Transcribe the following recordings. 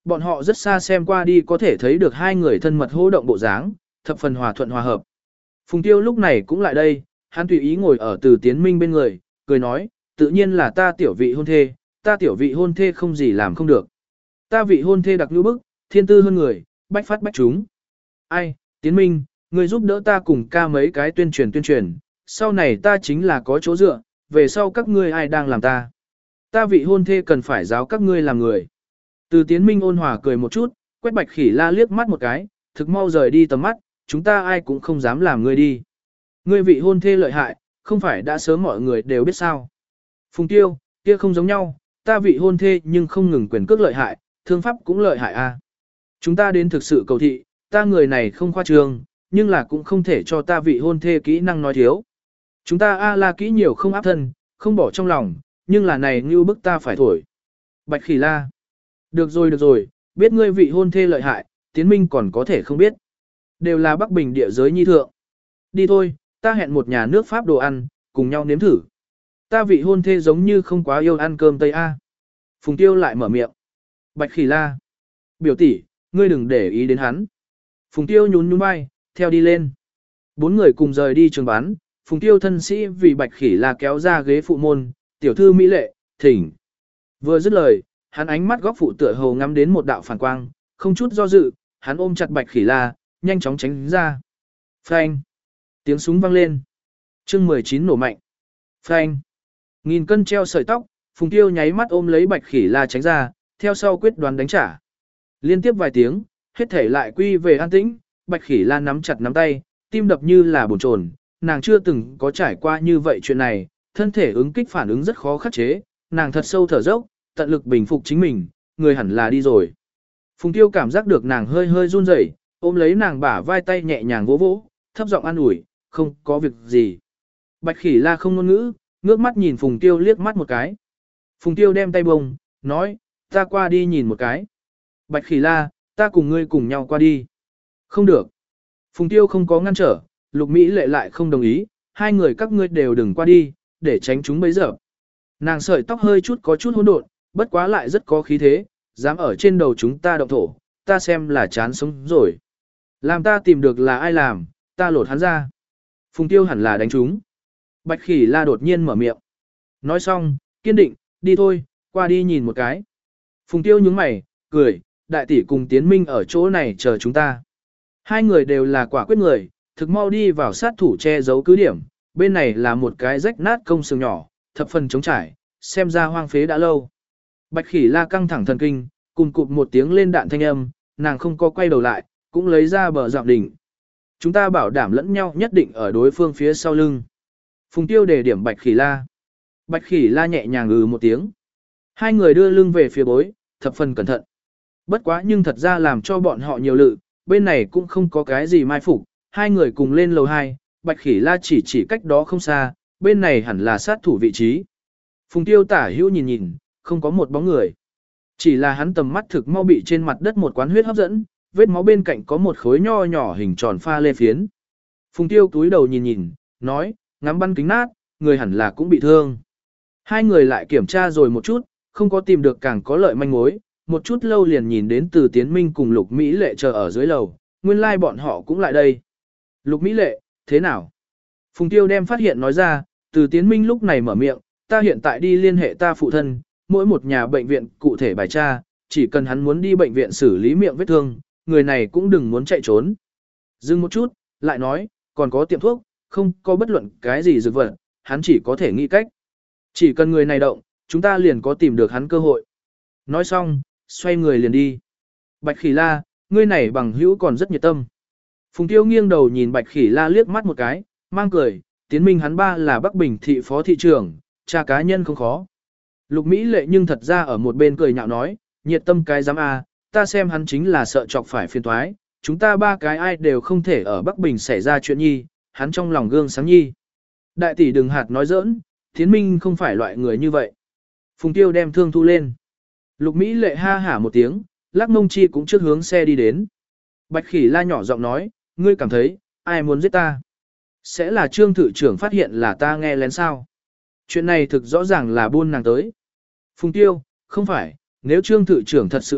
Bọn họ rất xa xem qua đi có thể thấy được hai người thân mật hô động bộ dáng, thập phần hòa thuận hòa hợp. Phùng Tiêu lúc này cũng lại đây, hắn tùy ý ngồi ở Từ Tiến Minh bên người, cười nói, tự nhiên là ta tiểu vị hôn thê, ta tiểu vị hôn thê không gì làm không được. Ta vị hôn thê đặc nhu bức, thiên tư hơn người, bách phát bách chúng. Ai, Tiến Minh, ngươi giúp đỡ ta cùng ca mấy cái tuyên truyền, sau này ta chính là có chỗ dựa, về sau các ngươi ai đang làm ta. Ta vị hôn thê cần phải giáo các ngươi làm người. Từ Tiến Minh ôn hòa cười một chút, quét Bạch Khỉ La liếc mắt một cái, thực mau rời đi tầm mắt, chúng ta ai cũng không dám làm ngươi đi. Ngươi vị hôn thê lợi hại, không phải đã sớm mọi người đều biết sao. Phùng Tiêu, kia không giống nhau, ta vị hôn thê nhưng không ngừng quyền cước lợi hại, thương pháp cũng lợi hại a. Chúng ta đến thực sự cầu thị, ta người này không khoa trương, nhưng là cũng không thể cho ta vị hôn thê kỹ năng nói thiếu. Chúng ta la kỹ nhiều không áp thân, không bỏ trong lòng, nhưng là này như bức ta phải thổi. Bạch Khỉ La. Được rồi, biết ngươi vị hôn thê lợi hại, Tiến Minh còn có thể không biết. Đều là Bắc Bình địa giới nhi thượng. Đi thôi, ta hẹn một nhà nước Pháp đồ ăn, cùng nhau nếm thử. Ta vị hôn thê giống như không quá yêu ăn cơm Tây A. Phùng Tiêu lại mở miệng. Bạch Khỉ La. Biểu tỷ, ngươi đừng để ý đến hắn. Phùng Tiêu nhún vai, theo đi lên. Bốn người cùng rời đi trường bán, Phùng Tiêu thân sĩ vì Bạch Khỉ La kéo ra ghế phụ môn, tiểu thư mỹ lệ, thỉnh. Vừa dứt lời, hắn ánh mắt góc phụ tựa hồ ngắm đến một đạo phản quang, không chút do dự, hắn ôm chặt Bạch Khỉ La, nhanh chóng tránh ra. Phanh. Tiếng súng vang lên. Chương 19 nổ mạnh. Phanh. Nghìn cân treo sợi tóc, Phùng Tiêu nháy mắt ôm lấy Bạch Khỉ La tránh ra, theo sau quyết đoán đánh trả. Liên tiếp vài tiếng, hết thể lại quy về an tĩnh, Bạch Khỉ La nắm chặt nắm tay, tim đập như là bồn chồn, nàng chưa từng có trải qua như vậy chuyện này, thân thể ứng kích phản ứng rất khó khắc chế, nàng thật sâu thở dốc, tận lực bình phục chính mình, người hẳn là đi rồi. Phùng Tiêu cảm giác được nàng hơi hơi run rẩy, ôm lấy nàng bả vai tay nhẹ nhàng vỗ vỗ, thấp giọng an ủi, không có việc gì. Bạch Khỉ La không ngôn ngữ, ngước mắt nhìn Phùng Tiêu liếc mắt một cái. Phùng Tiêu đem tay bông, nói, ta qua đi nhìn một cái. Bạch Khỉ La, ta cùng ngươi cùng nhau qua đi. Không được. Phùng Tiêu không có ngăn trở, Lục Mỹ Lệ lại không đồng ý, hai người các ngươi đều đừng qua đi, để tránh chúng bấy giờ. Nàng sợi tóc hơi chút có chút hỗn độn, bất quá lại rất có khí thế, dám ở trên đầu chúng ta động thổ, ta xem là chán sống rồi. Làm ta tìm được là ai làm, ta lột hắn ra. Phùng Tiêu hẳn là đánh chúng. Bạch Khỉ La đột nhiên mở miệng. Nói xong, kiên định, đi thôi, qua đi nhìn một cái. Phùng Tiêu nhướng mày, cười, đại tỷ cùng Tiến Minh ở chỗ này chờ chúng ta. Hai người đều là quả quyết người, thực mau đi vào sát thủ che giấu cứ điểm, bên này là một cái rách nát công xưởng nhỏ, thập phần trống trải, xem ra hoang phế đã lâu. Bạch Khỉ La căng thẳng thần kinh, cùng cụp một tiếng lên đạn thanh âm, nàng không có quay đầu lại, cũng lấy ra bờ dạo đỉnh. Chúng ta bảo đảm lẫn nhau nhất định ở đối phương phía sau lưng. Phùng Tiêu đề điểm Bạch Khỉ La. Bạch Khỉ La nhẹ nhàng một tiếng. Hai người đưa lưng về phía bối, thập phần cẩn thận. Bất quá nhưng thật ra làm cho bọn họ nhiều lự, bên này cũng không có cái gì mai phục. Hai người cùng lên lầu 2, Bạch Khỉ La chỉ cách đó không xa, bên này hẳn là sát thủ vị trí. Phùng Tiêu tả hữu nhìn, không có một bóng người. Chỉ là hắn tầm mắt thực mau bị trên mặt đất một quán huyết hấp dẫn, vết máu bên cạnh có một khối nho nhỏ hình tròn pha lê phiến. Phùng Tiêu túi đầu nhìn, nói, ngắm bắn kính nát, người hẳn là cũng bị thương. Hai người lại kiểm tra rồi một chút, không có tìm được càng có lợi manh mối, một chút lâu liền nhìn đến Từ Tiến Minh cùng Lục Mỹ Lệ chờ ở dưới lầu, nguyên lai bọn họ cũng lại đây. Lục Mỹ Lệ, thế nào? Phùng Tiêu đem phát hiện nói ra, Từ Tiến Minh lúc này mở miệng, ta hiện tại đi liên hệ ta phụ thân, mỗi một nhà bệnh viện cụ thể bài tra, chỉ cần hắn muốn đi bệnh viện xử lý miệng vết thương, người này cũng đừng muốn chạy trốn. Dừng một chút, lại nói, còn có tiệm thuốc, không có bất luận cái gì dược vật, hắn chỉ có thể nghĩ cách. Chỉ cần người này động, chúng ta liền có tìm được hắn cơ hội. Nói xong, xoay người liền đi. Bạch Khỉ La, ngươi này bằng hữu còn rất nhiệt tâm. Phùng Tiêu nghiêng đầu nhìn Bạch Khỉ La liếc mắt một cái, mang cười, Tiến Minh hắn ba là Bắc Bình thị phó thị trưởng, cha cá nhân không khó. Lục Mỹ Lệ nhưng thật ra ở một bên cười nhạo nói, nhiệt tâm cái dám a, ta xem hắn chính là sợ chọc phải phiền toái, chúng ta ba cái ai đều không thể ở Bắc Bình xảy ra chuyện nhi, hắn trong lòng gương sáng nhi. Đại tỷ đừng hạt nói giỡn, Tiến Minh không phải loại người như vậy. Phùng Tiêu đem thương thu lên. Lục Mỹ Lệ ha hả một tiếng, lắc mông chi cũng trước hướng xe đi đến. Bạch Khỉ La nhỏ giọng nói, ngươi cảm thấy, ai muốn giết ta? Sẽ là Trương Thự trưởng phát hiện là ta nghe lén sao? Chuyện này thực rõ ràng là buôn nàng tới. Phùng Tiêu, không phải, nếu Trương Thự trưởng thật sự biết,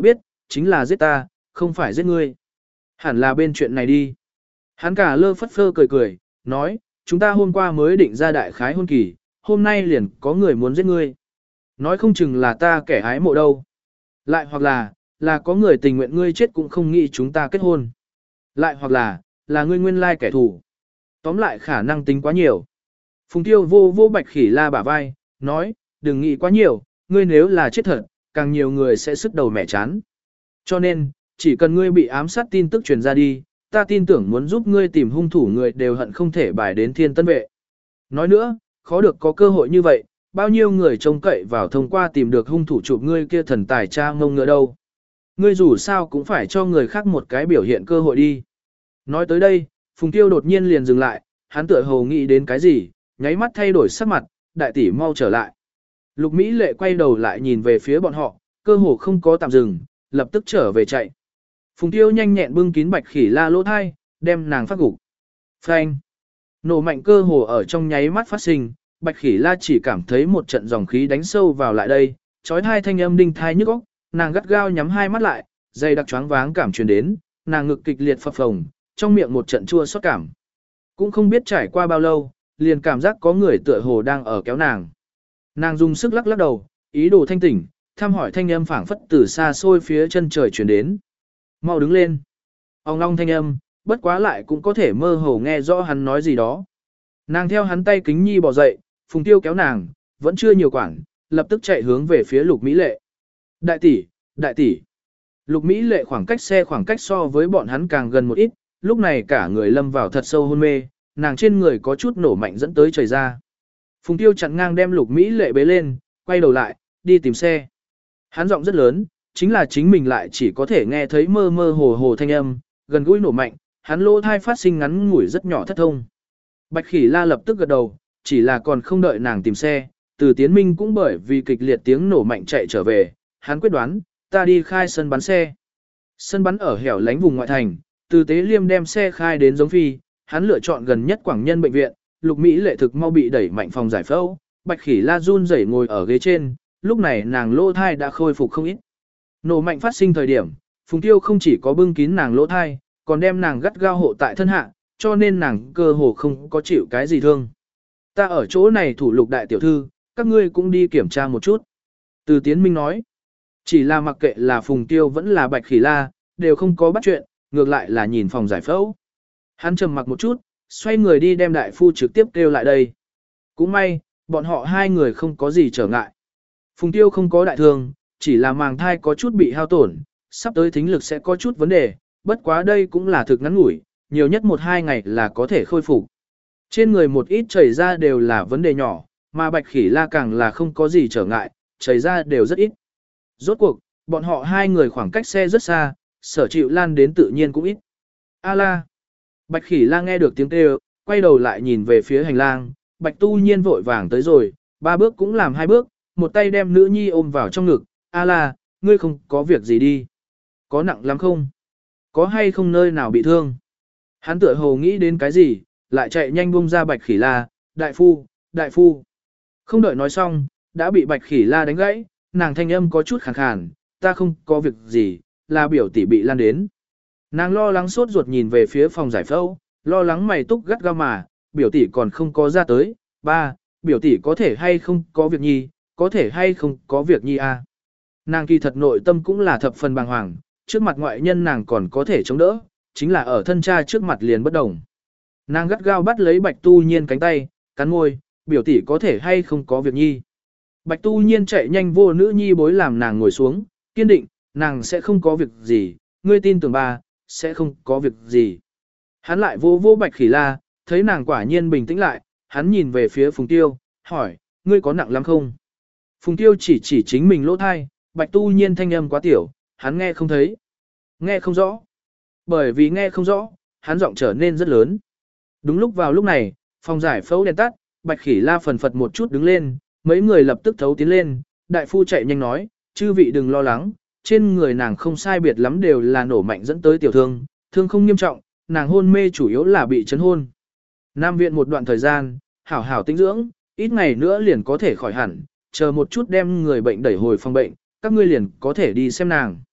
chính là giết ta, không phải giết ngươi. Hẳn là bên chuyện này đi. Hắn cả lơ phất phơ cười cười, nói, chúng ta hôm qua mới định ra đại khái hôn kỳ, hôm nay liền có người muốn giết ngươi. Nói không chừng là ta kẻ ái mộ đâu. Lại hoặc là có người tình nguyện ngươi chết cũng không nghĩ chúng ta kết hôn. Lại hoặc là ngươi nguyên lai kẻ thù. Tóm lại khả năng tính quá nhiều. Phùng Tiêu vô Bạch Khỉ La bả vai, nói, đừng nghĩ quá nhiều, ngươi nếu là chết thật, càng nhiều người sẽ sức đầu mẹ chán. Cho nên, chỉ cần ngươi bị ám sát tin tức truyền ra đi, ta tin tưởng muốn giúp ngươi tìm hung thủ người đều hận không thể bài đến thiên tân vệ. Nói nữa, khó được có cơ hội như vậy, bao nhiêu người trông cậy vào thông qua tìm được hung thủ chụp ngươi kia thần tài cha ngông ngựa đâu. Ngươi dù sao cũng phải cho người khác một cái biểu hiện cơ hội đi. Nói tới đây, Phùng Tiêu đột nhiên liền dừng lại, hắn tựa hồ nghĩ đến cái gì, nháy mắt thay đổi sắc mặt, đại tỷ mau trở lại. Lục Mỹ Lệ quay đầu lại nhìn về phía bọn họ, cơ hồ không có tạm dừng, lập tức trở về chạy. Phùng Tiêu nhanh nhẹn bưng kín Bạch Khỉ La lỗ thai, đem nàng phát gục. Phanh! Nổ mạnh cơ hồ ở trong nháy mắt phát sinh, Bạch Khỉ La chỉ cảm thấy một trận dòng khí đánh sâu vào lại đây, chói tai thanh âm đinh thai nhức óc, nàng gắt gao nhắm hai mắt lại, dây đặc choáng váng cảm truyền đến, nàng ngực kịch liệt phập phồng, trong miệng một trận chua xót cảm. Cũng không biết trải qua bao lâu, liền cảm giác có người tựa hồ đang ở kéo nàng. Nàng dùng sức lắc lắc đầu, ý đồ thanh tỉnh, thăm hỏi thanh âm phảng phất từ xa xôi phía chân trời truyền đến. Mau đứng lên. Ong long thanh âm, bất quá lại cũng có thể mơ hồ nghe rõ hắn nói gì đó. Nàng theo hắn tay kính nhi bò dậy, Phùng Tiêu kéo nàng, vẫn chưa nhiều quản, lập tức chạy hướng về phía Lục Mỹ Lệ. Đại tỷ, đại tỷ. Lục Mỹ Lệ khoảng cách so với bọn hắn càng gần một ít, lúc này cả người lâm vào thật sâu hôn mê, nàng trên người có chút nổ mạnh dẫn tới chảy ra. Phùng Tiêu chặn ngang đem Lục Mỹ Lệ bế lên, quay đầu lại, đi tìm xe. Hắn giọng rất lớn, chính là chính mình lại chỉ có thể nghe thấy mơ mơ hồ hồ thanh âm, gần gũi nổ mạnh, hắn lỗ thai phát sinh ngắn ngủi rất nhỏ thất thông. Bạch Khỉ La lập tức gật đầu, chỉ là còn không đợi nàng tìm xe, Từ Tiến Minh cũng bởi vì kịch liệt tiếng nổ mạnh chạy trở về, hắn quyết đoán, ta đi khai sân bắn xe. Sân bắn ở hẻo lánh vùng ngoại thành, Từ Tế Liêm đem xe khai đến giống phi, hắn lựa chọn gần nhất Quảng Nhân bệnh viện, Lục Mỹ Lệ thực mau bị đẩy mạnh phòng giải phẫu, Bạch Khỉ La run rẩy ngồi ở ghế trên, lúc này nàng lỗ thai đã khôi phục không ít. Nổ mạnh phát sinh thời điểm, Phùng Tiêu không chỉ có bưng kín nàng lỗ thai, còn đem nàng gắt gao hộ tại thân hạ, cho nên nàng cơ hồ không có chịu cái gì thương. Ta ở chỗ này thủ Lục đại tiểu thư, các ngươi cũng đi kiểm tra một chút. Từ Tiến Minh nói, chỉ là mặc kệ là Phùng Tiêu vẫn là Bạch Khỉ La, đều không có bắt chuyện, ngược lại là nhìn phòng giải phẫu. Hắn trầm mặc một chút, xoay người đi đem đại phu trực tiếp kêu lại đây. Cũng may, bọn họ hai người không có gì trở ngại. Phùng Tiêu không có đại thương, chỉ là màng thai có chút bị hao tổn, sắp tới thính lực sẽ có chút vấn đề, bất quá đây cũng là thực ngắn ngủi, nhiều nhất 1-2 ngày là có thể khôi phục. Trên người một ít chảy ra đều là vấn đề nhỏ, mà Bạch Khỉ La càng là không có gì trở ngại, chảy ra đều rất ít. Rốt cuộc, bọn họ hai người khoảng cách xe rất xa, sở chịu lan đến tự nhiên cũng ít. A la! Bạch Khỉ La nghe được tiếng kêu, quay đầu lại nhìn về phía hành lang, Bạch Tu Nhiên vội vàng tới rồi, 3 bước cũng làm 2 bước, một tay đem nữ nhi ôm vào trong ngực. A la, ngươi không có việc gì đi. Có nặng lắm không? Có hay không nơi nào bị thương? Hắn tựa hồ nghĩ đến cái gì, lại chạy nhanh buông ra Bạch Khỉ La, đại phu, đại phu. Không đợi nói xong, đã bị Bạch Khỉ La đánh gãy, nàng thanh âm có chút khàn khàn, ta không có việc gì, là biểu tỷ bị lan đến. Nàng lo lắng sốt ruột nhìn về phía phòng giải phẫu, lo lắng mày túc gắt gao mà, biểu tỷ còn không có ra tới, ba, biểu tỷ có thể hay không có việc nhi, có thể hay không có việc nhi à. Nàng kỳ thật nội tâm cũng là thập phần bàng hoàng, trước mặt ngoại nhân nàng còn có thể chống đỡ, chính là ở thân cha trước mặt liền bất đồng. Nàng gắt gao bắt lấy Bạch Tu Nhiên cánh tay, cắn môi, biểu tỷ có thể hay không có việc nhi. Bạch Tu Nhiên chạy nhanh vô nữ nhi bối làm nàng ngồi xuống, kiên định, nàng sẽ không có việc gì, ngươi tin tưởng ba, sẽ không có việc gì. Hắn lại vô Bạch Khỉ La, thấy nàng quả nhiên bình tĩnh lại, hắn nhìn về phía Phùng Tiêu, hỏi, ngươi có nặng lắm không? Phùng Tiêu chỉ chính mình lỗ thai, Bạch Tu Nhiên thanh âm quá tiểu, hắn nghe không thấy, nghe không rõ. Bởi vì nghe không rõ, hắn giọng trở nên rất lớn. Đúng lúc vào lúc này, phòng giải phẫu đèn tắt, Bạch Khỉ La phần phật một chút đứng lên, mấy người lập tức thấu tiến lên, đại phu chạy nhanh nói, chư vị đừng lo lắng, trên người nàng không sai biệt lắm đều là nổ mạnh dẫn tới tiểu thương, thương không nghiêm trọng, nàng hôn mê chủ yếu là bị chấn hôn. Nam viện một đoạn thời gian, hảo hảo tĩnh dưỡng, ít ngày nữa liền có thể khỏi hẳn, chờ một chút đem người bệnh đẩy hồi phòng bệnh, các ngươi liền có thể đi xem nàng.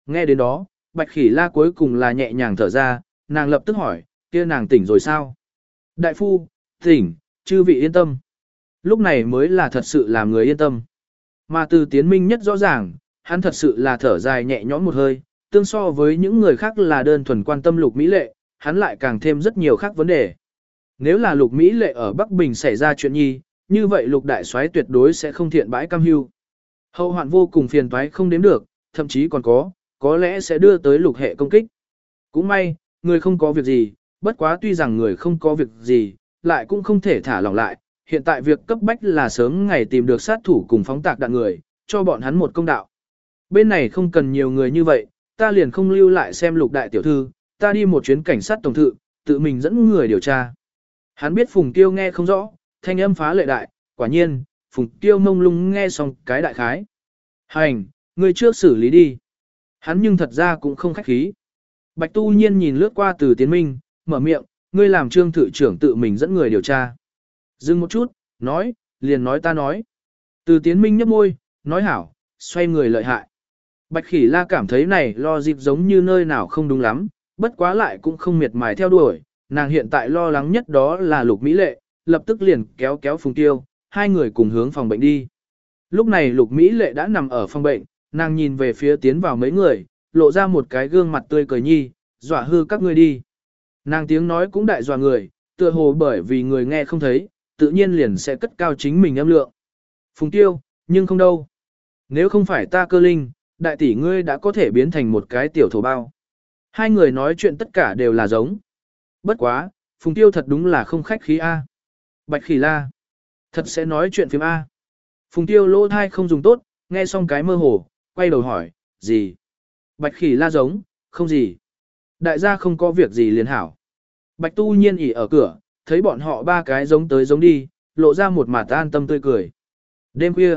Nghe đến đó, Bạch Khỉ La cuối cùng là nhẹ nhàng thở ra, nàng lập tức hỏi, kia nàng tỉnh rồi sao? Đại phu, tỉnh, chư vị yên tâm. Lúc này mới là thật sự làm người yên tâm. Mà Từ Tiến Minh nhất rõ ràng, hắn thật sự là thở dài nhẹ nhõm một hơi, tương so với những người khác là đơn thuần quan tâm Lục Mỹ Lệ, hắn lại càng thêm rất nhiều khác vấn đề. Nếu là Lục Mỹ Lệ ở Bắc Bình xảy ra chuyện nhi, như vậy Lục Đại Soái tuyệt đối sẽ không thiện bãi cam hưu. Hậu hoạn vô cùng phiền toái không đếm được, thậm chí còn có lẽ sẽ đưa tới Lục hệ công kích. Cũng may, người không có việc gì, bất quá tuy rằng người không có việc gì, lại cũng không thể thả lỏng lại. Hiện tại việc cấp bách là sớm ngày tìm được sát thủ cùng phóng tạc đạn người, cho bọn hắn một công đạo. Bên này không cần nhiều người như vậy, ta liền không lưu lại xem Lục đại tiểu thư, ta đi một chuyến cảnh sát tổng thự, tự mình dẫn người điều tra. Hắn biết Phùng Tiêu nghe không rõ, thanh âm phá lệ đại, quả nhiên, Phùng Tiêu mông lung nghe xong cái đại khái. Hành, ngươi trước xử lý đi. Hắn nhưng thật ra cũng không khách khí. Bạch Tu Nhiên nhìn lướt qua Từ Tiến Minh, mở miệng, ngươi làm trương thự trưởng tự mình dẫn người điều tra. Dừng một chút, liền nói ta nói. Từ Tiến Minh nhấp môi, nói hảo, xoay người lợi hại. Bạch Khỉ La cảm thấy này lo dịp giống như nơi nào không đúng lắm, bất quá lại cũng không miệt mài theo đuổi, nàng hiện tại lo lắng nhất đó là Lục Mỹ Lệ, lập tức liền kéo Phùng Tiêu, hai người cùng hướng phòng bệnh đi. Lúc này Lục Mỹ Lệ đã nằm ở phòng bệnh, nàng nhìn về phía tiến vào mấy người, lộ ra một cái gương mặt tươi cười nhi, dọa hư các ngươi đi. Nàng tiếng nói cũng đại dọa người, tựa hồ bởi vì người nghe không thấy, tự nhiên liền sẽ cất cao chính mình âm lượng. Phùng Tiêu, nhưng không đâu. Nếu không phải ta cơ linh, đại tỷ ngươi đã có thể biến thành một cái tiểu thổ bao. Hai người nói chuyện tất cả đều là giống. Bất quá, Phùng Tiêu thật đúng là không khách khí A. Bạch Khỉ La, thật sẽ nói chuyện phim A. Phùng Tiêu lỗ thai không dùng tốt, nghe xong cái mơ hồ, quay đầu hỏi, gì? Bạch Khỉ La giống, không gì. Đại gia không có việc gì liền hảo. Bạch Tu Nhiên ỉ ở cửa, thấy bọn họ ba cái giống tới giống đi, lộ ra một mặt an tâm tươi cười. Đêm khuya,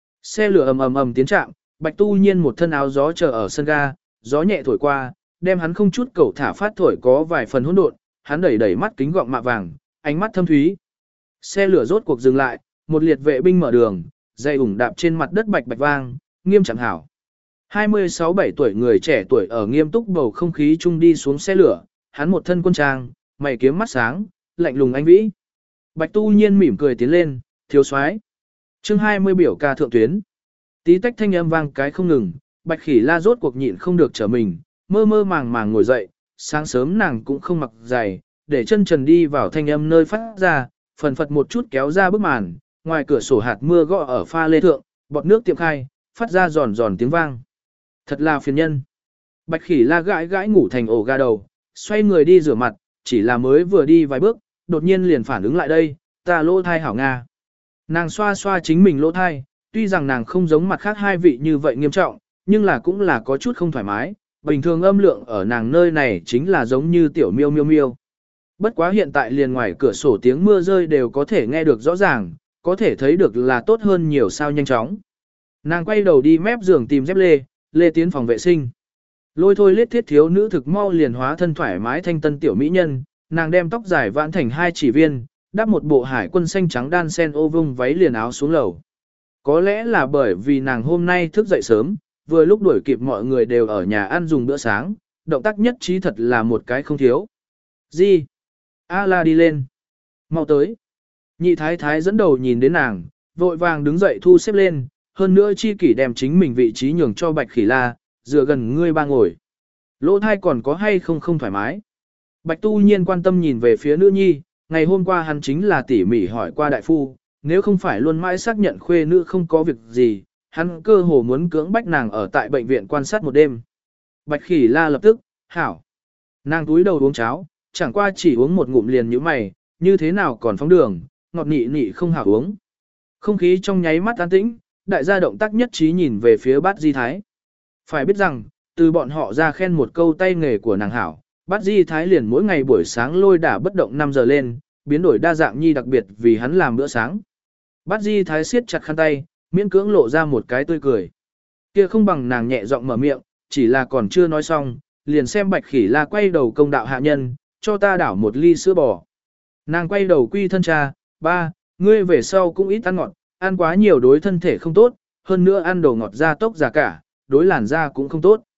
xe lửa ầm tiến trạm, Bạch Tu Nhiên một thân áo gió chờ ở sân ga, gió nhẹ thổi qua, đem hắn không chút cẩu thả phát thổi có vài phần hỗn độn, hắn đẩy mắt kính gọng mạ vàng, ánh mắt thâm thúy. Xe lửa rốt cuộc dừng lại, một liệt vệ binh mở đường, giày ủng đạp trên mặt đất bạch vang, nghiêm chẳng hảo. 26-7 tuổi người trẻ tuổi ở nghiêm túc bầu không khí chung đi xuống xe lửa, hắn một thân quân trang, mày kiếm mắt sáng, lạnh lùng anh vĩ. Bạch Tu Nhiên mỉm cười tiến lên, thiếu soái. Chương 20 biểu ca thượng tuyến. Tí tách thanh âm vang cái không ngừng, Bạch Khỉ La rốt cuộc nhịn không được trở mình, mơ màng ngồi dậy, sáng sớm nàng cũng không mặc giày, để chân trần đi vào thanh âm nơi phát ra, phần phật một chút kéo ra bức màn, ngoài cửa sổ hạt mưa gõ ở pha lê thượng, bọt nước tiệm khai, phát ra giòn tiếng vang. Thật là phiền nhân. Bạch Khỉ La gãi ngủ thành ổ ga đầu, xoay người đi rửa mặt, chỉ là mới vừa đi vài bước, đột nhiên liền phản ứng lại đây, ta lỗ thai hảo Nga. Nàng xoa chính mình lỗ thai, tuy rằng nàng không giống mặt khác hai vị như vậy nghiêm trọng, nhưng là cũng là có chút không thoải mái, bình thường âm lượng ở nàng nơi này chính là giống như tiểu miêu. Bất quá hiện tại liền ngoài cửa sổ tiếng mưa rơi đều có thể nghe được rõ ràng, có thể thấy được là tốt hơn nhiều sao nhanh chóng. Nàng quay đầu đi mép giường tìm dép lê tiến phòng vệ sinh. Lôi thôi lết thiết thiếu nữ thực mau liền hóa thân thoải mái thanh tân tiểu mỹ nhân, nàng đem tóc dài vãn thành hai chỉ viên, đắp một bộ hải quân xanh trắng đan sen ô vông váy liền áo xuống lầu. Có lẽ là bởi vì nàng hôm nay thức dậy sớm, vừa lúc đuổi kịp mọi người đều ở nhà ăn dùng bữa sáng, động tác nhất trí thật là một cái không thiếu. Gì? A la đi lên. Mau tới. Nhị thái thái dẫn đầu nhìn đến nàng, vội vàng đứng dậy thu xếp lên, hơn nữa chi kỷ đem chính mình vị trí nhường cho Bạch Khỉ La, dựa gần ngươi ba ngồi. Lỗ thai còn có hay không thoải mái. Bạch Tu Nhiên quan tâm nhìn về phía nữ nhi, ngày hôm qua hắn chính là tỉ mỉ hỏi qua đại phu, nếu không phải luôn mãi xác nhận khuê nữ không có việc gì, hắn cơ hồ muốn cưỡng bách nàng ở tại bệnh viện quan sát một đêm. Bạch Khỉ La lập tức, hảo. Nàng túi đầu uống cháo, chẳng qua chỉ uống một ngụm liền như mày, như thế nào còn phóng đường, ngọt nị không hảo uống. Không khí trong nháy mắt an tĩnh, đại gia động tác nhất trí nhìn về phía Bát Di Thái. Phải biết rằng, từ bọn họ ra khen một câu tay nghề của nàng hảo, Bát Di Thái liền mỗi ngày buổi sáng lôi đả bất động 5 giờ lên, biến đổi đa dạng nhi đặc biệt vì hắn làm bữa sáng. Bát Di Thái siết chặt khăn tay, miễn cưỡng lộ ra một cái tươi cười. Kia không bằng nàng nhẹ giọng mở miệng, chỉ là còn chưa nói xong, liền xem Bạch Khỉ La quay đầu công đạo hạ nhân, cho ta đảo một ly sữa bò. Nàng quay đầu quy thân cha, ba, ngươi về sau cũng ít ăn ngọt, ăn quá nhiều đối thân thể không tốt, hơn nữa ăn đồ ngọt da tốc già cả, đối làn da cũng không tốt.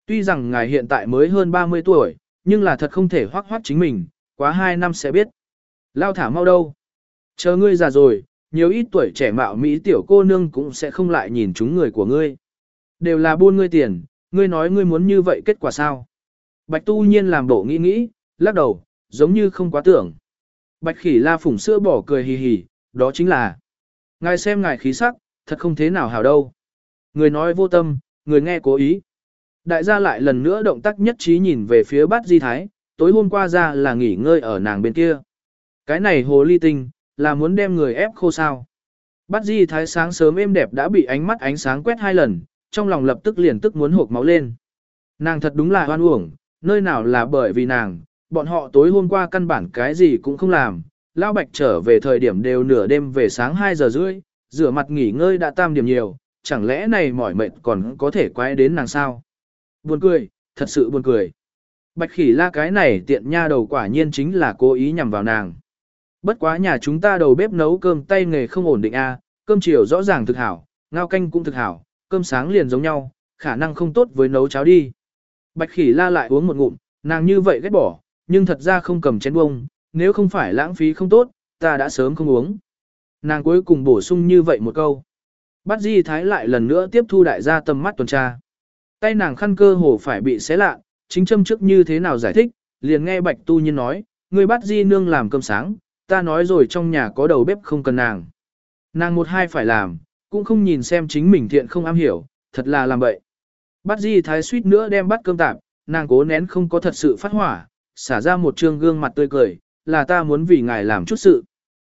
Tuy rằng ngài hiện tại mới hơn 30 tuổi, nhưng là thật không thể hoác hoác chính mình, quá 2 năm sẽ biết. Lao thả mau đâu. Chờ ngươi già rồi, nhiều ít tuổi trẻ mạo Mỹ tiểu cô nương cũng sẽ không lại nhìn chúng người của ngươi. Đều là buôn ngươi tiền, ngươi nói ngươi muốn như vậy kết quả sao? Bạch Tu Nhiên làm bộ nghĩ nghĩ, lắc đầu, giống như không quá tưởng. Bạch Khỉ La phủng sữa bỏ cười hì hì, đó chính là. Ngài xem ngài khí sắc, thật không thế nào hảo đâu. Người nói vô tâm, người nghe cố ý. Đại gia lại lần nữa động tác nhất trí nhìn về phía bát di thái, tối hôm qua ra là nghỉ ngơi ở nàng bên kia. Cái này hồ ly tinh, là muốn đem người ép khô sao. Bát di thái sáng sớm êm đẹp đã bị ánh mắt ánh sáng quét 2 lần, trong lòng lập tức liền tức muốn hộp máu lên. Nàng thật đúng là hoan uổng, nơi nào là bởi vì nàng, bọn họ tối hôm qua căn bản cái gì cũng không làm. Lão Bạch trở về thời điểm đều nửa đêm về sáng 2 giờ rưỡi, rửa mặt nghỉ ngơi đã tam điểm nhiều, chẳng lẽ này mỏi mệt còn có thể quay đến nàng sao? Buồn cười, thật sự buồn cười. Bạch Khỉ La cái này tiện nha đầu quả nhiên chính là cố ý nhằm vào nàng. Bất quá nhà chúng ta đầu bếp nấu cơm tay nghề không ổn định a, cơm chiều rõ ràng thực hảo, ngao canh cũng thực hảo, cơm sáng liền giống nhau, khả năng không tốt với nấu cháo đi. Bạch Khỉ La lại uống một ngụm, nàng như vậy ghét bỏ, nhưng thật ra không cầm chén bông, nếu không phải lãng phí không tốt, ta đã sớm không uống. Nàng cuối cùng bổ sung như vậy một câu. Bát Di Thái lại lần nữa tiếp thu đại gia tầm mắt tuần tra. Tay nàng khăn cơ hồ phải bị xé lạ, chính châm trước như thế nào giải thích, liền nghe Bạch Tu Nhiên nói, người Bát Di nương làm cơm sáng, ta nói rồi trong nhà có đầu bếp không cần nàng. Nàng một hai phải làm, cũng không nhìn xem chính mình thiện không am hiểu, thật là làm bậy. Bát Di Thái suýt nữa đem bát cơm tạp, nàng cố nén không có thật sự phát hỏa, xả ra một trương gương mặt tươi cười, là ta muốn vì ngài làm chút sự.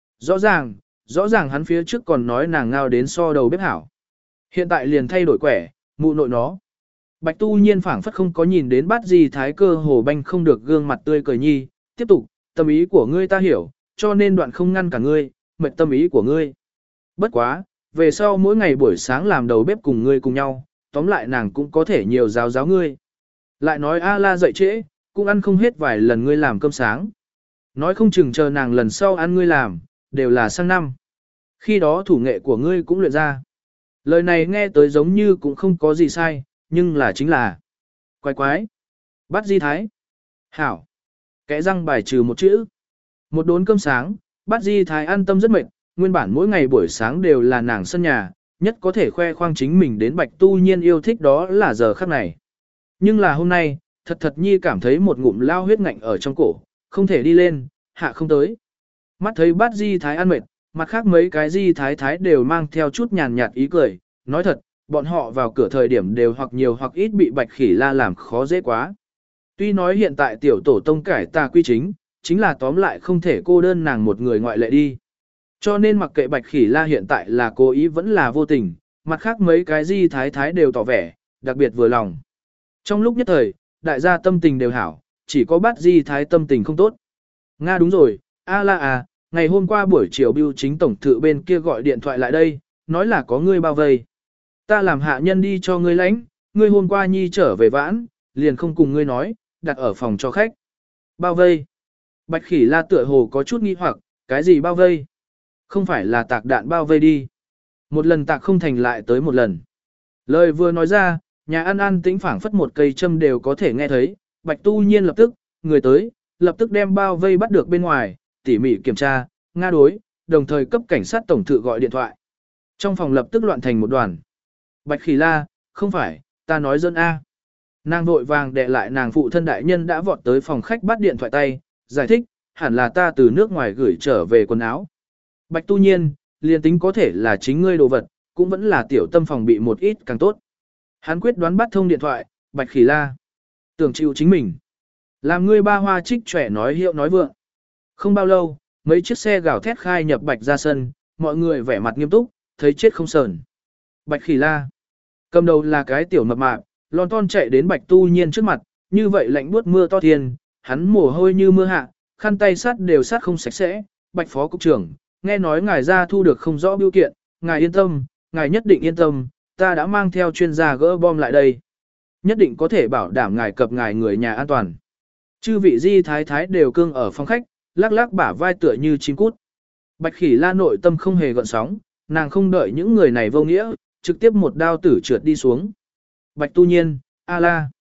Rõ ràng hắn phía trước còn nói nàng ngao đến so đầu bếp hảo. Hiện tại liền thay đổi quẻ, mụ nội nó. Bạch Tu Nhiên phảng phất không có nhìn đến Bát Di Thái cơ hồ banh không được gương mặt tươi cười nhi, tiếp tục, tâm ý của ngươi ta hiểu, cho nên đoạn không ngăn cả ngươi, mệt tâm ý của ngươi. Bất quá, về sau mỗi ngày buổi sáng làm đầu bếp cùng ngươi cùng nhau, tóm lại nàng cũng có thể nhiều giáo ngươi. Lại nói A La dậy trễ, cũng ăn không hết vài lần ngươi làm cơm sáng. Nói không chừng chờ nàng lần sau ăn ngươi làm, đều là sang năm. Khi đó thủ nghệ của ngươi cũng luyện ra. Lời này nghe tới giống như cũng không có gì sai, nhưng là chính là quái quái. Bát Di Thái. Hảo. Kẽ răng bài trừ một chữ. Một đốn cơm sáng, Bát Di Thái an tâm rất mệt, nguyên bản mỗi ngày buổi sáng đều là nàng sân nhà, nhất có thể khoe khoang chính mình đến Bạch Tu Nhiên yêu thích đó là giờ khắc này. Nhưng là hôm nay, thật nhi cảm thấy một ngụm lao huyết ngạnh ở trong cổ, không thể đi lên, hạ không tới. Mắt thấy Bát Di Thái ăn mệt, mặt khác mấy cái Di Thái đều mang theo chút nhàn nhạt ý cười, nói thật, bọn họ vào cửa thời điểm đều hoặc nhiều hoặc ít bị Bạch Khỉ La làm khó dễ quá. Tuy nói hiện tại tiểu tổ tông cải tà quy chính là tóm lại không thể cô đơn nàng một người ngoại lệ đi. Cho nên mặc kệ Bạch Khỉ La hiện tại là cố ý vẫn là vô tình, mặt khác mấy cái Di Thái đều tỏ vẻ, đặc biệt vừa lòng. Trong lúc nhất thời, đại gia tâm tình đều hảo, chỉ có Bát Di Thái tâm tình không tốt. Nga đúng rồi, A La à, ngày hôm qua buổi chiều Bưu Chính tổng thự bên kia gọi điện thoại lại đây, nói là có ngươi bao vây. Ta làm hạ nhân đi cho ngươi lãnh, ngươi hôm qua nhi trở về vãn, liền không cùng ngươi nói, đặt ở phòng cho khách. Bao vây. Bạch Khỉ La tựa hồ có chút nghi hoặc, cái gì bao vây? Không phải là tạc đạn bao vây đi. Một lần tạc không thành lại tới một lần. Lời vừa nói ra, nhà ăn ăn tĩnh phảng phất một cây châm đều có thể nghe thấy, Bạch Tu Nhiên lập tức, người tới, lập tức đem bao vây bắt được bên ngoài, tỉ mỉ kiểm tra, nga đối, đồng thời cấp cảnh sát tổng thự gọi điện thoại. Trong phòng lập tức loạn thành một đoàn. Bạch Khỉ La, không phải, ta nói dân A. Nàng vội vàng đệ lại nàng phụ thân đại nhân đã vọt tới phòng khách bắt điện thoại tay, giải thích, hẳn là ta từ nước ngoài gửi trở về quần áo. Bạch Tu Nhiên, liền tính có thể là chính ngươi đồ vật, cũng vẫn là tiểu tâm phòng bị một ít càng tốt. Hắn quyết đoán bắt thông điện thoại, Bạch Khỉ La. Tưởng chịu chính mình. Làm ngươi ba hoa trích trẻ nói hiệu nói vượng. Không bao lâu, mấy chiếc xe gào thét khai nhập Bạch ra sân, mọi người vẻ mặt nghiêm túc, thấy chết không sờn. Bạch Khỉ La. Cầm đầu là cái tiểu mập mạp, lon ton chạy đến Bạch Tu Nhiên trước mặt, như vậy lạnh buốt mưa to thiên, hắn mồ hôi như mưa hạ, khăn tay sát đều sát không sạch sẽ. Bạch Phó Cục trưởng, nghe nói ngài ra thu được không rõ biểu kiện, ngài yên tâm, ngài nhất định yên tâm, ta đã mang theo chuyên gia gỡ bom lại đây. Nhất định có thể bảo đảm ngài cập ngài người nhà an toàn. Chư vị Di Thái đều cương ở phòng khách, lắc lắc bả vai tựa như chim cút. Bạch Khỉ La nội tâm không hề gợn sóng, nàng không đợi những người này vô nghĩa, trực tiếp một đao tử trượt đi xuống. Bạch Tu Nhiên, A La.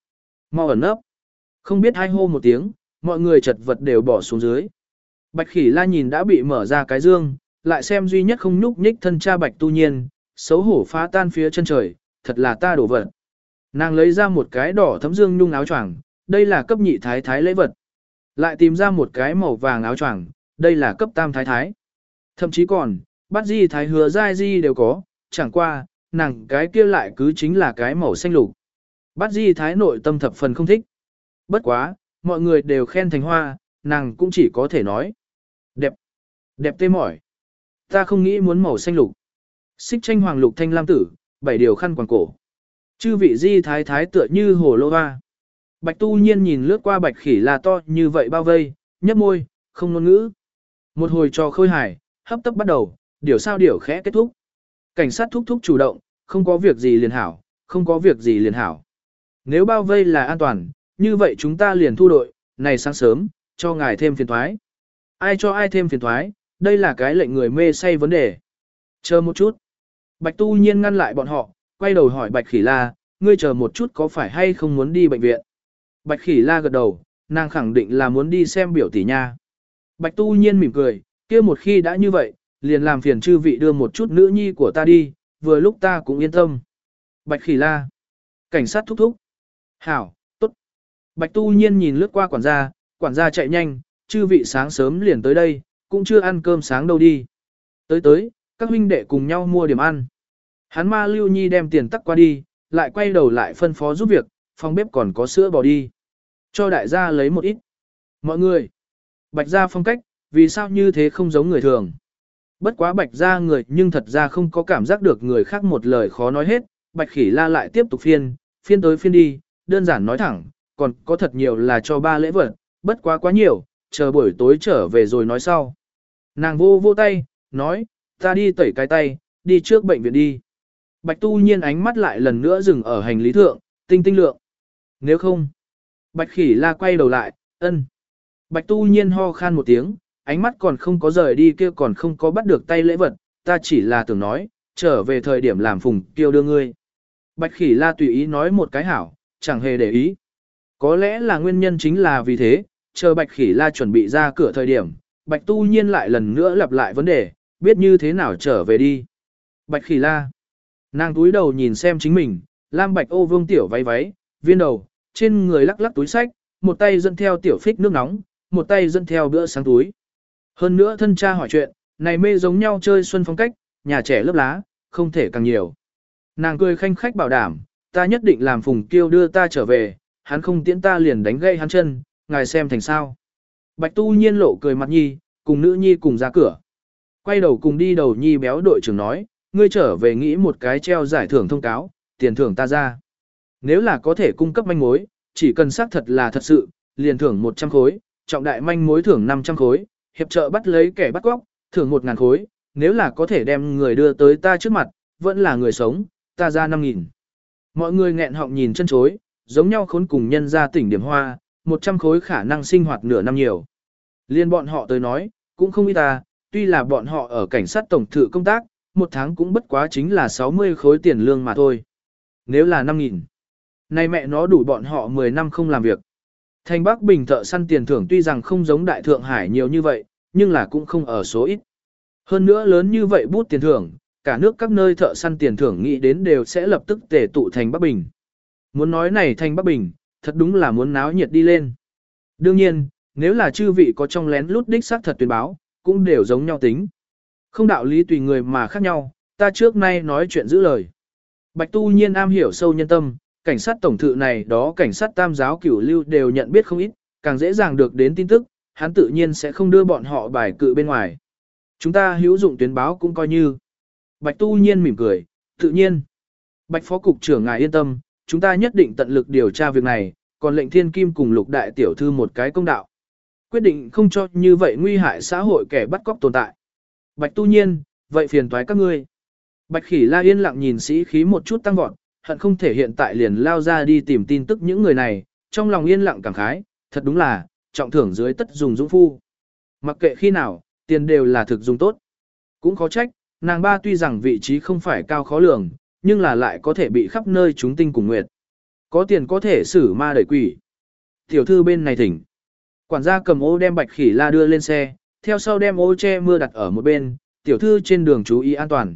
mau ẩn nấp. Không biết hai hô một tiếng, mọi người chật vật đều bỏ xuống dưới. Bạch Khỉ La nhìn đã bị mở ra cái dương, lại xem duy nhất không nhúc nhích thân cha Bạch Tu Nhiên, xấu hổ phá tan phía chân trời, thật là ta đổ vật. Nàng lấy ra một cái đỏ thấm dương nhung áo choàng, đây là cấp nhị thái thái lễ vật. Lại tìm ra một cái màu vàng áo choàng, đây là cấp tam thái thái. Thậm chí còn, Bát Di thái Hứa Giai Di đều có, chẳng qua, nàng cái kia lại cứ chính là cái màu xanh lục. Bát Di thái nội tâm thập phần không thích. Bất quá, mọi người đều khen thành hoa, nàng cũng chỉ có thể nói. Đẹp, đẹp tê mỏi. Ta không nghĩ muốn màu xanh lục. Xích tranh hoàng lục thanh lam tử, 7 điều khăn quàng cổ. Chư vị Di thái thái tựa như hồ lô hoa. Bạch Tu Nhiên nhìn lướt qua Bạch Khỉ La to như vậy bao vây, nhấp môi, không ngôn ngữ. Một hồi trò khôi hài, hấp tấp bắt đầu, điều sao điều khẽ kết thúc. Cảnh sát thúc thúc chủ động, không có việc gì liền hảo, không có việc gì liền hảo. Nếu bao vây là an toàn, như vậy chúng ta liền thu đội, này sáng sớm, cho ngài thêm phiền thoái. Ai cho ai thêm phiền thoái, đây là cái lệnh người mê say vấn đề. Chờ một chút. Bạch Tu Nhiên ngăn lại bọn họ, quay đầu hỏi Bạch Khỉ La, ngươi chờ một chút có phải hay không muốn đi bệnh viện? Bạch Khỉ La gật đầu, nàng khẳng định là muốn đi xem biểu tỷ nha. Bạch Tu Nhiên mỉm cười, kia một khi đã như vậy, liền làm phiền chư vị đưa một chút nữ nhi của ta đi, vừa lúc ta cũng yên tâm. Bạch Khỉ La. Cảnh sát thúc thúc. Hảo, tốt. Bạch Tu Nhiên nhìn lướt qua quản gia chạy nhanh, chư vị sáng sớm liền tới đây, cũng chưa ăn cơm sáng đâu đi. Tới, các huynh đệ cùng nhau mua điểm ăn. Hắn ma Lưu Nhi đem tiền tắc qua đi, lại quay đầu lại phân phó giúp việc, phòng bếp còn có sữa bò đi. Cho đại gia lấy một ít. Mọi người. Bạch gia phong cách, vì sao như thế không giống người thường. Bất quá bạch gia người nhưng thật ra không có cảm giác được người khác một lời khó nói hết. Bạch Khỉ La lại tiếp tục phiên tới phiên đi, đơn giản nói thẳng, còn có thật nhiều là cho ba lễ vật, bất quá nhiều, chờ buổi tối trở về rồi nói sau. Nàng vô tay, nói, ta đi tẩy cái tay, đi trước bệnh viện đi. Bạch Tu Nhiên ánh mắt lại lần nữa dừng ở hành lý thượng, tinh lượng. Nếu không, Bạch Khỉ La quay đầu lại, ân. Bạch Tu Nhiên ho khan một tiếng, ánh mắt còn không có rời đi kia còn không có bắt được tay lễ vật, ta chỉ là tưởng nói, trở về thời điểm làm Phùng Kiêu đưa ngươi. Bạch Khỉ La tùy ý nói một cái hảo, chẳng hề để ý. Có lẽ là nguyên nhân chính là vì thế, chờ Bạch Khỉ La chuẩn bị ra cửa thời điểm, Bạch Tu Nhiên lại lần nữa lặp lại vấn đề, biết như thế nào trở về đi. Bạch Khỉ La. Nàng túi đầu nhìn xem chính mình, lam bạch ô vương tiểu váy, viên đầu, trên người lắc túi sách, một tay dẫn theo tiểu phích nước nóng, một tay dẫn theo bữa sáng túi. Hơn nữa thân cha hỏi chuyện, này mê giống nhau chơi xuân phong cách, nhà trẻ lớp lá, không thể càng nhiều. Nàng cười khanh khách bảo đảm, ta nhất định làm Phùng Kiêu đưa ta trở về, hắn không tiễn ta liền đánh gãy hắn chân, ngài xem thành sao. Bạch Tu Nhiên lộ cười mặt nhi, cùng nữ nhi cùng ra cửa. Quay đầu cùng đi đầu nhi béo đội trưởng nói, ngươi trở về nghĩ một cái treo giải thưởng thông cáo, tiền thưởng ta ra. Nếu là có thể cung cấp manh mối, chỉ cần xác thật là thật sự, liền thưởng 100 khối, trọng đại manh mối thưởng 500 khối, hiệp trợ bắt lấy kẻ bắt cóc, thưởng 1.000 khối, nếu là có thể đem người đưa tới ta trước mặt, vẫn là người sống, ta ra 5.000. Mọi người nghẹn họng nhìn chân chối, giống nhau khốn cùng nhân ra tỉnh điểm hoa, 100 khối khả năng sinh hoạt nửa năm nhiều. Liên bọn họ tới nói, cũng không ít ta, tuy là bọn họ ở cảnh sát tổng thự công tác, một tháng cũng bất quá chính là 60 khối tiền lương mà thôi. Nếu là 5.000, nay mẹ nó đủ bọn họ 10 năm không làm việc. Thành Bắc Bình thợ săn tiền thưởng tuy rằng không giống Đại Thượng Hải nhiều như vậy, nhưng là cũng không ở số ít. Hơn nữa lớn như vậy bút tiền thưởng, cả nước các nơi thợ săn tiền thưởng nghĩ đến đều sẽ lập tức tề tụ thành Bắc Bình. Muốn nói này thành Bắc Bình, thật đúng là muốn náo nhiệt đi lên. Đương nhiên, nếu là chư vị có trong lén lút đích xác thật tuyên báo, cũng đều giống nhau tính. Không đạo lý tùy người mà khác nhau, ta trước nay nói chuyện giữ lời. Bạch Tu Nhiên am hiểu sâu nhân tâm, cảnh sát tổng thự này đó cảnh sát tam giáo cửu lưu đều nhận biết không ít, càng dễ dàng được đến tin tức, hắn tự nhiên sẽ không đưa bọn họ bài cự bên ngoài. Chúng ta hữu dụng tuyến báo cũng coi như. Bạch Tu Nhiên mỉm cười, tự nhiên. Bạch Phó Cục trưởng ngài yên tâm, chúng ta nhất định tận lực điều tra việc này, còn lệnh Thiên Kim cùng Lục Đại Tiểu Thư một cái công đạo. Quyết định không cho như vậy nguy hại xã hội kẻ bắt cóc tồn tại. Bạch Tu Nhiên, vậy phiền toái các ngươi. Bạch Khỉ La yên lặng nhìn sĩ khí một chút tăng vọt, hận không thể hiện tại liền lao ra đi tìm tin tức những người này, trong lòng yên lặng cảm khái, thật đúng là, trọng thưởng dưới tất dùng dũng phu. Mặc kệ khi nào, tiền đều là thực dùng tốt. Cũng khó trách, nàng ba tuy rằng vị trí không phải cao khó lường, nhưng là lại có thể bị khắp nơi chúng tinh cùng nguyệt. Có tiền có thể xử ma đẩy quỷ. Tiểu thư bên này thỉnh. Quản gia cầm ô đem Bạch Khỉ La đưa lên xe, theo sau đem ô che mưa đặt ở một bên, tiểu thư trên đường chú ý an toàn.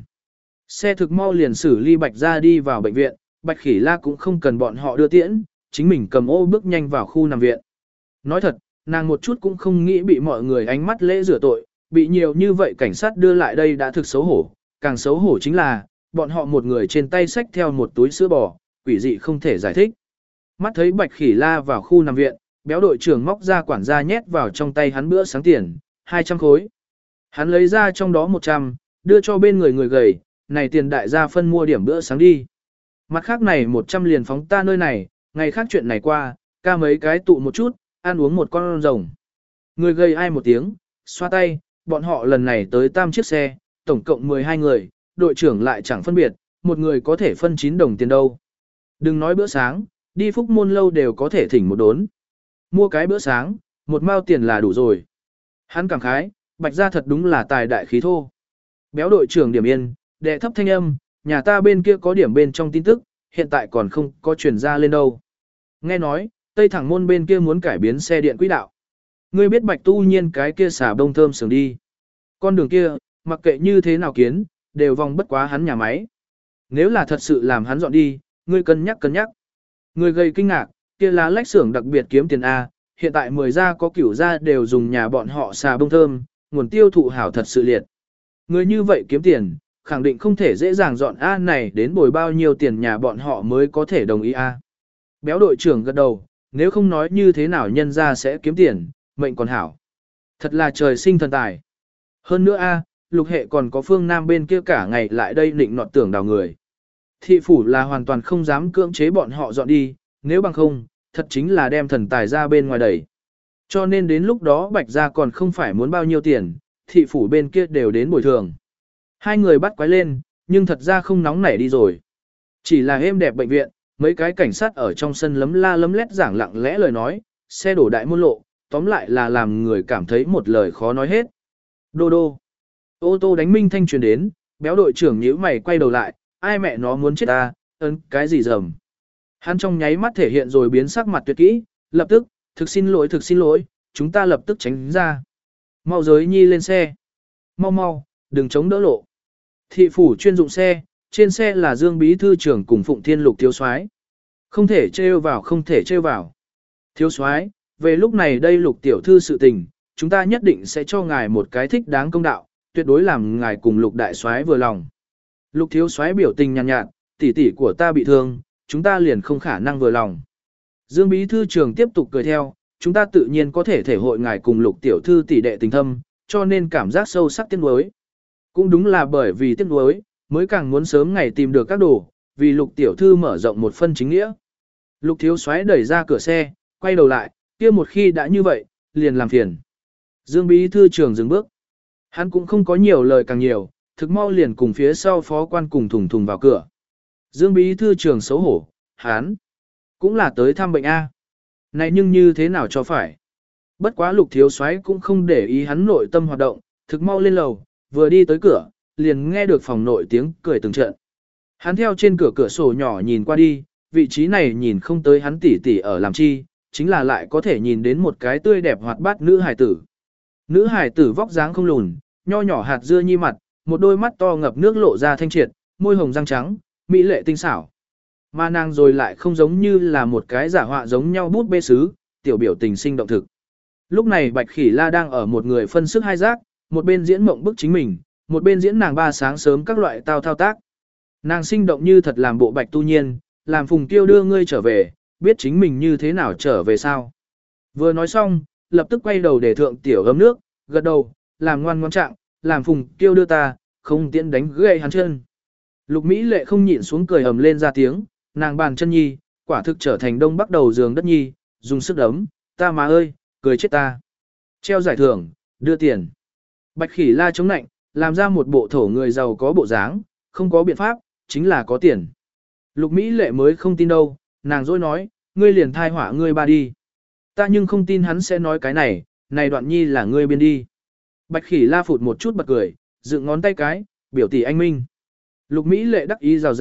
Xe thực mau liền xử ly Bạch ra đi vào bệnh viện, Bạch Khỉ La cũng không cần bọn họ đưa tiễn, chính mình cầm ô bước nhanh vào khu nằm viện. Nói thật, nàng một chút cũng không nghĩ bị mọi người ánh mắt lễ rửa tội, bị nhiều như vậy cảnh sát đưa lại đây đã thực xấu hổ, càng xấu hổ chính là, bọn họ một người trên tay xách theo một túi sữa bò, quỷ dị không thể giải thích. Mắt thấy Bạch Khỉ La vào khu nằm viện, béo đội trưởng móc ra quản gia nhét vào trong tay hắn bữa sáng tiền, 200 khối. Hắn lấy ra trong đó 100, đưa cho bên người người gầy, này tiền đại gia phân mua điểm bữa sáng đi. Mặt khác này 100 liền phóng ta nơi này, ngày khác chuyện này qua, ca mấy cái tụ một chút, ăn uống một con rồng. Người gầy ai một tiếng, xoa tay, bọn họ lần này tới tam chiếc xe, tổng cộng 12 người, đội trưởng lại chẳng phân biệt, một người có thể phân 9 đồng tiền đâu. Đừng nói bữa sáng, đi Phúc Môn lâu đều có thể thỉnh một đốn. Mua cái bữa sáng, một mao tiền là đủ rồi. Hắn cảm khái, Bạch gia thật đúng là tài đại khí thô. Béo đội trưởng điểm yên, đệ thấp thanh âm, nhà ta bên kia có điểm bên trong tin tức, hiện tại còn không có truyền ra lên đâu. Nghe nói, Tây Thẳng Môn bên kia muốn cải biến xe điện quỹ đạo. Ngươi biết Bạch Tu Nhiên cái kia xả bông thơm sướng đi. Con đường kia, mặc kệ như thế nào kiến, đều vòng bất quá hắn nhà máy. Nếu là thật sự làm hắn dọn đi, ngươi cân nhắc cân nhắc. Người gây kinh ngạc, kia lá lách xưởng đặc biệt kiếm tiền A, hiện tại 10 gia có cửu gia đều dùng nhà bọn họ xà bông thơm, nguồn tiêu thụ hảo thật sự liệt. Người như vậy kiếm tiền, khẳng định không thể dễ dàng dọn A này đến bồi bao nhiêu tiền nhà bọn họ mới có thể đồng ý A. Béo đội trưởng gật đầu, nếu không nói như thế nào nhân gia sẽ kiếm tiền, mệnh còn hảo. Thật là trời sinh thần tài. Hơn nữa A, lục hệ còn có phương Nam bên kia cả ngày lại đây định nọt tưởng đào người. Thị phủ là hoàn toàn không dám cưỡng chế bọn họ dọn đi, nếu bằng không, thật chính là đem thần tài ra bên ngoài đẩy. Cho nên đến lúc đó Bạch gia còn không phải muốn bao nhiêu tiền, thị phủ bên kia đều đến bồi thường. Hai người bắt quái lên, nhưng thật ra không nóng nảy đi rồi. Chỉ là êm đẹp bệnh viện, mấy cái cảnh sát ở trong sân lấm la lấm lét giảng lặng lẽ lời nói, xe đổ đại môn lộ, tóm lại là làm người cảm thấy một lời khó nói hết. Đô đô. Ô tô đánh minh thanh truyền đến, béo đội trưởng nhíu mày quay đầu lại, ai mẹ nó muốn chết ta, ấn cái gì dầm. Hắn trong nháy mắt thể hiện rồi biến sắc mặt tuyệt kỹ, lập tức, thực xin lỗi, chúng ta lập tức tránh ra. Mau giới nhi lên xe. Mau, đừng chống đỡ lộ. Thị phủ chuyên dụng xe, trên xe là Dương Bí Thư trưởng cùng Phụng Thiên Lục thiếu soái. Không thể trêu vào. Thiếu soái, về lúc này đây Lục tiểu thư sự tình, chúng ta nhất định sẽ cho ngài một cái thích đáng công đạo, tuyệt đối làm ngài cùng Lục đại soái vừa lòng. Lục thiếu soái biểu tình nhàn nhạt, tỷ tỷ của ta bị thương, chúng ta liền không khả năng vừa lòng. Dương Bí Thư trưởng tiếp tục cười theo, chúng ta tự nhiên có thể thể hội ngài cùng Lục tiểu thư tỷ đệ tình thâm, cho nên cảm giác sâu sắc tiếc nuối. Cũng đúng là bởi vì tiếc nuối, mới càng muốn sớm ngày tìm được các đồ, vì Lục tiểu thư mở rộng một phân chính nghĩa. Lục thiếu soái đẩy ra cửa xe, quay đầu lại, kia một khi đã như vậy, liền làm phiền. Dương Bí Thư trưởng dừng bước. Hắn cũng không có nhiều lời càng nhiều, thực mau liền cùng phía sau phó quan cùng thùng vào cửa. Dương Bí Thư trưởng xấu hổ, hắn cũng là tới thăm bệnh A. Này nhưng như thế nào cho phải. Bất quá Lục thiếu soái cũng không để ý hắn nội tâm hoạt động, thực mau lên lầu, vừa đi tới cửa, liền nghe được phòng nội tiếng cười từng trận. Hắn theo trên cửa sổ nhỏ nhìn qua đi, vị trí này nhìn không tới hắn tỉ tỉ ở làm chi, chính là lại có thể nhìn đến một cái tươi đẹp hoạt bát nữ hài tử. Nữ hài tử vóc dáng không lùn, nho nhỏ hạt dưa nhi mặt, một đôi mắt to ngập nước lộ ra thanh triệt, môi hồng răng trắng, mỹ lệ tinh xảo. Mà nàng rồi lại không giống như là một cái giả họa giống nhau bút bê sứ, tiểu biểu tình sinh động thực. Lúc này Bạch Khỉ La đang ở một người phân sức hai giác, một bên diễn mộng bức chính mình, một bên diễn nàng ba sáng sớm các loại thao tác. Nàng sinh động như thật làm bộ Bạch Tu Nhiên, làm Phùng Tiêu đưa ngươi trở về, biết chính mình như thế nào trở về sao. Vừa nói xong, lập tức quay đầu để thượng tiểu ấm nước, gật đầu, làm ngoan trạng, làm Phùng Tiêu đưa ta, không tiện đánh gãy hắn chân. Lục Mỹ Lệ không nhịn xuống cười ầm lên ra tiếng, nàng bàn chân nhi, quả thực trở thành đông bắc đầu giường đất nhi, dùng sức đấm, ta má ơi, cười chết ta. Treo giải thưởng, đưa tiền. Bạch Khỉ La chống nạnh, làm ra một bộ thổ người giàu có bộ dáng, không có biện pháp, chính là có tiền. Lục Mỹ Lệ mới không tin đâu, nàng dối nói, ngươi liền thai hỏa ngươi ba đi. Ta nhưng không tin hắn sẽ nói cái này đoạn nhi là ngươi biên đi. Bạch Khỉ La phụt một chút bật cười, dựng ngón tay cái, biểu tỷ anh minh. Lục Mỹ Lệ đắc ý rào rạt,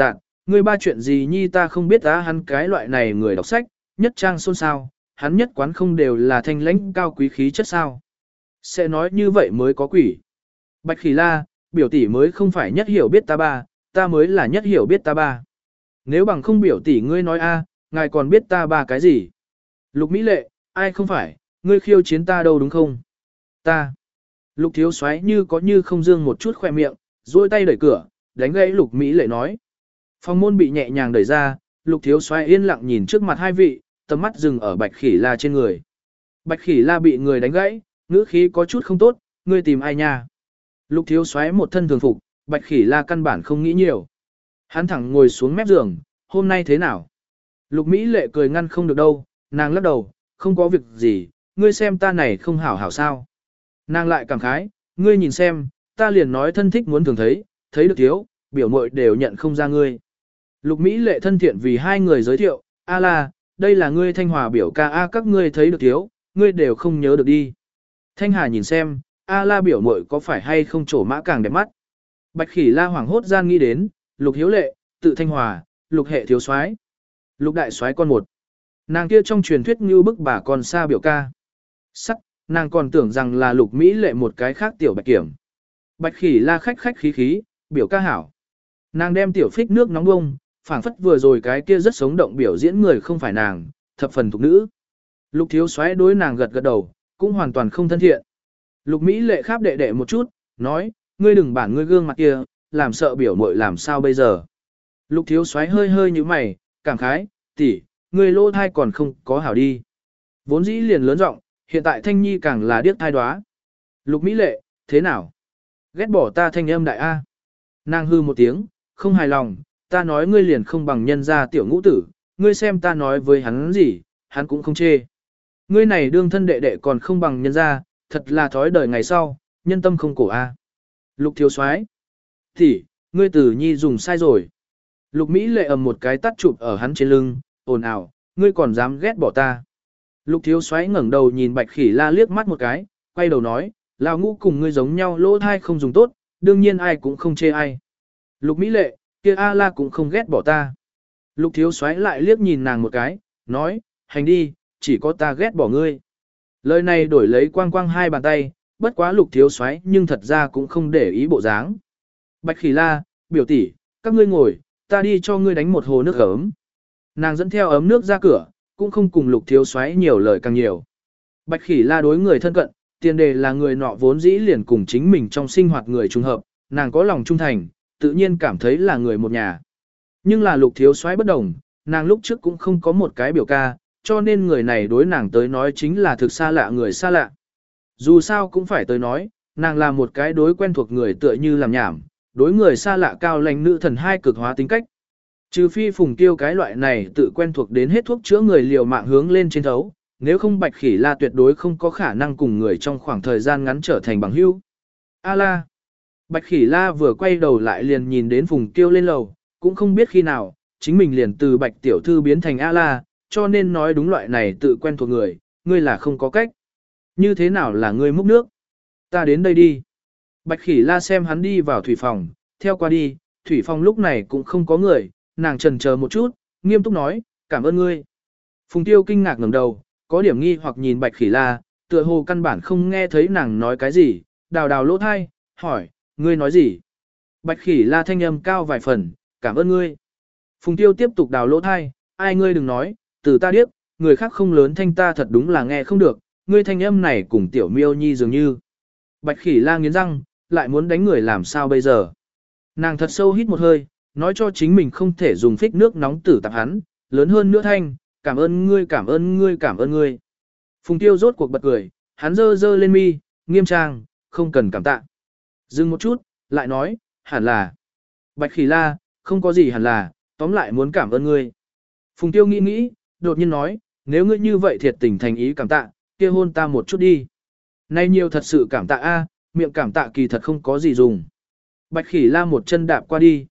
ngươi ba chuyện gì nhi ta không biết á, hắn cái loại này người đọc sách, nhất trang xôn xao, hắn nhất quán không đều là thanh lãnh cao quý khí chất sao. Sẽ nói như vậy mới có quỷ. Bạch Khỉ La, biểu tỷ mới không phải nhất hiểu biết ta ba, ta mới là nhất hiểu biết ta ba. Nếu bằng không biểu tỷ ngươi nói a, ngài còn biết ta ba cái gì? Lục Mỹ Lệ, ai không phải, ngươi khiêu chiến ta đâu đúng không? Ta. Lục Thiếu Soái như có như không dương một chút khoe miệng, duỗi tay đẩy cửa, đánh gãy Lục Mỹ Lệ nói. Phòng môn bị nhẹ nhàng đẩy ra, Lục Thiếu Soái yên lặng nhìn trước mặt hai vị, tầm mắt dừng ở Bạch Khỉ La trên người. Bạch Khỉ La bị người đánh gãy, ngữ khí có chút không tốt, ngươi tìm ai nha? Lục Thiếu Soái một thân thường phục, Bạch Khỉ La căn bản không nghĩ nhiều. Hắn thẳng ngồi xuống mép giường, hôm nay thế nào? Lục Mỹ Lệ cười ngăn không được đâu, nàng lắc đầu, không có việc gì, ngươi xem ta này không hảo hảo sao. Nàng lại cảm khái, ngươi nhìn xem, ta liền nói thân thích muốn thường thấy, thấy được thiếu, biểu muội đều nhận không ra ngươi. Lục Mỹ Lệ thân thiện vì hai người giới thiệu, a la, đây là ngươi Thanh Hòa biểu ca a, các ngươi thấy được thiếu, ngươi đều không nhớ được đi. Thanh Hà nhìn xem, a la biểu muội có phải hay không trổ mã càng đẹp mắt. Bạch Khỉ La hoảng hốt gian nghĩ đến, Lục Hiếu Lệ, tự Thanh Hòa, Lục hệ thiếu soái, Lục đại soái con một. Nàng kia trong truyền thuyết như bức bà con xa biểu ca. Sắc, nàng còn tưởng rằng là Lục Mỹ Lệ một cái khác tiểu Bạch Kiểm. Bạch Khỉ La khách khách khí khí, biểu ca hảo. Nàng đem tiểu phích nước nóng bông, phảng phất vừa rồi cái kia rất sống động biểu diễn người không phải nàng, thập phần thục nữ. Lục thiếu soái đối nàng gật gật đầu, cũng hoàn toàn không thân thiện. Lục Mỹ Lệ kháp đệ đệ một chút, nói, ngươi đừng bản ngươi gương mặt kia, làm sợ biểu muội làm sao bây giờ. Lục thiếu soái hơi hơi như mày, cảm khái, tỷ, ngươi lô thai còn không có hảo đi. Vốn dĩ liền lớn giọng, hiện tại Thanh Nhi càng là điếc thai đoá. Lục Mỹ Lệ, thế nào? Ghét bỏ ta thanh âm đại A. Nàng hư một tiếng, không hài lòng, ta nói ngươi liền không bằng nhân gia tiểu ngũ tử, ngươi xem ta nói với hắn gì, hắn cũng không chê. Ngươi này đương thân đệ đệ còn không bằng nhân gia, thật là thói đời ngày sau, nhân tâm không cổ A. Lục thiếu soái, thì, ngươi tử nhi dùng sai rồi. Lục Mỹ Lệ ầm một cái tắt chụp ở hắn trên lưng, ồn ào, ngươi còn dám ghét bỏ ta. Lục thiếu soái ngẩng đầu nhìn Bạch Khỉ La liếc mắt một cái, quay đầu nói, lão ngũ cùng ngươi giống nhau lỗ thai không dùng tốt, đương nhiên ai cũng không chê ai. Lục Mỹ Lệ, kia A La cũng không ghét bỏ ta. Lục thiếu soái lại liếc nhìn nàng một cái, nói, hành đi, chỉ có ta ghét bỏ ngươi. Lời này đổi lấy quang quang hai bàn tay, bất quá lục thiếu soái nhưng thật ra cũng không để ý bộ dáng. Bạch Khỉ La, biểu tỷ, các ngươi ngồi, ta đi cho ngươi đánh một hồ nước ấm. Nàng dẫn theo ấm nước ra cửa, cũng không cùng lục thiếu soái nhiều lời càng nhiều. Bạch Khỉ La đối người thân cận, tiền đề là người nọ vốn dĩ liền cùng chính mình trong sinh hoạt người trùng hợp, nàng có lòng trung thành, tự nhiên cảm thấy là người một nhà. Nhưng là lục thiếu soái bất đồng, nàng lúc trước cũng không có một cái biểu ca, cho nên người này đối nàng tới nói chính là thực xa lạ người xa lạ. Dù sao cũng phải tới nói, nàng là một cái đối quen thuộc người tựa như làm nhảm, đối người xa lạ cao lãnh nữ thần hai cực hóa tính cách. Trừ phi Phùng Tiêu cái loại này tự quen thuộc đến hết thuốc chữa người liều mạng hướng lên trên thấu, nếu không Bạch Khỉ La tuyệt đối không có khả năng cùng người trong khoảng thời gian ngắn trở thành bằng hữu. A la. Bạch Khỉ La vừa quay đầu lại liền nhìn đến Phùng Tiêu lên lầu, cũng không biết khi nào, chính mình liền từ Bạch Tiểu Thư biến thành A la, cho nên nói đúng loại này tự quen thuộc người, ngươi là không có cách. Như thế nào là ngươi múc nước? Ta đến đây đi. Bạch Khỉ La xem hắn đi vào thủy phòng, theo qua đi, thủy phòng lúc này cũng không có người, nàng chần chờ một chút, nghiêm túc nói, cảm ơn ngươi. Phùng Tiêu kinh ngạc ngẩng đầu, có điểm nghi hoặc nhìn Bạch Khỉ La, tựa hồ căn bản không nghe thấy nàng nói cái gì, đào đào lỗ thai, hỏi, ngươi nói gì? Bạch Khỉ La thanh âm cao vài phần, cảm ơn ngươi. Phùng Tiêu tiếp tục đào lỗ thai, ai ngươi đừng nói, từ ta điếc, người khác không lớn thanh ta thật đúng là nghe không được, ngươi thanh âm này cùng tiểu miêu nhi dường như. Bạch Khỉ La nghiến răng, lại muốn đánh người làm sao bây giờ? Nàng thật sâu hít một hơi, nói cho chính mình không thể dùng phích nước nóng tử tạp hắn, lớn hơn nữa thanh, cảm ơn ngươi cảm ơn ngươi cảm ơn ngươi. Phùng Tiêu rốt cuộc bật cười, hắn dơ dơ lên mi, nghiêm trang, không cần cảm tạ. Dừng một chút, lại nói, hẳn là. Bạch Khỉ La, không có gì hẳn là, tóm lại muốn cảm ơn ngươi. Phùng Tiêu nghĩ nghĩ, đột nhiên nói, nếu ngươi như vậy thiệt tình thành ý cảm tạ, kia hôn ta một chút đi. Nay nhiều thật sự cảm tạ a, miệng cảm tạ kỳ thật không có gì dùng. Bạch Khỉ La một chân đạp qua đi,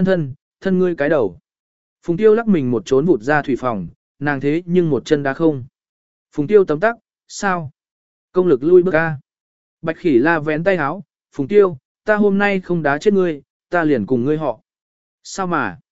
thân ngươi cái đầu. Phùng Tiêu lắc mình một trốn vụt ra thủy phòng, nàng thế nhưng một chân đá không. Phùng Tiêu tấm tắc, sao? Công lực lui bước a. Bạch Khỉ La vén tay áo, Phùng Tiêu, ta hôm nay không đá chết ngươi, ta liền cùng ngươi họ. Sao mà?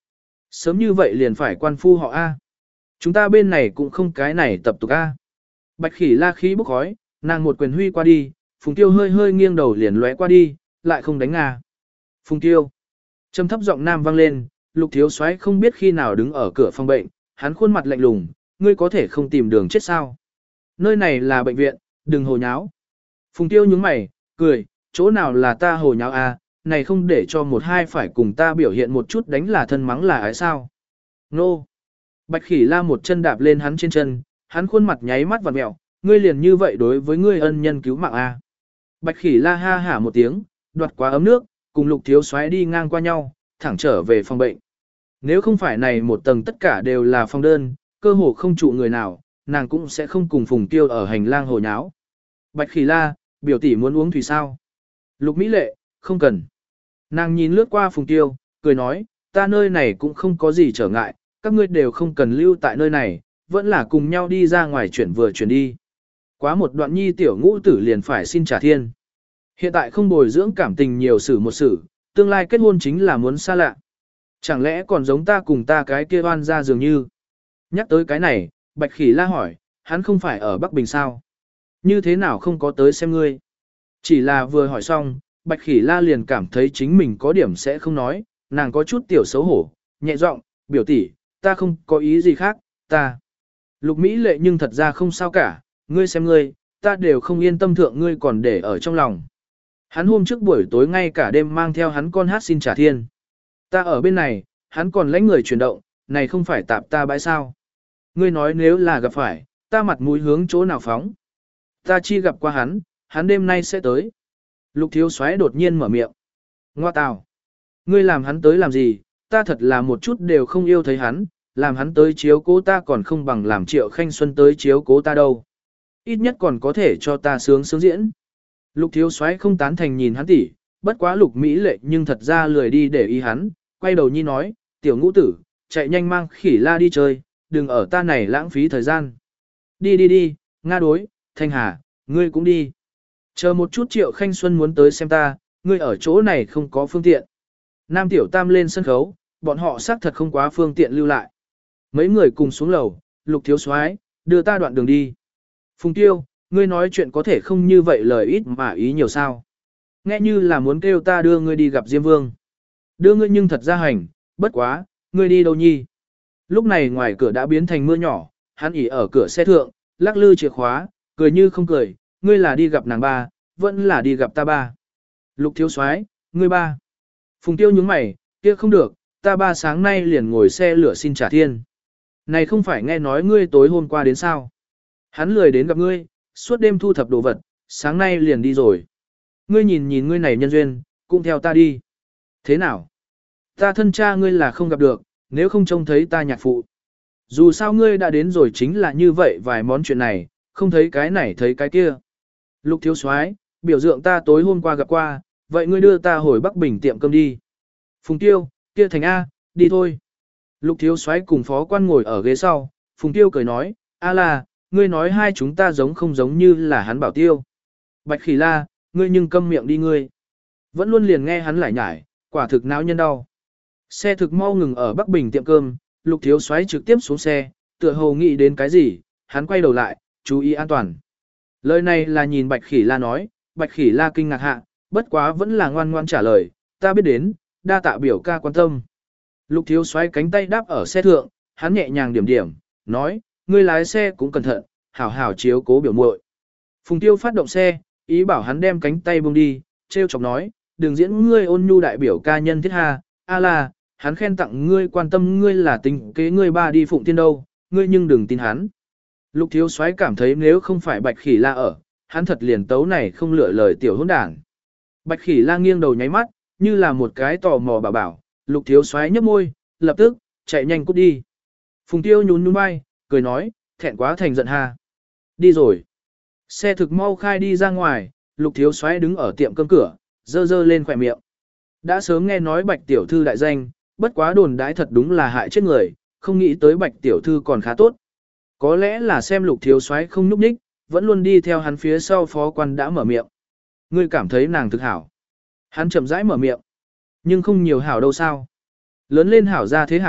Sớm như vậy liền phải quan phu họ A. Chúng ta bên này cũng không cái này tập tục A. Bạch khỉ la khí bốc khói, nàng một quyền huy qua đi, Phùng Tiêu hơi hơi nghiêng đầu liền lóe qua đi, lại không đánh Nga. Phùng Tiêu. Trầm thấp giọng nam vang lên, Lục Thiếu Soái không biết khi nào đứng ở cửa phòng bệnh, hắn khuôn mặt lạnh lùng, ngươi có thể không tìm đường chết sao? Nơi này là bệnh viện, đừng hồ nháo. Phùng Tiêu nhướng mày, cười, chỗ nào là ta hồ nháo à, này không để cho một hai phải cùng ta biểu hiện một chút đánh là thân mắng là ái sao? Nô. Bạch khỉ la một chân đạp lên hắn trên chân, hắn khuôn mặt nháy mắt vặn mẹo, ngươi liền như vậy đối với ngươi ân nhân cứu mạng à. Bạch khỉ la ha hả một tiếng, đoạt quá ấm nước, cùng Lục Thiếu Soái đi ngang qua nhau, thẳng trở về phòng bệnh. Nếu không phải này một tầng tất cả đều là phòng đơn, cơ hồ không trụ người nào, nàng cũng sẽ không cùng Phùng Tiêu ở hành lang hồ nháo. Bạch khỉ la, biểu tỷ muốn uống thủy sao? Lục Mỹ Lệ, không cần. Nàng nhìn lướt qua Phùng Tiêu, cười nói, ta nơi này cũng không có gì trở ngại, các ngươi đều không cần lưu tại nơi này, vẫn là cùng nhau đi ra ngoài chuyển vừa chuyển đi. Quá một đoạn nhi tiểu ngũ tử liền phải xin trả thiên. Hiện tại không bồi dưỡng cảm tình nhiều xử một xử, tương lai kết hôn chính là muốn xa lạ. Chẳng lẽ còn giống ta cùng ta cái kia oan ra dường như. Nhắc tới cái này, Bạch khỉ la hỏi, hắn không phải ở Bắc Bình sao? Như thế nào không có tới xem ngươi? Chỉ là vừa hỏi xong, Bạch khỉ la liền cảm thấy chính mình có điểm sẽ không nói, nàng có chút tiểu xấu hổ, nhẹ giọng, biểu tỷ, ta không có ý gì khác, ta. Lục Mỹ Lệ nhưng thật ra không sao cả, ngươi xem ngươi, ta đều không yên tâm thượng ngươi còn để ở trong lòng. Hắn hôm trước buổi tối ngay cả đêm mang theo hắn con hát xin trả thiên. Ta ở bên này, hắn còn lãnh người chuyển động, này không phải tạp ta bãi sao. Ngươi nói nếu là gặp phải, ta mặt mũi hướng chỗ nào phóng. Ta chi gặp qua hắn, hắn đêm nay sẽ tới. Lục Thiếu Soái đột nhiên mở miệng. Ngoa tào. Ngươi làm hắn tới làm gì, ta thật là một chút đều không yêu thấy hắn, làm hắn tới chiếu cố ta còn không bằng làm Triệu Khanh Xuân tới chiếu cố ta đâu. Ít nhất còn có thể cho ta sướng sướng diễn. Lục Thiếu Soái không tán thành nhìn hắn tỉ, bất quá Lục Mỹ Lệ nhưng thật ra lười đi để ý hắn, quay đầu nhi nói, tiểu ngũ tử, chạy nhanh mang khỉ la đi chơi, đừng ở ta này lãng phí thời gian. Đi đi đi, Nga đối, Thanh Hà, ngươi cũng đi. Chờ một chút Triệu Khanh Xuân muốn tới xem ta, ngươi ở chỗ này không có phương tiện. Nam Tiểu Tam lên sân khấu, bọn họ xác thật không quá phương tiện lưu lại. Mấy người cùng xuống lầu, Lục Thiếu Soái đưa ta đoạn đường đi. Phùng Tiêu, ngươi nói chuyện có thể không như vậy lời ít mà ý nhiều sao. Nghe như là muốn kêu ta đưa ngươi đi gặp Diêm Vương. Đưa ngươi nhưng thật ra hành, bất quá, ngươi đi đâu nhi. Lúc này ngoài cửa đã biến thành mưa nhỏ, hắn ỉ ở cửa xe thượng, lắc lư chìa khóa, cười như không cười, ngươi là đi gặp nàng ba, vẫn là đi gặp ta ba. Lục Thiếu Soái, ngươi ba. Phùng Tiêu nhướng mày, kia không được, ta ba sáng nay liền ngồi xe lửa xin trả thiên. Này không phải nghe nói ngươi tối hôm qua đến sao. Hắn lười đến gặp ngươi, suốt đêm thu thập đồ vật, sáng nay liền đi rồi. Ngươi nhìn nhìn ngươi này nhân duyên, cũng theo ta đi. Thế nào? Ta thân cha ngươi là không gặp được, nếu không trông thấy ta nhạc phụ. Dù sao ngươi đã đến rồi chính là như vậy vài món chuyện này, không thấy cái này thấy cái kia. Lục Thiếu Soái, biểu tượng ta tối hôm qua gặp qua, vậy ngươi đưa ta hồi Bắc Bình tiệm cơm đi. Phùng Tiêu, kia thành A, đi thôi. Lục Thiếu Soái cùng phó quan ngồi ở ghế sau, Phùng Tiêu cười nói, a là, ngươi nói hai chúng ta giống không giống như là hắn bảo Tiêu. Bạch khỉ la, ngươi nhưng câm miệng đi ngươi. Vẫn luôn liền nghe hắn lải nhải, quả thực não nhân đau. Xe thực mau ngừng ở Bắc Bình tiệm cơm, Lục Thiếu Soái trực tiếp xuống xe, tựa hồ nghĩ đến cái gì, hắn quay đầu lại, chú ý an toàn. Lời này là nhìn Bạch khỉ la nói, Bạch khỉ la kinh ngạc hạ, bất quá vẫn là ngoan ngoan trả lời, ta biết đến, đa tạ biểu ca quan tâm. Lục Thiếu Soái cánh tay đáp ở xe thượng, hắn nhẹ nhàng điểm điểm, nói, ngươi lái xe cũng cẩn thận, hảo hảo chiếu cố biểu muội. Phùng Tiêu phát động xe, ý bảo hắn đem cánh tay buông đi, trêu chọc nói, đừng diễn ngươi ôn nhu đại biểu ca nhân thiết ha, a là, hắn khen tặng ngươi quan tâm ngươi là tình kế ngươi ba đi phụng tiên đâu, ngươi nhưng đừng tin hắn. Lục Thiếu Soái cảm thấy nếu không phải Bạch khỉ la ở, hắn thật liền tấu này không lựa lời tiểu hỗn đảng. Bạch khỉ la nghiêng đầu nháy mắt, như là một cái tò mò bảo bảo, Lục Thiếu Soái nhếch môi, lập tức, chạy nhanh cút đi. Phùng Tiêu nhún nhún vai, cười nói, thẹn quá thành giận ha. Đi rồi. Xe thực mau khai đi ra ngoài, Lục Thiếu Soái đứng ở tiệm cơm cửa, dơ dơ lên khỏe miệng. Đã sớm nghe nói Bạch tiểu thư đại danh, bất quá đồn đãi thật đúng là hại chết người, không nghĩ tới Bạch tiểu thư còn khá tốt. Có lẽ là xem Lục Thiếu Soái không nhúc nhích, vẫn luôn đi theo hắn phía sau phó quan đã mở miệng. Ngươi cảm thấy nàng thực hảo. Hắn chậm rãi mở miệng. Nhưng không nhiều hảo đâu sao. Lớn lên hảo ra thế hảo,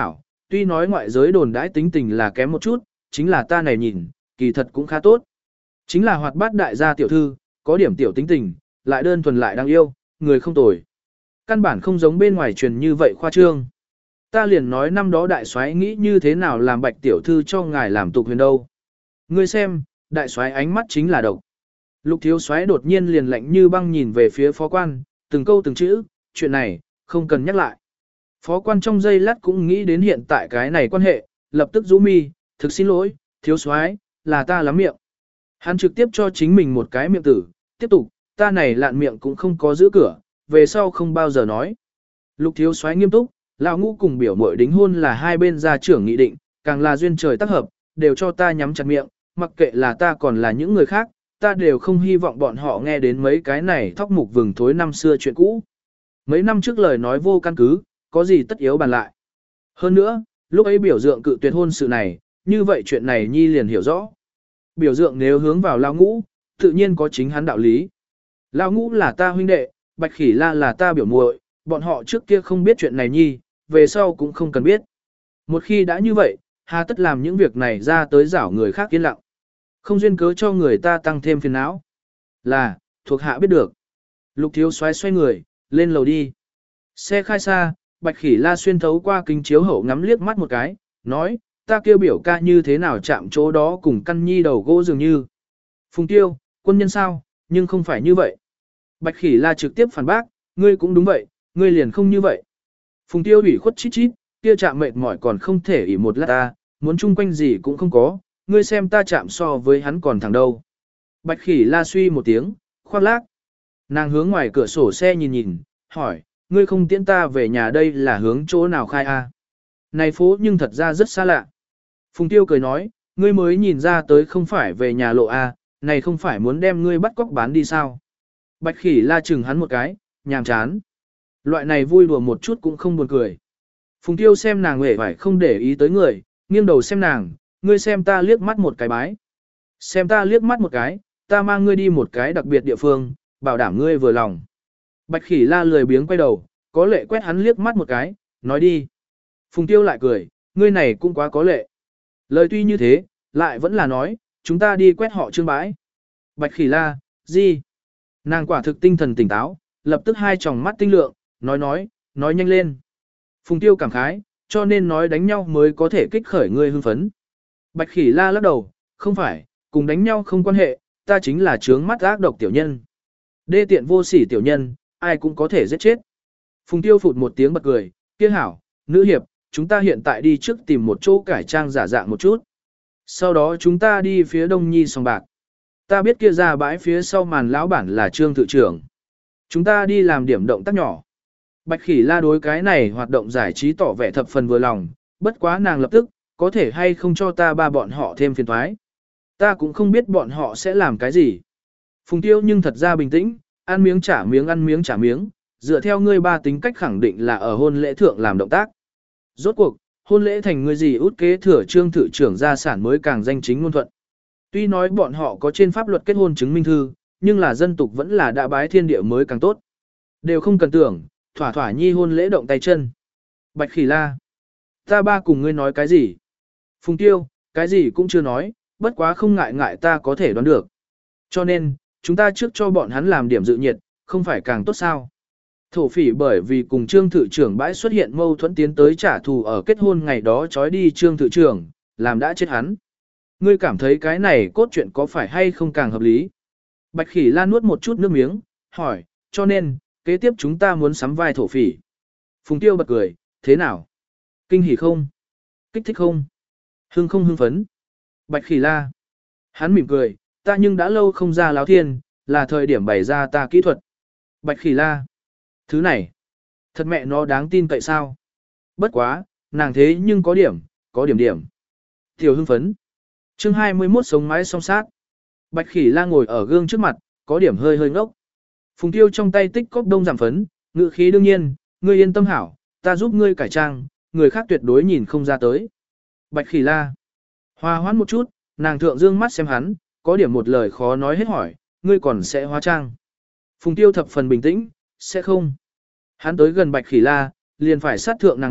tuy nói ngoại giới đồn đãi tính tình là kém một chút, chính là ta này nhìn, kỳ thật cũng khá tốt. Chính là hoạt bát đại gia tiểu thư, có điểm tiểu tính tình, lại đơn thuần lại đáng yêu, người không tồi. Căn bản không giống bên ngoài truyền như vậy khoa trương. Ta liền nói năm đó đại soái nghĩ như thế nào làm bạch tiểu thư cho ngài làm tục huyền đâu. Ngươi xem, đại soái ánh mắt chính là độc. Lục thiếu soái đột nhiên liền lạnh như băng nhìn về phía phó quan, từng câu từng chữ, chuyện này, không cần nhắc lại. Phó quan trong giây lát cũng nghĩ đến hiện tại cái này quan hệ, lập tức rũ mi, thực xin lỗi, thiếu soái, là ta lắm miệng. Hắn trực tiếp cho chính mình một cái miệng tử, tiếp tục, ta này lạn miệng cũng không có giữ cửa, về sau không bao giờ nói. Lục thiếu soái nghiêm túc, lão ngũ cùng biểu muội đính hôn là hai bên gia trưởng nghị định, càng là duyên trời tác hợp, đều cho ta nhắm chặt miệng, mặc kệ là ta còn là những người khác, ta đều không hy vọng bọn họ nghe đến mấy cái này thóc mục vừng thối năm xưa chuyện cũ. Mấy năm trước lời nói vô căn cứ, có gì tất yếu bàn lại. Hơn nữa, lúc ấy biểu dượng cự tuyệt hôn sự này, như vậy chuyện này nhi liền hiểu rõ. Biểu dượng nếu hướng vào lão ngũ, tự nhiên có chính hắn đạo lý. Lão ngũ là ta huynh đệ, Bạch Khỉ La là ta biểu muội, bọn họ trước kia không biết chuyện này nhi, về sau cũng không cần biết. Một khi đã như vậy, hà tất làm những việc này ra tới giảo người khác yên lặng. Không duyên cớ cho người ta tăng thêm phiền não. Là, thuộc hạ biết được. Lục thiếu xoay người, lên lầu đi. Xe khai xa, Bạch Khỉ La xuyên thấu qua kính chiếu hậu ngắm liếc mắt một cái, nói, ta kêu biểu ca như thế nào chạm chỗ đó cùng căn nhi đầu gỗ dường như. Phùng Tiêu, quân nhân sao, nhưng không phải như vậy. Bạch Khỉ La trực tiếp phản bác, ngươi cũng đúng vậy, ngươi liền không như vậy. Phùng Tiêu ủy khuất chít chít, kia chạm mệt mỏi còn không thể ỉ một lát ta, muốn chung quanh gì cũng không có, ngươi xem ta chạm so với hắn còn thẳng đâu. Bạch Khỉ La suy một tiếng, khoác lác. Nàng hướng ngoài cửa sổ xe nhìn nhìn, hỏi, ngươi không tiễn ta về nhà đây là hướng chỗ nào khai a? Này phố nhưng thật ra rất xa lạ. Phùng Tiêu cười nói, ngươi mới nhìn ra tới không phải về nhà lộ a, này không phải muốn đem ngươi bắt cóc bán đi sao? Bạch Khỉ La chừng hắn một cái, nhàm chán. Loại này vui đùa một chút cũng không buồn cười. Phùng Tiêu xem nàng hề phải không để ý tới người, nghiêng đầu xem nàng, ngươi xem ta liếc mắt một cái bái. Xem ta liếc mắt một cái, ta mang ngươi đi một cái đặc biệt địa phương, bảo đảm ngươi vừa lòng. Bạch Khỉ La lười biếng quay đầu, có lệ quét hắn liếc mắt một cái, nói đi. Phùng Tiêu lại cười, ngươi này cũng quá có lệ. Lời tuy như thế, lại vẫn là nói, chúng ta đi quét họ trương bãi. Bạch Khỉ La, gì? Nàng quả thực tinh thần tỉnh táo, lập tức hai tròng mắt tinh lượng, nói nhanh lên. Phùng Tiêu cảm khái, cho nên nói đánh nhau mới có thể kích khởi ngươi hưng phấn. Bạch Khỉ La lắc đầu, không phải, cùng đánh nhau không quan hệ, ta chính là trướng mắt ác độc tiểu nhân. Đê tiện vô sỉ tiểu nhân, ai cũng có thể giết chết. Phùng Tiêu phụt một tiếng bật cười, kia hảo, nữ hiệp, chúng ta hiện tại đi trước tìm một chỗ cải trang giả dạng một chút. Sau đó chúng ta đi phía đông nhi sòng bạc. Ta biết kia ra bãi phía sau màn lão bản là Trương Thự trưởng. Chúng ta đi làm điểm động tác nhỏ. Bạch Khỉ La đối cái này hoạt động giải trí tỏ vẻ thập phần vừa lòng, bất quá nàng lập tức, có thể hay không cho ta ba bọn họ thêm phiền toái. Ta cũng không biết bọn họ sẽ làm cái gì. Phùng Tiêu nhưng thật ra bình tĩnh, ăn miếng trả miếng ăn miếng trả miếng, dựa theo ngươi ba tính cách khẳng định là ở hôn lễ thượng làm động tác. Rốt cuộc, hôn lễ thành người gì út kế thừa Trương Thự trưởng gia sản mới càng danh chính ngôn thuận. Tuy nói bọn họ có trên pháp luật kết hôn chứng minh thư, nhưng là dân tục vẫn là đã bái thiên địa mới càng tốt. Đều không cần tưởng, thỏa thỏa nhi hôn lễ động tay chân. Bạch Khỉ La, ta ba cùng ngươi nói cái gì? Phùng Tiêu, cái gì cũng chưa nói, bất quá không ngại ngại ta có thể đoán được. Cho nên, chúng ta trước cho bọn hắn làm điểm dự nhiệt, không phải càng tốt sao? Thổ phỉ bởi vì cùng Trương Thự trưởng bãi xuất hiện mâu thuẫn tiến tới trả thù ở kết hôn ngày đó trói đi Trương Thự trưởng, làm đã chết hắn. Ngươi cảm thấy cái này cốt truyện có phải hay không càng hợp lý? Bạch Khỉ La nuốt một chút nước miếng, hỏi, cho nên, kế tiếp chúng ta muốn sắm vai thổ phỉ. Phùng Tiêu bật cười, thế nào? Kinh hỉ không? Kích thích không? Hưng không hưng phấn? Bạch Khỉ La. Hắn mỉm cười, ta nhưng đã lâu không ra láo thiên, là thời điểm bày ra ta kỹ thuật. Bạch Khỉ La. Thứ này, thật mẹ nó đáng tin cậy sao? Bất quá, nàng thế nhưng có điểm điểm. Tiểu hưng phấn. Chương 21 sống mái song sát. Bạch Khỉ La ngồi ở gương trước mặt, có điểm hơi ngốc. Phùng Tiêu trong tay tích cốc đông giảm phấn, ngữ khí đương nhiên, ngươi yên tâm hảo, ta giúp ngươi cải trang, người khác tuyệt đối nhìn không ra tới. Bạch Khỉ La. Hòa hoãn một chút, nàng thượng dương mắt xem hắn, có điểm một lời khó nói hết hỏi, ngươi còn sẽ hóa trang. Phùng Tiêu thập phần bình tĩnh, sẽ không. Hắn tới gần Bạch Khỉ La, liền phải sát thượng nàng mặt,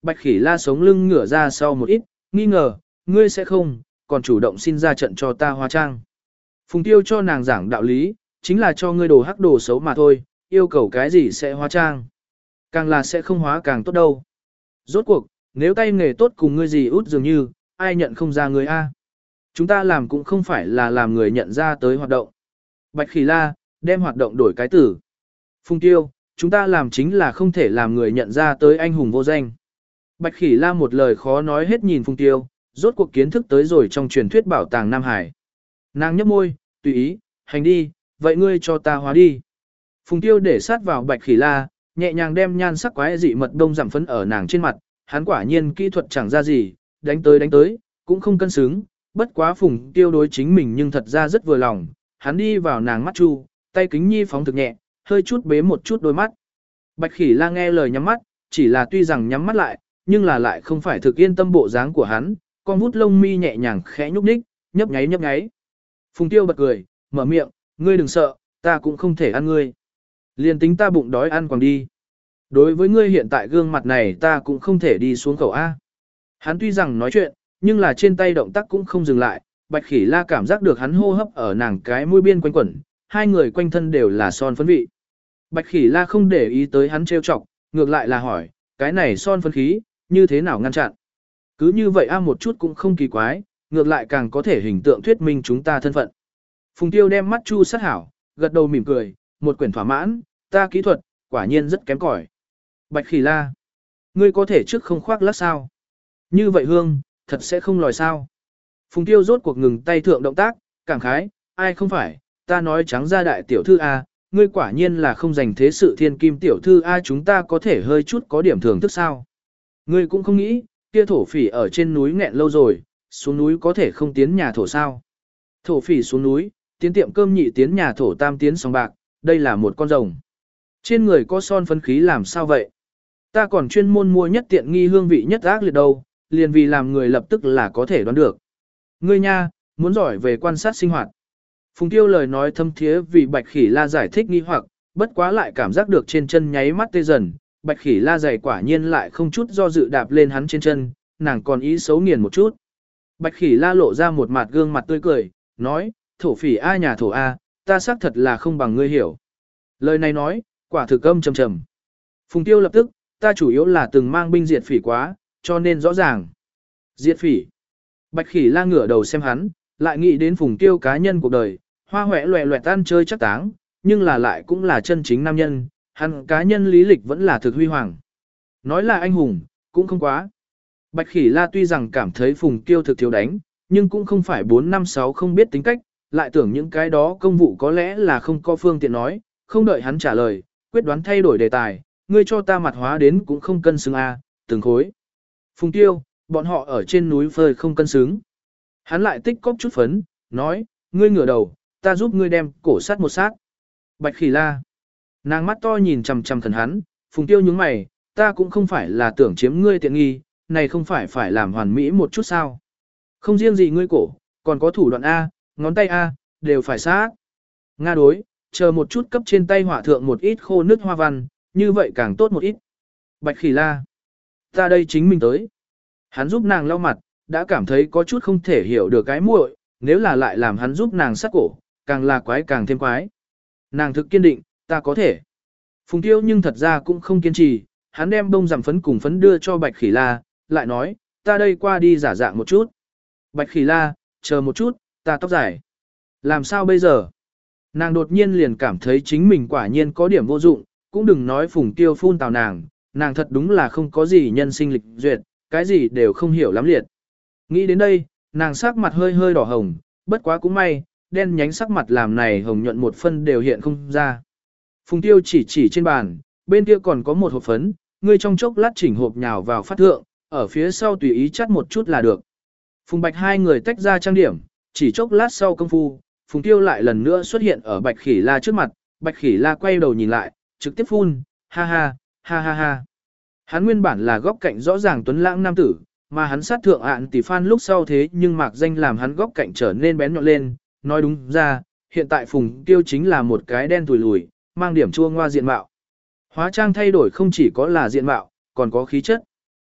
Bạch Khỉ La sống lưng ngửa ra sau một ít, nghi ngờ, ngươi sẽ không, còn chủ động xin ra trận cho ta hóa trang. Phùng Tiêu cho nàng giảng đạo lý, chính là cho ngươi đồ hắc đồ xấu mà thôi, yêu cầu cái gì sẽ hóa trang. Càng là sẽ không hóa càng tốt đâu. Rốt cuộc, nếu tay nghề tốt cùng ngươi gì út dường như, ai nhận không ra người A. Chúng ta làm cũng không phải là làm người nhận ra tới hoạt động. Bạch Khỉ La, đem hoạt động đổi cái tử. Phùng Tiêu, chúng ta làm chính là không thể làm người nhận ra tới anh hùng vô danh. Bạch Khỉ La một lời khó nói hết nhìn Phùng Tiêu, rốt cuộc kiến thức tới rồi trong truyền thuyết bảo tàng Nam Hải. Nàng nhấp môi, tùy ý, hành đi, vậy ngươi cho ta hóa đi. Phùng Tiêu để sát vào Bạch Khỉ La, nhẹ nhàng đem nhan sắc quái dị mật đông giảm phấn ở nàng trên mặt, hắn quả nhiên kỹ thuật chẳng ra gì, đánh tới, cũng không cân xứng, bất quá Phùng Tiêu đối chính mình nhưng thật ra rất vừa lòng, hắn đi vào nàng mắt chu, tay kính nhi phóng thực nhẹ, hơi chút bế một chút đôi mắt. Bạch Khỉ La nghe lời nhắm mắt, chỉ là tuy rằng nhắm mắt lại, nhưng là lại không phải thực yên tâm bộ dáng của hắn, con vút lông mi nhẹ nhàng khẽ nhúc nhích, nhấp nháy. Phùng Tiêu bật cười, mở miệng, ngươi đừng sợ, ta cũng không thể ăn ngươi. Liền tính ta bụng đói ăn quàng đi. Đối với ngươi hiện tại gương mặt này ta cũng không thể đi xuống khẩu A. Hắn tuy rằng nói chuyện, nhưng là trên tay động tác cũng không dừng lại, Bạch Khỉ La cảm giác được hắn hô hấp ở nàng cái mũi biên quanh quẩn, hai người quanh thân đều là son phấn vị. Bạch Khỉ La không để ý tới hắn trêu chọc, ngược lại là hỏi, cái này son phấn khí, như thế nào ngăn chặn? Cứ như vậy một chút cũng không kỳ quái, ngược lại càng có thể hình tượng thuyết minh chúng ta thân phận. Phùng Tiêu đem mắt chu sát hảo, gật đầu mỉm cười, một quyển thỏa mãn, ta kỹ thuật, quả nhiên rất kém cỏi. Bạch Khỉ La, ngươi có thể trước không khoác lác sao? Như vậy hương, thật sẽ không lòi sao? Phùng Tiêu rốt cuộc ngừng tay thượng động tác, cảm khái, ai không phải, ta nói trắng ra đại tiểu thư A, ngươi quả nhiên là không dành thế sự thiên kim tiểu thư A, chúng ta có thể hơi chút có điểm thưởng thức sao? Ngươi cũng không nghĩ, kia thổ phỉ ở trên núi nghẹn lâu rồi, xuống núi có thể không tiến nhà thổ sao? Thổ phỉ xuống núi, tiến tiệm cơm nhị tiến nhà thổ tam tiến sòng bạc, đây là một con rồng. Trên người có son phấn khí làm sao vậy? Ta còn chuyên môn mua nhất tiện nghi hương vị nhất ác liệt đâu, liền vì làm người lập tức là có thể đoán được. Ngươi nha, muốn giỏi về quan sát sinh hoạt. Phùng Tiêu lời nói thâm thiế vì Bạch Khỉ La giải thích nghi hoặc, bất quá lại cảm giác được trên chân nháy mắt tê dần, Bạch Khỉ La giày quả nhiên lại không chút do dự đạp lên hắn trên chân, nàng còn ý xấu nghiền một chút. Bạch Khỉ La lộ ra một mặt gương mặt tươi cười, nói, thổ phỉ A nhà thổ A, ta xác thật là không bằng ngươi hiểu. Lời này nói, quả thực âm trầm trầm. Phùng Tiêu lập tức, ta chủ yếu là từng mang binh diệt phỉ quá, cho nên rõ ràng. Diệt phỉ. Bạch Khỉ La ngửa đầu xem hắn, lại nghĩ đến Phùng Tiêu cá nhân cuộc đời, hoa hoẹ loẹ loẹt tan chơi chắc táng, nhưng là lại cũng là chân chính nam nhân, hắn cá nhân lý lịch vẫn là thực huy hoàng. Nói là anh hùng, cũng không quá. Bạch Khỉ La tuy rằng cảm thấy Phùng Tiêu thực thiếu đánh, nhưng cũng không phải 456 không biết tính cách, lại tưởng những cái đó công vụ có lẽ là không có phương tiện nói, không đợi hắn trả lời, quyết đoán thay đổi đề tài, ngươi cho ta mặt hóa đến cũng không cân xứng a, từng khối. Phùng Tiêu, bọn họ ở trên núi phơi không cân xứng. Hắn lại tích cóp chút phấn, nói, ngươi ngửa đầu, ta giúp ngươi đem cổ sát một sát. Bạch Khỉ La. Nàng mắt to nhìn chằm chằm thần hắn, Phùng Tiêu nhướng mày, ta cũng không phải là tưởng chiếm ngươi tiện nghi, này không phải làm hoàn mỹ một chút sao. Không riêng gì ngươi cổ, còn có thủ đoạn A, ngón tay A, đều phải sát. Nga đối, chờ một chút cấp trên tay họa thượng một ít khô nước hoa văn, như vậy càng tốt một ít. Bạch Khỉ La. Ta đây chính mình tới. Hắn giúp nàng lau mặt, đã cảm thấy có chút không thể hiểu được cái muội, nếu là lại làm hắn giúp nàng sát cổ, càng là quái càng thêm quái. Nàng thực kiên định, ta có thể. Phùng Tiêu nhưng thật ra cũng không kiên trì, hắn đem bông giảm phấn cùng phấn đưa cho Bạch Khỉ La, lại nói, ta đây qua đi giả dạng một chút. Bạch Khỉ La, chờ một chút, ta tóc dài. Làm sao bây giờ? Nàng đột nhiên liền cảm thấy chính mình quả nhiên có điểm vô dụng, cũng đừng nói Phùng Tiêu phun tào nàng thật đúng là không có gì nhân sinh lịch duyệt, cái gì đều không hiểu lắm liệt. Nghĩ đến đây, nàng sắc mặt hơi hơi đỏ hồng, bất quá cũng may, đen nhánh sắc mặt làm này hồng nhuận một phân đều hiện không ra. Phùng Tiêu chỉ trên bàn, bên kia còn có một hộp phấn, ngươi trong chốc lát chỉnh hộp nhào vào phát thượng, ở phía sau tùy ý chắt một chút là được. Phùng Bạch hai người tách ra trang điểm, chỉ chốc lát sau công phu, Phùng Tiêu lại lần nữa xuất hiện ở Bạch Khỉ La trước mặt, Bạch Khỉ La quay đầu nhìn lại, trực tiếp phun, ha ha, ha ha ha. Hắn nguyên bản là góc cạnh rõ ràng tuấn lãng nam tử, mà hắn sát thượng ạn tỷ phan lúc sau thế nhưng mạc danh làm hắn góc cạnh trở nên bén nhọn lên, nói đúng ra, hiện tại Phùng Tiêu chính là một cái đen tùi lùi, mang điểm chua ngoa diện mạo. Hóa trang thay đổi không chỉ có là diện mạo, còn có khí chất.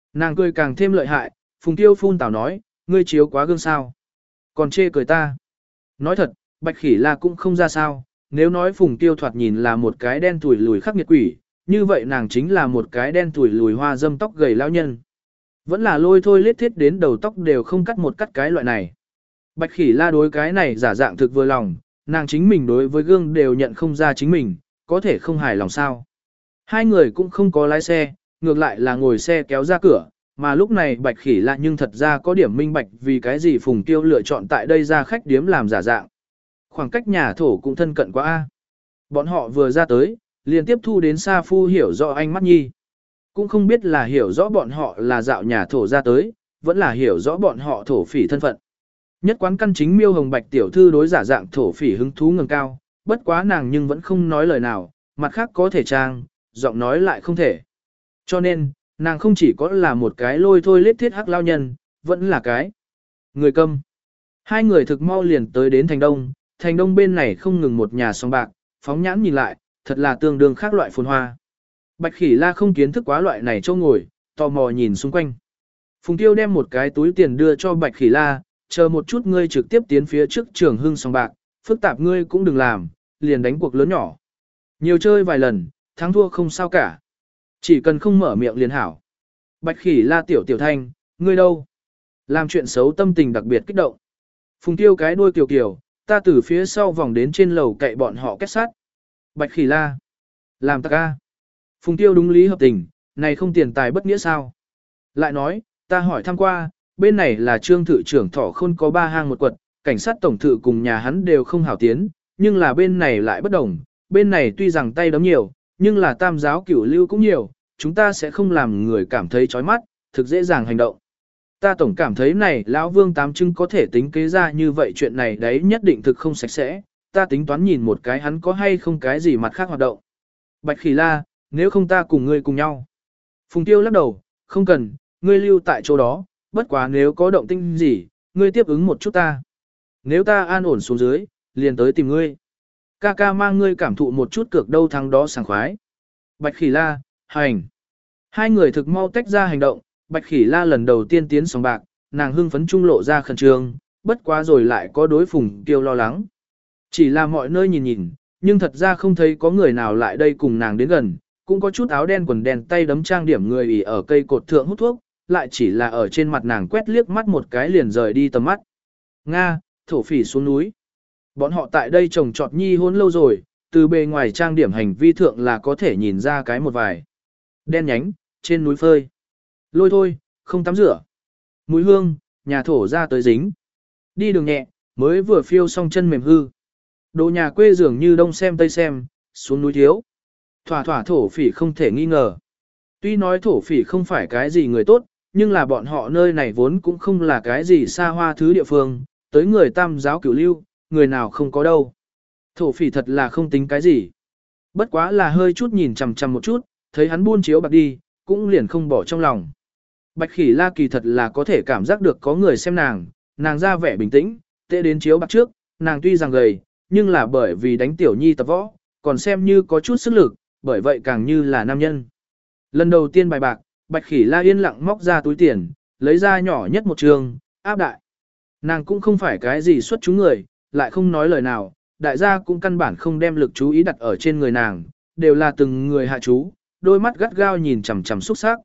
Nàng cười càng thêm lợi hại, Phùng Tiêu phun tảo nói, ngươi chiếu quá gương sao. Còn chê cười ta. Nói thật, Bạch Khỉ La cũng không ra sao, nếu nói Phùng Tiêu thoạt nhìn là một cái đen tuổi lùi khắc nghiệt quỷ, như vậy nàng chính là một cái đen tuổi lùi hoa dâm tóc gầy lão nhân. Vẫn là lôi thôi lết thiết đến đầu tóc đều không cắt một cắt cái loại này. Bạch Khỉ La đối cái này giả dạng thực vừa lòng, nàng chính mình đối với gương đều nhận không ra chính mình, có thể không hài lòng sao. Hai người cũng không có lái xe, ngược lại là ngồi xe kéo ra cửa, mà lúc này Bạch Khỉ La nhưng thật ra có điểm minh bạch vì cái gì Phùng Tiêu lựa chọn tại đây ra khách điếm làm giả dạng. Khoảng cách nhà thổ cũng thân cận quá a. Bọn họ vừa ra tới, liền tiếp thu đến Sa Phu hiểu rõ ánh mắt nhi. Cũng không biết là hiểu rõ bọn họ là dạo nhà thổ ra tới, vẫn là hiểu rõ bọn họ thổ phỉ thân phận. Nhất quán căn chính Miêu Hồng Bạch tiểu thư đối giả dạng thổ phỉ hứng thú ngẩng cao, bất quá nàng nhưng vẫn không nói lời nào, mặt khác có thể trang, giọng nói lại không thể. Cho nên, nàng không chỉ có là một cái lôi thôi lết thiết hắc lao nhân, vẫn là cái người câm. Hai người thực mau liền tới đến thành đông bên này không ngừng một nhà song bạc, phóng nhãn nhìn lại, thật là tương đương khác loại phồn hoa. Bạch Khỉ La không kiến thức quá loại này châu ngồi, tò mò nhìn xung quanh. Phùng Tiêu đem một cái túi tiền đưa cho Bạch Khỉ La, chờ một chút ngươi trực tiếp tiến phía trước Trường Hưng song bạc, phức tạp ngươi cũng đừng làm, liền đánh cuộc lớn nhỏ. Nhiều chơi vài lần, thắng thua không sao cả. Chỉ cần không mở miệng liền hảo. Bạch Khỉ La tiểu thanh, ngươi đâu? Làm chuyện xấu tâm tình đặc biệt kích động. Phùng Tiêu cái đuôi kiều kiều, ta từ phía sau vòng đến trên lầu cậy bọn họ kết sát. Bạch Khỉ La. Làm tặc a. Phùng Tiêu đúng lý hợp tình, này không tiền tài bất nghĩa sao? Lại nói, ta hỏi thăm qua, bên này là trương thự trưởng Thỏ Khôn có 3 hang một quật, cảnh sát tổng thự cùng nhà hắn đều không hảo tiến, nhưng là bên này lại bất đồng, bên này tuy rằng tay đấm nhiều, nhưng là tam giáo cửu lưu cũng nhiều, chúng ta sẽ không làm người cảm thấy chói mắt, thực dễ dàng hành động. Ta tổng cảm thấy này lão Vương Tám Trưng có thể tính kế ra như vậy chuyện này đấy nhất định thực không sạch sẽ, ta tính toán nhìn một cái hắn có hay không cái gì mặt khác hoạt động. Bạch Khỉ La, nếu không ta cùng ngươi cùng nhau. Phùng Tiêu lắc đầu, không cần, ngươi lưu tại chỗ đó, bất quá nếu có động tĩnh gì, ngươi tiếp ứng một chút ta. Nếu ta an ổn xuống dưới, liền tới tìm ngươi. Ca ca mang ngươi cảm thụ một chút cược đâu thắng đó sảng khoái. Bạch Khỉ La, hành. Hai người thực mau tách ra hành động, Bạch Khỉ La lần đầu tiên tiến sòng bạc, nàng hưng phấn trung lộ ra khẩn trương, bất quá rồi lại có đối Phùng Tiêu lo lắng. Chỉ là mọi nơi nhìn nhìn, nhưng thật ra không thấy có người nào lại đây cùng nàng đến gần, cũng có chút áo đen quần đen tay đấm trang điểm người ỉ ở cây cột thượng hút thuốc, lại chỉ là ở trên mặt nàng quét liếc mắt một cái liền rời đi tầm mắt. Nga, thổ phỉ xuống núi. Bọn họ tại đây trồng trọt nhi hôn lâu rồi, từ bề ngoài trang điểm hành vi thượng là có thể nhìn ra cái một vài. Đen nhánh, trên núi phơi. Lôi thôi, không tắm rửa. Mùi hương, nhà thổ ra tới dính. Đi đường nhẹ, mới vừa phiêu xong chân mềm hư. Đồ nhà quê dường như đông xem tây xem, xuống núi thiếu. Thỏa thỏa thổ phỉ không thể nghi ngờ. Tuy nói thổ phỉ không phải cái gì người tốt, nhưng là bọn họ nơi này vốn cũng không là cái gì xa hoa thứ địa phương, tới người tam giáo cửu lưu, người nào không có đâu. Thổ phỉ thật là không tính cái gì. Bất quá là hơi chút nhìn chằm chằm một chút, thấy hắn buôn chiếu bạc đi, cũng liền không bỏ trong lòng. Bạch Khỉ La kỳ thật là có thể cảm giác được có người xem nàng ra vẻ bình tĩnh, tệ đến chiếu bạc trước, nàng tuy rằng gầy, nhưng là bởi vì đánh tiểu nhi tập võ, còn xem như có chút sức lực, bởi vậy càng như là nam nhân. Lần đầu tiên bài bạc, Bạch Khỉ La yên lặng móc ra túi tiền, lấy ra nhỏ nhất một trường, áp đại. Nàng cũng không phải cái gì xuất chúng người, lại không nói lời nào, đại gia cũng căn bản không đem lực chú ý đặt ở trên người nàng, đều là từng người hạ chú, đôi mắt gắt gao nhìn chằm chằm xúc sắc.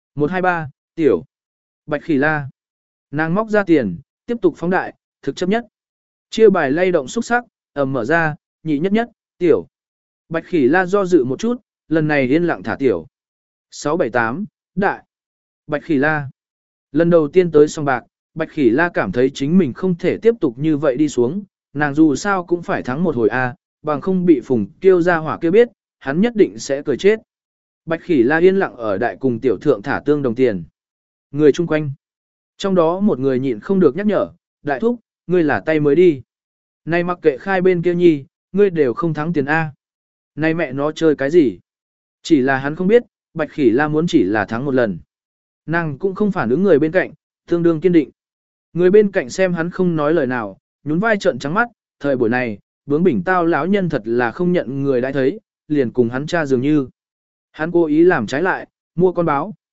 123, tiểu. Bạch Khỉ La. Nàng móc ra tiền, tiếp tục phóng đại, thực chấp nhất. Chia bài lay động xúc sắc, ầm mở ra, nhị nhất nhất, tiểu. Bạch Khỉ La do dự một chút, lần này yên lặng thả tiểu. 678, đại. Bạch Khỉ La. Lần đầu tiên tới sòng bạc, Bạch Khỉ La cảm thấy chính mình không thể tiếp tục như vậy đi xuống, nàng dù sao cũng phải thắng một hồi A, bằng không bị Phùng Kiêu ra hỏa kia biết, hắn nhất định sẽ cười chết. Bạch Khỉ La yên lặng ở đại cùng tiểu thượng thả tương đồng tiền. Người chung quanh. Trong đó một người nhịn không được nhắc nhở, đại thúc, ngươi là tay mới đi. Này mặc kệ khai bên kia nhi, ngươi đều không thắng tiền A. Này mẹ nó chơi cái gì? Chỉ là hắn không biết, Bạch Khỉ La muốn chỉ là thắng một lần. Nàng cũng không phản ứng người bên cạnh, tương đương kiên định. Người bên cạnh xem hắn không nói lời nào, nhún vai trợn trắng mắt, thời buổi này, bướng bỉnh tao lão nhân thật là không nhận người đã thấy, liền cùng hắn cha dường như. Hắn cố ý làm trái lại, mua con báo.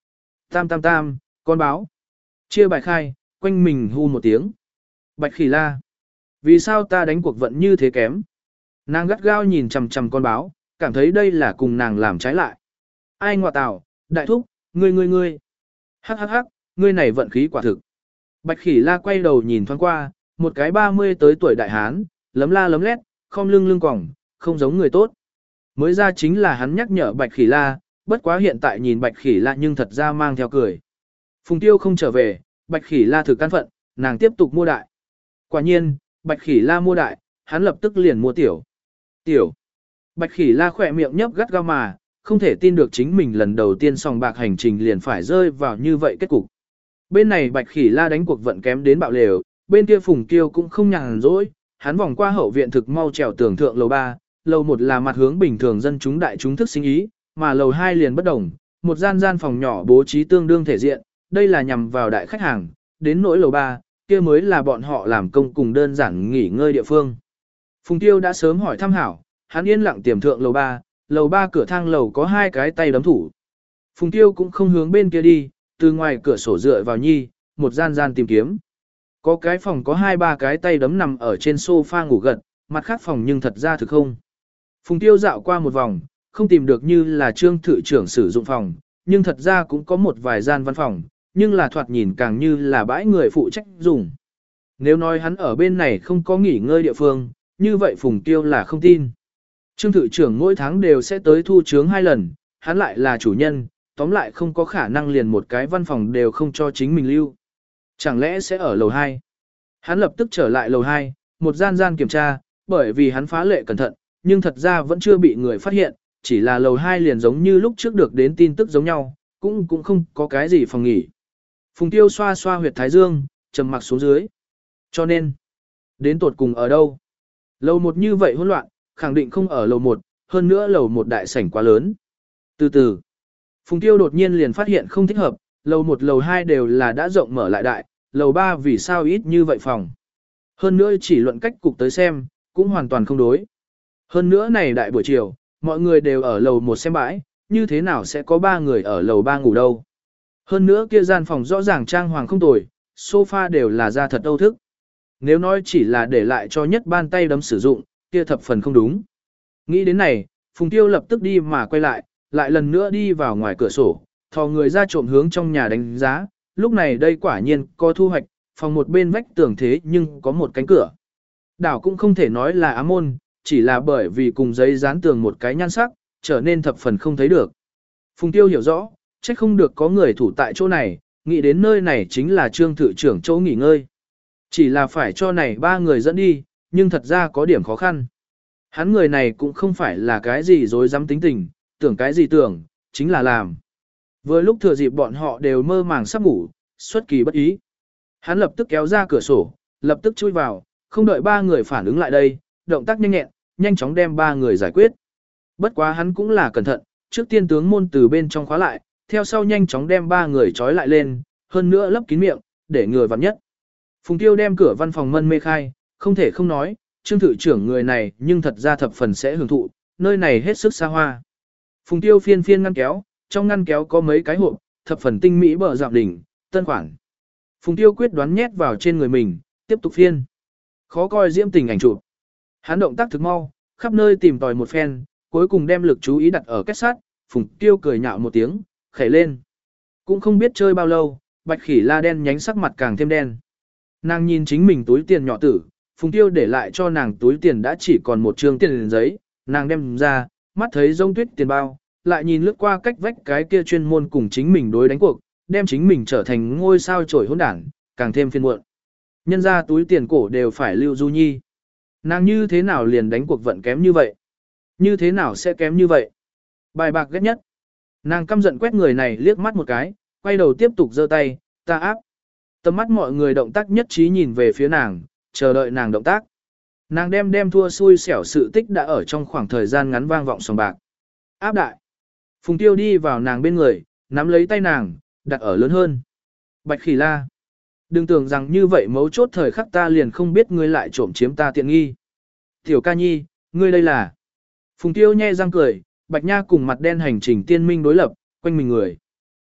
Tam tam tam, con báo. Chia bài khai, quanh mình hu một tiếng. Bạch Khỉ La. Vì sao ta đánh cuộc vận như thế kém? Nàng gắt gao nhìn chằm chằm con báo, cảm thấy đây là cùng nàng làm trái lại. Ai ngọa tảo, đại thúc, ngươi. Hắc hắc hắc, ngươi này vận khí quả thực. Bạch Khỉ La quay đầu nhìn thoáng qua, một cái 30 tới tuổi đại hán, lấm la lấm lét, không lưng còng, không giống người tốt. Mới ra chính là hắn nhắc nhở Bạch Khỉ La, bất quá hiện tại nhìn Bạch Khỉ La nhưng thật ra mang theo cười. Phùng Tiêu không trở về, Bạch Khỉ La thử căn phận, nàng tiếp tục mua đại. Quả nhiên, Bạch Khỉ La mua đại, hắn lập tức liền mua tiểu. Tiểu. Bạch Khỉ La khỏe miệng nhấp gắt gao mà, không thể tin được chính mình lần đầu tiên sòng bạc hành trình liền phải rơi vào như vậy kết cục. Bên này Bạch Khỉ La đánh cuộc vận kém đến bạo lều, bên kia Phùng Tiêu cũng không nhàn rỗi, hắn vòng qua hậu viện thực mau trèo tường thượng lầu 3, lầu 1 là mặt hướng bình thường dân chúng đại chúng thức sinh ý, mà lầu 2 liền bất đồng, một gian phòng nhỏ bố trí tương đương thể diện, đây là nhằm vào đại khách hàng, đến nỗi lầu 3, kia mới là bọn họ làm công cùng đơn giản nghỉ ngơi địa phương. Phùng Tiêu đã sớm hỏi thăm hảo, hắn yên lặng tiềm thượng lầu 3 cửa thang lầu có 2 cái tay đấm thủ. Phùng Tiêu cũng không hướng bên kia đi, từ ngoài cửa sổ dựa vào nhi, một gian tìm kiếm. Có cái phòng có 2-3 cái tay đấm nằm ở trên sofa ngủ gật, mặt khác phòng nhưng thật ra thực không. Phùng Tiêu dạo qua một vòng, không tìm được như là trương thự trưởng sử dụng phòng, nhưng thật ra cũng có một vài gian văn phòng, nhưng là thoạt nhìn càng như là bãi người phụ trách dùng. Nếu nói hắn ở bên này không có nghỉ ngơi địa phương, như vậy Phùng Tiêu là không tin. Trương thự trưởng mỗi tháng đều sẽ tới thu chướng 2 lần, hắn lại là chủ nhân, tóm lại không có khả năng liền một cái văn phòng đều không cho chính mình lưu. Chẳng lẽ sẽ ở lầu 2? Hắn lập tức trở lại lầu 2, một gian kiểm tra, bởi vì hắn phá lệ cẩn thận, nhưng thật ra vẫn chưa bị người phát hiện, chỉ là lầu 2 liền giống như lúc trước được đến tin tức giống nhau, cũng không có cái gì phòng nghỉ. Phùng Tiêu xoa xoa huyệt thái dương, trầm mặc xuống dưới. Cho nên, đến tột cùng ở đâu? Lầu 1 như vậy hỗn loạn, khẳng định không ở lầu 1, hơn nữa lầu 1 đại sảnh quá lớn. Từ từ, Phùng Tiêu đột nhiên liền phát hiện không thích hợp, lầu 1 lầu 2 đều là đã rộng mở lại đại, lầu 3 vì sao ít như vậy phòng. Hơn nữa chỉ luận cách cục tới xem, cũng hoàn toàn không đối. Hơn nữa này đại buổi chiều, mọi người đều ở lầu 1 xem bãi, như thế nào sẽ có 3 người ở lầu 3 ngủ đâu. Hơn nữa kia gian phòng rõ ràng trang hoàng không tồi, sofa đều là da thật âu thức. Nếu nói chỉ là để lại cho nhất ban tay đấm sử dụng, kia thập phần không đúng. Nghĩ đến này, Phùng Tiêu lập tức đi mà quay lại lần nữa đi vào ngoài cửa sổ, thò người ra trộm hướng trong nhà đánh giá, lúc này đây quả nhiên có thu hoạch, phòng một bên vách tường thế nhưng có một cánh cửa. Đảo cũng không thể nói là ám môn, chỉ là bởi vì cùng giấy dán tường một cái nhan sắc, trở nên thập phần không thấy được. Phùng Tiêu hiểu rõ, chắc không được có người thủ tại chỗ này, nghĩ đến nơi này chính là trương thự trưởng chỗ nghỉ ngơi. Chỉ là phải cho này 3 người dẫn đi, nhưng thật ra có điểm khó khăn. Hắn người này cũng không phải là cái gì dối dám tính tình, tưởng cái gì tưởng, chính là làm. Vừa lúc thừa dịp bọn họ đều mơ màng sắp ngủ, xuất kỳ bất ý. Hắn lập tức kéo ra cửa sổ, lập tức chui vào, không đợi 3 người phản ứng lại đây, động tác nhanh nhẹn, nhanh chóng đem 3 người giải quyết. Bất quá hắn cũng là cẩn thận, trước tiên tướng môn từ bên trong khóa lại, theo sau nhanh chóng đem 3 người trói lại lên, hơn nữa lấp kín miệng, để người vặn nhất. Phùng Tiêu đem cửa văn phòng mân mê khai, không thể không nói, trương thự trưởng người này nhưng thật ra thập phần sẽ hưởng thụ, nơi này hết sức xa hoa. Phùng Tiêu phiên ngăn kéo, trong ngăn kéo có mấy cái hộp, thập phần tinh mỹ bờ dạo đỉnh, tân khoản. Phùng Tiêu quyết đoán nhét vào trên người mình, tiếp tục phiên. Khó coi diễm tình ảnh chụp. Hắn động tác thực mau, khắp nơi tìm tòi một phen, cuối cùng đem lực chú ý đặt ở kết sắt, Phùng Tiêu cười nhạo một tiếng, khẩy lên. Cũng không biết chơi bao lâu, Bạch Khỉ La đen nhánh sắc mặt càng thêm đen. Nàng nhìn chính mình túi tiền nhỏ tử, Phùng Tiêu để lại cho nàng túi tiền đã chỉ còn một trương tiền giấy, nàng đem ra, mắt thấy rông tuyết tiền bao, lại nhìn lướt qua cách vách cái kia chuyên môn cùng chính mình đối đánh cuộc, đem chính mình trở thành ngôi sao trổi hỗn đảng, càng thêm phiền muộn. Nhân ra túi tiền cổ đều phải lưu du nhi. Nàng như thế nào liền đánh cuộc vận kém như vậy? Như thế nào sẽ kém như vậy? Bài bạc ghét nhất. Nàng căm giận quét người này liếc mắt một cái, quay đầu tiếp tục giơ tay, ta áp. Tầm mắt mọi người động tác nhất trí nhìn về phía nàng, chờ đợi nàng động tác. Nàng đem thua xui xẻo sự tích đã ở trong khoảng thời gian ngắn vang vọng sòng bạc. Áp đại. Phùng Tiêu đi vào nàng bên người, nắm lấy tay nàng, đặt ở lớn hơn. Bạch Khỉ La. Đừng tưởng rằng như vậy mấu chốt thời khắc ta liền không biết ngươi lại trộm chiếm ta tiện nghi. Tiểu ca nhi, ngươi đây là. Phùng Tiêu nhe răng cười, Bạch Nha cùng mặt đen hành trình tiên minh đối lập, quanh mình người.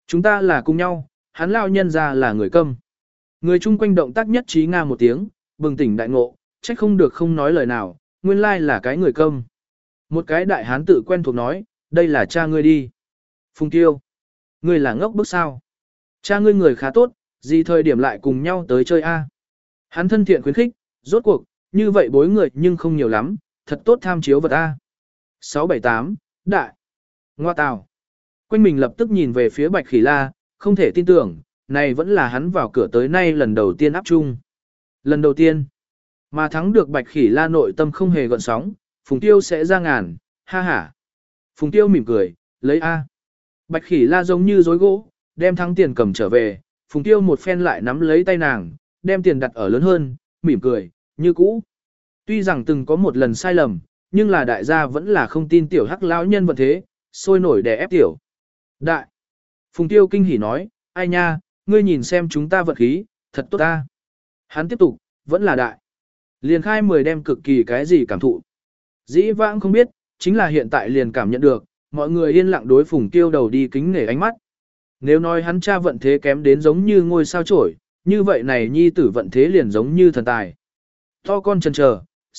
Chúng ta là cùng nhau, hắn lao nhân ra là người câm. Người chung quanh động tác nhất trí nga một tiếng, bừng tỉnh đại ngộ, trách không được không nói lời nào, nguyên lai là cái người câm. Một cái đại hán tự quen thuộc nói, đây là cha ngươi đi. Phùng Tiêu, ngươi là ngốc bức sao? Cha ngươi người khá tốt, gì thời điểm lại cùng nhau tới chơi a? Hắn thân thiện khuyến khích, rốt cuộc, như vậy bối người nhưng không nhiều lắm, thật tốt tham chiếu vật a. 678, đại, ngoa tào. Quanh mình lập tức nhìn về phía Bạch Khỉ La, không thể tin tưởng, này vẫn là hắn vào cửa tới nay lần đầu tiên áp chung. Lần đầu tiên, mà thắng được Bạch Khỉ La nội tâm không hề gợn sóng, Phùng Tiêu sẽ ra ngàn, ha ha. Phùng Tiêu mỉm cười, lấy A. Bạch Khỉ La giống như dối gỗ, đem thắng tiền cầm trở về, Phùng Tiêu một phen lại nắm lấy tay nàng, đem tiền đặt ở lớn hơn, mỉm cười, như cũ. Tuy rằng từng có một lần sai lầm, nhưng là đại gia vẫn là không tin tiểu hắc lão nhân vận thế, sôi nổi để ép tiểu. Đại. Phùng Tiêu kinh hỉ nói, ai nha, ngươi nhìn xem chúng ta vận khí, thật tốt ta. Hắn tiếp tục, vẫn là đại. Liền khai 10 đem cực kỳ cái gì cảm thụ. Dĩ vãng không biết, chính là hiện tại liền cảm nhận được, mọi người yên lặng đối Phùng Tiêu đầu đi kính nể ánh mắt. Nếu nói hắn cha vận thế kém đến giống như ngôi sao chổi, như vậy này nhi tử vận thế liền giống như thần tài. To con chần chờ,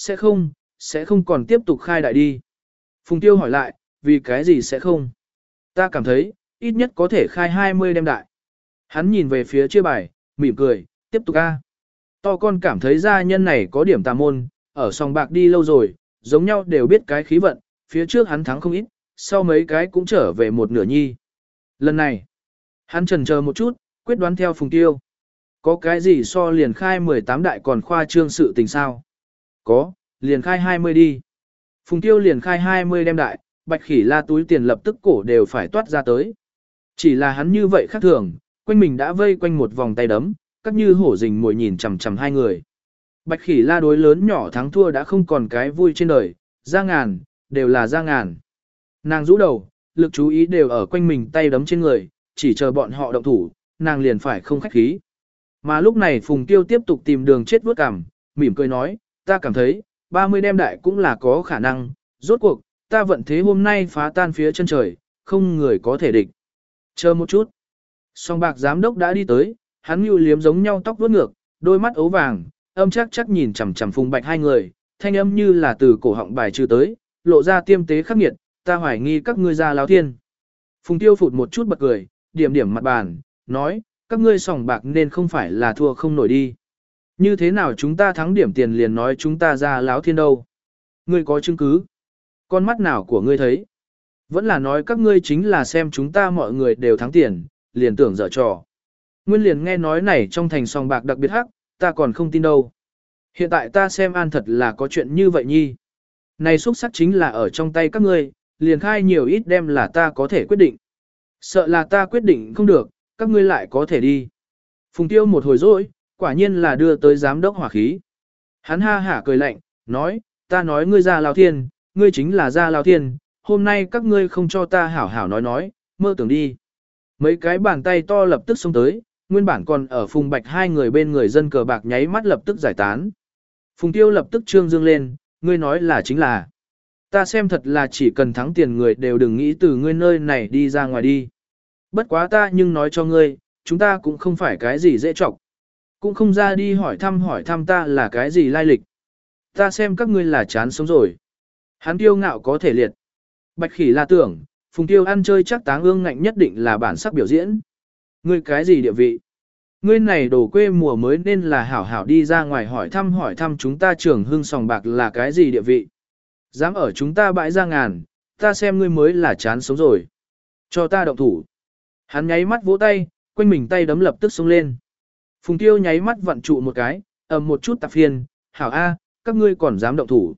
sẽ không còn tiếp tục khai đại đi. Phùng Tiêu hỏi lại, vì cái gì sẽ không? Ta cảm thấy, ít nhất có thể khai 20 đem đại. Hắn nhìn về phía chia bài, mỉm cười, tiếp tục a. To con cảm thấy gia nhân này có điểm tà môn, ở sòng bạc đi lâu rồi, giống nhau đều biết cái khí vận, phía trước hắn thắng không ít, sau mấy cái cũng trở về một nửa nhi. Lần này, hắn chần chờ một chút, quyết đoán theo Phùng Tiêu. Có cái gì so liền khai 18 đại còn khoa trương sự tình sao? Có, liền khai 20 đi. Phùng Tiêu liền khai 20 đem đại, Bạch Khỉ La túi tiền lập tức cổ đều phải toát ra tới. Chỉ là hắn như vậy khác thường, quanh mình đã vây quanh một vòng tay đấm, các như hổ rình mồi nhìn chằm chằm hai người. Bạch Khỉ La đối lớn nhỏ thắng thua đã không còn cái vui trên đời, ra ngàn, đều là ra ngàn. Nàng rũ đầu, lực chú ý đều ở quanh mình tay đấm trên người, chỉ chờ bọn họ động thủ, nàng liền phải không khách khí. Mà lúc này Phùng Tiêu tiếp tục tìm đường chết vuốt cằm, mỉm cười nói, ta cảm thấy, 30 đem đại cũng là có khả năng, rốt cuộc, ta vận thế hôm nay phá tan phía chân trời, không người có thể địch. Chờ một chút. Song bạc giám đốc đã đi tới, hắn như liếm giống nhau tóc vuốt ngược, đôi mắt ấu vàng, âm chắc nhìn chằm chằm Phùng Bạch hai người, thanh âm như là từ cổ họng bài trừ tới, lộ ra tiêm tế khắc nghiệt, ta hoài nghi các ngươi ra láo thiên. Phùng Tiêu phụt một chút bật cười, điểm điểm mặt bàn, nói, các ngươi sòng bạc nên không phải là thua không nổi đi. Như thế nào chúng ta thắng điểm tiền liền nói chúng ta ra láo thiên đâu. Ngươi có chứng cứ? Con mắt nào của ngươi thấy? Vẫn là nói các ngươi chính là xem chúng ta mọi người đều thắng tiền, liền tưởng dở trò. Nguyên liền nghe nói này trong thành sòng bạc đặc biệt hắc, ta còn không tin đâu. Hiện tại ta xem an thật là có chuyện như vậy nhi. Này xúc sắc chính là ở trong tay các ngươi, liền khai nhiều ít đem là ta có thể quyết định. Sợ là ta quyết định không được, các ngươi lại có thể đi. Phùng Tiêu một hồi dỗi, quả nhiên là đưa tới giám đốc hỏa khí. Hắn ha hả cười lạnh, nói, ta nói ngươi ra Lao Thiên, ngươi chính là ra Lao Thiên, hôm nay các ngươi không cho ta hảo hảo nói, mơ tưởng đi. Mấy cái bàn tay to lập tức xông tới, nguyên bản còn ở Phùng Bạch hai người bên người dân cờ bạc nháy mắt lập tức giải tán. Phùng Tiêu lập tức trương dương lên, ngươi nói là chính là. Ta xem thật là chỉ cần thắng tiền người đều đừng nghĩ từ ngươi nơi này đi ra ngoài đi. Bất quá ta nhưng nói cho ngươi, chúng ta cũng không phải cái gì dễ trọc. Cũng không ra đi hỏi thăm ta là cái gì lai lịch. Ta xem các ngươi là chán sống rồi. Hắn Tiêu ngạo có thể liệt. Bạch Khỉ La tưởng, Phùng Tiêu ăn chơi chắc táng ương ngạnh nhất định là bản sắc biểu diễn. Ngươi cái gì địa vị? Ngươi này đồ quê mùa mới nên là hảo hảo đi ra ngoài hỏi thăm chúng ta trưởng hưng sòng bạc là cái gì địa vị. Dám ở chúng ta bãi ra ngàn, ta xem ngươi mới là chán sống rồi. Cho ta động thủ. Hắn nháy mắt vỗ tay, quanh mình tay đấm lập tức xông lên. Phùng Tiêu nháy mắt vặn trụ một cái, ầm một chút tạp phiền, hảo a, các ngươi còn dám động thủ.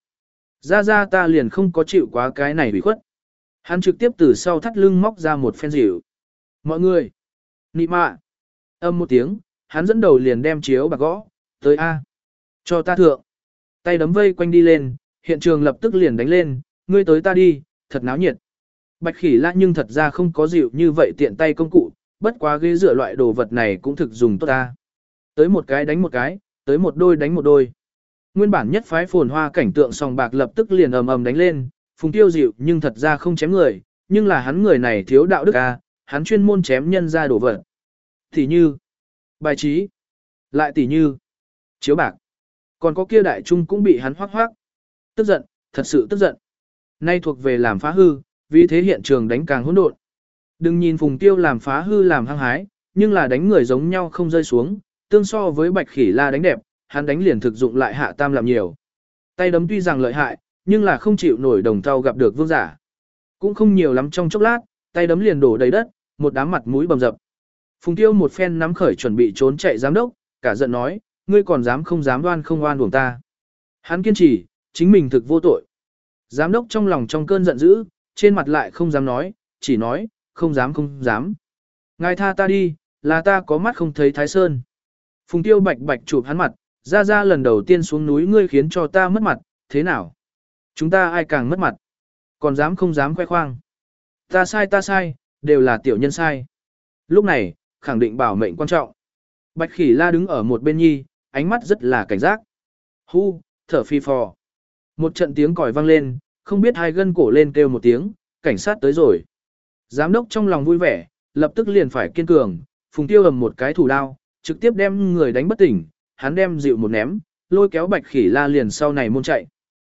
Ra ta liền không có chịu quá cái này bị khuất. Hắn trực tiếp từ sau thắt lưng móc ra một phen rượu. Mọi người, nị mạ. Âm một tiếng, hắn dẫn đầu liền đem chiếu bạc gõ, tới A. Cho ta thượng. Tay đấm vây quanh đi lên, hiện trường lập tức liền đánh lên, ngươi tới ta đi, thật náo nhiệt. Bạch Khỉ La nhưng thật ra không có dịu như vậy tiện tay công cụ, bất quá ghế dựa loại đồ vật này cũng thực dùng tốt ta. Tới một cái đánh một cái, tới một đôi đánh một đôi. Nguyên bản nhất phái phồn hoa cảnh tượng sòng bạc lập tức liền ầm ầm đánh lên, Phùng Tiêu dịu nhưng thật ra không chém người, nhưng là hắn người này thiếu đạo đức a, hắn chuyên môn chém nhân ra đổ vật. Tỷ như, bài trí, lại tỷ như, chiếu bạc. Còn có kia đại trung cũng bị hắn hoác hoác. Tức giận, thật sự tức giận. Nay thuộc về làm phá hư, vì thế hiện trường đánh càng hỗn độn. Đừng nhìn Phùng Tiêu làm phá hư làm hăng hái, nhưng là đánh người giống nhau không rơi xuống, tương so với Bạch Khỉ La đánh đẹp, hắn đánh liền thực dụng lại hạ tam làm nhiều. Tay đấm tuy rằng lợi hại, nhưng là không chịu nổi đồng thau gặp được vương giả. Cũng không nhiều lắm trong chốc lát, tay đấm liền đổ đầy đất, một đám mặt mũi bầm dập. Phùng Tiêu một phen nắm khởi chuẩn bị trốn chạy giám đốc, cả giận nói, ngươi còn dám không dám đoan không oan uổng ta. Hắn kiên trì, chính mình thực vô tội. Giám đốc trong lòng trong cơn giận dữ, trên mặt lại không dám nói, chỉ nói, không dám không dám. Ngài tha ta đi, là ta có mắt không thấy Thái Sơn. Phùng Tiêu bạch bạch chụp hắn mặt, ra lần đầu tiên xuống núi ngươi khiến cho ta mất mặt, thế nào? Chúng ta ai càng mất mặt? Còn dám không dám khoe khoang. Ta sai, đều là tiểu nhân sai. Lúc này, khẳng định bảo mệnh quan trọng. Bạch Khỉ La đứng ở một bên nhi, ánh mắt rất là cảnh giác. Hu, thở phi phò. Một trận tiếng còi vang lên, không biết hai gân cổ lên kêu một tiếng, cảnh sát tới rồi. Giám đốc trong lòng vui vẻ, lập tức liền phải kiên cường, Phùng Tiêu ầm một cái thủ đao, trực tiếp đem người đánh bất tỉnh, hắn đem dịu một ném, lôi kéo Bạch Khỉ La liền sau này môn chạy.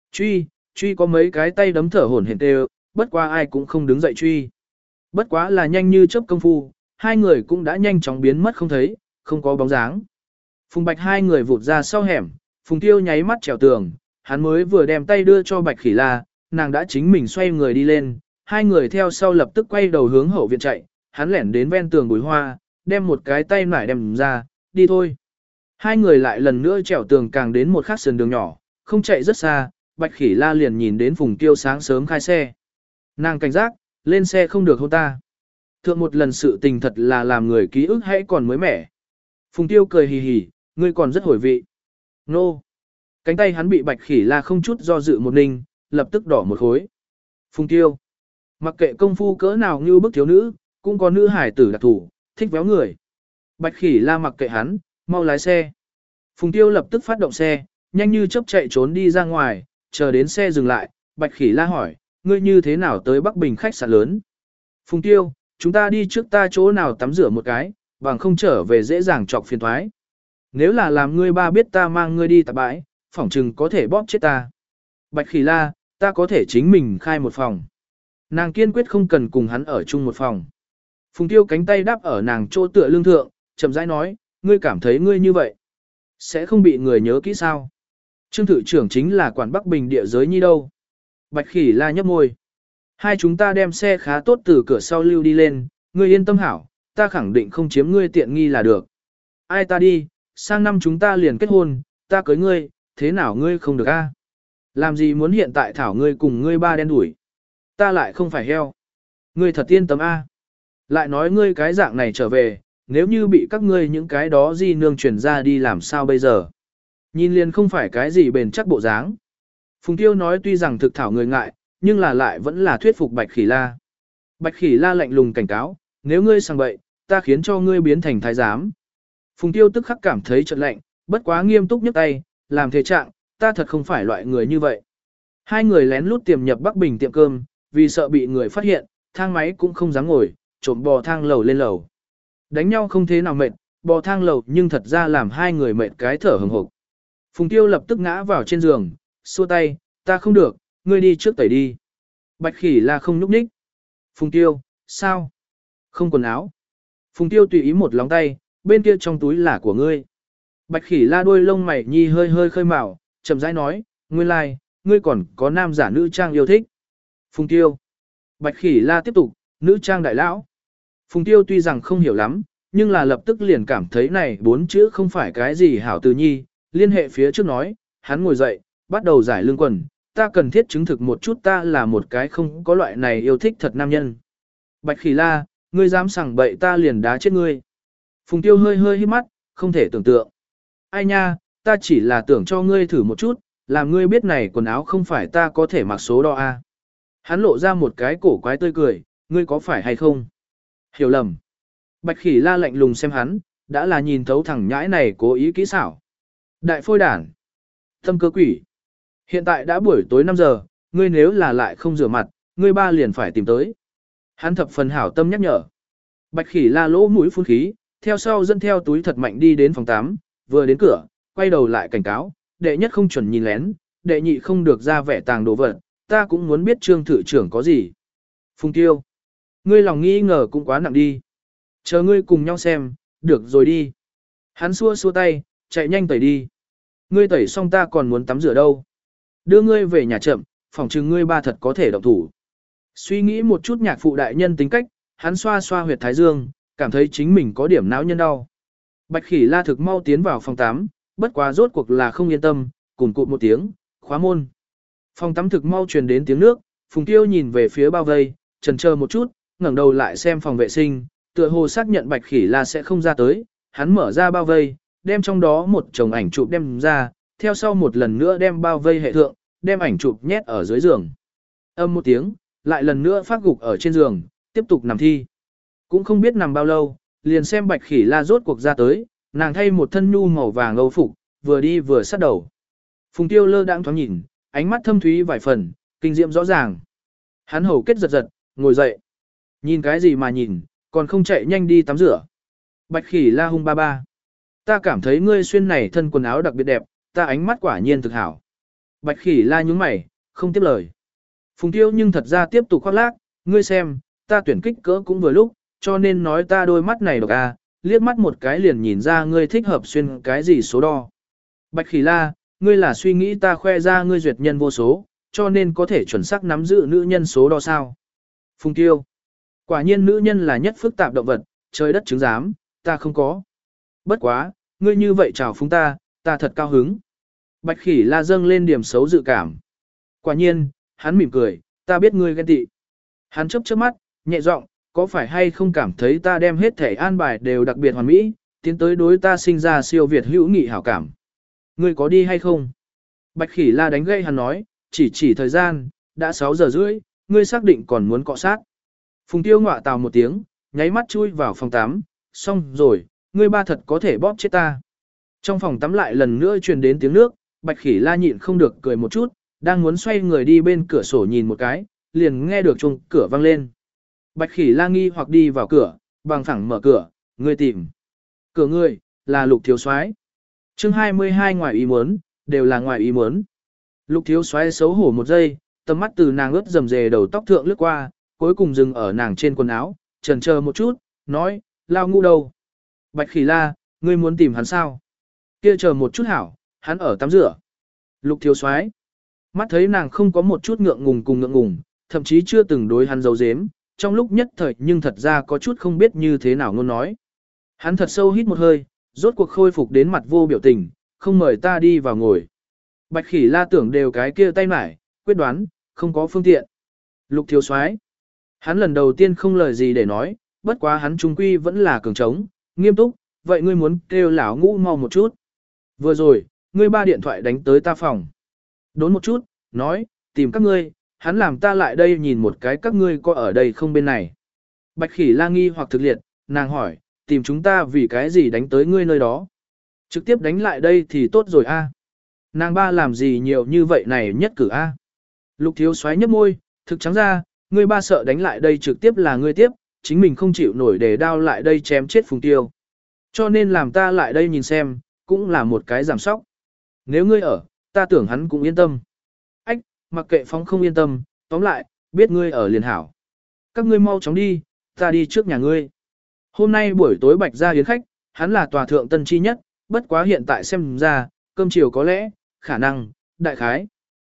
Truy có mấy cái tay đấm thở hổn hển kêu, bất quá ai cũng không đứng dậy truy. Bất quá là nhanh như chớp công phu, hai người cũng đã nhanh chóng biến mất không thấy, không có bóng dáng. Phùng Bạch hai người vụt ra sau hẻm, Phùng Tiêu nháy mắt trèo tường, hắn mới vừa đem tay đưa cho Bạch Khỉ La, nàng đã chính mình xoay người đi lên, hai người theo sau lập tức quay đầu hướng hậu viện chạy, hắn lẻn đến ven tường bùi hoa, đem một cái tay nải đem ra, đi thôi. Hai người lại lần nữa trèo tường càng đến một khắc sườn đường nhỏ, không chạy rất xa, Bạch Khỉ La liền nhìn đến Phùng Tiêu sáng sớm khai xe. Nàng cảnh giác, lên xe không được hôn ta. Thượng một lần sự tình thật là làm người ký ức hãy còn mới mẻ. Phùng Tiêu cười hì hì, ngươi còn rất hồi vị. Nô. Cánh tay hắn bị Bạch Khỉ La không chút do dự một ninh, lập tức đỏ một khối. Phùng Tiêu. Mặc kệ công phu cỡ nào như bức thiếu nữ, cũng có nữ hải tử đặc thủ, thích véo người. Bạch Khỉ La mặc kệ hắn, mau lái xe. Phùng Tiêu lập tức phát động xe, nhanh như chớp chạy trốn đi ra ngoài, chờ đến xe dừng lại, Bạch Khỉ La hỏi, ngươi như thế nào tới Bắc Bình khách sạn lớn? Phùng Tiêu, chúng ta đi trước ta chỗ nào tắm rửa một cái, bằng không trở về dễ dàng chọc phiền thoái. Nếu là làm ngươi ba biết ta mang ngươi đi tạp bãi, phỏng chừng có thể bóp chết ta. Bạch Khỉ La, ta có thể chính mình khai một phòng. Nàng kiên quyết không cần cùng hắn ở chung một phòng. Phùng Tiêu cánh tay đáp ở nàng chỗ tựa lưng thượng, chậm rãi nói, ngươi cảm thấy ngươi như vậy, sẽ không bị người nhớ kỹ sao? Trương thự trưởng chính là quản Bắc Bình địa giới nhi đâu. Bạch Khỉ La nhấp môi. Hai chúng ta đem xe khá tốt từ cửa sau lưu đi lên, ngươi yên tâm hảo, ta khẳng định không chiếm ngươi tiện nghi là được. Ai ta đi, sang năm chúng ta liền kết hôn, ta cưới ngươi, thế nào ngươi không được a? Làm gì muốn hiện tại thảo ngươi cùng ngươi ba đen đuổi? Ta lại không phải heo. Ngươi thật yên tâm a. Lại nói ngươi cái dạng này trở về, nếu như bị các ngươi những cái đó di nương truyền ra đi làm sao bây giờ? Nhìn liền không phải cái gì bền chắc bộ dáng. Phùng Tiêu nói tuy rằng thực thảo người ngại, nhưng là lại vẫn là thuyết phục Bạch Khỉ La. Bạch Khỉ La lạnh lùng cảnh cáo, nếu ngươi sang bậy, ta khiến cho ngươi biến thành thái giám. Phùng Tiêu tức khắc cảm thấy chợt lạnh, bất quá nghiêm túc nhấc tay, làm thế trạng, ta thật không phải loại người như vậy. Hai người lén lút tiềm nhập Bắc Bình tiệm cơm, vì sợ bị người phát hiện, thang máy cũng không dám ngồi, trộm bò thang lầu lên lầu. Đánh nhau không thế nào mệt, bò thang lầu nhưng thật ra làm hai người mệt cái thở hừng hực. Phùng Tiêu lập tức ngã vào trên giường, xua tay, ta không được, ngươi đi trước tẩy đi. Bạch Khỉ La không nhúc nhích. Phùng Tiêu, sao? Không quần áo. Phùng Tiêu tùy ý một lóng tay, bên kia trong túi là của ngươi. Bạch Khỉ La đuôi lông mày nhi hơi hơi khơi mào, chậm rãi nói, nguyên lai, like, ngươi còn có nam giả nữ trang yêu thích. Phùng Tiêu. Bạch Khỉ La tiếp tục, nữ trang đại lão. Phùng Tiêu tuy rằng không hiểu lắm, nhưng là lập tức liền cảm thấy này bốn chữ không phải cái gì hảo từ nhi, liên hệ phía trước nói, hắn ngồi dậy, bắt đầu giải lưng quần, ta cần thiết chứng thực một chút ta là một cái không có loại này yêu thích thật nam nhân. Bạch Khỉ La, ngươi dám sảng bậy ta liền đá chết ngươi. Phùng Tiêu hơi hơi hít mắt, không thể tưởng tượng. Ai nha, ta chỉ là tưởng cho ngươi thử một chút, làm ngươi biết này quần áo không phải ta có thể mặc số đo a. Hắn lộ ra một cái cổ quái tươi cười, ngươi có phải hay không? Hiểu lầm. Bạch Khỉ La lạnh lùng xem hắn, đã là nhìn thấu thằng nhãi này cố ý kỹ xảo. Đại phôi đản. Tâm cơ quỷ. Hiện tại đã buổi tối 5 giờ, ngươi nếu là lại không rửa mặt, ngươi ba liền phải tìm tới. Hắn thập phần hảo tâm nhắc nhở. Bạch Khỉ La lỗ mũi phun khí, theo sau dẫn theo túi thật mạnh đi đến phòng 8, vừa đến cửa, quay đầu lại cảnh cáo, đệ nhất không chuẩn nhìn lén, đệ nhị không được ra vẻ tàng đồ vật, ta cũng muốn biết Trương thự trưởng có gì. Phùng Tiêu, ngươi lòng nghi ngờ cũng quá nặng đi. Chờ ngươi cùng nhau xem, được rồi đi. Hắn xua xua tay, chạy nhanh tẩy đi. Ngươi tẩy xong ta còn muốn tắm rửa đâu. Đưa ngươi về nhà chậm, phòng chừng ngươi ba thật có thể động thủ. Suy nghĩ một chút nhạc phụ đại nhân tính cách, hắn xoa xoa huyệt thái dương, cảm thấy chính mình có điểm não nhân đau. Bạch Khỉ La thực mau tiến vào phòng tắm, bất quá rốt cuộc là không yên tâm, cùng cụt một tiếng, khóa môn. Phòng tắm thực mau truyền đến tiếng nước, Phùng Tiêu nhìn về phía bao vây, chần chờ một chút, ngẩng đầu lại xem phòng vệ sinh, tựa hồ xác nhận Bạch Khỉ La sẽ không ra tới, hắn mở ra bao vây, đem trong đó một chồng ảnh chụp đem ra, theo sau một lần nữa đem bao vây hệ thượng, đem ảnh chụp nhét ở dưới giường. Âm một tiếng, lại lần nữa phát gục ở trên giường, tiếp tục nằm thi. Cũng không biết nằm bao lâu, liền xem Bạch Khỉ La rốt cuộc ra tới, nàng thay một thân nhu màu vàng âu phục, vừa đi vừa sát đầu. Phùng Tiêu lơ đãng thoáng nhìn, ánh mắt thâm thúy vài phần, kinh diệm rõ ràng. Hắn hầu kết giật giật, ngồi dậy. Nhìn cái gì mà nhìn, còn không chạy nhanh đi tắm rửa. Bạch Khỉ La hung ba ba. Ta cảm thấy ngươi xuyên này thân quần áo đặc biệt đẹp, ta ánh mắt quả nhiên thực hảo. Bạch Khỉ La nhướng mày, không tiếp lời. Phùng Tiêu nhưng thật ra tiếp tục khoác lác, ngươi xem, ta tuyển kích cỡ cũng vừa lúc, cho nên nói ta đôi mắt này độc à, liếc mắt một cái liền nhìn ra ngươi thích hợp xuyên cái gì số đo. Bạch Khỉ La, ngươi là suy nghĩ ta khoe ra ngươi duyệt nhân vô số, cho nên có thể chuẩn xác nắm giữ nữ nhân số đo sao. Phùng Tiêu, quả nhiên nữ nhân là nhất phức tạp động vật, trời đất chứng giám, ta không có. Bất quá, ngươi như vậy chào phúng ta thật cao hứng. Bạch Khỉ La dâng lên điểm xấu dự cảm. Quả nhiên, hắn mỉm cười, ta biết ngươi ghen tị. Hắn chớp chớp mắt, nhẹ giọng, có phải hay không cảm thấy ta đem hết thể an bài đều đặc biệt hoàn mỹ, tiến tới đối ta sinh ra siêu việt hữu nghị hảo cảm. Ngươi có đi hay không? Bạch Khỉ La đánh gây hắn nói, chỉ thời gian, đã 6 giờ rưỡi, ngươi xác định còn muốn cọ sát. Phùng Tiêu ngọa tào một tiếng, nháy mắt chui vào phòng tắm, xong rồi, ngươi ba thật có thể bóp chết ta. Trong phòng tắm lại lần nữa truyền đến tiếng nước, Bạch Khỉ La nhịn không được cười một chút, đang muốn xoay người đi bên cửa sổ nhìn một cái, liền nghe được chuông cửa vang lên. Bạch Khỉ La nghi hoặc đi vào cửa, bằng phẳng mở cửa, ngươi tìm. Cửa ngươi, là Lục Thiếu Soái. Chương 22 ngoài ý muốn, đều là ngoài ý muốn. Lục Thiếu Soái xấu hổ một giây, tầm mắt từ nàng ướt rầm rề đầu tóc thượng lướt qua, cuối cùng dừng ở nàng trên quần áo, chần chờ một chút, nói, lao ngu đâu. Bạch Khỉ La, ngươi muốn tìm hắn sao? Kia chờ một chút hảo, hắn ở tắm rửa. Lục Thiếu Soái, mắt thấy nàng không có một chút ngượng ngùng cùng ngượng ngùng, thậm chí chưa từng đối hắn giấu giếm, trong lúc nhất thời nhưng thật ra có chút không biết như thế nào ngôn nói. Hắn thật sâu hít một hơi, rốt cuộc khôi phục đến mặt vô biểu tình, không mời ta đi vào ngồi. Bạch Khỉ La tưởng đều cái kia tay mải, quyết đoán, không có phương tiện. Lục Thiếu Soái, hắn lần đầu tiên không lời gì để nói, bất quá hắn trung quy vẫn là cường trống, nghiêm túc, vậy ngươi muốn kêu lão ngũ mau một chút. Vừa rồi, ngươi ba điện thoại đánh tới ta phòng. Đốn một chút, nói, tìm các ngươi, hắn làm ta lại đây nhìn một cái các ngươi có ở đây không bên này. Bạch Khỉ La nghi hoặc thực liệt, nàng hỏi, tìm chúng ta vì cái gì đánh tới ngươi nơi đó. Trực tiếp đánh lại đây thì tốt rồi a. Nàng ba làm gì nhiều như vậy này nhất cử a. Lục Thiếu Soái nhấp môi, thực trắng ra, ngươi ba sợ đánh lại đây trực tiếp là ngươi tiếp, chính mình không chịu nổi để đao lại đây chém chết Phùng Tiêu. Cho nên làm ta lại đây nhìn xem, cũng là một cái giảm sóc. Nếu ngươi ở, ta tưởng hắn cũng yên tâm. Ách, mặc kệ phóng không yên tâm, tóm lại, biết ngươi ở liền hảo. Các ngươi mau chóng đi, ta đi trước nhà ngươi. Hôm nay buổi tối Bạch gia yến khách, hắn là tòa thượng tân chi nhất, bất quá hiện tại xem ra, cơm chiều có lẽ, khả năng, đại khái.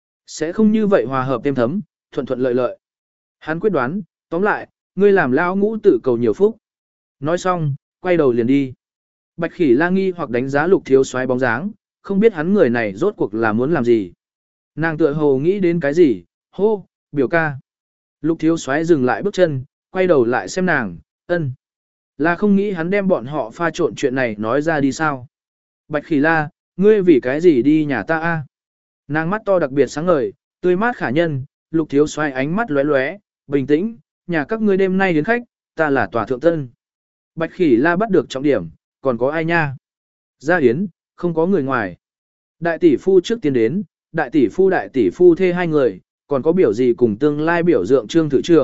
Sẽ không như vậy hòa hợp thêm thấm, thuận thuận lợi lợi. Hắn quyết đoán, tóm lại, ngươi làm lão ngũ tự cầu nhiều phúc. Nói xong, quay đầu liền đi. Bạch Khỉ La nghi hoặc đánh giá Lục Thiếu Soái bóng dáng, không biết hắn người này rốt cuộc là muốn làm gì. Nàng tựa hồ nghĩ đến cái gì, hô, biểu ca. Lục Thiếu Soái dừng lại bước chân, quay đầu lại xem nàng, ân. Là không nghĩ hắn đem bọn họ pha trộn chuyện này nói ra đi sao. Bạch Khỉ La, ngươi vì cái gì đi nhà ta a? Nàng mắt to đặc biệt sáng ngời, tươi mát khả nhân, Lục Thiếu Soái ánh mắt lóe lóe, bình tĩnh, nhà các ngươi đêm nay đến khách, ta là tòa thượng tân. Bạch Khỉ La bắt được trọng điểm, còn có ai nha? Gia Yến, không có người ngoài. Đại tỷ phu trước tiên đến, đại tỷ phu thê hai người, còn có biểu gì cùng tương lai biểu dượng Trương thự trưởng,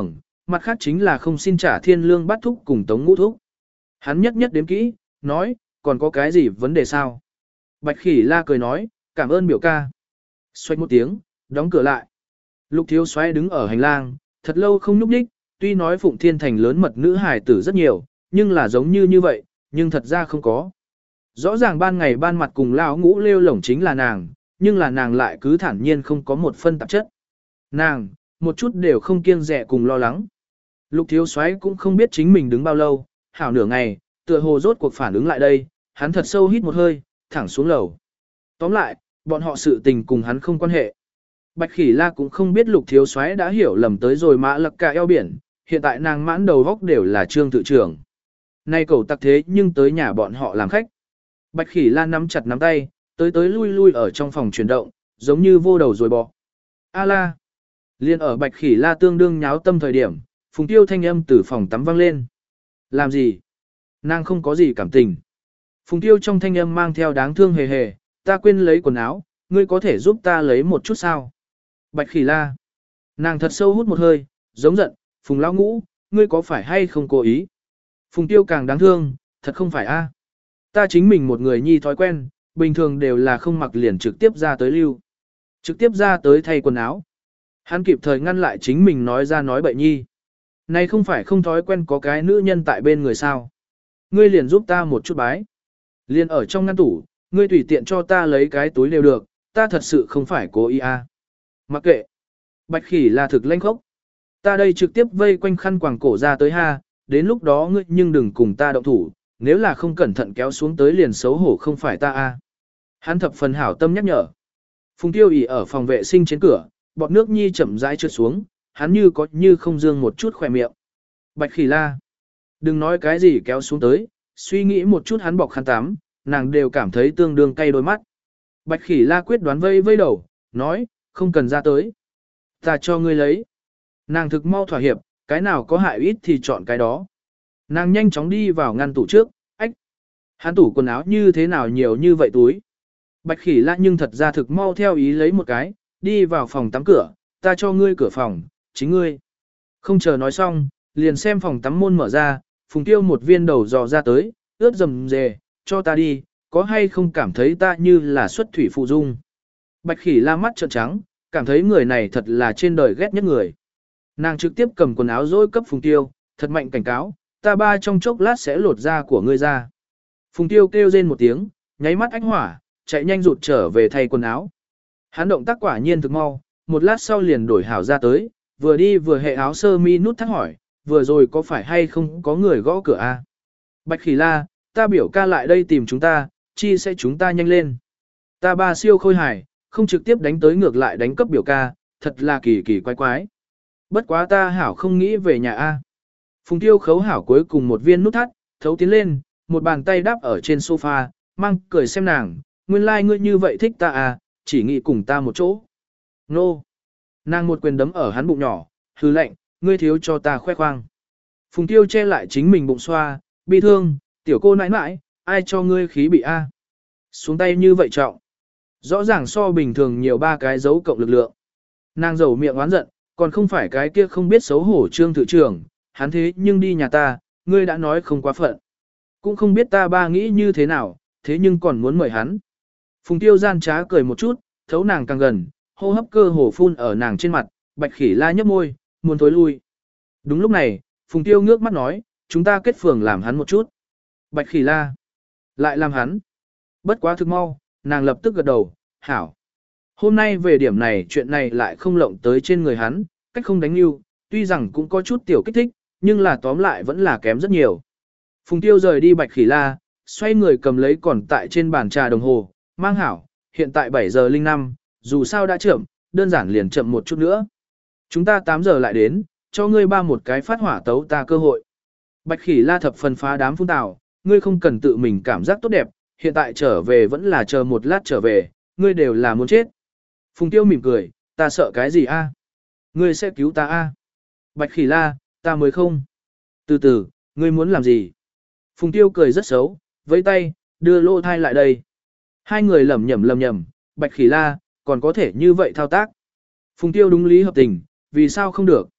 mặt khác chính là không xin trả thiên lương bắt thúc cùng tống ngũ thúc. Hắn nhất nhất đếm kỹ, nói, còn có cái gì vấn đề sao? Bạch Khỉ La cười nói, cảm ơn biểu ca. Xoay một tiếng, đóng cửa lại. Lục Thiếu Soái đứng ở hành lang, thật lâu không nhúc nhích, tuy nói Phụng Thiên Thành lớn mật nữ hài tử rất nhiều, nhưng là giống như vậy, nhưng thật ra không có. Rõ ràng ban ngày ban mặt cùng lão ngũ lêu lổng chính là nàng, nhưng là nàng lại cứ thản nhiên không có một phân tạp chất. Nàng, một chút đều không kiêng dè cùng lo lắng. Lục Thiếu Soái cũng không biết chính mình đứng bao lâu, hảo nửa ngày, tựa hồ rốt cuộc phản ứng lại đây, hắn thật sâu hít một hơi, thẳng xuống lầu. Tóm lại, bọn họ sự tình cùng hắn không quan hệ. Bạch Khỉ La cũng không biết Lục Thiếu Soái đã hiểu lầm tới rồi Mã Lặc cả eo biển, hiện tại nàng mãn đầu góc đều là Trương tự trưởng. Nay cầu tặc thế nhưng tới nhà bọn họ làm khách. Bạch Khỉ La nắm chặt nắm tay, tới lui lui ở trong phòng chuyển động, giống như vô đầu rồi bò. A la. Liên ở Bạch Khỉ La tương đương nháo tâm thời điểm, Phùng Tiêu thanh âm từ phòng tắm vang lên. Làm gì? Nàng không có gì cảm tình. Phùng Tiêu trong thanh âm mang theo đáng thương hề hề, ta quên lấy quần áo, ngươi có thể giúp ta lấy một chút sao? Bạch Khỉ La. Nàng thật sâu hút một hơi, giống giận, Phùng Lão Ngũ, ngươi có phải hay không cố ý? Phùng Tiêu càng đáng thương, thật không phải a. Ta chính mình một người nhi thói quen, bình thường đều là không mặc liền trực tiếp ra tới lưu. Trực tiếp ra tới thay quần áo. Hắn kịp thời ngăn lại chính mình nói ra nói bậy nhi. Này không phải không thói quen có cái nữ nhân tại bên người sao. Ngươi liền giúp ta một chút bái. Liền ở trong ngăn tủ, ngươi tùy tiện cho ta lấy cái túi đều được, ta thật sự không phải cố ý a. Mặc kệ. Bạch Khỉ là thực lanh khốc. Ta đây trực tiếp vây quanh khăn quàng cổ ra tới ha, đến lúc đó ngươi nhưng đừng cùng ta động thủ, nếu là không cẩn thận kéo xuống tới liền xấu hổ không phải ta a. Hắn thập phần hảo tâm nhắc nhở. Phùng Tiêu ỉ ở phòng vệ sinh trên cửa, bọt nước nhi chậm rãi trượt xuống, hắn như có như không dương một chút khỏe miệng. Bạch Khỉ La. Đừng nói cái gì kéo xuống tới, suy nghĩ một chút hắn bọc khăn tắm, nàng đều cảm thấy tương đương cay đôi mắt. Bạch Khỉ La quyết đoán vây vây đầu, nói, không cần ra tới. Ta cho ngươi lấy. Nàng thực mau thỏa hiệp, cái nào có hại ít thì chọn cái đó. Nàng nhanh chóng đi vào ngăn tủ trước, ách. Hắn tủ quần áo như thế nào nhiều như vậy túi. Bạch Khỉ La nhưng thật ra thực mau theo ý lấy một cái, đi vào phòng tắm cửa, ta cho ngươi cửa phòng, chính ngươi. Không chờ nói xong, liền xem phòng tắm môn mở ra, Phùng Tiêu một viên đầu dò ra tới, ướt rầm rề, cho ta đi, có hay không cảm thấy ta như là xuất thủy phụ dung. Bạch Khỉ La mắt trợn trắng, cảm thấy người này thật là trên đời ghét nhất người. Nàng trực tiếp cầm quần áo dối cấp Phùng Tiêu, thật mạnh cảnh cáo, ta ba trong chốc lát sẽ lột da của ngươi ra. Phùng Tiêu kêu rên một tiếng, nháy mắt ánh hỏa, chạy nhanh rụt trở về thay quần áo. Hắn động tác quả nhiên thực mau, một lát sau liền đổi hảo ra tới, vừa đi vừa hệ áo sơ mi nút thắt hỏi, vừa rồi có phải hay không có người gõ cửa a? Bạch Khỉ La, ta biểu ca lại đây tìm chúng ta, chi sẽ chúng ta nhanh lên. Ta ba siêu khôi hài, không trực tiếp đánh tới ngược lại đánh cấp biểu ca, thật là kỳ kỳ quái quái. Bất quá ta hảo không nghĩ về nhà a. Phùng Tiêu khấu hảo cuối cùng một viên nút thắt, thấu tiến lên, một bàn tay đáp ở trên sofa, mang cười xem nàng, nguyên lai like ngươi như vậy thích ta à, chỉ nghĩ cùng ta một chỗ. Nô! Nàng một quyền đấm ở hắn bụng nhỏ, hư lệnh, ngươi thiếu cho ta khoe khoang. Phùng Tiêu che lại chính mình bụng xoa, bi thương, tiểu cô nãi nãi, ai cho ngươi khí bị a? Xuống tay như vậy trọng. Rõ ràng so bình thường nhiều ba cái dấu cộng lực lượng. Nàng dầu miệng oán giận, còn không phải cái kia không biết xấu hổ Trương thự trưởng, hắn thế nhưng đi nhà ta, ngươi đã nói không quá phận. Cũng không biết ta ba nghĩ như thế nào, thế nhưng còn muốn mời hắn. Phùng Tiêu gian trá cười một chút, thấu nàng càng gần, hô hấp cơ hồ phun ở nàng trên mặt, Bạch Khỉ La nhấp môi, muốn thối lui. Đúng lúc này, Phùng Tiêu ngước mắt nói, chúng ta kết phường làm hắn một chút. Bạch Khỉ La, lại làm hắn. Bất quá thực mau, nàng lập tức gật đầu, hảo. Hôm nay về điểm này chuyện này lại không lộng tới trên người hắn, cách không đánh lưu, tuy rằng cũng có chút tiểu kích thích, nhưng là tóm lại vẫn là kém rất nhiều. Phùng Tiêu rời đi Bạch Khỉ La, xoay người cầm lấy còn tại trên bàn trà đồng hồ, mang hảo, hiện tại 7 giờ 05, dù sao đã chậm, đơn giản liền chậm một chút nữa. Chúng ta 8 giờ lại đến, cho ngươi ba một cái phát hỏa tấu ta cơ hội. Bạch Khỉ La thập phần phá đám phun tào, ngươi không cần tự mình cảm giác tốt đẹp, hiện tại trở về vẫn là chờ một lát trở về, ngươi đều là muốn chết. Phùng Tiêu mỉm cười, ta sợ cái gì a? Ngươi sẽ cứu ta a? Bạch Khỉ La, ta mới không. Từ từ, ngươi muốn làm gì? Phùng Tiêu cười rất xấu, vẫy tay, đưa lô thai lại đây. Hai người lầm nhầm, Bạch Khỉ La, còn có thể như vậy thao tác. Phùng Tiêu đúng lý hợp tình, vì sao không được?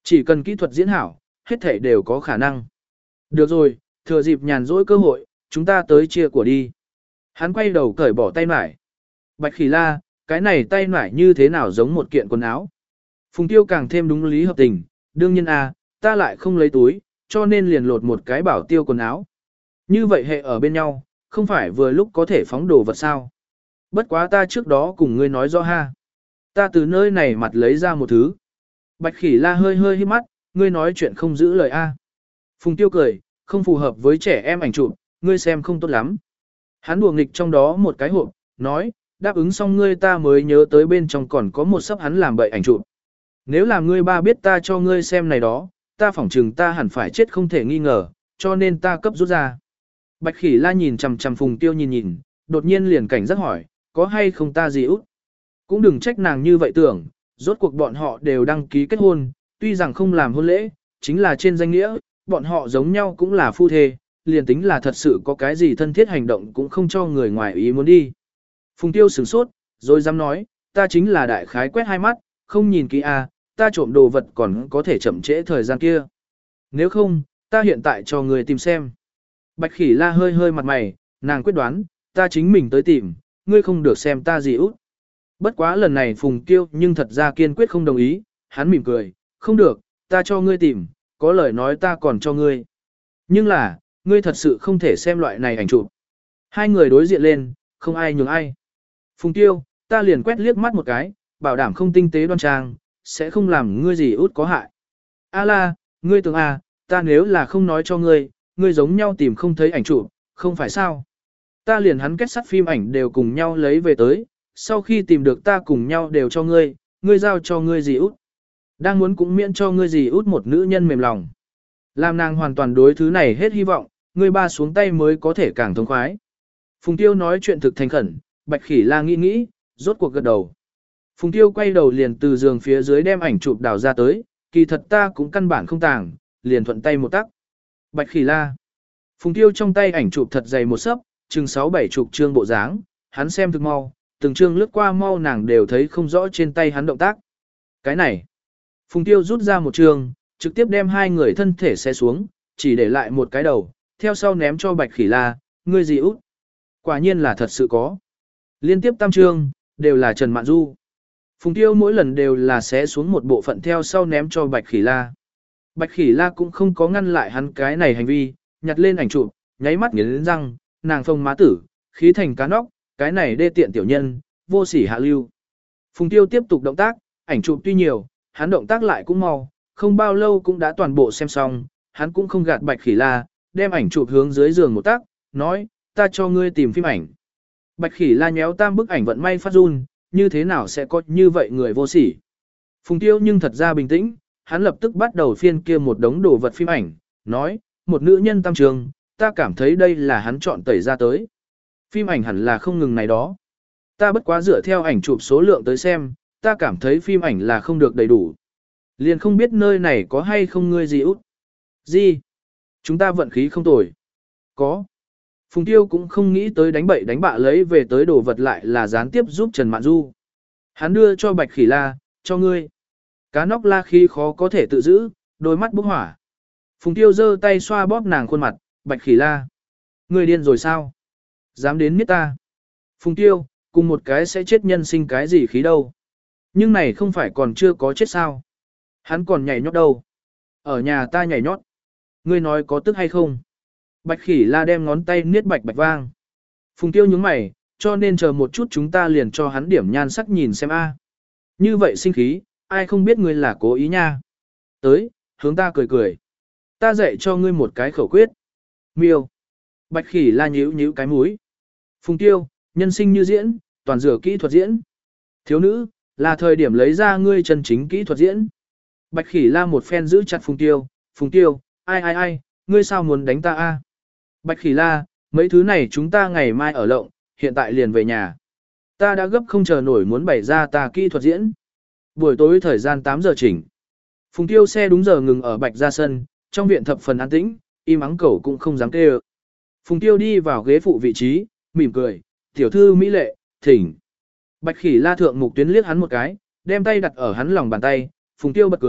Chỉ cần kỹ thuật diễn hảo, hết thể đều có khả năng. Được rồi, thừa dịp nhàn rỗi cơ hội, chúng ta tới chia của đi. Hắn quay đầu cởi bỏ tay nải. Bạch Khỉ La, cái này tay nải như thế nào giống một kiện quần áo. Phùng Tiêu càng thêm đúng lý hợp tình, đương nhiên ta lại không lấy túi, cho nên liền lột một cái bảo tiêu quần áo. Như vậy hệ ở bên nhau, không phải vừa lúc có thể phóng đồ vật sao. Bất quá ta trước đó cùng ngươi nói rõ ha. Ta từ nơi này mặt lấy ra một thứ. Bạch Khỉ La hơi hơi hít mắt, ngươi nói chuyện không giữ lời a. Phùng Tiêu cười, không phù hợp với trẻ em ảnh chụp, ngươi xem không tốt lắm. Hắn đùa nghịch trong đó một cái hộp, nói, đáp ứng xong ngươi ta mới nhớ tới bên trong còn có một sấp hắn làm bậy ảnh chụp. Nếu làm ngươi ba biết ta cho ngươi xem này đó, ta phỏng chừng ta hẳn phải chết không thể nghi ngờ, cho nên ta cấp rút ra. Bạch Khỉ La nhìn chằm chằm Phùng Tiêu nhìn, đột nhiên liền cảnh giác hỏi, có hay không ta gì út? Cũng đừng trách nàng như vậy tưởng, rốt cuộc bọn họ đều đăng ký kết hôn, tuy rằng không làm hôn lễ, chính là trên danh nghĩa, bọn họ giống nhau cũng là phu thê, liền tính là thật sự có cái gì thân thiết hành động cũng không cho người ngoài ý muốn đi. Phùng Tiêu sửng sốt, rồi dám nói, ta chính là đại khái quét hai mắt, không nhìn kỹ ta trộm đồ vật còn có thể chậm trễ thời gian kia. Nếu không, ta hiện tại cho người tìm xem. Bạch Khỉ La hơi hơi mặt mày, nàng quyết đoán, ta chính mình tới tìm, ngươi không được xem ta gì út. Bất quá lần này Phùng Tiêu nhưng thật ra kiên quyết không đồng ý, hắn mỉm cười, không được, ta cho ngươi tìm, có lời nói ta còn cho ngươi. Nhưng là, ngươi thật sự không thể xem loại này ảnh chụp. Hai người đối diện lên, không ai nhường ai. Phùng Tiêu, ta liền quét liếc mắt một cái, bảo đảm không tinh tế đoan trang, sẽ không làm ngươi gì út có hại. A la, ngươi tưởng ta nếu là không nói cho ngươi, ngươi giống nhau tìm không thấy ảnh chụp, không phải sao? Ta liền hắn kết sắt phim ảnh đều cùng nhau lấy về tới, sau khi tìm được ta cùng nhau đều cho ngươi, ngươi giao cho ngươi gì út. Đang muốn cũng miễn cho ngươi gì út một nữ nhân mềm lòng. Làm nàng hoàn toàn đối thứ này hết hy vọng, ngươi ba xuống tay mới có thể càng thông khoái. Phùng Tiêu nói chuyện thực thành khẩn, Bạch Khỉ La nghĩ, rốt cuộc gật đầu. Phùng Tiêu quay đầu liền từ giường phía dưới đem ảnh chụp đào ra tới, kỳ thật ta cũng căn bản không tàng, liền thuận tay một tắc. Bạch Khỉ La. Phùng Tiêu trong tay ảnh chụp thật dày một sấp, chừng 6-7 chục chương bộ dáng, hắn xem thực mau, từng chương lướt qua mau nàng đều thấy không rõ trên tay hắn động tác. Cái này. Phùng Tiêu rút ra một chương, trực tiếp đem hai người thân thể xé xuống, chỉ để lại một cái đầu, theo sau ném cho Bạch Khỉ La, ngươi gì út. Quả nhiên là thật sự có. Liên tiếp tam chương, đều là Trần Mạn Du. Phùng Tiêu mỗi lần đều là xé xuống một bộ phận theo sau ném cho Bạch Khỉ La. Bạch Khỉ La cũng không có ngăn lại hắn cái này hành vi, nhặt lên ảnh chụp, nháy mắt nghiến răng, nàng phông má tử, khí thành cá nóc, cái này đê tiện tiểu nhân, vô sỉ hạ lưu. Phùng Tiêu tiếp tục động tác, ảnh chụp tuy nhiều, hắn động tác lại cũng mau, không bao lâu cũng đã toàn bộ xem xong, hắn cũng không gạt Bạch Khỉ La, đem ảnh chụp hướng dưới giường một tác, nói, ta cho ngươi tìm phim ảnh. Bạch Khỉ La nhéo tam bức ảnh vận may phát run, như thế nào sẽ có như vậy người vô sỉ. Phùng Tiêu nhưng thật ra bình tĩnh, hắn lập tức bắt đầu phiên kia một đống đồ vật phim ảnh, nói, một nữ nhân tam trường, ta cảm thấy đây là hắn chọn tẩy ra tới. Phim ảnh hẳn là không ngừng này đó. Ta bất quá dựa theo ảnh chụp số lượng tới xem, ta cảm thấy phim ảnh là không được đầy đủ. Liền không biết nơi này có hay không ngươi gì út. Gì? Chúng ta vận khí không tồi. Có. Phùng Tiêu cũng không nghĩ tới đánh bậy đánh bạ lấy về tới đồ vật lại là gián tiếp giúp Trần Mạn Du. Hắn đưa cho Bạch Khỉ La, cho ngươi. Cá nóc la khi khó có thể tự giữ, đôi mắt bốc hỏa. Phùng Tiêu giơ tay xoa bóp nàng khuôn mặt, Bạch Khỉ La. Ngươi điên rồi sao? Dám đến miết ta. Phùng Tiêu, cùng một cái sẽ chết nhân sinh cái gì khí đâu. Nhưng này không phải còn chưa có chết sao. Hắn còn nhảy nhót đâu. Ở nhà ta nhảy nhót. Ngươi nói có tức hay không? Bạch Khỉ La đem ngón tay niết bạch bạch vang. Phùng Tiêu nhướng mày, cho nên chờ một chút chúng ta liền cho hắn điểm nhan sắc nhìn xem a. Như vậy sinh khí, ai không biết ngươi là cố ý nha. Tới, hướng ta cười cười. Ta dạy cho ngươi một cái khẩu quyết. Miêu. Bạch Khỉ La nhíu nhíu cái mũi. Phùng Tiêu, nhân sinh như diễn, toàn dựa kỹ thuật diễn. Thiếu nữ, là thời điểm lấy ra ngươi chân chính kỹ thuật diễn. Bạch Khỉ La một phen giữ chặt Phùng Tiêu. Phùng Tiêu, ai, ngươi sao muốn đánh ta a? Bạch Khỉ La, mấy thứ này chúng ta ngày mai ở lộng, hiện tại liền về nhà. Ta đã gấp không chờ nổi muốn bày ra ta kỹ thuật diễn. Buổi tối thời gian 8 giờ chỉnh. Phùng Tiêu xe đúng giờ ngừng ở Bạch Gia Sân, trong viện thập phần an tĩnh, im ắng cẩu cũng không dám kêu. Phùng Tiêu đi vào ghế phụ vị trí, mỉm cười, tiểu thư mỹ lệ, thỉnh. Bạch Khỉ La thượng mục tuyến liếc hắn một cái, đem tay đặt ở hắn lòng bàn tay, Phùng Tiêu bật cười,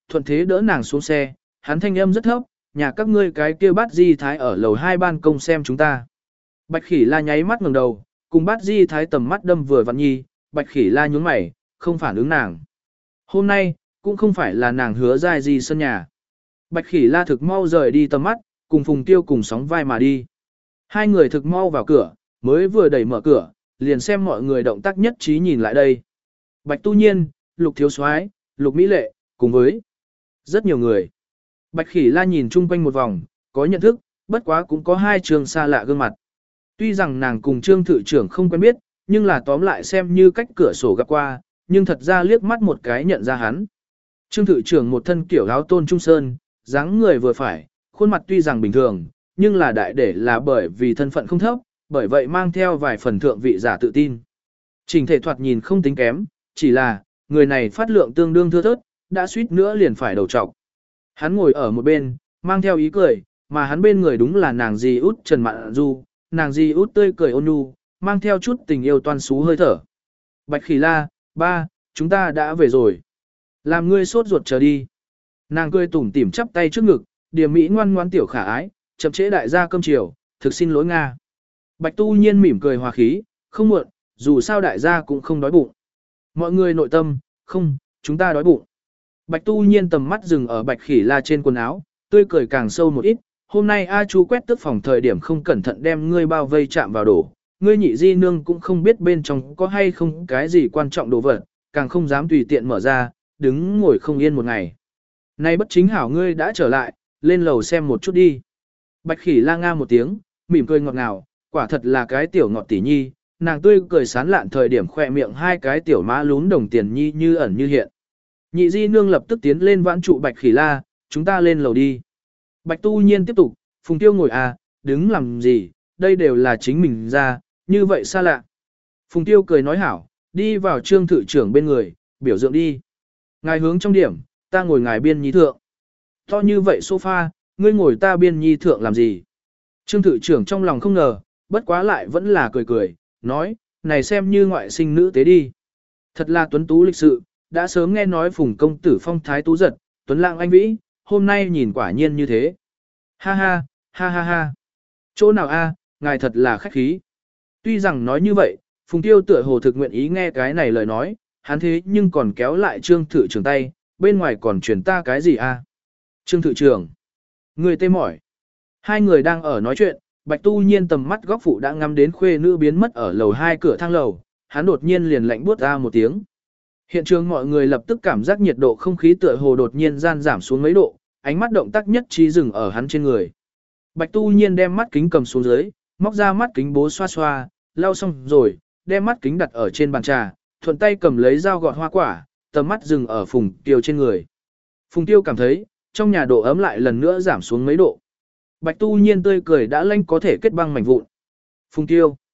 thuận thế đỡ nàng xuống xe, hắn thanh âm rất thấp, nhà các ngươi cái kia bát di thái ở lầu 2 ban công xem chúng ta. Bạch Khỉ La nháy mắt ngẩng đầu, cùng bát di thái tầm mắt đâm vừa vặn nhi, Bạch Khỉ La nhướng mày, không phản ứng nàng. Hôm nay, cũng không phải là nàng hứa dài gì sân nhà. Bạch Khỉ La thực mau rời đi tầm mắt, cùng Phùng Tiêu cùng sóng vai mà đi. Hai người thực mau vào cửa, mới vừa đẩy mở cửa, liền xem mọi người động tác nhất trí nhìn lại đây. Bạch Tu Nhiên, Lục Thiếu Soái, Lục Mỹ Lệ, cùng với rất nhiều người. Bạch Khỉ La nhìn chung quanh một vòng, có nhận thức, bất quá cũng có hai trường xa lạ gương mặt. Tuy rằng nàng cùng Trương Thự Trưởng không quen biết, nhưng là tóm lại xem như cách cửa sổ gặp qua, nhưng thật ra liếc mắt một cái nhận ra hắn. Trương Thự Trưởng một thân kiểu áo tôn trung sơn, dáng người vừa phải, khuôn mặt tuy rằng bình thường, nhưng là đại để là bởi vì thân phận không thấp, bởi vậy mang theo vài phần thượng vị giả tự tin. Trình thể thoạt nhìn không tính kém, chỉ là, người này phát lượng tương đương thưa thớt, đã suýt nữa liền phải đầu trọc. Hắn ngồi ở một bên, mang theo ý cười, mà hắn bên người đúng là nàng dì út Trần Mạn Du, nàng dì út tươi cười ôn nhu, mang theo chút tình yêu toan xú hơi thở. Bạch Khỉ La, ba, chúng ta đã về rồi. Làm ngươi sốt ruột chờ đi. Nàng cười tủm tỉm chắp tay trước ngực, điềm mỹ ngoan ngoan tiểu khả ái, chậm trễ đại gia cơm chiều, thực xin lỗi Nga. Bạch Tu Nhiên mỉm cười hòa khí, không muộn, dù sao đại gia cũng không đói bụng. Mọi người nội tâm, không, chúng ta đói bụng. Bạch Tu Nhiên tầm mắt dừng ở Bạch Khỉ La trên quần áo, tươi cười càng sâu một ít. Hôm nay A Chu quét tước phòng thời điểm không cẩn thận đem ngươi bao vây chạm vào đổ. Ngươi nhị di nương cũng không biết bên trong có hay không cái gì quan trọng đồ vật, càng không dám tùy tiện mở ra, đứng ngồi không yên một ngày. Nay bất chính hảo ngươi đã trở lại, lên lầu xem một chút đi. Bạch Khỉ La nga một tiếng, mỉm cười ngọt ngào, quả thật là cái tiểu ngọt tỷ nhi, nàng tươi cười sán lạn thời điểm khỏe miệng hai cái tiểu má lún đồng tiền nhi như ẩn như hiện. Nhị di nương lập tức tiến lên vãn trụ Bạch Khỉ La, chúng ta lên lầu đi. Bạch Tu Nhiên tiếp tục, Phùng Tiêu ngồi à, đứng làm gì, đây đều là chính mình ra, như vậy xa lạ. Phùng Tiêu cười nói hảo, đi vào Trương Thự Trưởng bên người, biểu tượng đi. Ngài hướng trong điểm, ta ngồi ngài biên nhi thượng. To như vậy sofa, ngươi ngồi ta biên nhi thượng làm gì? Trương Thự Trưởng trong lòng không ngờ, bất quá lại vẫn là cười cười, nói, này xem như ngoại sinh nữ tế đi. Thật là tuấn tú lịch sự, đã sớm nghe nói Phùng công tử phong thái tú giật, tuấn lãng anh vĩ, hôm nay nhìn quả nhiên như thế. Ha ha, ha ha ha. Chỗ nào a, ngài thật là khách khí. Tuy rằng nói như vậy, Phùng Tiêu tựa hồ thực nguyện ý nghe cái này lời nói, hắn thế nhưng còn kéo lại Trương Thự Trưởng tay, bên ngoài còn truyền ta cái gì a? Trương Thự Trưởng, người tê mỏi. Hai người đang ở nói chuyện, Bạch Tu Nhiên tầm mắt góc phụ đã ngắm đến khuê nữ biến mất ở lầu 2 cửa thang lầu, hắn đột nhiên liền lạnh buốt ra một tiếng. Hiện trường mọi người lập tức cảm giác nhiệt độ không khí tựa hồ đột nhiên gian giảm xuống mấy độ, ánh mắt động tác nhất trí dừng ở hắn trên người. Bạch Tu Nhiên đem mắt kính cầm xuống dưới, móc ra mắt kính bố xoa xoa, lau xong rồi, đem mắt kính đặt ở trên bàn trà, thuận tay cầm lấy dao gọt hoa quả, tầm mắt dừng ở Phùng Tiêu trên người. Phùng Tiêu cảm thấy, trong nhà độ ấm lại lần nữa giảm xuống mấy độ. Bạch Tu Nhiên tươi cười đã lanh có thể kết băng mảnh vụn. Phùng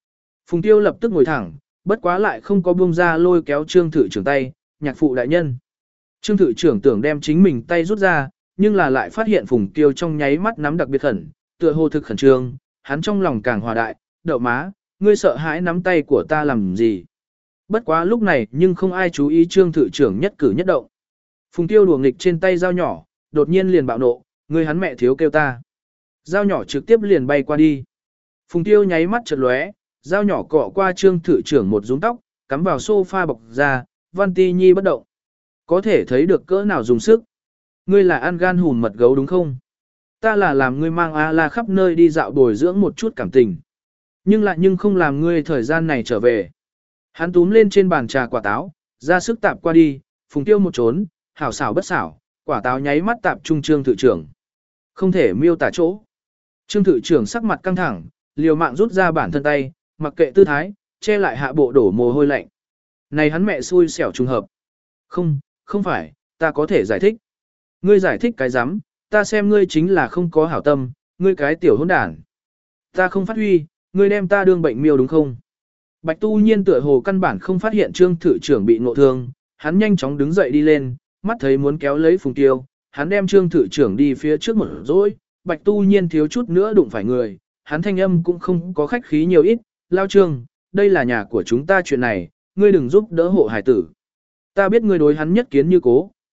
Tiêu lập tức ngồi thẳng, bất quá lại không có buông ra lôi kéo Trương Thự Trưởng tay, nhạc phụ đại nhân. Trương Thự Trưởng tưởng đem chính mình tay rút ra, nhưng là lại phát hiện Phùng Tiêu trong nháy mắt nắm đặc biệt khẩn, tựa hồ thực khẩn trương, hắn trong lòng càng hòa đại, đậu má, ngươi sợ hãi nắm tay của ta làm gì. Bất quá lúc này nhưng không ai chú ý Trương Thự Trưởng nhất cử nhất động. Phùng Tiêu đùa nghịch trên tay dao nhỏ, đột nhiên liền bạo nộ, ngươi hắn mẹ thiếu kêu ta. Dao nhỏ trực tiếp liền bay qua đi. Phùng Tiêu nháy mắt chợt lóe, dao nhỏ cọ qua Trương Thự Trưởng một rúng tóc, cắm vào sofa bọc ra, Văn Ti Nhi bất động. Có thể thấy được cỡ nào dùng sức. Ngươi là ăn gan hùn mật gấu đúng không? Ta là làm ngươi mang A La khắp nơi đi dạo bồi dưỡng một chút cảm tình. Nhưng không làm ngươi thời gian này trở về. Hắn túm lên trên bàn trà quả táo, ra sức tạp qua đi, Phùng Tiêu một trốn, hảo xảo bất xảo, quả táo nháy mắt tạp trung Trương Thự Trưởng. Không thể miêu tả chỗ. Trương Thự Trưởng sắc mặt căng thẳng, liều mạng rút ra bản thân tay, mặc kệ tư thái, che lại hạ bộ đổ mồ hôi lạnh. Này hắn mẹ xui xẻo trùng hợp. Không phải, ta có thể giải thích. Ngươi giải thích cái rắm, ta xem ngươi chính là không có hảo tâm, ngươi cái tiểu hỗn đản. Ta không phát huy, ngươi đem ta đương bệnh miêu đúng không? Bạch Tu Nhiên tựa hồ căn bản không phát hiện Trương Thự Trưởng bị ngộ thương, hắn nhanh chóng đứng dậy đi lên, mắt thấy muốn kéo lấy Phùng Tiêu, hắn đem Trương Thự Trưởng đi phía trước một dỗi, Bạch Tu Nhiên thiếu chút nữa đụng phải người, hắn thanh âm cũng không có khách khí nhiều ít, lao Trương, đây là nhà của chúng ta chuyện này, ngươi đừng giúp đỡ hộ hải tử. Ta biết ngươi đối hắn nhất kiến như cố,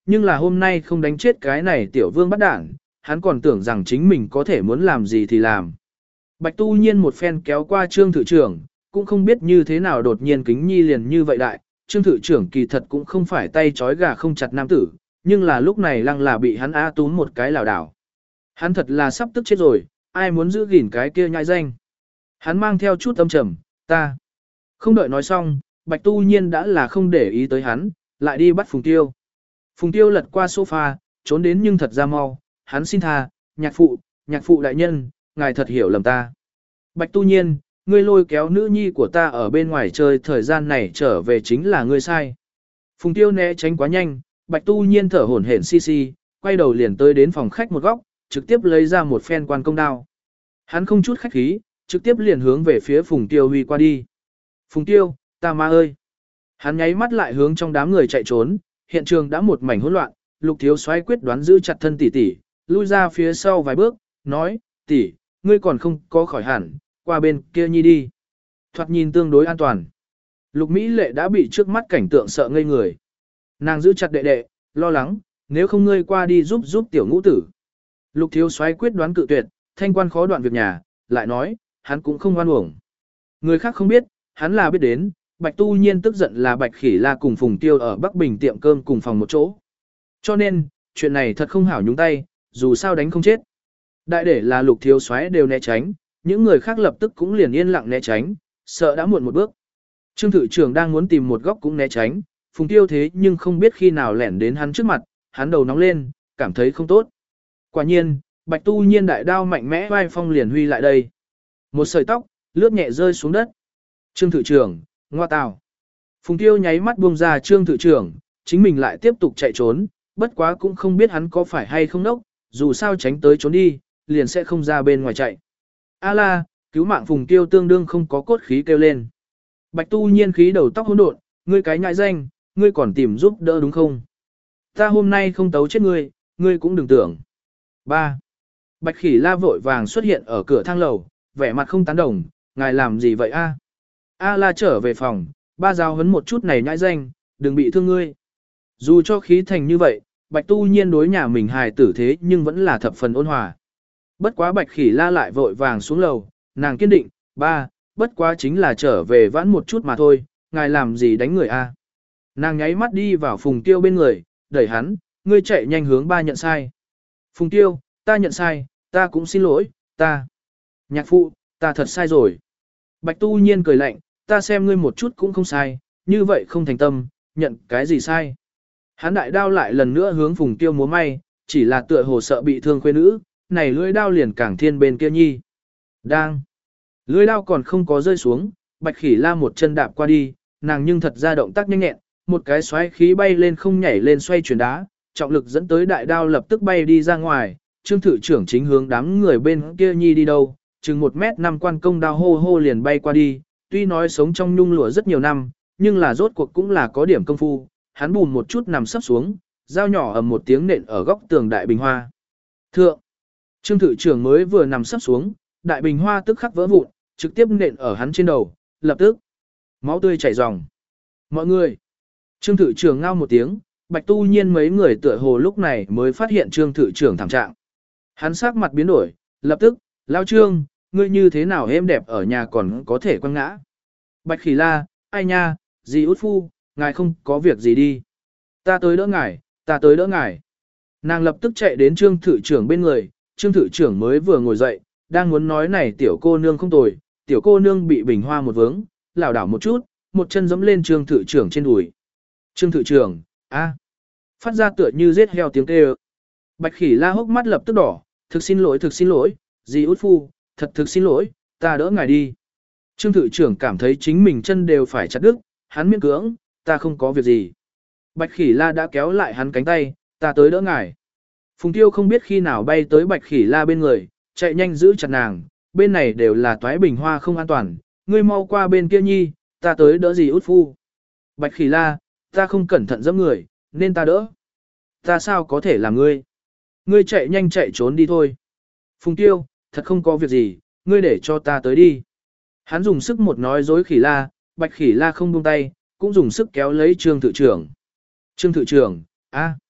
Nhưng là hôm nay không đánh chết cái này tiểu vương bắt đảng, hắn còn tưởng rằng chính mình có thể muốn làm gì thì làm. Bạch Tu Nhiên một phen kéo qua Trương Thự Trưởng, cũng không biết như thế nào đột nhiên kính nhi liền như vậy đại. Trương Thự Trưởng kỳ thật cũng không phải tay trói gà không chặt nam tử, nhưng là lúc này lăng là bị hắn á túm một cái lảo đảo. Hắn thật là sắp tức chết rồi, ai muốn giữ gìn cái kia nhãi danh. Hắn mang theo chút âm trầm, ta. Không đợi nói xong, Bạch Tu Nhiên đã là không để ý tới hắn, lại đi bắt Phùng Tiêu. Phùng Tiêu lật qua sofa, trốn đến nhưng thật ra mau, hắn xin tha, nhạc phụ đại nhân, ngài thật hiểu lầm ta. Bạch Tu Nhiên, ngươi lôi kéo nữ nhi của ta ở bên ngoài chơi thời gian này trở về chính là ngươi sai. Phùng Tiêu né tránh quá nhanh, Bạch Tu Nhiên thở hổn hển xi, quay đầu liền tới đến phòng khách một góc, trực tiếp lấy ra một phen quan công đao. Hắn không chút khách khí, trực tiếp liền hướng về phía Phùng Tiêu huy qua đi. Phùng Tiêu, ta ma ơi! Hắn nháy mắt lại hướng trong đám người chạy trốn, hiện trường đã một mảnh hỗn loạn, Lục Thiếu Soái quyết đoán giữ chặt thân tỷ tỷ, lui ra phía sau vài bước, nói, tỷ, ngươi còn không có khỏi hẳn, qua bên kia nhi đi. Thoạt nhìn tương đối an toàn. Lục Mỹ Lệ đã bị trước mắt cảnh tượng sợ ngây người. Nàng giữ chặt đệ đệ, lo lắng, nếu không ngươi qua đi giúp tiểu ngũ tử. Lục Thiếu Soái quyết đoán cự tuyệt, thanh quan khó đoạn việc nhà, lại nói, hắn cũng không oan uổng. Người khác không biết, hắn là biết đến, Bạch Tu Nhiên tức giận là Bạch Khỉ La cùng Phùng Tiêu ở Bắc Bình tiệm cơm cùng phòng một chỗ. Cho nên, chuyện này thật không hảo nhúng tay, dù sao đánh không chết. Đại để là Lục Thiếu Soái đều né tránh, những người khác lập tức cũng liền yên lặng né tránh, sợ đã muộn một bước. Trương Thự Trưởng đang muốn tìm một góc cũng né tránh, Phùng Tiêu thế nhưng không biết khi nào lẻn đến hắn trước mặt, hắn đầu nóng lên, cảm thấy không tốt. Quả nhiên, Bạch Tu Nhiên đại đao mạnh mẽ vai phong liền huy lại đây. Một sợi tóc, lướt nhẹ rơi xuống đất. Trương Thự Trưởng, ngoa tào. Phùng Tiêu nháy mắt buông ra Trương Thự Trưởng, chính mình lại tiếp tục chạy trốn, bất quá cũng không biết hắn có phải hay không đốc, dù sao tránh tới trốn đi, liền sẽ không ra bên ngoài chạy. A la, cứu mạng Phùng Tiêu tương đương không có cốt khí kêu lên. Bạch Tu Nhiên khí đầu tóc hỗn độn, ngươi cái nhãi danh, ngươi còn tìm giúp đỡ đúng không? Ta hôm nay không tấu chết ngươi, ngươi cũng đừng tưởng. 3. Bạch Khỉ La vội vàng xuất hiện ở cửa thang lầu, vẻ mặt không tán đồng, ngài làm gì vậy a? A La trở về phòng, ba giáo huấn một chút này nhãi danh, đừng bị thương ngươi. Dù cho khí thành như vậy, Bạch Tu Nhiên đối nhà mình hài tử thế nhưng vẫn là thập phần ôn hòa. Bất quá Bạch Khỉ La lại vội vàng xuống lầu, nàng kiên định, ba, bất quá chính là trở về vãn một chút mà thôi, ngài làm gì đánh người a? Nàng nháy mắt đi vào Phùng Tiêu bên người, đẩy hắn, ngươi chạy nhanh hướng ba nhận sai. Phùng Tiêu, ta nhận sai, ta cũng xin lỗi, ta. Nhạc phụ, ta thật sai rồi. Bạch Tu Nhiên cười lạnh, ta xem ngươi một chút cũng không sai, như vậy không thành tâm, nhận cái gì sai. Hắn đại đao lại lần nữa hướng Phùng Tiêu múa may, chỉ là tựa hồ sợ bị thương khuê nữ, này lưỡi đao liền càng thiên bên kia nhi. Đang. Lưỡi đao còn không có rơi xuống, Bạch Khỉ La một chân đạp qua đi, nàng nhưng thật ra động tác nhanh nhẹn, một cái xoáy khí bay lên không nhảy lên xoay chuyển đá, trọng lực dẫn tới đại đao lập tức bay đi ra ngoài, Trương Thự Trưởng chính hướng đám người bên kia nhi đi đâu, chừng 1m5 quan công đao hô hô liền bay qua đi, tuy nói sống trong nhung lụa rất nhiều năm, nhưng là rốt cuộc cũng là có điểm công phu, hắn bùn một chút nằm sấp xuống, dao nhỏ ầm một tiếng nện ở góc tường đại bình hoa. Thượng, Trương Thự Trưởng mới vừa nằm sấp xuống, đại bình hoa tức khắc vỡ vụn, trực tiếp nện ở hắn trên đầu, lập tức máu tươi chảy ròng. Mọi người, Trương Thự Trưởng ngao một tiếng, Bạch Tu Nhiên mấy người tựa hồ lúc này mới phát hiện Trương Thự Trưởng thảm trạng. Hắn sắc mặt biến đổi, lập tức, lao Trương, ngươi như thế nào êm đẹp ở nhà còn có thể quăng ngã. Bạch Khỉ La, ai nha, dì út phu, ngài không có việc gì đi. Ta tới đỡ ngài, ta tới đỡ ngài. Nàng lập tức chạy đến Trương Thự Trưởng bên người, Trương Thự Trưởng mới vừa ngồi dậy, đang muốn nói này tiểu cô nương không tồi, tiểu cô nương bị bình hoa một vướng, lảo đảo một chút, một chân giẫm lên Trương Thự Trưởng trên đùi. Trương Thự Trưởng, a, phát ra tựa như giết heo tiếng kêu. Bạch Khỉ La hốc mắt lập tức đỏ, thực xin lỗi, dì út phu, thật thực xin lỗi, ta đỡ ngài đi. Trương Thự Trưởng cảm thấy chính mình chân đều phải chặt đứt, hắn miễn cưỡng, ta không có việc gì. Bạch Khỉ La đã kéo lại hắn cánh tay, ta tới đỡ ngài. Phùng Tiêu không biết khi nào bay tới Bạch Khỉ La bên người, chạy nhanh giữ chặt nàng, bên này đều là toái bình hoa không an toàn, ngươi mau qua bên kia nhi, ta tới đỡ dì út phu. Bạch Khỉ La, ta không cẩn thận giẫm người, nên ta đỡ. Ta sao có thể làm ngươi? Ngươi chạy nhanh chạy trốn đi thôi. Phùng Tiêu, thật không có việc gì, ngươi để cho ta tới đi. Hắn dùng sức một nói dối Khỉ La, Bạch Khỉ La không buông tay, cũng dùng sức kéo lấy Trương Thự Trưởng. Trương Thự Trưởng, a.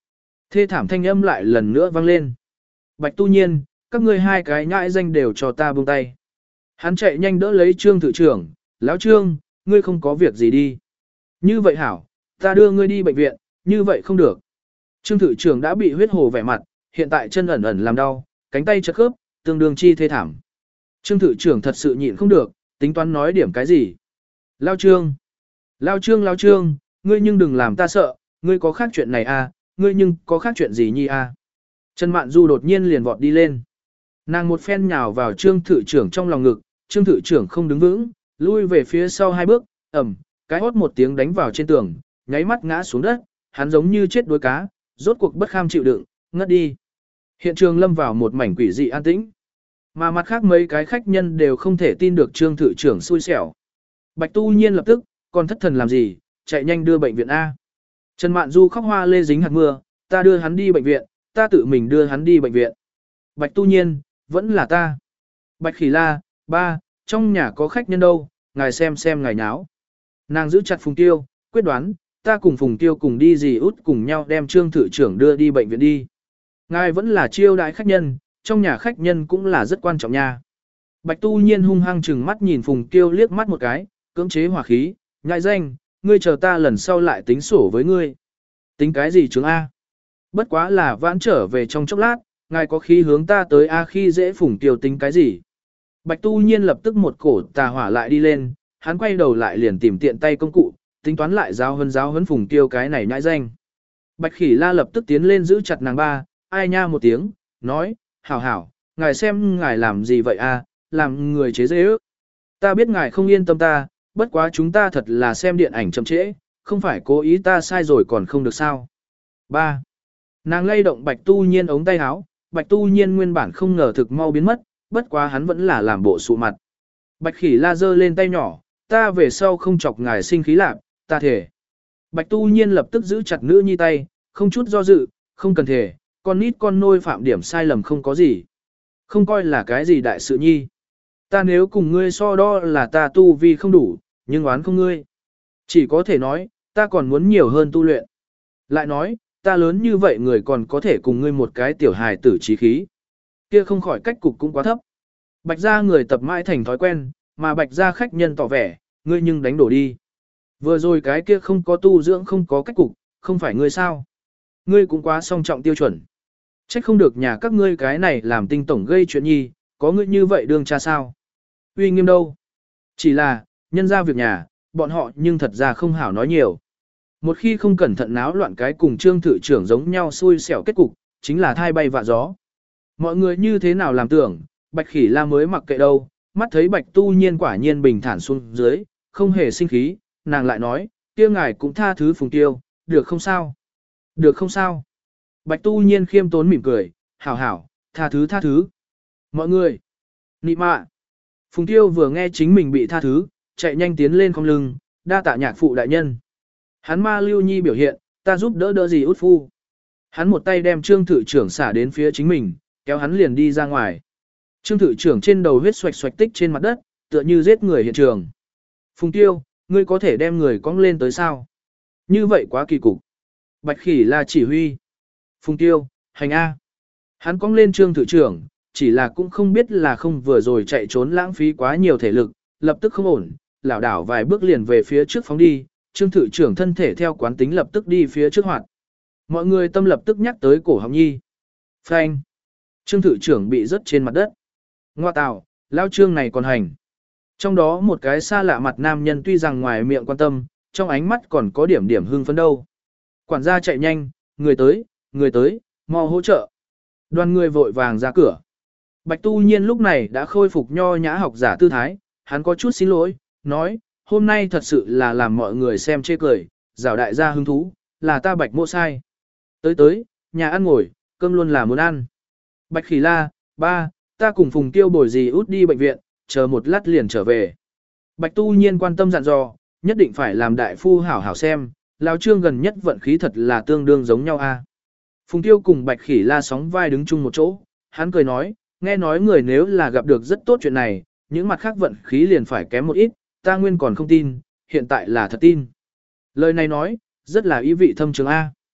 Thê thảm thanh âm lại lần nữa vang lên. Bạch Tu Nhiên, các ngươi hai cái nhãi danh đều cho ta buông tay. Hắn chạy nhanh đỡ lấy Trương thự trưởng, lão Trương, ngươi không có việc gì đi. Như vậy hảo, ta đưa ngươi đi bệnh viện, như vậy không được. Trương thự trưởng đã bị huyết hồ vẻ mặt, hiện tại chân ẩn ẩn làm đau, cánh tay chật khớp, tương đương chi thê thảm. Trương thự trưởng thật sự nhịn không được, tính toán nói điểm cái gì. Lao Trương, Lao Trương, Lao Trương, ngươi nhưng đừng làm ta sợ, ngươi có khác chuyện này à, ngươi nhưng có khác chuyện gì nhi à. Trần Mạn Du đột nhiên liền vọt đi lên. Nàng một phen nhào vào Trương thự trưởng trong lòng ngực, Trương thự trưởng không đứng vững, lui về phía sau hai bước, cái hót một tiếng đánh vào trên tường, nháy mắt ngã xuống đất, hắn giống như chết đuối cá, rốt cuộc bất kham chịu đựng, ngất đi. Hiện trường lâm vào một mảnh quỷ dị an tĩnh. Mà mặt khác mấy cái khách nhân đều không thể tin được Trương thự trưởng xui xẻo. Bạch Tu Nhiên lập tức, còn thất thần làm gì, chạy nhanh đưa bệnh viện A. Trần Mạn Du khóc hoa lê dính hạt mưa, ta đưa hắn đi bệnh viện, ta tự mình đưa hắn đi bệnh viện. Bạch Tu Nhiên, vẫn là ta. Bạch Khỉ La, ba, trong nhà có khách nhân đâu, ngài xem ngài nháo. Nàng giữ chặt Phùng Tiêu, quyết đoán, ta cùng Phùng Tiêu cùng đi gì út cùng nhau đem Trương thự trưởng đưa đi bệnh viện đi. Ngài vẫn là chiêu đãi khách nhân, trong nhà khách nhân cũng là rất quan trọng nha. Bạch Tu Nhiên hung hăng chừng mắt nhìn Phùng Tiêu liếc mắt một cái, cưỡng chế hỏa khí, ngại danh, ngươi chờ ta lần sau lại tính sổ với ngươi. Tính cái gì chứng A? Bất quá là vãn trở về trong chốc lát, ngài có khí hướng ta tới A khi dễ Phùng Tiêu tính cái gì? Bạch Tu Nhiên lập tức một cổ tà hỏa lại đi lên, hắn quay đầu lại liền tìm tiện tay công cụ, tính toán lại giáo huấn Phùng Tiêu cái này nhãi danh. Bạch Khỉ La lập tức tiến lên giữ chặt nàng ba, ai nha một tiếng, nói, hảo hảo, ngài xem ngài làm gì vậy a, làm người chế dễ ước. Ta biết ngài không yên tâm ta, bất quá chúng ta thật là xem điện ảnh chậm trễ, không phải cố ý ta sai rồi còn không được sao. 3. Nàng lay động Bạch Tu Nhiên ống tay áo, Bạch Tu Nhiên nguyên bản không ngờ thực mau biến mất, bất quá hắn vẫn là làm bộ sụ mặt. Bạch Khỉ La giơ lên tay nhỏ, ta về sau không chọc ngài sinh khí lạc, ta thể. Bạch Tu Nhiên lập tức giữ chặt nữ nhi tay, không chút do dự, không cần thể, con nít con nôi phạm điểm sai lầm không có gì. Không coi là cái gì đại sự nhi. Ta nếu cùng ngươi so đo là ta tu vi không đủ, nhưng oán không ngươi. Chỉ có thể nói, ta còn muốn nhiều hơn tu luyện. Lại nói, ta lớn như vậy người còn có thể cùng ngươi một cái tiểu hài tử trí khí. Kia không khỏi cách cục cũng quá thấp. Bạch gia người tập mãi thành thói quen, mà bạch gia khách nhân tỏ vẻ, ngươi nhưng đánh đổ đi. Vừa rồi cái kia không có tu dưỡng không có cách cục, không phải ngươi sao. Ngươi cũng quá song trọng tiêu chuẩn. Trách không được nhà các ngươi cái này làm tinh tổng gây chuyện nhi, có ngươi như vậy đương cha sao. Uy nghiêm đâu. Chỉ là, nhân ra việc nhà, bọn họ nhưng thật ra không hảo nói nhiều. Một khi không cẩn thận náo loạn cái cùng Trương thự trưởng giống nhau xui xẻo kết cục, chính là thai bay vạ gió. Mọi người như thế nào làm tưởng, Bạch Khỉ La mới mặc kệ đâu, mắt thấy Bạch Tu Nhiên quả nhiên bình thản xuống dưới, không hề sinh khí, nàng lại nói, kia ngài cũng tha thứ Phùng Tiêu, được không sao? Được không sao? Bạch Tu Nhiên khiêm tốn mỉm cười, hảo hảo, tha thứ. Mọi người, nị mạ. Phùng Tiêu vừa nghe chính mình bị tha thứ, chạy nhanh tiến lên không lưng, đa tạ nhạc phụ đại nhân. Hắn ma lưu nhi biểu hiện, ta giúp đỡ gì út phu. Hắn một tay đem Trương thự trưởng xả đến phía chính mình, kéo hắn liền đi ra ngoài. Trương thự trưởng trên đầu huyết xoạch xoạch tích trên mặt đất, tựa như giết người hiện trường. Phùng Tiêu, ngươi có thể đem người cong lên tới sao? Như vậy quá kỳ cục. Bạch Khỉ là chỉ huy. Phùng Tiêu, hành A. Hắn cong lên Trương thự trưởng, chỉ là cũng không biết là không vừa rồi chạy trốn lãng phí quá nhiều thể lực, lập tức không ổn, lảo đảo vài bước liền về phía trước phóng đi, Trương thự trưởng thân thể theo quán tính lập tức đi phía trước hoạt. Mọi người tâm lập tức nhắc tới cổ họng nhi. Phanh. Trương thự trưởng bị rớt trên mặt đất. Ngoa tào, lao Trương này còn hành. Trong đó một cái xa lạ mặt nam nhân tuy rằng ngoài miệng quan tâm, trong ánh mắt còn có điểm hưng phấn đâu. Quản gia chạy nhanh, người tới, mau hỗ trợ. Đoàn người vội vàng ra cửa. Bạch Tu Nhiên lúc này đã khôi phục nho nhã học giả tư thái, hắn có chút xin lỗi, nói, hôm nay thật sự là làm mọi người xem chê cười, rảo đại gia hứng thú, là ta Bạch Mộ sai. Tới, nhà ăn ngồi, cơm luôn là muốn ăn. Bạch Khỉ La, ba, ta cùng Phùng Tiêu bồi gì út đi bệnh viện, chờ một lát liền trở về. Bạch Tu Nhiên quan tâm dặn dò, nhất định phải làm đại phu hảo hảo xem, lão Trương gần nhất vận khí thật là tương đương giống nhau a. Phùng Tiêu cùng Bạch Khỉ La sóng vai đứng chung một chỗ, hắn cười nói, nghe nói người nếu là gặp được rất tốt chuyện này, những mặt khác vận khí liền phải kém một ít, ta nguyên còn không tin, hiện tại là thật tin. Lời này nói, rất là ý vị thâm trường A.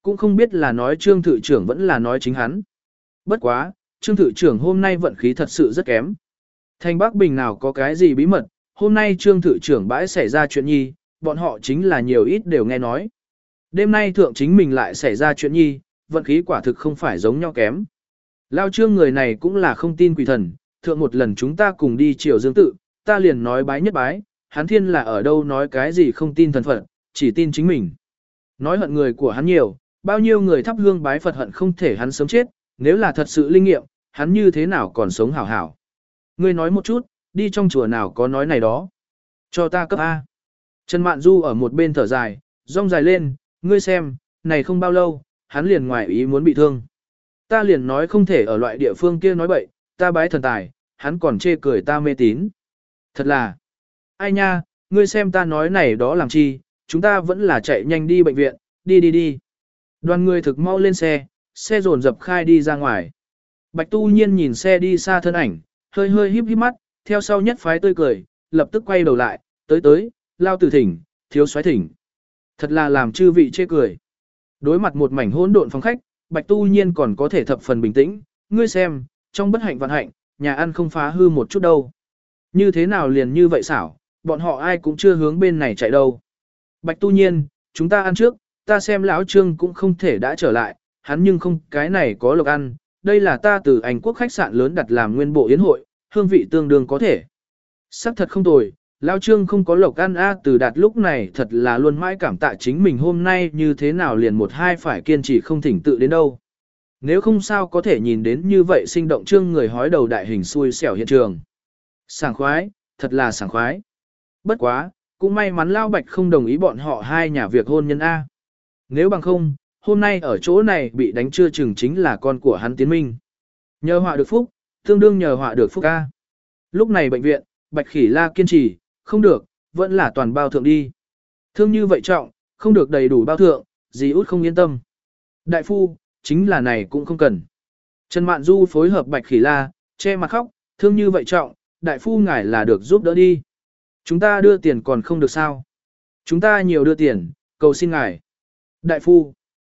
cũng không biết là nói Trương Thự trưởng vẫn là nói chính hắn. Bất quá, Trương Thự trưởng hôm nay vận khí thật sự rất kém. Thành Bắc Bình nào có cái gì bí mật, hôm nay Trương Thự trưởng bãi xảy ra chuyện nhi, bọn họ chính là nhiều ít đều nghe nói. Đêm nay thượng chính mình lại xảy ra chuyện nhi, vận khí quả thực không phải giống nhau kém. Lao Trương người này cũng là không tin quỷ thần, thượng một lần chúng ta cùng đi Triều Dương tự, ta liền nói bái nhất bái, hắn thiên là ở đâu nói cái gì không tin thần Phật, chỉ tin chính mình. Nói hận người của hắn nhiều, bao nhiêu người thắp hương bái Phật hận không thể hắn sớm chết, nếu là thật sự linh nghiệm, hắn như thế nào còn sống hảo hảo. Ngươi nói một chút, đi trong chùa nào có nói này đó. Cho ta cấp A. Trần Mạn Du ở một bên thở dài, rong dài lên, ngươi xem, này không bao lâu, hắn liền ngoài ý muốn bị thương. Ta liền nói không thể ở loại địa phương kia nói bậy, ta bái thần tài, hắn còn chê cười ta mê tín. Thật là, ai nha, ngươi xem ta nói này đó làm chi, chúng ta vẫn là chạy nhanh đi bệnh viện, đi. Đoàn người thực mau lên xe dồn dập khai đi ra ngoài. Bạch Tu Nhiên nhìn xe đi xa thân ảnh, hơi híp mắt, theo sau nhất phái tươi cười, lập tức quay đầu lại, tới, lao tử thỉnh, thiếu soái thỉnh. Thật là làm chư vị chê cười. Đối mặt một mảnh hỗn độn phòng khách, Bạch Tu Nhiên còn có thể thập phần bình tĩnh, ngươi xem, trong bất hạnh vạn hạnh, nhà ăn không phá hư một chút đâu. Như thế nào liền như vậy xảo, bọn họ ai cũng chưa hướng bên này chạy đâu. Bạch Tu Nhiên, chúng ta ăn trước, ta xem lão Trương cũng không thể đã trở lại, hắn nhưng không cái này có lộc ăn, đây là ta từ Anh Quốc khách sạn lớn đặt làm nguyên bộ yến hội, hương vị tương đương có thể. Sắc thật không tồi, lão Trương không có lộc ăn từ đạt lúc này thật là luôn mãi cảm tạ chính mình hôm nay như thế nào liền một hai phải kiên trì không thỉnh tự đến đâu. Nếu không sao có thể nhìn đến như vậy sinh động Trương người hói đầu đại hình xui xẻo hiện trường. Sảng khoái, thật là sảng khoái. Bất quá, cũng may mắn Lao Bạch không đồng ý bọn họ hai nhà việc hôn nhân A. Nếu bằng không, hôm nay ở chỗ này bị đánh chưa chừng chính là con của hắn Tiến Minh. Nhờ họa được phúc, tương đương nhờ họa được phúc A. Lúc này bệnh viện, Bạch Khỉ La kiên trì, không được, vẫn là toàn bao thượng đi. Thương như vậy trọng, không được đầy đủ bao thượng, dì út không yên tâm. Đại phu, chính là này cũng không cần. Trần Mạn Du phối hợp Bạch Khỉ La, che mặt khóc, thương như vậy trọng, đại phu ngài là được giúp đỡ đi. Chúng ta đưa tiền còn không được sao. Chúng ta nhiều đưa tiền, cầu xin ngài. Đại phu,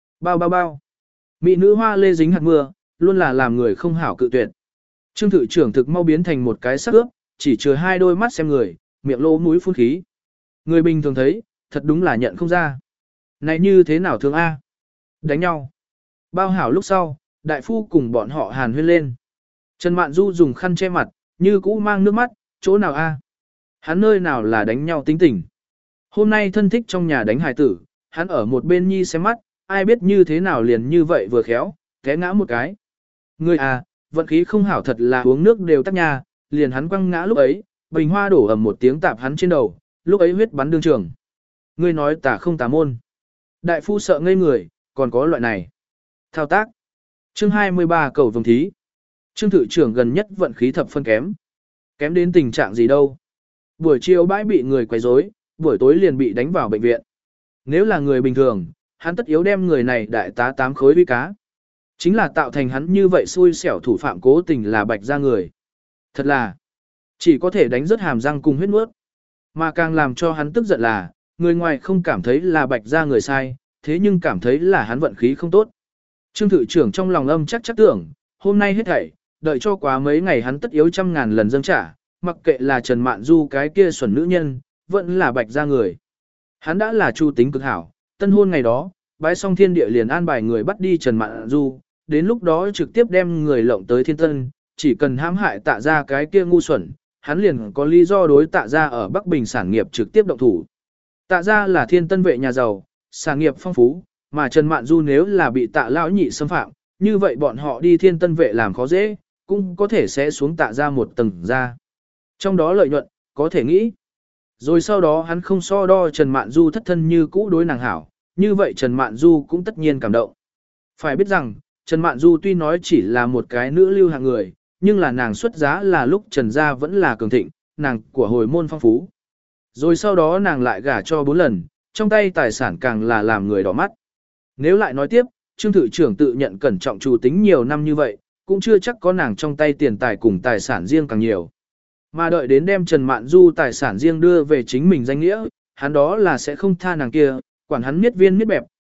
bao. Mỹ nữ hoa lê dính hạt mưa, luôn là làm người không hảo cự tuyệt. Trương Thự trưởng thực mau biến thành một cái sắc ướp, chỉ chừa hai đôi mắt xem người, miệng lỗ mũi phun khí. Người bình thường thấy, thật đúng là nhận không ra. Này như thế nào thương A? Đánh nhau. Bao hảo lúc sau, đại phu cùng bọn họ hàn huyên lên. Trần Mạn Du dùng khăn che mặt, như cũ mang nước mắt, chỗ nào A? Hắn nơi nào là đánh nhau tính tình. Hôm nay thân thích trong nhà đánh hài tử, hắn ở một bên nhi xem mắt, ai biết như thế nào liền như vậy vừa khéo, té ngã một cái. Người à, vận khí không hảo thật là uống nước đều tắc nha, liền hắn quăng ngã lúc ấy, bình hoa đổ ầm một tiếng tạp hắn trên đầu, lúc ấy huyết bắn đương trường. Ngươi nói tà không tà môn. Đại phu sợ ngây người, còn có loại này. Thao tác. Chương 23 cầu vồng thí. Trương Thự trưởng gần nhất vận khí thập phân kém. Kém đến tình trạng gì đâu. Buổi chiều bãi bị người quấy rối, buổi tối liền bị đánh vào bệnh viện. Nếu là người bình thường, hắn tất yếu đem người này đại tá 8 khối uy cá. Chính là tạo thành hắn như vậy xui xẻo thủ phạm cố tình là Bạch gia người. Thật là, chỉ có thể đánh rớt hàm răng cùng huyết nuốt. Mà càng làm cho hắn tức giận là, người ngoài không cảm thấy là Bạch gia người sai, thế nhưng cảm thấy là hắn vận khí không tốt. Trương Thự trưởng trong lòng âm chắc tưởng, hôm nay hết thảy, đợi cho quá mấy ngày hắn tất yếu 100.000 lần dâng trả, mặc kệ là Trần Mạn Du cái kia xuẩn nữ nhân, vẫn là Bạch gia người. Hắn đã là chu tính cực hảo, tân hôn ngày đó, bái xong thiên địa liền an bài người bắt đi Trần Mạn Du, đến lúc đó trực tiếp đem người lộng tới thiên tân, chỉ cần hãm hại tạ ra cái kia ngu xuẩn, hắn liền có lý do đối tạ ra ở Bắc Bình sản nghiệp trực tiếp động thủ. Tạ ra là thiên tân vệ nhà giàu, sản nghiệp phong phú, mà Trần Mạn Du nếu là bị tạ lão nhị xâm phạm, như vậy bọn họ đi thiên tân vệ làm khó dễ, cũng có thể sẽ xuống tạ ra một tầng ra. Trong đó lợi nhuận, có thể nghĩ. Rồi sau đó hắn không so đo Trần Mạn Du thất thân như cũ đối nàng hảo, như vậy Trần Mạn Du cũng tất nhiên cảm động. Phải biết rằng, Trần Mạn Du tuy nói chỉ là một cái nữ lưu hạng người, nhưng là nàng xuất giá là lúc Trần gia vẫn là cường thịnh, nàng của hồi môn phong phú. Rồi sau đó nàng lại gả cho 4 lần, trong tay tài sản càng là làm người đỏ mắt. Nếu lại nói tiếp, Trương Thự trưởng tự nhận cẩn trọng chủ tính nhiều năm như vậy, cũng chưa chắc có nàng trong tay tiền tài cùng tài sản riêng càng nhiều. Mà đợi đến đem Trần Mạn Du tài sản riêng đưa về chính mình danh nghĩa, hắn đó là sẽ không tha nàng kia, quản hắn miết viên miết bẹp,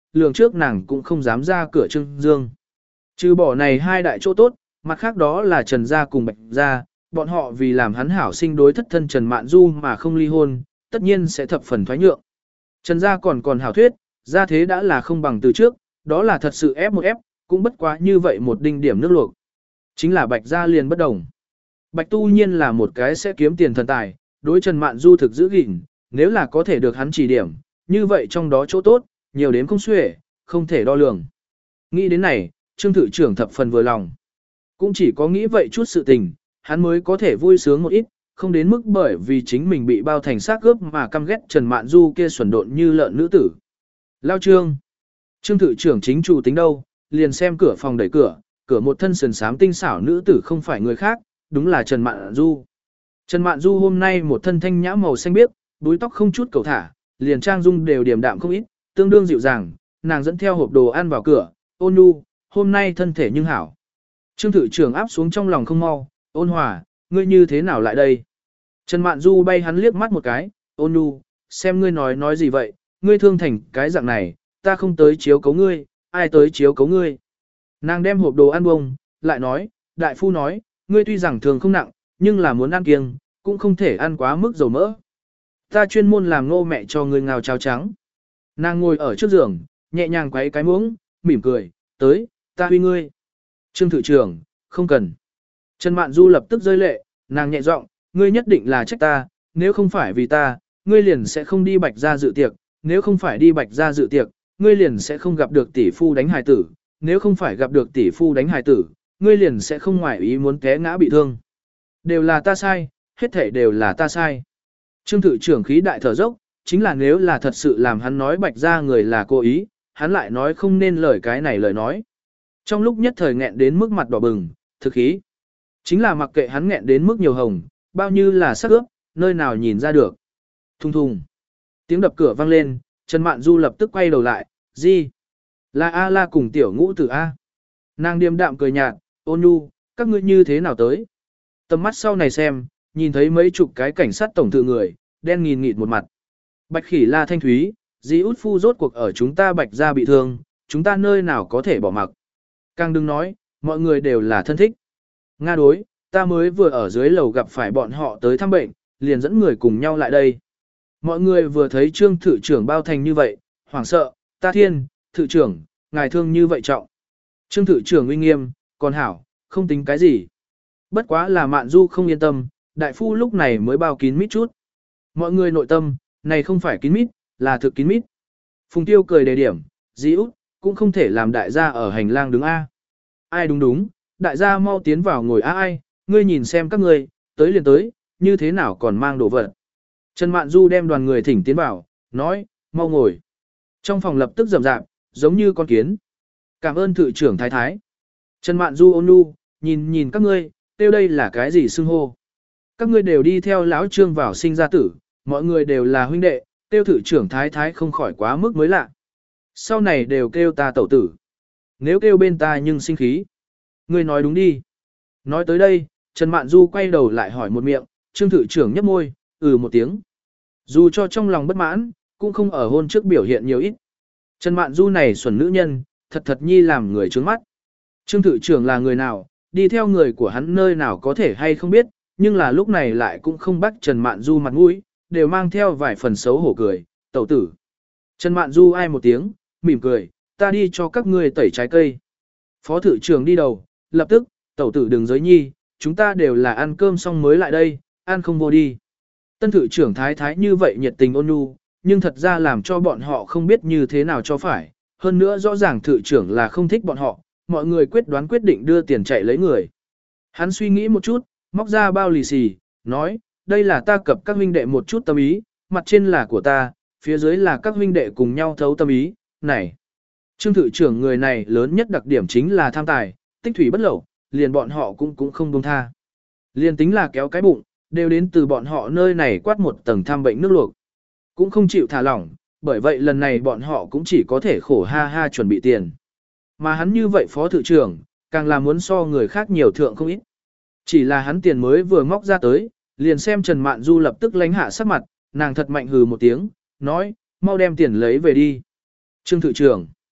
lường trước nàng cũng không dám ra cửa Trương Dương. Trừ bỏ này hai đại chỗ tốt, mặt khác đó là Trần Gia cùng Bạch Gia, bọn họ vì làm hắn hảo sinh đối thất thân Trần Mạn Du mà không ly hôn, tất nhiên sẽ thập phần thoái nhượng. Trần Gia còn hảo thuyết, gia thế đã là không bằng từ trước, đó là thật sự ép một ép, cũng bất quá như vậy một đinh điểm nước luộc. Chính là Bạch Gia liền bất đồng. Bạch Tu Nhiên là một cái sẽ kiếm tiền thần tài, đối Trần Mạn Du thực giữ gìn, nếu là có thể được hắn chỉ điểm, như vậy trong đó chỗ tốt, nhiều đến không xuể, không thể đo lường. Nghĩ đến này, Trương Thự trưởng thập phần vừa lòng. Cũng chỉ có nghĩ vậy chút sự tình, hắn mới có thể vui sướng một ít, không đến mức bởi vì chính mình bị bao thành xác gớp mà căm ghét Trần Mạn Du kia xuẩn độn như lợn nữ tử. Lao Trương. Trương Thự trưởng chính chủ tính đâu, liền xem cửa phòng đẩy cửa, cửa một thân sườn xám tinh xảo nữ tử không phải người khác, đúng là Trần Mạn Du. Trần Mạn Du hôm nay một thân thanh nhã màu xanh biếc, búi tóc không chút cầu thả, liền trang dung đều điềm đạm không ít, tương đương dịu dàng, nàng dẫn theo hộp đồ ăn vào cửa, ôn nhu, hôm nay thân thể nhưng hảo. Trương Thự trưởng áp xuống trong lòng không mau, ôn hòa, ngươi như thế nào lại đây? Trần Mạn Du bay hắn liếc mắt một cái, ôn nhu, xem ngươi nói gì vậy, ngươi thương thành cái dạng này, ta không tới chiếu cấu ngươi, ai tới chiếu cấu ngươi. Nàng đem hộp đồ ăn bông, lại nói, đại phu nói, ngươi tuy rằng thường không nặng, nhưng là muốn ăn kiêng, cũng không thể ăn quá mức dầu mỡ. Ta chuyên môn làm ngô mẹ cho ngươi ngào cháo trắng. Nàng ngồi ở trước giường, nhẹ nhàng quấy cái muỗng, mỉm cười, tới, ta huy ngươi. Trương Thự trưởng, không cần. Trần Mạn Du lập tức rơi lệ, nàng nhẹ giọng, ngươi nhất định là trách ta, nếu không phải vì ta, ngươi liền sẽ không đi Bạch Gia dự tiệc, nếu không phải đi Bạch Gia dự tiệc, ngươi liền sẽ không gặp được tỷ phu đánh hài tử, nếu không phải gặp được tỷ phu đánh hài tử, ngươi liền sẽ không ngoại ý muốn té ngã bị thương. Đều là ta sai, hết thảy đều là ta sai. Trương Thự trưởng khí đại thở dốc, chính là nếu là thật sự làm hắn nói Bạch Gia người là cố ý, hắn lại nói không nên lời cái này lời nói. Trong lúc nhất thời nghẹn đến mức mặt đỏ bừng, thực khí. Chính là mặc kệ hắn nghẹn đến mức nhiều hồng, bao như là sắc ướp, nơi nào nhìn ra được. Thùng thùng. Tiếng đập cửa vang lên, Trần Mạn Du lập tức quay đầu lại, gì? Là A La cùng tiểu ngũ tử A. Nàng điềm đạm cười nhạt, ôn nhu, các ngươi như thế nào tới? Tầm mắt sau này xem, nhìn thấy mấy chục cái cảnh sát tổng thự người, đen nghìn nghịt một mặt. Bạch Khỉ La Thanh Thúy, dì út phu rốt cuộc ở chúng ta Bạch Gia bị thương, chúng ta nơi nào có thể bỏ mặc. Càng đừng nói, mọi người đều là thân thích. Nga đối, ta mới vừa ở dưới lầu gặp phải bọn họ tới thăm bệnh, liền dẫn người cùng nhau lại đây. Mọi người vừa thấy Trương Thự trưởng bao thành như vậy, hoảng sợ, ta thiên, Thự trưởng, ngài thương như vậy trọng. Trương Thự trưởng uy nghiêm, còn hảo, không tính cái gì. Bất quá là Mạn Du không yên tâm, đại phu lúc này mới bao kín mít chút. Mọi người nội tâm, này không phải kín mít, là thực kín mít. Phùng Tiêu cười đề điểm, dĩ út, cũng không thể làm đại gia ở hành lang đứng A. Ai đúng, đại gia mau tiến vào ngồi ai, ngươi nhìn xem các ngươi, tới liền tới, như thế nào còn mang đồ vật. Trần Mạn Du đem đoàn người thỉnh tiến vào, nói, mau ngồi. Trong phòng lập tức rầm rạp, giống như con kiến. Cảm ơn Thự trưởng thái thái. Trần Mạn Du ôn nhu, nhìn các ngươi, tiêu đây là cái gì xưng hô. Các ngươi đều đi theo lão Trương vào sinh ra tử, mọi người đều là huynh đệ, tiêu Thự trưởng thái thái không khỏi quá mức mới lạ. Sau này đều kêu ta tẩu tử. Nếu kêu bên ta nhưng sinh khí. Ngươi nói đúng đi. Nói tới đây, Trần Mạn Du quay đầu lại hỏi một miệng, Trương Thự trưởng nhấp môi, một tiếng. Dù cho trong lòng bất mãn, cũng không ở hôn trước biểu hiện nhiều ít. Trần Mạn Du này xuẩn nữ nhân, thật nhi làm người trướng mắt. Trương Thự trưởng là người nào, đi theo người của hắn nơi nào có thể hay không biết, nhưng là lúc này lại cũng không bắt Trần Mạn Du mặt mũi, đều mang theo vài phần xấu hổ cười, tẩu tử. Trần Mạn Du ai một tiếng, mỉm cười, ta đi cho các ngươi tẩy trái cây. Phó Thự trưởng đi đầu, lập tức, tẩu tử đừng giới nhi, chúng ta đều là ăn cơm xong mới lại đây, ăn không vô đi. Tân Thự trưởng thái thái như vậy nhiệt tình ôn nhu, nhưng thật ra làm cho bọn họ không biết như thế nào cho phải. Hơn nữa rõ ràng Thự trưởng là không thích bọn họ, mọi người quyết định đưa tiền chạy lấy người. Hắn suy nghĩ một chút, móc ra bao lì xì, nói, đây là ta cập các huynh đệ một chút tâm ý, mặt trên là của ta, phía dưới là các huynh đệ cùng nhau thấu tâm ý, này. Trương Thự trưởng người này lớn nhất đặc điểm chính là tham tài, tích thủy bất lậu, liền bọn họ cũng không buông tha. Liền tính là kéo cái bụng, đều đến từ bọn họ nơi này quát một tầng tham bệnh nước luộc. Cũng không chịu thả lỏng, bởi vậy lần này bọn họ cũng chỉ có thể khổ ha ha chuẩn bị tiền. Mà hắn như vậy phó thự trưởng, càng là muốn so người khác nhiều thượng không ít. Chỉ là hắn tiền mới vừa móc ra tới, liền xem Trần Mạn Du lập tức lánh hạ sắc mặt, nàng thật mạnh hừ một tiếng, nói, mau đem tiền lấy về đi. Trương thự trưởng,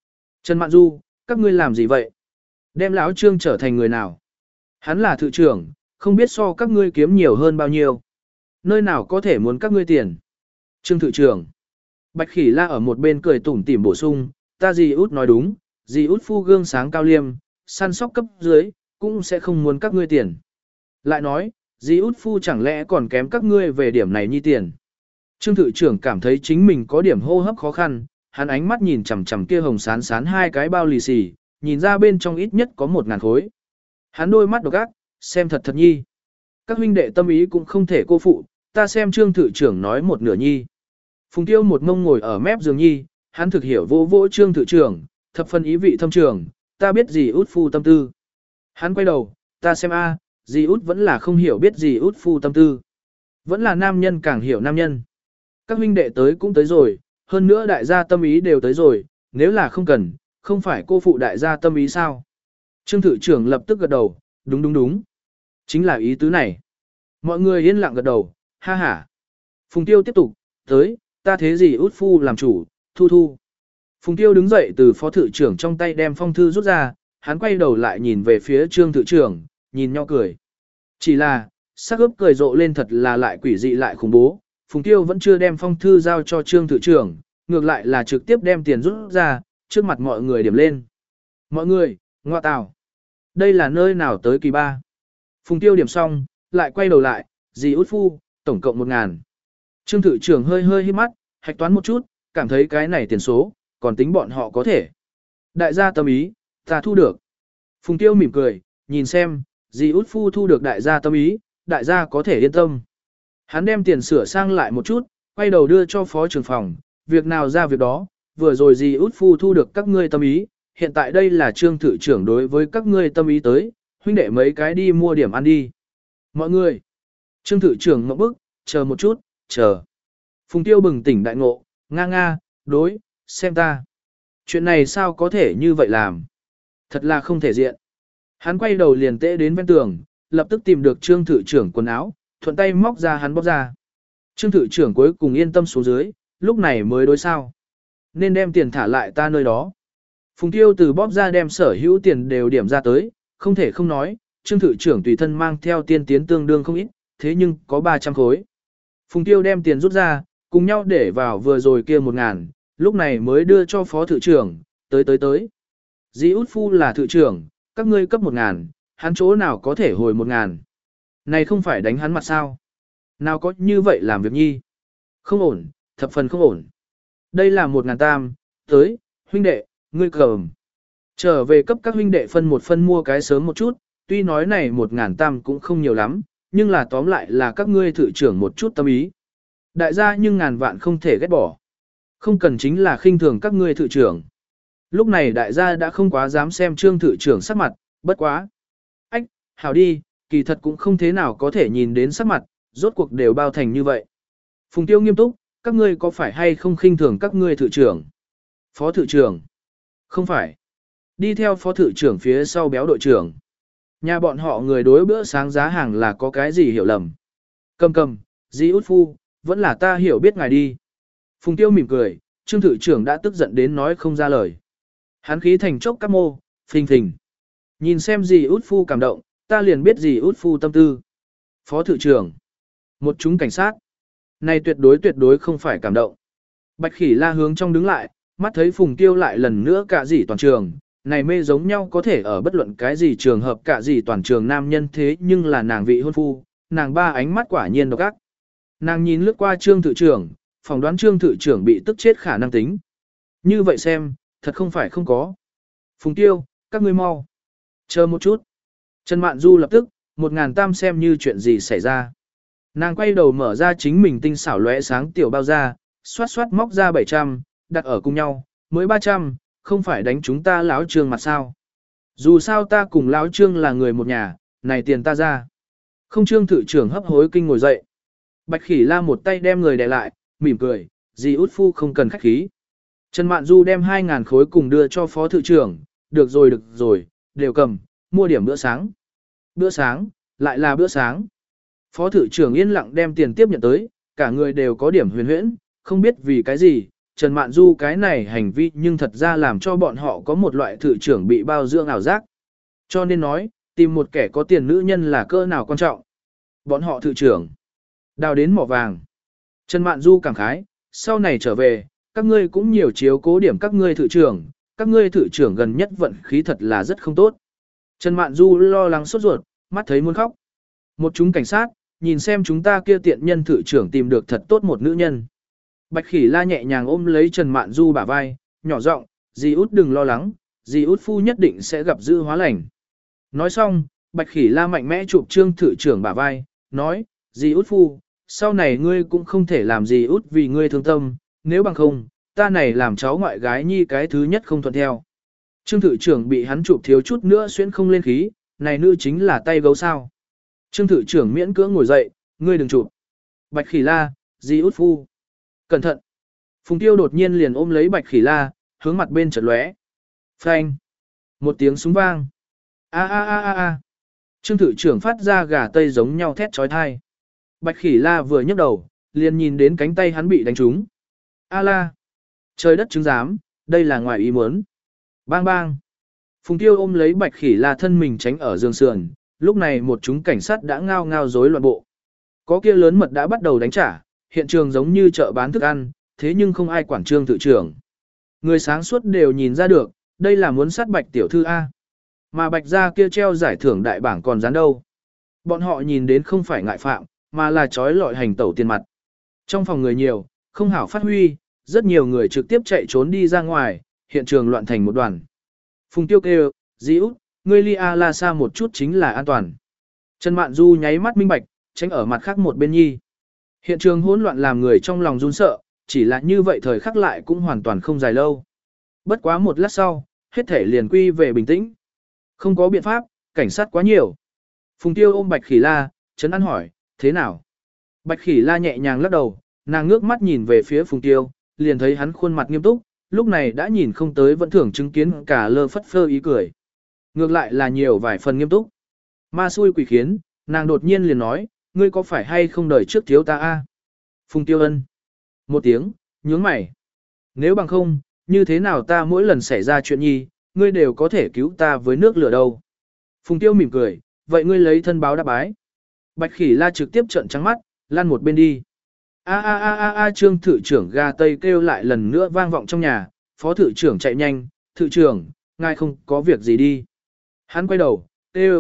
Trần Mạn Du, các ngươi làm gì vậy? Đem lão Trương trở thành người nào? Hắn là thự trưởng, không biết so các ngươi kiếm nhiều hơn bao nhiêu. Nơi nào có thể muốn các ngươi tiền? Trương thự trưởng. Bạch Khỉ La ở một bên cười tủm tỉm bổ sung, ta dì út nói đúng, dì út phu gương sáng cao liêm, săn sóc cấp dưới, cũng sẽ không muốn các ngươi tiền. Lại nói, dì út phu chẳng lẽ còn kém các ngươi về điểm này nhi tiền. Trương thự trưởng cảm thấy chính mình có điểm hô hấp khó khăn, hắn ánh mắt nhìn chằm chằm kia hồng sán sán hai cái bao lì xì, nhìn ra bên trong ít nhất có 1.000 khối. Hắn đôi mắt độc ác, xem thật thật nhi. Các huynh đệ tâm ý cũng không thể cô phụ, ta xem trương thự trưởng nói một nửa nhi. Phùng Tiêu một ngông ngồi ở mép giường nhi, hắn thực hiểu vô vỗ trương thự trưởng, thập phân ý vị thâm trường, ta biết gì út phu tâm tư. Hắn quay đầu, ta xem a, dì út vẫn là không hiểu biết gì út phu tâm tư. Vẫn là nam nhân càng hiểu nam nhân. Các huynh đệ tới cũng tới rồi, hơn nữa đại gia tâm ý đều tới rồi, nếu là không cần, không phải cô phụ đại gia tâm ý sao. Trương thự trưởng lập tức gật đầu, đúng đúng đúng. Chính là ý tứ này. Mọi người yên lặng gật đầu, ha ha. Phùng Tiêu tiếp tục, tới, ta thế gì út phu làm chủ, thu thu. Phùng Tiêu đứng dậy từ phó thự trưởng trong tay đem phong thư rút ra, hắn quay đầu lại nhìn về phía trương thự trưởng, nhìn nhau cười. Chỉ là, sắc ướp cười rộ lên thật là lại quỷ dị lại khủng bố. Phùng Tiêu vẫn chưa đem phong thư giao cho trương thự trưởng, ngược lại là trực tiếp đem tiền rút ra, trước mặt mọi người điểm lên. Mọi người, ngoa tào. Đây là nơi nào tới kỳ ba. Phùng Tiêu điểm xong, lại quay đầu lại, dì út phu, tổng cộng 1.000. Trương thự trưởng hơi hơi hít mắt, hạch toán một chút, cảm thấy cái này tiền số, còn tính bọn họ có thể. Đại gia tâm ý, ta thu được. Phùng Tiêu mỉm cười, nhìn xem, dì út phu thu được đại gia tâm ý, đại gia có thể yên tâm. Hắn đem tiền sửa sang lại một chút, quay đầu đưa cho phó trưởng phòng, việc nào ra việc đó, vừa rồi dì út phu thu được các ngươi tâm ý, hiện tại đây là trương thự trưởng đối với các ngươi tâm ý tới, huynh đệ mấy cái đi mua điểm ăn đi. Mọi người, trương thự trưởng ngậm bức, chờ một chút, chờ. Phùng Tiêu bừng tỉnh đại ngộ, nga, đối, xem ta. Chuyện này sao có thể như vậy làm? Thật là không thể diện. Hắn quay đầu liền tễ đến ven tường, lập tức tìm được trương thự trưởng quần áo, thuận tay móc ra hắn bóc ra. Trương thự trưởng cuối cùng yên tâm xuống dưới, lúc này mới đối sao. Nên đem tiền thả lại ta nơi đó. Phùng Tiêu từ bóp ra đem sở hữu tiền đều điểm ra tới, không thể không nói, trương thự trưởng tùy thân mang theo tiên tiến tương đương không ít, thế nhưng có 300 khối. Phùng Tiêu đem tiền rút ra, cùng nhau để vào vừa rồi kia 1.000, lúc này mới đưa cho phó thự trưởng, tới. Dì út phu là thự trưởng, các ngươi cấp 1.000, hắn chỗ nào có thể hồi 1.000. Này không phải đánh hắn mặt sao? Nào có như vậy làm việc nhi? Không ổn, thập phần không ổn. Đây là 1.000 tam, tới, huynh đệ, ngươi cầm. Trở về cấp các huynh đệ phân một phân mua cái sớm một chút, tuy nói này 1.000 tam cũng không nhiều lắm, nhưng là tóm lại là các ngươi thự trưởng một chút tâm ý. Đại gia nhưng ngàn vạn không thể ghét bỏ. Không cần chính là khinh thường các ngươi thự trưởng. Lúc này đại gia đã không quá dám xem trương thự trưởng sắc mặt, bất quá. Ách, hảo đi, kỳ thật cũng không thế nào có thể nhìn đến sắc mặt, rốt cuộc đều bao thành như vậy. Phùng Tiêu nghiêm túc, các ngươi có phải hay không khinh thường các ngươi thự trưởng? Phó thự trưởng? Không phải. Đi theo phó thự trưởng phía sau béo đội trưởng. Nhà bọn họ người đối bữa sáng giá hàng là có cái gì hiểu lầm. Cầm, dì út phu, vẫn là ta hiểu biết ngài đi. Phùng Tiêu mỉm cười, trương thự trưởng đã tức giận đến nói không ra lời. Hắn khí thành chốc các mô, phình. Nhìn xem dì út phu cảm động, ta liền biết dì út phu tâm tư. Phó thự trưởng. Một chúng cảnh sát. Này tuyệt đối không phải cảm động. Bạch Khỉ La hướng trong đứng lại, mắt thấy Phùng Tiêu lại lần nữa cả gì toàn trường. Này mê giống nhau có thể ở bất luận cái gì trường hợp cả gì toàn trường nam nhân thế nhưng là nàng vị hôn phu, nàng ba ánh mắt quả nhiên độc ác. Nàng nhìn lướt qua trương thự trưởng, phỏng đoán trương thự trưởng bị tức chết khả năng tính. Như vậy xem, thật không phải không có. Phùng Tiêu, các ngươi mau. Chờ một chút. Trần Mạn Du lập tức, 1.000 tam xem như chuyện gì xảy ra. Nàng quay đầu mở ra chính mình tinh xảo lóe sáng tiểu bao ra, xoát móc ra 700, đặt ở cùng nhau, mới 300, không phải đánh chúng ta lão trương mặt sao. Dù sao ta cùng lão trương là người một nhà, này tiền ta ra. Không trương thự trưởng hấp hối kinh ngồi dậy. Bạch Khỉ La một tay đem người đè lại, mỉm cười, dì út phu không cần khách khí. Trần Mạn Du đem 2.000 khối cùng đưa cho phó thự trưởng, được rồi, đều cầm, mua điểm bữa sáng. Bữa sáng, lại là bữa sáng. Phó thự trưởng yên lặng đem tiền tiếp nhận tới, cả người đều có điểm huyền huyễn, không biết vì cái gì, Trần Mạn Du cái này hành vi nhưng thật ra làm cho bọn họ có một loại thự trưởng bị bao dưỡng ảo giác. Cho nên nói, tìm một kẻ có tiền nữ nhân là cỡ nào quan trọng. Bọn họ thự trưởng, đào đến mỏ vàng. Trần Mạn Du cảm khái, sau này trở về, các ngươi cũng nhiều chiếu cố điểm các ngươi thự trưởng, các ngươi thự trưởng gần nhất vận khí thật là rất không tốt. Trần Mạn Du lo lắng sốt ruột, mắt thấy muốn khóc. Một chúng cảnh sát, nhìn xem chúng ta kia tiện nhân thự trưởng tìm được thật tốt một nữ nhân. Bạch Khỉ La nhẹ nhàng ôm lấy Trần Mạn Du bả vai, nhỏ giọng, dì út đừng lo lắng, dì út phu nhất định sẽ gặp dư hóa lành. Nói xong, Bạch Khỉ La mạnh mẽ chụp Trương thự trưởng bả vai, nói, dì út phu, sau này ngươi cũng không thể làm dì út vì ngươi thương tâm, nếu bằng không, ta này làm cháu ngoại gái nhi cái thứ nhất không thuận theo. Trương thự trưởng bị hắn chụp thiếu chút nữa xuyên không lên khí, này nữ chính là tay gấu sao. Trương thự trưởng miễn cưỡng ngồi dậy, ngươi đừng chụp. Bạch Khỉ La, dì út phu. Cẩn thận. Phùng Tiêu đột nhiên liền ôm lấy Bạch Khỉ La, hướng mặt bên chợt lóe. Phanh. Một tiếng súng vang. A a a a a. Trương thự trưởng phát ra gà tây giống nhau thét chói tai. Bạch Khỉ La vừa nhấc đầu, liền nhìn đến cánh tay hắn bị đánh trúng. A la. Trời đất chứng giám, đây là ngoài ý muốn. Bang bang. Phùng Tiêu ôm lấy Bạch Khỉ La thân mình tránh ở giường sườn, lúc này một chúng cảnh sát đã ngao ngao rối loạn bộ. Có kia lớn mật đã bắt đầu đánh trả, hiện trường giống như chợ bán thức ăn, thế nhưng không ai quản Trương thự trưởng. Người sáng suốt đều nhìn ra được, đây là muốn sát Bạch tiểu thư A. Mà Bạch gia kia treo giải thưởng đại bảng còn dán đâu. Bọn họ nhìn đến không phải ngại phạm, mà là trói lọi hành tẩu tiền mặt. Trong phòng người nhiều, không hảo phát huy, rất nhiều người trực tiếp chạy trốn đi ra ngoài, hiện trường loạn thành một đoàn. Phùng Tiêu kêu, dì út, ngươi ly A la xa một chút chính là an toàn. Trần Mạn Du nháy mắt minh bạch, tránh ở mặt khác một bên nhi. Hiện trường hỗn loạn làm người trong lòng run sợ, chỉ là như vậy thời khắc lại cũng hoàn toàn không dài lâu. Bất quá một lát sau, hết thể liền quy về bình tĩnh. Không có biện pháp, cảnh sát quá nhiều. Phùng Tiêu ôm Bạch Khỉ La, Trấn An hỏi, thế nào? Bạch Khỉ La nhẹ nhàng lắc đầu, nàng ngước mắt nhìn về phía Phùng Tiêu, liền thấy hắn khuôn mặt nghiêm túc, lúc này đã nhìn không tới vẫn thường chứng kiến cả lơ phất phơ ý cười. Ngược lại là nhiều vài phần nghiêm túc. Ma xui quỷ khiến, nàng đột nhiên liền nói, ngươi có phải hay không đời trước thiếu ta a? Phùng Tiêu ân. Một tiếng, nhướng mày. Nếu bằng không, như thế nào ta mỗi lần xảy ra chuyện nhi, ngươi đều có thể cứu ta với nước lửa đâu. Phùng Tiêu mỉm cười, vậy ngươi lấy thân báo đáp bái. Bạch Khỉ La trực tiếp trợn trắng mắt, lăn một bên đi. A a a a a Trương thự trưởng gà tây kêu lại lần nữa vang vọng trong nhà, phó thự trưởng chạy nhanh, thự trưởng, ngài không có việc gì đi. Hắn quay đầu, kêu,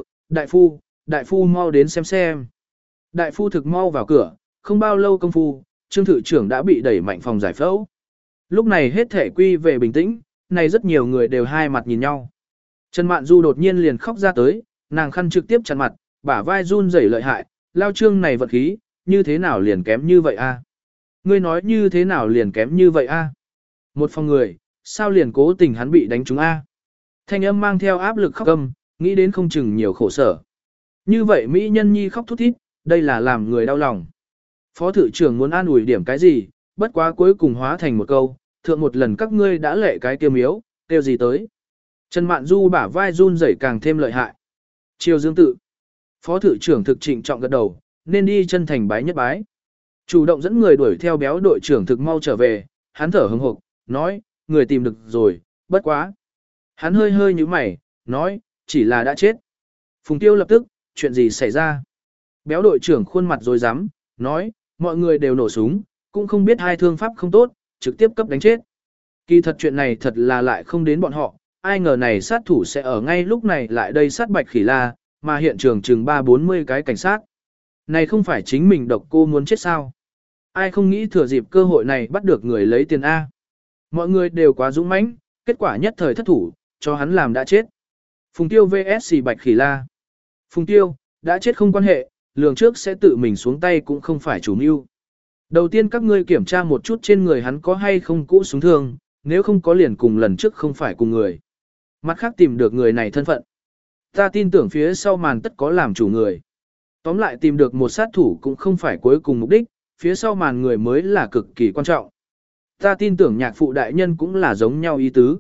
đại phu mau đến xem. Đại phu thực mau vào cửa, không bao lâu công phu, Trương thự trưởng đã bị đẩy mạnh phòng giải phẫu. Lúc này hết thể quy về bình tĩnh, này rất nhiều người đều hai mặt nhìn nhau. Trần Mạn Du đột nhiên liền khóc ra tới, nàng khăn trực tiếp chặn mặt, bả vai run rẩy lợi hại, lao Trương này vật khí, như thế nào liền kém như vậy a? Ngươi nói như thế nào liền kém như vậy a? Một phòng người, sao liền cố tình hắn bị đánh trúng a? Thanh âm mang theo áp lực khóc âm, nghĩ đến không chừng nhiều khổ sở. Như vậy Mỹ nhân nhi khóc thút thít, đây là làm người đau lòng. Phó thự trưởng muốn an ủi điểm cái gì, bất quá cuối cùng hóa thành một câu, thượng một lần các ngươi đã lệ cái tiêu miếu, tiêu gì tới. Trần Mạn Du bả vai run rẩy càng thêm lợi hại. Triều Dương tự. Phó thự trưởng thực trịnh trọng gật đầu, nên đi chân thành bái nhất bái. Chủ động dẫn người đuổi theo béo đội trưởng thực mau trở về, hắn thở hừng hực, nói, người tìm được rồi, bất quá. Hắn hơi hơi nhíu mày, nói, chỉ là đã chết. Phùng Tiêu lập tức, chuyện gì xảy ra? Béo đội trưởng khuôn mặt rồi dám, nói, mọi người đều nổ súng, cũng không biết hai thương pháp không tốt, trực tiếp cấp đánh chết. Kỳ thật chuyện này thật là lại không đến bọn họ, ai ngờ này sát thủ sẽ ở ngay lúc này lại đây sát Bạch Khỉ La, mà hiện trường chừng 3-40 cái cảnh sát. Này không phải chính mình độc cô muốn chết sao? Ai không nghĩ thừa dịp cơ hội này bắt được người lấy tiền A. Mọi người đều quá dũng mãnh, kết quả nhất thời thất thủ, cho hắn làm đã chết. Phùng Tiêu vs Bạch Khỉ La. Phùng Tiêu, đã chết không quan hệ, lường trước sẽ tự mình xuống tay cũng không phải chủ mưu. Đầu tiên các ngươi kiểm tra một chút trên người hắn có hay không cũ súng thương, nếu không có liền cùng lần trước không phải cùng người. Mặt khác tìm được người này thân phận. Ta tin tưởng phía sau màn tất có làm chủ người. Tóm lại tìm được một sát thủ cũng không phải cuối cùng mục đích, phía sau màn người mới là cực kỳ quan trọng. Ta tin tưởng nhạc phụ đại nhân cũng là giống nhau ý tứ.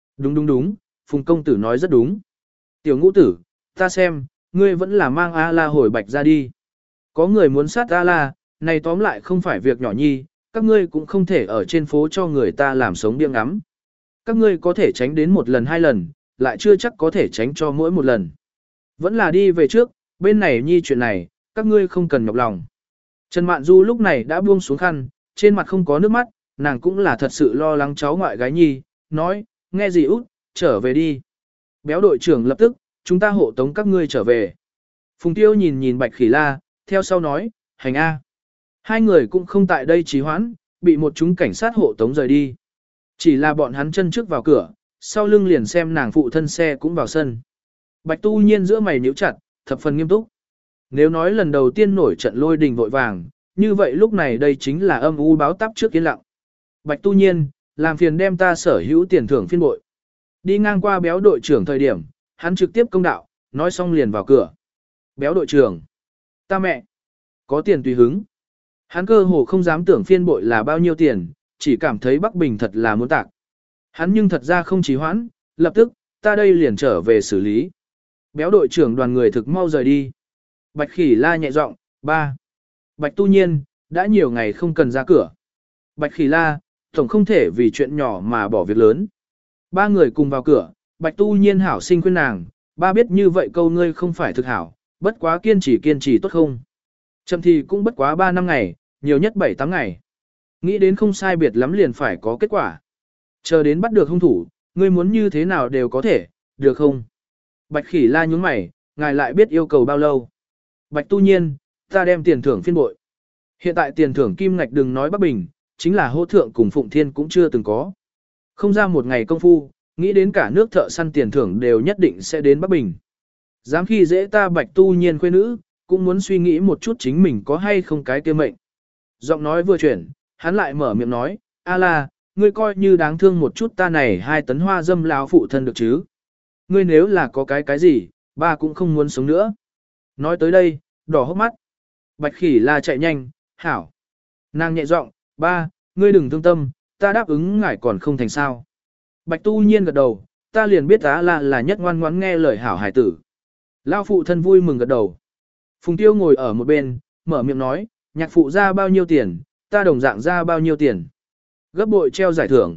Đúng, Phùng công tử nói rất đúng. Tiểu ngũ tử, ta xem, ngươi vẫn là mang A-la hồi Bạch ra đi. Có người muốn sát A-la, này tóm lại không phải việc nhỏ nhi, các ngươi cũng không thể ở trên phố cho người ta làm sống điên ngắm. Các ngươi có thể tránh đến một lần hai lần, lại chưa chắc có thể tránh cho mỗi một lần. Vẫn là đi về trước, bên này nhi chuyện này, các ngươi không cần nhọc lòng. Trần Mạn Du lúc này đã buông xuống khăn, trên mặt không có nước mắt, nàng cũng là thật sự lo lắng cháu ngoại gái nhi, nói, nghe gì út, trở về đi. Béo đội trưởng lập tức, chúng ta hộ tống các ngươi trở về. Phùng Tiêu nhìn nhìn Bạch Khỉ La, theo sau nói, hành A. Hai người cũng không tại đây trì hoãn, bị một chúng cảnh sát hộ tống rời đi. Chỉ là bọn hắn chân trước vào cửa, sau lưng liền xem nàng phụ thân xe cũng vào sân. Bạch Tu Nhiên giữa mày nhíu chặt, thập phần nghiêm túc. Nếu nói lần đầu tiên nổi trận lôi đình vội vàng, như vậy lúc này đây chính là âm u báo táp trước yên lặng. Bạch Tu Nhiên, làm phiền đem ta sở hữu tiền thưởng phiên bội. Đi ngang qua béo đội trưởng thời điểm, hắn trực tiếp công đạo, nói xong liền vào cửa. Béo đội trưởng, ta mẹ, có tiền tùy hứng. Hắn cơ hồ không dám tưởng phiên bội là bao nhiêu tiền, chỉ cảm thấy Bắc Bình thật là muốn tạc. Hắn nhưng thật ra không trì hoãn, lập tức, ta đây liền trở về xử lý. Béo đội trưởng đoàn người thực mau rời đi. Bạch Khỉ La nhẹ giọng, ba. Bạch Tu Nhiên, đã nhiều ngày không cần ra cửa. Bạch Khỉ La, tổng không thể vì chuyện nhỏ mà bỏ việc lớn. Ba người cùng vào cửa, Bạch Tu Nhiên hảo sinh khuyên nàng, ba biết như vậy câu ngươi không phải thực hảo, bất quá kiên trì tốt không. Chậm thì cũng bất quá 3 năm ngày, nhiều nhất 7-8 ngày. Nghĩ đến không sai biệt lắm liền phải có kết quả. Chờ đến bắt được hung thủ, ngươi muốn như thế nào đều có thể, được không? Bạch Khỉ La nhướng mày, ngài lại biết yêu cầu bao lâu. Bạch Tu Nhiên, ta đem tiền thưởng phiên bội. Hiện tại tiền thưởng kim ngạch đừng nói Bắc Bình, chính là hô thượng cùng Phụng Thiên cũng chưa từng có. Không ra một ngày công phu, nghĩ đến cả nước thợ săn tiền thưởng đều nhất định sẽ đến Bắc Bình. Dám khi dễ ta Bạch Tu Nhiên khuê nữ, cũng muốn suy nghĩ một chút chính mình có hay không cái kia mệnh. Giọng nói vừa chuyển, hắn lại mở miệng nói, a la, ngươi coi như đáng thương một chút ta này 2 tấn hoa dâm lão phụ thân được chứ. Ngươi nếu là có cái gì, ba cũng không muốn sống nữa. Nói tới đây, đỏ hốc mắt. Bạch Khỉ La chạy nhanh, hảo. Nàng nhẹ giọng, ba, ngươi đừng thương tâm, ta đáp ứng ngài còn không thành sao. Bạch Tu Nhiên gật đầu, ta liền biết á là nhất ngoan ngoãn nghe lời hảo hải tử. Lao phụ thân vui mừng gật đầu. Phùng Tiêu ngồi ở một bên, mở miệng nói, nhạc phụ ra bao nhiêu tiền, ta đồng dạng ra bao nhiêu tiền. Gấp bội treo giải thưởng.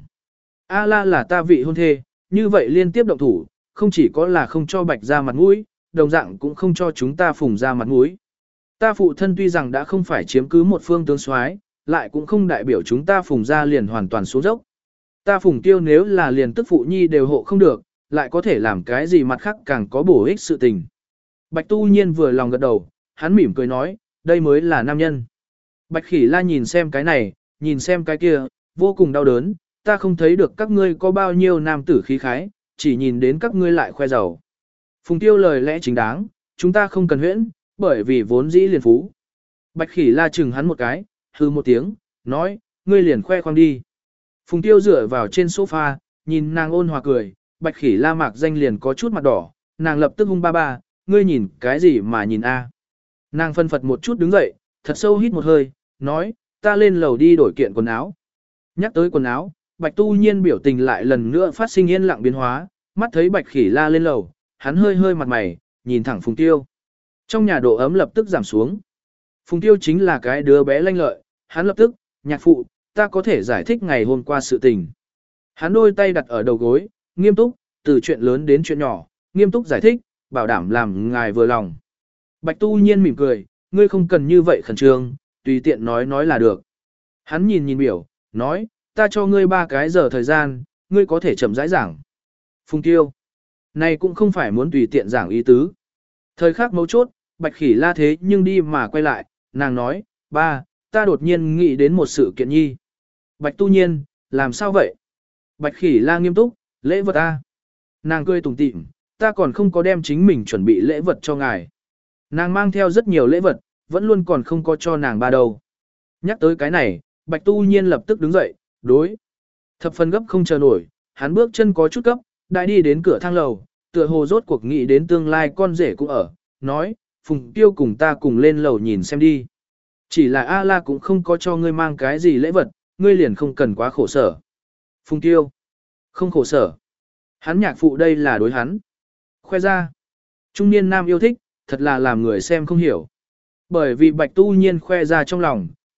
A la là ta vị hôn thê, như vậy liên tiếp động thủ, không chỉ có là không cho Bạch ra mặt mũi, đồng dạng cũng không cho chúng ta Phùng ra mặt mũi. Ta phụ thân tuy rằng đã không phải chiếm cứ một phương tướng soái, lại cũng không đại biểu chúng ta Phùng ra liền hoàn toàn xuống dốc. Ta Phùng Tiêu nếu là liền tức phụ nhi đều hộ không được, lại có thể làm cái gì mặt khác càng có bổ ích sự tình. Bạch Tu Nhiên vừa lòng gật đầu, hắn mỉm cười nói, đây mới là nam nhân. Bạch Khỉ La nhìn xem cái này, nhìn xem cái kia, vô cùng đau đớn, ta không thấy được các ngươi có bao nhiêu nam tử khí khái, chỉ nhìn đến các ngươi lại khoe giàu. Phùng Tiêu lời lẽ chính đáng, chúng ta không cần huyễn, bởi vì vốn dĩ liền phú. Bạch Khỉ La chừng hắn một cái, hư một tiếng, nói, ngươi liền khoe khoang đi. Phùng Tiêu dựa vào trên sofa, nhìn nàng ôn hòa cười, Bạch Khỉ La mạc danh liền có chút mặt đỏ, nàng lập tức hung ba ba, ngươi nhìn cái gì mà nhìn a? Nàng phân phật một chút đứng dậy, thật sâu hít một hơi, nói, ta lên lầu đi đổi kiện quần áo. Nhắc tới quần áo, Bạch Tu Nhiên biểu tình lại lần nữa phát sinh yên lặng biến hóa, mắt thấy Bạch Khỉ La lên lầu, hắn hơi hơi mặt mày, nhìn thẳng Phùng Tiêu. Trong nhà độ ấm lập tức giảm xuống. Phùng Tiêu chính là cái đứa bé lanh lợi, hắn lập tức, nhạc phụ, ta có thể giải thích ngày hôm qua sự tình. Hắn đôi tay đặt ở đầu gối, nghiêm túc, từ chuyện lớn đến chuyện nhỏ, nghiêm túc giải thích, bảo đảm làm ngài vừa lòng. Bạch Tu Nhiên mỉm cười, ngươi không cần như vậy khẩn trương, tùy tiện nói là được. Hắn nhìn nhìn biểu, nói, ta cho ngươi 3 cái giờ thời gian, ngươi có thể chậm rãi giảng. Phùng Tiêu, này cũng không phải muốn tùy tiện giảng ý tứ. Thời khắc mấu chốt, Bạch Khỉ La thế nhưng đi mà quay lại, nàng nói, ba, ta đột nhiên nghĩ đến một sự kiện nhi. Bạch Tu Nhiên, làm sao vậy? Bạch Khỉ La nghiêm túc, lễ vật a. Nàng cười tủm tỉm, ta còn không có đem chính mình chuẩn bị lễ vật cho ngài. Nàng mang theo rất nhiều lễ vật, vẫn luôn còn không có cho nàng ba đâu. Nhắc tới cái này, Bạch Tu Nhiên lập tức đứng dậy, đối. Thập phần gấp không chờ nổi, hắn bước chân có chút cấp, đã đi đến cửa thang lầu, tựa hồ rốt cuộc nghĩ đến tương lai con rể cũng ở, nói, Phùng Tiêu cùng ta cùng lên lầu nhìn xem đi. Chỉ là A-la cũng không có cho ngươi mang cái gì lễ vật, ngươi liền không cần quá khổ sở. Phùng Tiêu, không khổ sở. Hắn nhạc phụ đây là đối hắn. Khoe ra, trung niên nam yêu thích, thật là làm người xem không hiểu. Bởi vì Bạch Tu Nhiên khoe ra trong lòng,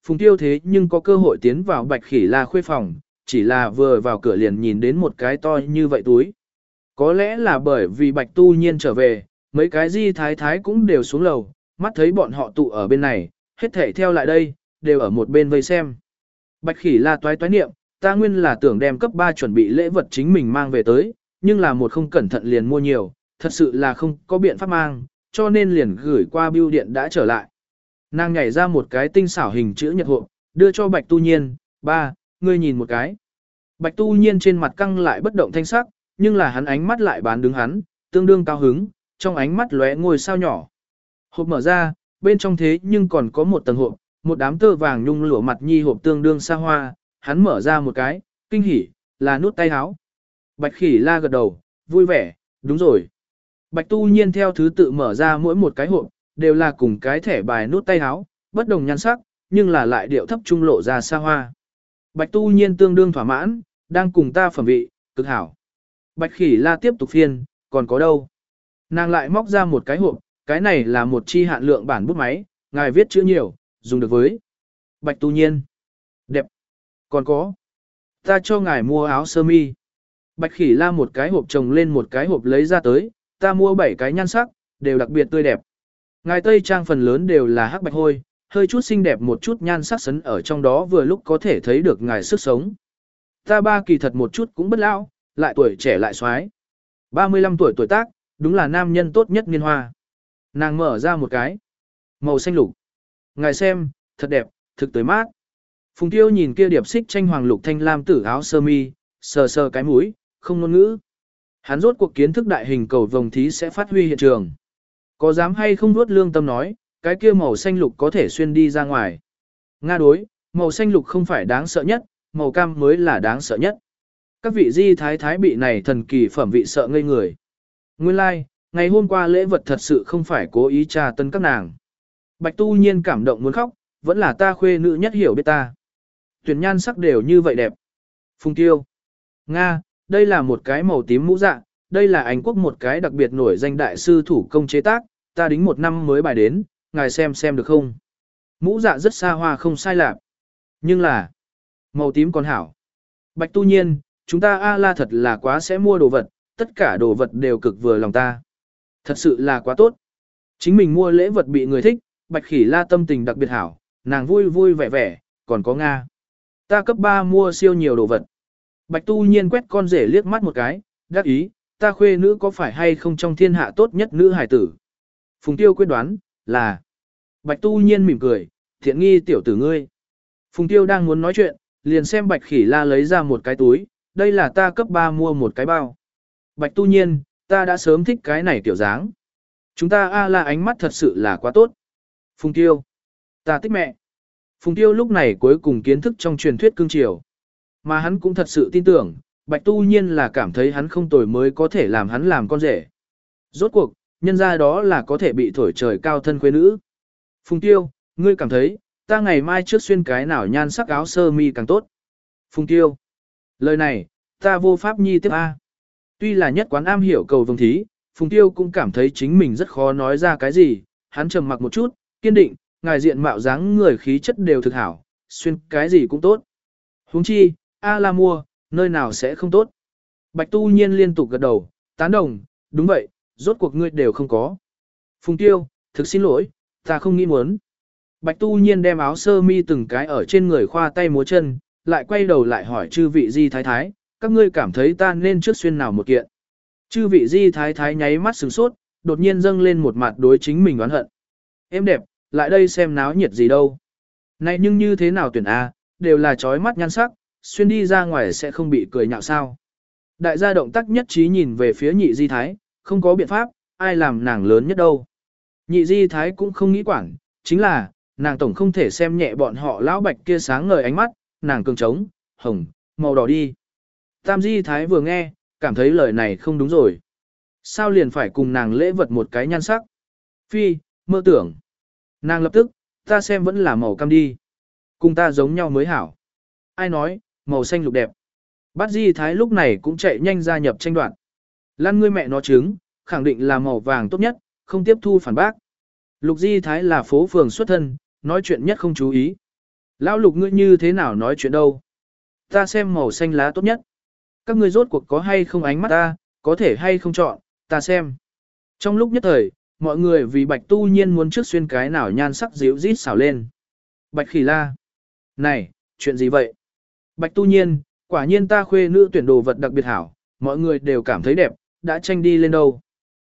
Phùng Tiêu thế nhưng có cơ hội tiến vào Bạch Khỉ La khuê phòng, chỉ là vừa vào cửa liền nhìn đến một cái to như vậy túi. Có lẽ là bởi vì Bạch Tu Nhiên trở về, mấy cái di thái thái cũng đều xuống lầu, mắt thấy bọn họ tụ ở bên này, hết thảy theo lại đây, đều ở một bên vây xem. Bạch Khỉ La toái toái niệm, ta nguyên là tưởng đem cấp 3 chuẩn bị lễ vật chính mình mang về tới, nhưng là một không cẩn thận liền mua nhiều, thật sự là không có biện pháp mang, cho nên liền gửi qua bưu điện đã trở lại. Nàng nhảy ra một cái tinh xảo hình chữ nhật hộp, đưa cho Bạch Tu Nhiên, ba, ngươi nhìn một cái. Bạch Tu Nhiên trên mặt căng lại bất động thanh sắc, nhưng là hắn ánh mắt lại bán đứng hắn, tương đương cao hứng, trong ánh mắt lóe ngôi sao nhỏ. Hộp mở ra, bên trong thế nhưng còn có một tầng hộp, một đám tơ vàng nhung lụa mặt nhi hộp tương đương xa hoa, hắn mở ra một cái, kinh hỉ, là nút tay áo. Bạch Khỉ La gật đầu, vui vẻ, đúng rồi. Bạch Tu Nhiên theo thứ tự mở ra mỗi một cái hộp, đều là cùng cái thẻ bài nút tay áo, bất đồng nhan sắc, nhưng là lại điệu thấp trung lộ ra xa hoa. Bạch Tu Nhiên tương đương thỏa mãn, đang cùng ta phẩm vị, cực hảo. Bạch Khỉ La tiếp tục phiên, còn có đâu? Nàng lại móc ra một cái hộp, cái này là một chi hạn lượng bản bút máy, ngài viết chữ nhiều, dùng được với. Bạch Tu Nhiên. Đẹp. Còn có. Ta cho ngài mua áo sơ mi. Bạch Khỉ La một cái hộp chồng lên một cái hộp lấy ra tới, ta mua 7 cái nhan sắc, đều đặc biệt tươi đẹp. Ngài tây trang phần lớn đều là hắc bạch hôi, hơi chút xinh đẹp một chút nhan sắc sấn ở trong đó vừa lúc có thể thấy được ngài sức sống. Ta ba kỳ thật một chút cũng bất lão, lại tuổi trẻ lại xoái. 35 tuổi tuổi tác, đúng là nam nhân tốt nhất niên hoa. Nàng mở ra một cái. Màu xanh lục. Ngài xem, thật đẹp, thực tới mát. Phùng Tiêu nhìn kia điệp xích tranh hoàng lục thanh lam tử áo sơ mi, sờ sờ cái mũi, không ngôn ngữ. Hắn rốt cuộc kiến thức đại hình cầu vồng thí sẽ phát huy hiện trường. Có dám hay không nuốt lương tâm nói, cái kia màu xanh lục có thể xuyên đi ra ngoài. Nga đối, màu xanh lục không phải đáng sợ nhất, màu cam mới là đáng sợ nhất. Các vị di thái thái bị này thần kỳ phẩm vị sợ ngây người. Nguyên lai, like, ngày hôm qua lễ vật thật sự không phải cố ý trà tân các nàng. Bạch Tu Nhiên cảm động muốn khóc, vẫn là ta khuê nữ nhất hiểu biết ta. Tuyển nhan sắc đều như vậy đẹp. Phùng Tiêu. Nga, đây là một cái màu tím mũ dạ, đây là Anh quốc một cái đặc biệt nổi danh đại sư thủ công chế tác, ta đính 1 năm mới bài đến, ngài xem được không? Mũ dạ rất xa hoa không sai lạc. Nhưng là, màu tím còn hảo. Bạch Tu Nhiên, chúng ta A-la thật là quá sẽ mua đồ vật, tất cả đồ vật đều cực vừa lòng ta. Thật sự là quá tốt. Chính mình mua lễ vật bị người thích, Bạch Khỉ La tâm tình đặc biệt hảo, nàng vui vui vẻ vẻ, còn có Nga. Ta cấp 3 mua siêu nhiều đồ vật. Bạch Tu Nhiên quét con rể liếc mắt một cái, đắc ý, ta khuê nữ có phải hay không trong thiên hạ tốt nhất nữ hải tử. Phùng Tiêu quyết đoán, là. Bạch Tu Nhiên mỉm cười, thiện nghi tiểu tử ngươi. Phùng Tiêu đang muốn nói chuyện, liền xem Bạch Khỉ La lấy ra một cái túi, đây là ta cấp 3 mua một cái bao. Bạch Tu Nhiên, ta đã sớm thích cái này tiểu dáng. Chúng ta A-la ánh mắt thật sự là quá tốt. Phùng Tiêu, ta thích mẹ. Phùng Tiêu lúc này cuối cùng kiến thức trong truyền thuyết cương triều. Mà hắn cũng thật sự tin tưởng, Bạch Tu Nhiên là cảm thấy hắn không tồi mới có thể làm hắn làm con rể. Rốt cuộc, nhân ra đó là có thể bị thổi trời cao thân khuê nữ. Phùng Tiêu, ngươi cảm thấy, ta ngày mai trước xuyên cái nào nhan sắc áo sơ mi càng tốt. Phùng Tiêu, lời này, ta vô pháp nhi tiếp A. Tuy là nhất quán am hiểu cầu vồng thí, Phùng Tiêu cũng cảm thấy chính mình rất khó nói ra cái gì, hắn trầm mặc một chút, kiên định, ngài diện mạo dáng người khí chất đều thực hảo, xuyên cái gì cũng tốt. Huống chi, A-la mua, nơi nào sẽ không tốt. Bạch Tu Nhiên liên tục gật đầu, tán đồng, đúng vậy, rốt cuộc ngươi đều không có. Phùng Tiêu, thực xin lỗi, ta không nghĩ muốn. Bạch Tu Nhiên đem áo sơ mi từng cái ở trên người khoa tay múa chân, lại quay đầu lại hỏi chư vị di thái thái, các ngươi cảm thấy ta nên trước xuyên nào một kiện. Chư vị di thái thái nháy mắt sửng sốt, đột nhiên dâng lên một mặt đối chính mình oán hận. Em đẹp, lại đây xem náo nhiệt gì đâu. Này nhưng như thế nào tuyển A, đều là trói mắt nhan sắc, xuyên đi ra ngoài sẽ không bị cười nhạo sao. Đại gia động tác nhất trí nhìn về phía nhị di thái, không có biện pháp, ai làm nàng lớn nhất đâu. Nhị di thái cũng không nghĩ quản, chính là, nàng tổng không thể xem nhẹ bọn họ lão bạch kia sáng ngời ánh mắt, nàng cường trống, hồng, màu đỏ đi. Tam di thái vừa nghe, cảm thấy lời này không đúng rồi. Sao liền phải cùng nàng lễ vật một cái nhan sắc? Phi, mơ tưởng. Nàng lập tức, ta xem vẫn là màu cam đi. Cùng ta giống nhau mới hảo. Ai nói, màu xanh lục đẹp. Bát di thái lúc này cũng chạy nhanh gia nhập tranh đoạt. Lan ngươi mẹ nó trứng, khẳng định là màu vàng tốt nhất, không tiếp thu phản bác. Lục di thái là phố phường xuất thân, nói chuyện nhất không chú ý. Lão Lục ngươi như thế nào nói chuyện đâu? Ta xem màu xanh lá tốt nhất. Các ngươi rốt cuộc có hay không ánh mắt ta, có thể hay không chọn, ta xem. Trong lúc nhất thời, mọi người vì Bạch Tu Nhiên muốn trước xuyên cái nào nhan sắc díu rít xảo lên. Bạch Khỉ La. Này, chuyện gì vậy? Bạch Tu Nhiên, quả nhiên ta khuê nữ tuyển đồ vật đặc biệt hảo, mọi người đều cảm thấy đẹp, đã tranh đi lên đâu.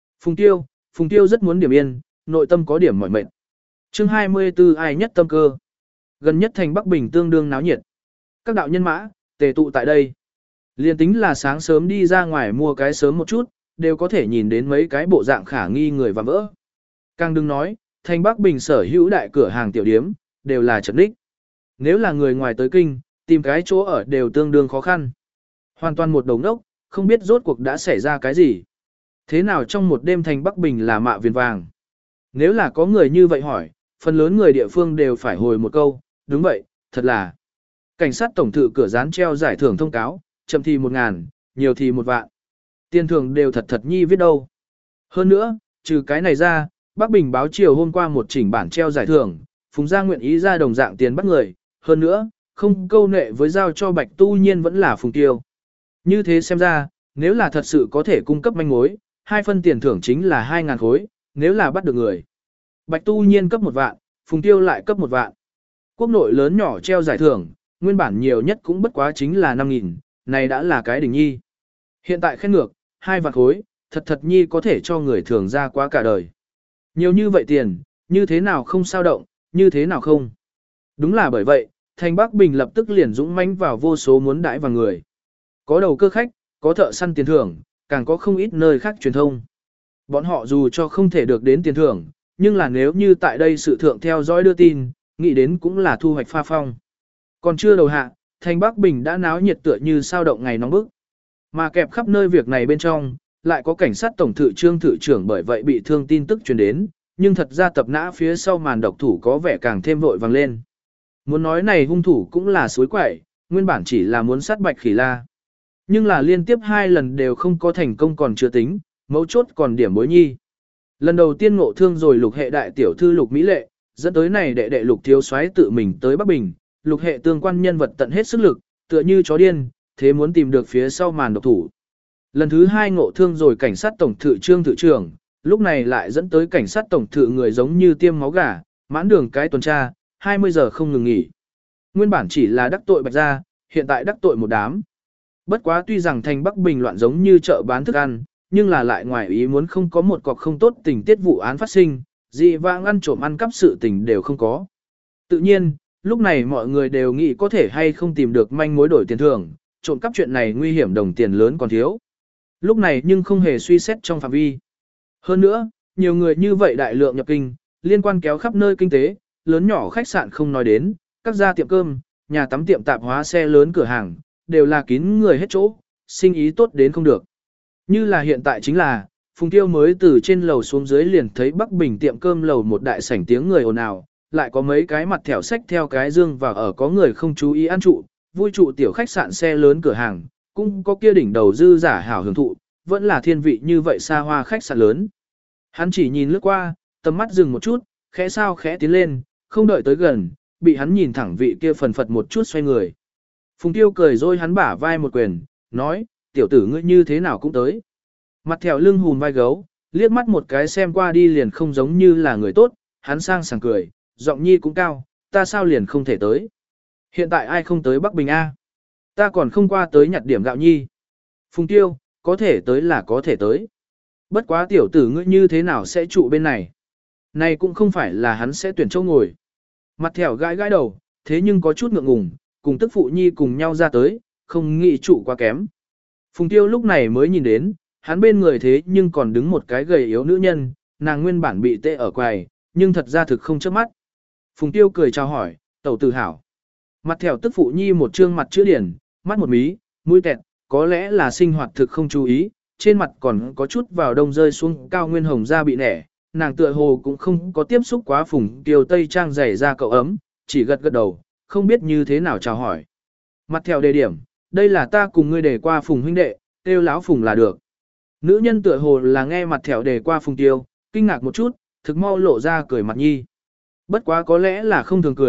Phùng Tiêu rất muốn điểm yên, nội tâm có điểm mỏi mệt. Chương 24 ai nhất tâm cơ. Gần nhất thành Bắc Bình tương đương náo nhiệt. Các đạo nhân mã, tề tụ tại đây. Liên tính là sáng sớm đi ra ngoài mua cái sớm một chút, đều có thể nhìn đến mấy cái bộ dạng khả nghi người và vỡ. Càng đừng nói, thành Bắc Bình sở hữu đại cửa hàng tiểu điếm, đều là chật ních. Nếu là người ngoài tới kinh, tìm cái chỗ ở đều tương đương khó khăn. Hoàn toàn một đầu ngốc, không biết rốt cuộc đã xảy ra cái gì. Thế nào trong một đêm thành Bắc Bình là mạ viền vàng? Nếu là có người như vậy hỏi, phần lớn người địa phương đều phải hồi một câu, đúng vậy, thật là. Cảnh sát tổng thự cửa dán treo giải thưởng thông cáo, chậm thì 1.000, nhiều thì 1 vạn. Tiền thưởng đều thật thật nhi viết đâu. Hơn nữa, trừ cái này ra, Bắc Bình báo chiều hôm qua một chỉnh bản treo giải thưởng, Phùng Gia nguyện ý ra đồng dạng tiền bắt người. Hơn nữa, không câu nệ với giao cho Bạch Tu Nhiên vẫn là Phùng Tiêu. Như thế xem ra, nếu là thật sự có thể cung cấp manh mối, 2 phân tiền thưởng chính là 2.000 khối, nếu là bắt được người. Bạch Tu Nhiên cấp 1 vạn, Phùng Tiêu lại cấp 1 vạn. Quốc nội lớn nhỏ treo giải thưởng, nguyên bản nhiều nhất cũng bất quá chính là 5.000, này đã là cái đỉnh nhi. Hiện tại khen ngược, 2 vạn khối, thật thật nhi có thể cho người thường ra quá cả đời. Nhiều như vậy tiền, như thế nào không sao động, như thế nào không. Đúng là bởi vậy, thành Bắc Bình lập tức liền dũng mãnh vào vô số muốn đãi vào người. Có đầu cơ khách, có thợ săn tiền thưởng, càng có không ít nơi khác truyền thông. Bọn họ dù cho không thể được đến tiền thưởng, nhưng là nếu như tại đây sự thượng theo dõi đưa tin, nghĩ đến cũng là thu hoạch pha phong. Còn chưa đầu hạ, thành Bắc Bình đã náo nhiệt tựa như sao động ngày nóng bức. Mà kẹp khắp nơi việc này bên trong, lại có cảnh sát tổng thự trương thự trưởng bởi vậy bị thương tin tức truyền đến, nhưng thật ra tập nã phía sau màn độc thủ có vẻ càng thêm vội vàng lên. Muốn nói này hung thủ cũng là suối quẩy, nguyên bản chỉ là muốn sát Bạch Khỉ La. Nhưng là liên tiếp 2 lần đều không có thành công còn chưa tính, mấu chốt còn điểm bối nhi. Lần đầu tiên ngộ thương rồi Lục hệ đại tiểu thư Lục Mỹ Lệ, dẫn tới này đệ đệ Lục thiếu soái tự mình tới Bắc Bình, Lục hệ tương quan nhân vật tận hết sức lực, tựa như chó điên, thế muốn tìm được phía sau màn độc thủ. Lần thứ 2 ngộ thương rồi cảnh sát tổng thự trương thự trưởng, lúc này lại dẫn tới cảnh sát tổng thự người giống như tiêm máu gà, mãn đường cái tuần tra, 20 giờ không ngừng nghỉ. Nguyên bản chỉ là đắc tội Bạch gia, hiện tại đắc tội một đám. Bất quá tuy rằng thành Bắc Bình loạn giống như chợ bán thức ăn, nhưng là lại ngoài ý muốn không có một cọc không tốt tình tiết vụ án phát sinh, dị vãng ăn trộm ăn cắp sự tình đều không có. Tự nhiên, lúc này mọi người đều nghĩ có thể hay không tìm được manh mối đổi tiền thưởng, trộm cắp chuyện này nguy hiểm đồng tiền lớn còn thiếu. Lúc này nhưng không hề suy xét trong phạm vi. Hơn nữa, nhiều người như vậy đại lượng nhập kinh, liên quan kéo khắp nơi kinh tế, lớn nhỏ khách sạn không nói đến, các gia tiệm cơm, nhà tắm tiệm tạp hóa xe lớn cửa hàng, đều là kín người hết chỗ, sinh ý tốt đến không được. Như là hiện tại chính là, Phùng Tiêu mới từ trên lầu xuống dưới liền thấy Bắc Bình tiệm cơm lầu một đại sảnh tiếng người ồn ào, lại có mấy cái mặt thẻo sách theo cái dương và ở có người không chú ý ăn trụ, vui trụ tiểu khách sạn xe lớn cửa hàng, cũng có kia đỉnh đầu dư giả hảo hưởng thụ, vẫn là thiên vị như vậy xa hoa khách sạn lớn. Hắn chỉ nhìn lướt qua, tầm mắt dừng một chút, khẽ sao khẽ tiến lên, không đợi tới gần, bị hắn nhìn thẳng vị kia phần phật một chút xoay người. Phùng Tiêu cười rồi hắn bả vai một quyền, nói, tiểu tử ngươi như thế nào cũng tới. Mặt thẻo lưng hùn vai gấu, liếc mắt một cái xem qua đi liền không giống như là người tốt, hắn sang sảng cười, giọng nhi cũng cao, ta sao liền không thể tới. Hiện tại ai không tới Bắc Bình A? Ta còn không qua tới nhặt điểm gạo nhi. Phùng Tiêu, có thể tới là có thể tới. Bất quá tiểu tử ngươi như thế nào sẽ trụ bên này? Này cũng không phải là hắn sẽ tuyển châu ngồi. Mặt thẻo gãi gãi đầu, thế nhưng có chút ngượng ngùng, cùng tức phụ nhi cùng nhau ra tới, không nghĩ trụ quá kém. Phùng Tiêu lúc này mới nhìn đến, hắn bên người thế nhưng còn đứng một cái gầy yếu nữ nhân, nàng nguyên bản bị tê ở quầy, nhưng thật ra thực không chớp mắt. Phùng Tiêu cười chào hỏi, tẩu tử hảo. Mặt thẻo tức phụ nhi một trương mặt chữ điển, mắt một mí, mũi tẹt, có lẽ là sinh hoạt thực không chú ý, trên mặt còn có chút vào đông rơi xuống cao nguyên hồng da bị nẻ, nàng tựa hồ cũng không có tiếp xúc quá Phùng Tiêu tây trang dày ra cậu ấm, chỉ gật gật đầu, không biết như thế nào chào hỏi. Mặt thẻo đề điểm, đây là ta cùng ngươi đề qua Phùng huynh đệ, tiêu láo Phùng là được. Nữ nhân tựa hồ là nghe mặt thẻo đề qua Phùng Tiêu, kinh ngạc một chút, thực mau lộ ra cười mặt nhi. Bất quá có lẽ là không thường cười,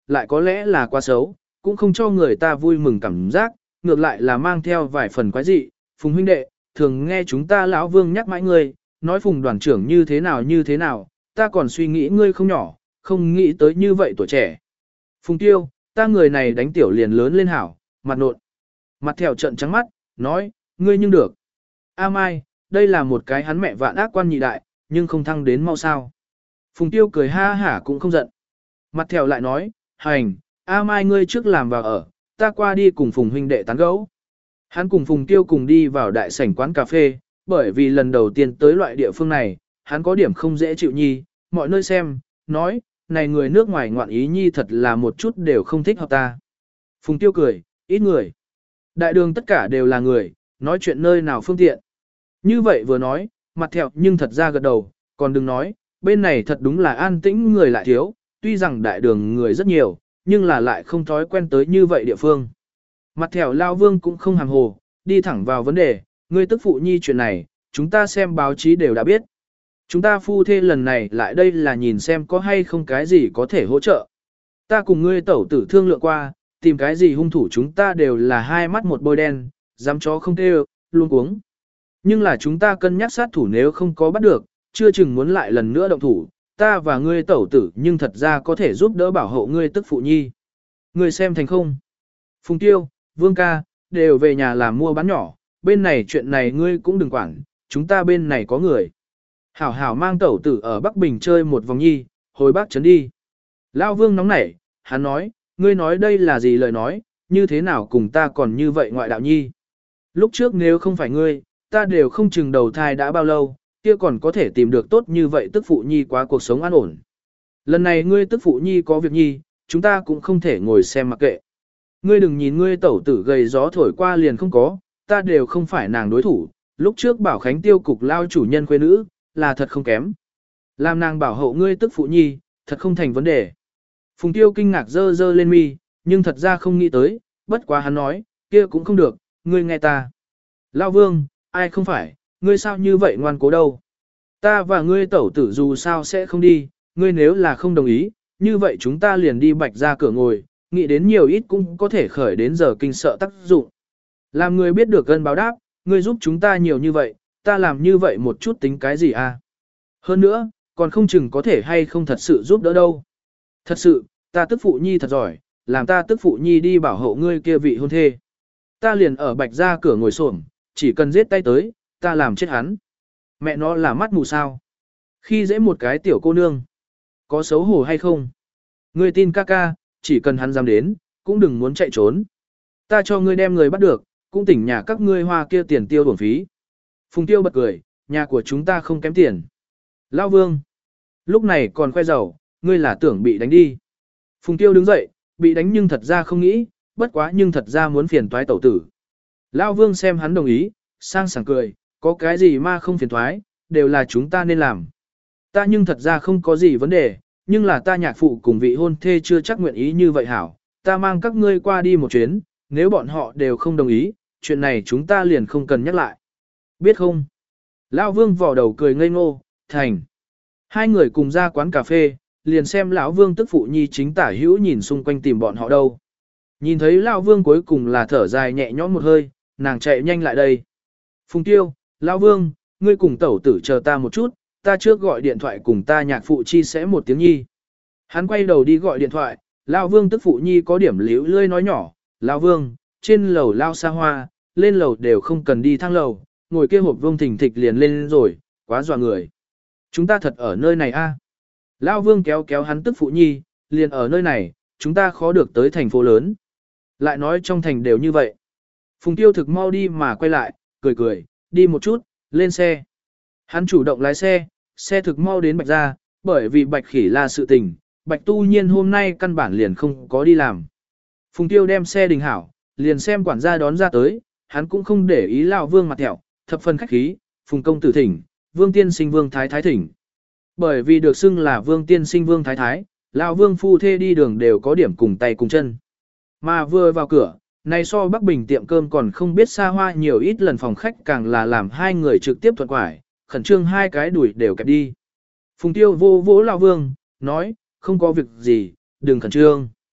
lại có lẽ là quá xấu, cũng không cho người ta vui mừng cảm giác, ngược lại là mang theo vài phần quái dị. Phùng huynh đệ, thường nghe chúng ta lão Vương nhắc mãi ngươi, nói Phùng đoàn trưởng như thế nào, ta còn suy nghĩ ngươi không nhỏ, không nghĩ tới như vậy tuổi trẻ. Phùng Tiêu, ta người này đánh tiểu liền lớn lên hảo, mặt nộn. Mặt thèo trận trắng mắt, nói, ngươi nhưng được. A Mai, đây là một cái hắn mẹ vạn ác quan nhị đại, nhưng không thăng đến mau sao. Phùng Tiêu cười ha hả cũng không giận. Mặt thèo lại nói, hành, A Mai ngươi trước làm vào ở, ta qua đi cùng Phùng huynh đệ tán gẫu. Hắn cùng Phùng Tiêu cùng đi vào đại sảnh quán cà phê, bởi vì lần đầu tiên tới loại địa phương này, hắn có điểm không dễ chịu nhi, mọi nơi xem, nói, này người nước ngoài ngoạn ý nhi thật là một chút đều không thích hợp ta. Phùng Tiêu cười, ít người. Đại đường tất cả đều là người, nói chuyện nơi nào phương tiện. Như vậy vừa nói, mặt thẹo nhưng thật ra gật đầu, còn đừng nói, bên này thật đúng là an tĩnh người lại thiếu, tuy rằng đại đường người rất nhiều, nhưng là lại không thói quen tới như vậy địa phương. Mặt thẹo lao Vương cũng không hàm hồ, đi thẳng vào vấn đề, ngươi tức phụ nhi chuyện này, chúng ta xem báo chí đều đã biết. Chúng ta phu thê lần này lại đây là nhìn xem có hay không cái gì có thể hỗ trợ. Ta cùng ngươi tẩu tử thương lượng qua, tìm cái gì hung thủ chúng ta đều là hai mắt một bôi đen, dám chó không kêu, luôn cuống. Nhưng là chúng ta cân nhắc sát thủ nếu không có bắt được, chưa chừng muốn lại lần nữa động thủ, ta và ngươi tẩu tử nhưng thật ra có thể giúp đỡ bảo hộ ngươi tức phụ nhi. Ngươi xem thành không? Phùng Tiêu, Vương ca, đều về nhà làm mua bán nhỏ, bên này chuyện này ngươi cũng đừng quản, chúng ta bên này có người. Hảo hảo mang tẩu tử ở Bắc Bình chơi một vòng nhi, hồi Bắc Trấn đi. Lao Vương nóng nảy, hắn nói, ngươi nói đây là gì lời nói, như thế nào cùng ta còn như vậy ngoại đạo nhi. Lúc trước nếu không phải ngươi, ta đều không chừng đầu thai đã bao lâu, kia còn có thể tìm được tốt như vậy tức phụ nhi quá cuộc sống an ổn. Lần này ngươi tức phụ nhi có việc nhi, chúng ta cũng không thể ngồi xem mặc kệ. Ngươi đừng nhìn ngươi tẩu tử gầy gió thổi qua liền không có, ta đều không phải nàng đối thủ, lúc trước bảo Khánh Tiêu cục lao chủ nhân khuê nữ, là thật không kém. Làm nàng bảo hộ ngươi tức phụ nhi, thật không thành vấn đề. Phùng Tiêu kinh ngạc dơ dơ lên mi, nhưng thật ra không nghĩ tới, bất quá hắn nói, kia cũng không được, ngươi nghe ta. Lao Vương, ai không phải, ngươi sao như vậy ngoan cố đâu. Ta và ngươi tẩu tử dù sao sẽ không đi, ngươi nếu là không đồng ý, như vậy chúng ta liền đi bạch ra cửa ngồi, nghĩ đến nhiều ít cũng có thể khởi đến giờ kinh sợ tác dụng. Làm ngươi biết được ân báo đáp, ngươi giúp chúng ta nhiều như vậy, ta làm như vậy một chút tính cái gì à? Hơn nữa, còn không chừng có thể hay không thật sự giúp đỡ đâu. Thật sự, ta tức phụ nhi thật giỏi, làm ta tức phụ nhi đi bảo hộ ngươi kia vị hôn thê. Ta liền ở bạch ra cửa ngồi xổm, chỉ cần giết tay tới, ta làm chết hắn. Mẹ nó là mắt mù sao? Khi dễ một cái tiểu cô nương, có xấu hổ hay không? Ngươi tin ca ca, chỉ cần hắn dám đến, cũng đừng muốn chạy trốn. Ta cho ngươi đem người bắt được, cũng tỉnh nhà các ngươi hoa kia tiền tiêu bổng phí. Phùng Tiêu bật cười, nhà của chúng ta không kém tiền. Lao Vương, lúc này còn khoe giàu, ngươi là tưởng bị đánh đi. Phùng Tiêu đứng dậy, bị đánh nhưng thật ra không nghĩ, bất quá nhưng thật ra muốn phiền toái tẩu tử. Lao Vương xem hắn đồng ý, sang sảng cười, có cái gì mà không phiền toái, đều là chúng ta nên làm. Ta nhưng thật ra không có gì vấn đề, nhưng là ta nhạc phụ cùng vị hôn thê chưa chắc nguyện ý như vậy hảo, ta mang các ngươi qua đi một chuyến, nếu bọn họ đều không đồng ý, chuyện này chúng ta liền không cần nhắc lại. Biết không? Lão Vương vò đầu cười ngây ngô, thành. Hai người cùng ra quán cà phê, liền xem lão Vương tức phụ nhi chính tả hữu nhìn xung quanh tìm bọn họ đâu. Nhìn thấy lão Vương cuối cùng là thở dài nhẹ nhõm một hơi, nàng chạy nhanh lại đây. Phùng Tiêu, lão Vương, ngươi cùng tẩu tử chờ ta một chút, ta trước gọi điện thoại cùng ta nhạc phụ chi sẽ một tiếng nhi. Hắn quay đầu đi gọi điện thoại, lão Vương tức phụ nhi có điểm liễu lươi nói nhỏ, lão Vương, trên lầu lao xa hoa, lên lầu đều không cần đi thang lầu, ngồi kia hộp vương thình thịch liền lên rồi, quá dọa người. Chúng ta thật ở nơi này a. Lão Vương kéo kéo hắn tức phụ nhi, liền ở nơi này, chúng ta khó được tới thành phố lớn. Lại nói trong thành đều như vậy. Phùng Tiêu thực mau đi mà quay lại, cười cười, đi một chút, lên xe. Hắn chủ động lái xe, xe thực mau đến Bạch Gia, bởi vì Bạch Khỉ là sự tình, Bạch Tu Nhiên hôm nay căn bản liền không có đi làm. Phùng Tiêu đem xe đình hảo, liền xem quản gia đón ra tới, hắn cũng không để ý Lão Vương mặt thẹo, thập phần khách khí, Phùng công tử thỉnh, Vương tiên sinh Vương thái thái thỉnh. Bởi vì được xưng là Vương tiên sinh Vương thái thái, Lão Vương phu thê đi đường đều có điểm cùng tay cùng chân. Mà vừa vào cửa, này so Bắc Bình tiệm cơm còn không biết xa hoa nhiều ít lần phòng khách càng là làm hai người trực tiếp thuận quải, khẩn trương hai cái đuổi đều kẹp đi. Phùng Tiêu vô vỗ Lão Vương, nói, không có việc gì, đừng khẩn trương.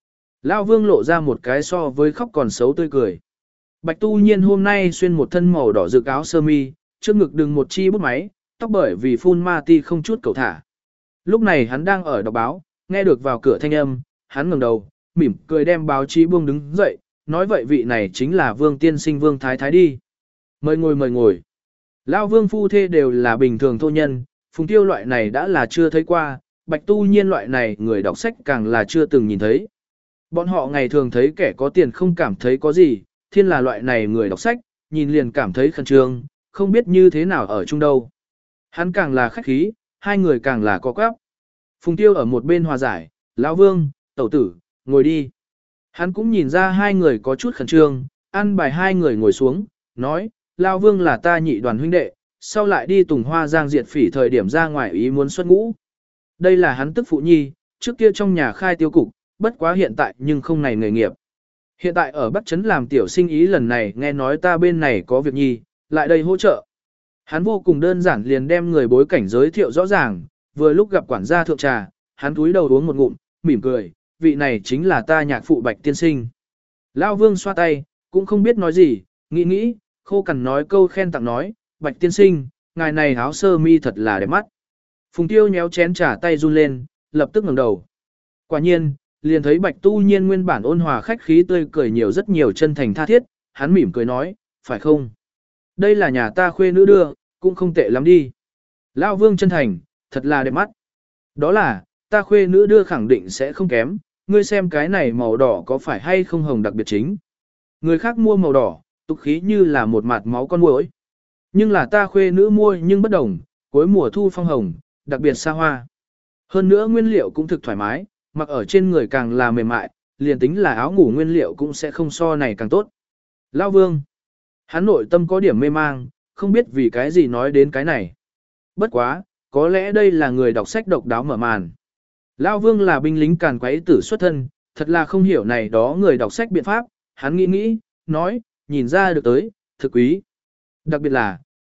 Lão Vương lộ ra một cái so với khóc còn xấu tươi cười. Bạch Tu Nhiên hôm nay xuyên một thân màu đỏ rực áo sơ mi, trước ngực đừng một chi bút máy, tóc bởi vì phun ma ti không chút cầu thả. Lúc này hắn đang ở đọc báo, nghe được vào cửa thanh âm, hắn ngẩng đầu, mỉm cười đem báo chí buông đứng dậy, nói vậy vị này chính là Vương tiên sinh Vương Thái Thái đi. Mời ngồi mời ngồi. Lão Vương phu thê đều là bình thường thô nhân, Phùng Tiêu loại này đã là chưa thấy qua, Bạch Tu Nhiên loại này người đọc sách càng là chưa từng nhìn thấy. Bọn họ ngày thường thấy kẻ có tiền không cảm thấy có gì, thiên là loại này người đọc sách, nhìn liền cảm thấy khẩn trương, không biết như thế nào ở chung đâu. Hắn càng là khách khí, hai người càng là có quáp. Phùng Tiêu ở một bên hòa giải, Lão Vương, tẩu tử, ngồi đi. Hắn cũng nhìn ra hai người có chút khẩn trương, ăn bài hai người ngồi xuống, nói, Lão Vương là ta nhị đoàn huynh đệ, sau lại đi Tùng Hoa Giang diệt phỉ thời điểm ra ngoài ý muốn xuất ngũ. Đây là hắn tức phụ nhi, trước kia trong nhà khai tiêu cục, bất quá hiện tại nhưng không này nghề nghiệp. Hiện tại ở Bắc Trấn làm tiểu sinh ý lần này nghe nói ta bên này có việc nhi, lại đây hỗ trợ. Hắn vô cùng đơn giản liền đem người bối cảnh giới thiệu rõ ràng, vừa lúc gặp quản gia thượng trà, hắn cúi đầu uống một ngụm, mỉm cười, vị này chính là ta nhạc phụ Bạch tiên sinh. Lão Vương xoa tay, cũng không biết nói gì, nghĩ nghĩ, khô cằn nói câu khen tặng nói, Bạch tiên sinh, ngài này áo sơ mi thật là đẹp mắt. Phùng Tiêu nhéo chén trà tay run lên, lập tức ngẩng đầu. Quả nhiên, liền thấy Bạch Tu Nhiên nguyên bản ôn hòa khách khí tươi cười nhiều rất nhiều chân thành tha thiết, hắn mỉm cười nói, phải không? Đây là nhà ta khuê nữ đưa, cũng không tệ lắm đi. Lão Vương chân thành, thật là đẹp mắt. Đó là, ta khuê nữ đưa khẳng định sẽ không kém, ngươi xem cái này màu đỏ có phải hay không hồng đặc biệt chính. Người khác mua màu đỏ, tục khí như là một mạt máu con muỗi. Nhưng là ta khuê nữ mua nhưng bất đồng, cuối mùa thu phong hồng, đặc biệt xa hoa. Hơn nữa nguyên liệu cũng thực thoải mái, mặc ở trên người càng là mềm mại, liền tính là áo ngủ nguyên liệu cũng sẽ không so này càng tốt. Lão Vương, hắn nội tâm có điểm mê mang, không biết vì cái gì nói đến cái này. Bất quá, có lẽ đây là người đọc sách độc đáo mở màn. Lão Vương là binh lính càn quấy tử xuất thân, thật là không hiểu này đó người đọc sách biện pháp, hắn nghĩ nghĩ, nói, nhìn ra được tới, thực quý. Đặc biệt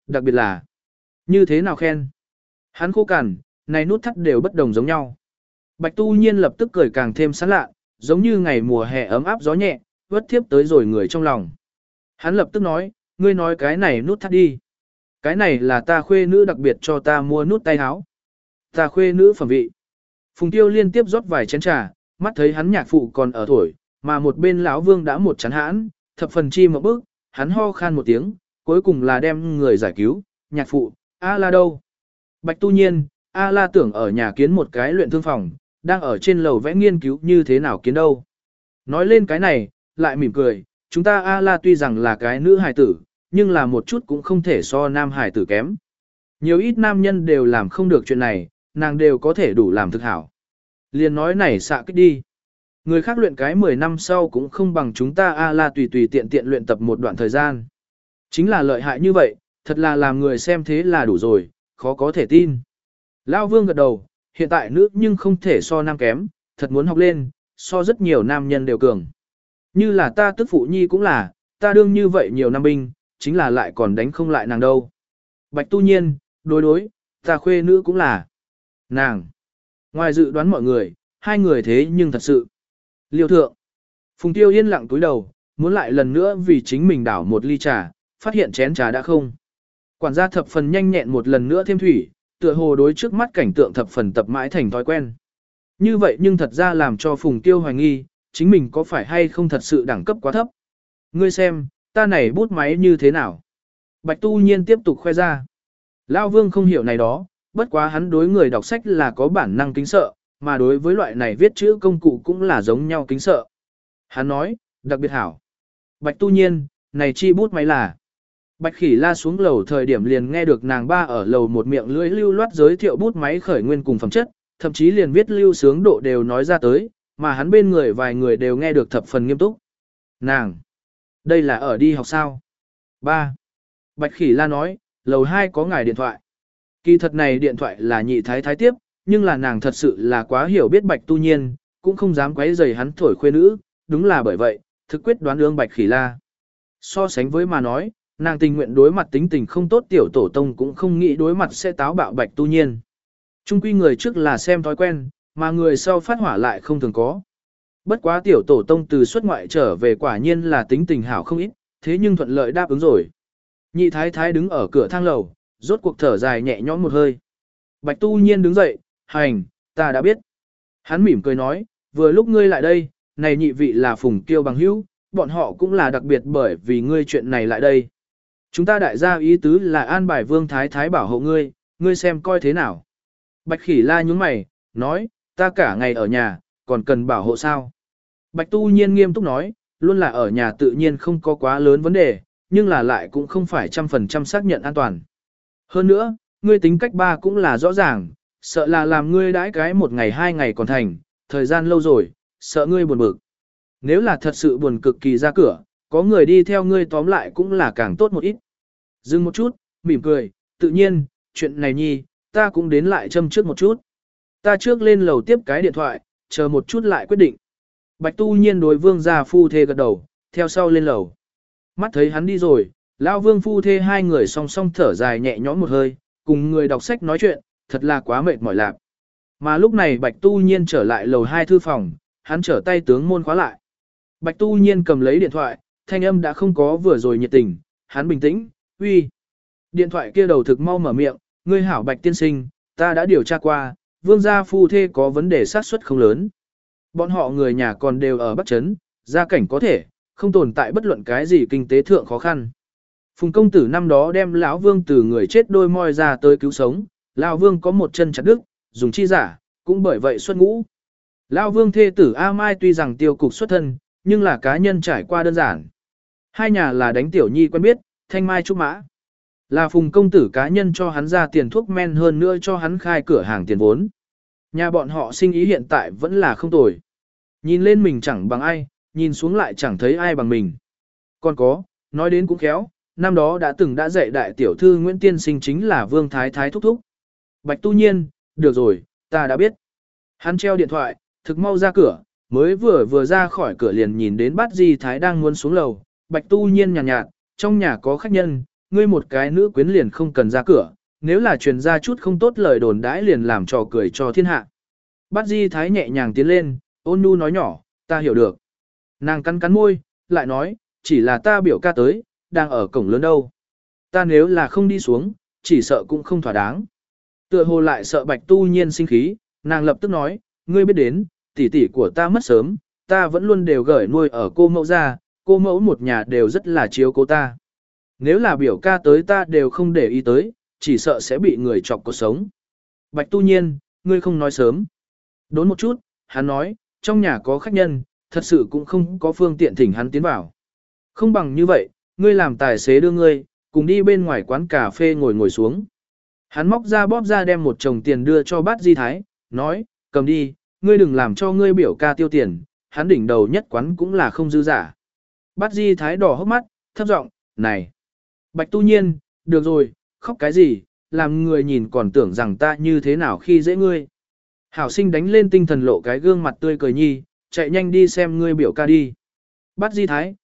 là, như thế nào khen. Hắn khô cằn, này nút thắt đều bất đồng giống nhau. Bạch Tu Nhiên lập tức cười càng thêm sán lạ, giống như ngày mùa hè ấm áp gió nhẹ, vớt thiếp tới rồi người trong lòng. Hắn lập tức nói, ngươi nói cái này nút thắt đi. Cái này là ta khuê nữ đặc biệt cho ta mua nút tay áo. Ta khuê nữ phẩm vị. Phùng Tiêu liên tiếp rót vài chén trà, mắt thấy hắn nhạc phụ còn ở thổi, mà một bên lão Vương đã một chán hãn, thập phần chi một bước, hắn ho khan một tiếng, cuối cùng là đem người giải cứu, nhạc phụ, A La đâu? Bạch Tu Nhiên, A La tưởng ở nhà kiến một cái luyện thương phòng, đang ở trên lầu vẽ nghiên cứu như thế nào kiến đâu. Nói lên cái này, lại mỉm cười, chúng ta A La tuy rằng là cái nữ hài tử, nhưng là một chút cũng không thể so nam hài tử kém. Nhiều ít nam nhân đều làm không được chuyện này, nàng đều có thể đủ làm thực hảo. Liền nói này xạ kích đi. Người khác luyện cái 10 năm sau cũng không bằng chúng ta A La tùy tùy tiện tiện luyện tập một đoạn thời gian. Chính là lợi hại như vậy, thật là làm người xem thế là đủ rồi, khó có thể tin. Lão Vương gật đầu, hiện tại nữ nhưng không thể so nam kém, thật muốn học lên, so rất nhiều nam nhân đều cường. Như là ta tức phụ nhi cũng là, ta đương như vậy nhiều năm binh, chính là lại còn đánh không lại nàng đâu. Bạch Tu Nhiên, đối, ta khuê nữ cũng là. Nàng. Ngoài dự đoán mọi người, hai người thế nhưng thật sự. Liêu thượng. Phùng Tiêu yên lặng túi đầu, muốn lại lần nữa vì chính mình đảo một ly trà, phát hiện chén trà đã không. Quản gia thập phần nhanh nhẹn một lần nữa thêm thủy, tựa hồ đối trước mắt cảnh tượng thập phần tập mãi thành thói quen. Như vậy nhưng thật ra làm cho Phùng Tiêu hoài nghi, chính mình có phải hay không thật sự đẳng cấp quá thấp. Ngươi xem, ta này bút máy như thế nào? Bạch Tu Nhiên tiếp tục khoe ra. Lão Vương không hiểu này đó, bất quá hắn đối người đọc sách là có bản năng kính sợ, mà đối với loại này viết chữ công cụ cũng là giống nhau kính sợ. Hắn nói, đặc biệt hảo. Bạch Tu Nhiên, này chi bút máy là. Bạch Khỉ La xuống lầu thời điểm liền nghe được nàng ba ở lầu một miệng lưỡi lưu loát giới thiệu bút máy khởi nguyên cùng phẩm chất, thậm chí liền viết lưu sướng độ đều nói ra tới, mà hắn bên người vài người đều nghe được thập phần nghiêm túc. Nàng, đây là ở đi học sao? 3. Bạch Khỉ La nói, lầu 2 có ngài điện thoại. Kỳ thật này điện thoại là nhị thái thái tiếp, nhưng là nàng thật sự là quá hiểu biết Bạch Tu Nhiên, cũng không dám quấy rầy hắn thổi khuê nữ, đúng là bởi vậy, thực quyết đoán ương Bạch Khỉ La. So sánh với mà nói, nàng tình nguyện đối mặt tính tình không tốt tiểu tổ tông cũng không nghĩ đối mặt sẽ táo bạo Bạch Tu Nhiên. Trung quy người trước là xem thói quen, mà người sau phát hỏa lại không thường có. Bất quá tiểu tổ tông từ xuất ngoại trở về quả nhiên là tính tình hảo không ít, thế nhưng thuận lợi đáp ứng rồi. Nhị thái thái đứng ở cửa thang lầu, rốt cuộc thở dài nhẹ nhõm một hơi. Bạch Tu Nhiên đứng dậy, hành, ta đã biết. Hắn mỉm cười nói, vừa lúc ngươi lại đây, này nhị vị là Phùng Kiêu bằng hữu, bọn họ cũng là đặc biệt bởi vì ngươi chuyện này lại đây. Chúng ta đại gia ý tứ là an bài Vương Thái Thái bảo hộ ngươi, ngươi xem coi thế nào. Bạch Khỉ La nhúng mày, nói, ta cả ngày ở nhà, còn cần bảo hộ sao? Bạch Tu Nhiên nghiêm túc nói, luôn là ở nhà tự nhiên không có quá lớn vấn đề, nhưng là lại cũng không phải 100% xác nhận an toàn. Hơn nữa, ngươi tính cách ba cũng là rõ ràng, sợ là làm ngươi đãi cái 1 ngày 2 ngày còn thành, thời gian lâu rồi, sợ ngươi buồn bực. Nếu là thật sự buồn cực kỳ ra cửa, có người đi theo ngươi tóm lại cũng là càng tốt một ít. Dừng một chút, mỉm cười, tự nhiên, chuyện này nhi, ta cũng đến lại châm trước một chút. Ta trước lên lầu tiếp cái điện thoại, chờ một chút lại quyết định. Bạch Tu Nhiên đối Vương gia phu thê gật đầu, theo sau lên lầu. Mắt thấy hắn đi rồi, lão Vương phu thê hai người song song thở dài nhẹ nhõm một hơi, cùng người đọc sách nói chuyện, thật là quá mệt mỏi lạc. Mà lúc này Bạch Tu Nhiên trở lại lầu 2 thư phòng, hắn trở tay tướng môn khóa lại. Bạch Tu Nhiên cầm lấy điện thoại, thanh âm đã không có vừa rồi nhiệt tình, hắn bình tĩnh, uy. Điện thoại kia đầu thực mau mở miệng, ngươi hảo Bạch tiên sinh, ta đã điều tra qua, Vương gia phu thê có vấn đề sát suất không lớn. Bọn họ người nhà còn đều ở Bắc Trấn, gia cảnh có thể, không tồn tại bất luận cái gì kinh tế thượng khó khăn. Phùng công tử năm đó đem lão Vương từ người chết đôi moi ra tới cứu sống, lão Vương có một chân chặt đứt, dùng chi giả, cũng bởi vậy xuất ngũ. Lão Vương thê tử A Mai tuy rằng tiêu cục xuất thân, nhưng là cá nhân trải qua đơn giản. Hai nhà là đánh tiểu nhi quen biết, thanh mai trúc mã. Là Phùng công tử cá nhân cho hắn ra tiền thuốc men hơn nữa cho hắn khai cửa hàng tiền vốn. Nhà bọn họ sinh ý hiện tại vẫn là không tồi. Nhìn lên mình chẳng bằng ai, nhìn xuống lại chẳng thấy ai bằng mình. Còn có, nói đến cũng khéo, năm đó đã dạy đại tiểu thư Nguyễn Tiên Sinh chính là Vương Thái Thái thúc thúc. Bạch Tu Nhiên, được rồi, ta đã biết. Hắn treo điện thoại, thực mau ra cửa, mới vừa ra khỏi cửa liền nhìn đến Bát Di Thái đang muốn xuống lầu. Bạch Tu Nhiên nhàn nhạt, trong nhà có khách nhân, ngươi một cái nữ quyến liền không cần ra cửa, nếu là truyền ra chút không tốt lời đồn đãi liền làm trò cười cho thiên hạ. Bát Di Thái nhẹ nhàng tiến lên, ôn nhu nói nhỏ, ta hiểu được. Nàng cắn cắn môi, lại nói, chỉ là ta biểu ca tới, đang ở cổng lớn đâu. Ta nếu là không đi xuống, chỉ sợ cũng không thỏa đáng. Tựa hồ lại sợ Bạch Tu Nhiên sinh khí, nàng lập tức nói, ngươi biết đến, tỷ tỷ của ta mất sớm, ta vẫn luôn đều gửi nuôi ở cô mẫu gia, cô mẫu một nhà đều rất là chiếu cố ta. Nếu là biểu ca tới ta đều không để ý tới, chỉ sợ sẽ bị người chọc cuộc sống. Bạch Tu Nhiên, ngươi không nói sớm. Đốn một chút, hắn nói, trong nhà có khách nhân, thật sự cũng không có phương tiện thỉnh hắn tiến vào. Không bằng như vậy, ngươi làm tài xế đưa ngươi, cùng đi bên ngoài quán cà phê ngồi xuống. Hắn móc ra bóp ra đem một chồng tiền đưa cho Bát Di Thái, nói, cầm đi, ngươi đừng làm cho ngươi biểu ca tiêu tiền, hắn đỉnh đầu nhất quán cũng là không dư giả. Bát Di Thái đỏ hốc mắt, thấp giọng, này. Bạch Tu Nhiên, được rồi, khóc cái gì, làm người nhìn còn tưởng rằng ta như thế nào khi dễ ngươi. Hảo sinh đánh lên tinh thần lộ cái gương mặt tươi cười nhi, chạy nhanh đi xem ngươi biểu ca đi. Bát Di Thái,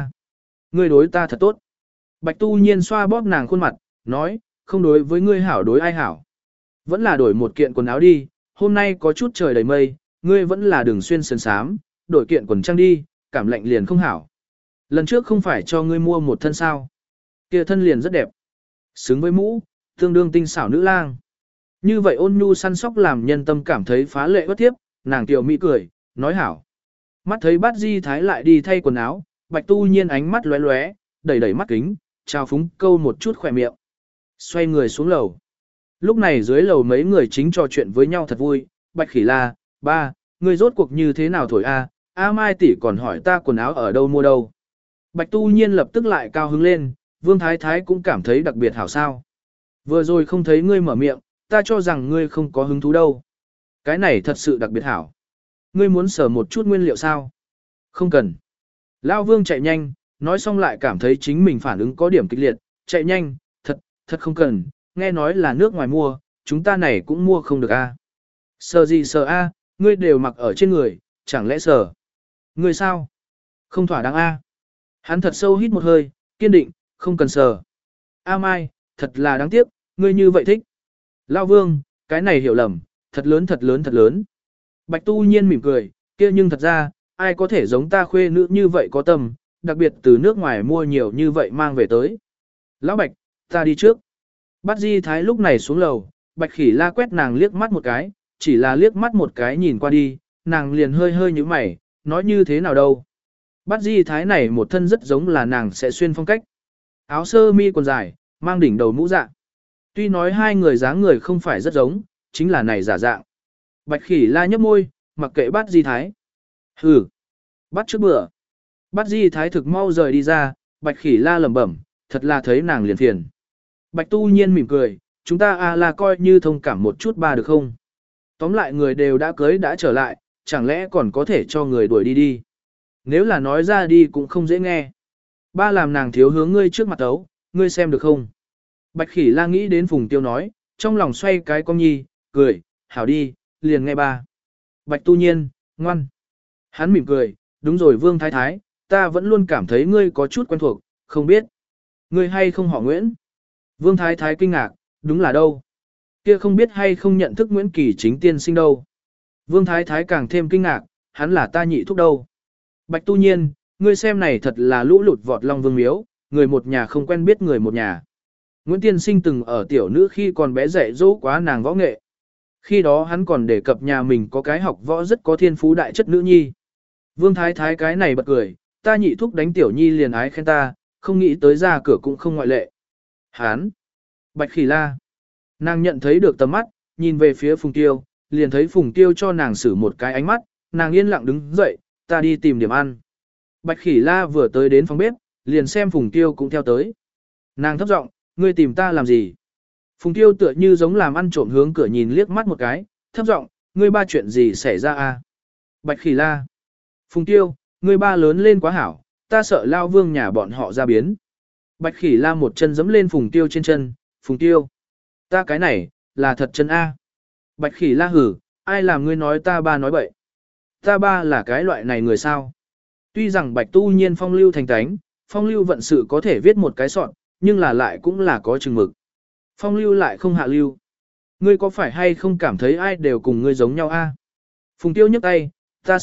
ngươi đối ta thật tốt. Bạch Tu Nhiên xoa bóp nàng khuôn mặt, nói, không đối với ngươi hảo đối ai hảo. Vẫn là đổi một kiện quần áo đi, hôm nay có chút trời đầy mây, ngươi vẫn là đường xuyên sườn sám, đổi kiện quần trang đi, cảm lạnh liền không hảo. Lần trước không phải cho ngươi mua một thân sao. Kia thân liền rất đẹp. Xứng với mũ, tương đương tinh xảo nữ lang. Như vậy ôn nhu săn sóc làm nhân tâm cảm thấy phá lệ bất tiếp, nàng tiểu mỹ cười, nói hảo. Mắt thấy Bát Di Thái lại đi thay quần áo, Bạch Tu Nhiên ánh mắt lóe lóe, đẩy đẩy mắt kính, trao phúng câu một chút khỏe miệng. Xoay người xuống lầu. Lúc này dưới lầu mấy người chính trò chuyện với nhau thật vui, Bạch Khỉ La, ba, ngươi rốt cuộc như thế nào thổi a? A Mai tỷ còn hỏi ta quần áo ở đâu mua đâu. Bạch Tu Nhiên lập tức lại cao hứng lên, Vương Thái Thái cũng cảm thấy đặc biệt hảo sao. Vừa rồi không thấy ngươi mở miệng, ta cho rằng ngươi không có hứng thú đâu. Cái này thật sự đặc biệt hảo. Ngươi muốn sở một chút nguyên liệu sao? Không cần. Lão Vương chạy nhanh, nói xong lại cảm thấy chính mình phản ứng có điểm kịch liệt, chạy nhanh, thật không cần, nghe nói là nước ngoài mua, chúng ta này cũng mua không được a. Sờ gì sờ a, ngươi đều mặc ở trên người, chẳng lẽ sờ? Ngươi sao? Không thỏa đáng a. Hắn thật sâu hít một hơi, kiên định, không cần sờ. A Mai, thật là đáng tiếc, ngươi như vậy thích. Lão Vương, cái này hiểu lầm, thật lớn thật lớn thật lớn. Bạch Tu Nhiên mỉm cười, kia nhưng thật ra, ai có thể giống ta khuê nữ như vậy có tâm, đặc biệt từ nước ngoài mua nhiều như vậy mang về tới. Lão Bạch, ta đi trước. Bát Di Thái lúc này xuống lầu, Bạch Khỉ La quét nàng liếc mắt một cái, chỉ là liếc mắt một cái nhìn qua đi, nàng liền hơi hơi như mày, nói như thế nào đâu. Bát Di Thái này một thân rất giống là nàng sẽ xuyên phong cách. Áo sơ mi quần dài, mang đỉnh đầu mũ dạ. Tuy nói hai người dáng người không phải rất giống, chính là này giả dạng. Bạch Khỉ La nhấp môi, mặc kệ Bát Di Thái. Hừ, bắt trước bữa. Bát Di Thái thực mau rời đi ra, Bạch Khỉ La lẩm bẩm, thật là thấy nàng liền phiền. Bạch Tu Nhiên mỉm cười, chúng ta là coi như thông cảm một chút ba được không? Tóm lại người đều đã cưới đã trở lại, chẳng lẽ còn có thể cho người đuổi đi đi? Nếu là nói ra đi cũng không dễ nghe. Ba làm nàng thiếu hướng ngươi trước mặt tấu, ngươi xem được không? Bạch Khỉ La nghĩ đến Phùng Tiêu nói, trong lòng xoay cái con nhi, cười, hảo đi, liền nghe ba. Bạch Tu Nhiên, ngoan. Hắn mỉm cười, đúng rồi Vương Thái Thái, ta vẫn luôn cảm thấy ngươi có chút quen thuộc, không biết. Ngươi hay không họ Nguyễn? Vương Thái Thái kinh ngạc, đúng là đâu? Kia không biết hay không nhận thức Nguyễn Kỳ chính tiên sinh đâu. Vương Thái Thái càng thêm kinh ngạc, hắn là ta nhị thúc đâu. Bạch Tu Nhiên, ngươi xem này thật là lũ lụt vọt long vương miếu, người một nhà không quen biết người một nhà. Nguyễn Tiên Sinh từng ở tiểu nữ khi còn bé dạy dỗ quá nàng võ nghệ. Khi đó hắn còn đề cập nhà mình có cái học võ rất có thiên phú đại chất nữ nhi. Vương Thái Thái cái này bật cười, ta nhị thúc đánh tiểu nhi liền ái khen ta, không nghĩ tới ra cửa cũng không ngoại lệ. Hán! Bạch Khỉ La! Nàng nhận thấy được tầm mắt, nhìn về phía Phùng Tiêu, liền thấy Phùng Tiêu cho nàng xử một cái ánh mắt, nàng yên lặng đứng dậy, ta đi tìm điểm ăn. Bạch Khỉ La vừa tới đến phòng bếp, liền xem Phùng Tiêu cũng theo tới. Nàng thấp giọng, ngươi tìm ta làm gì? Phùng Tiêu tựa như giống làm ăn trộm hướng cửa nhìn liếc mắt một cái, thấp giọng, ngươi ba chuyện gì xảy ra a? Bạch Khỉ La. Phùng Tiêu, ngươi ba lớn lên quá hảo, ta sợ lao vương nhà bọn họ ra biến. Bạch Khỉ La một chân giẫm lên Phùng Tiêu trên chân, Phùng Tiêu. Ta cái này, là thật chân A. Bạch Khỉ La hử, ai làm ngươi nói ta ba nói bậy? Ta ba là cái loại này người sao? Tuy rằng Bạch Tu Nhiên phong lưu thành tánh, phong lưu vận sự có thể viết một cái soạn, nhưng là lại cũng là có chừng mực. Phong lưu lại không hạ lưu. Ngươi có phải hay không cảm thấy ai đều cùng ngươi giống nhau a? Phùng Tiêu nhấc tay, ta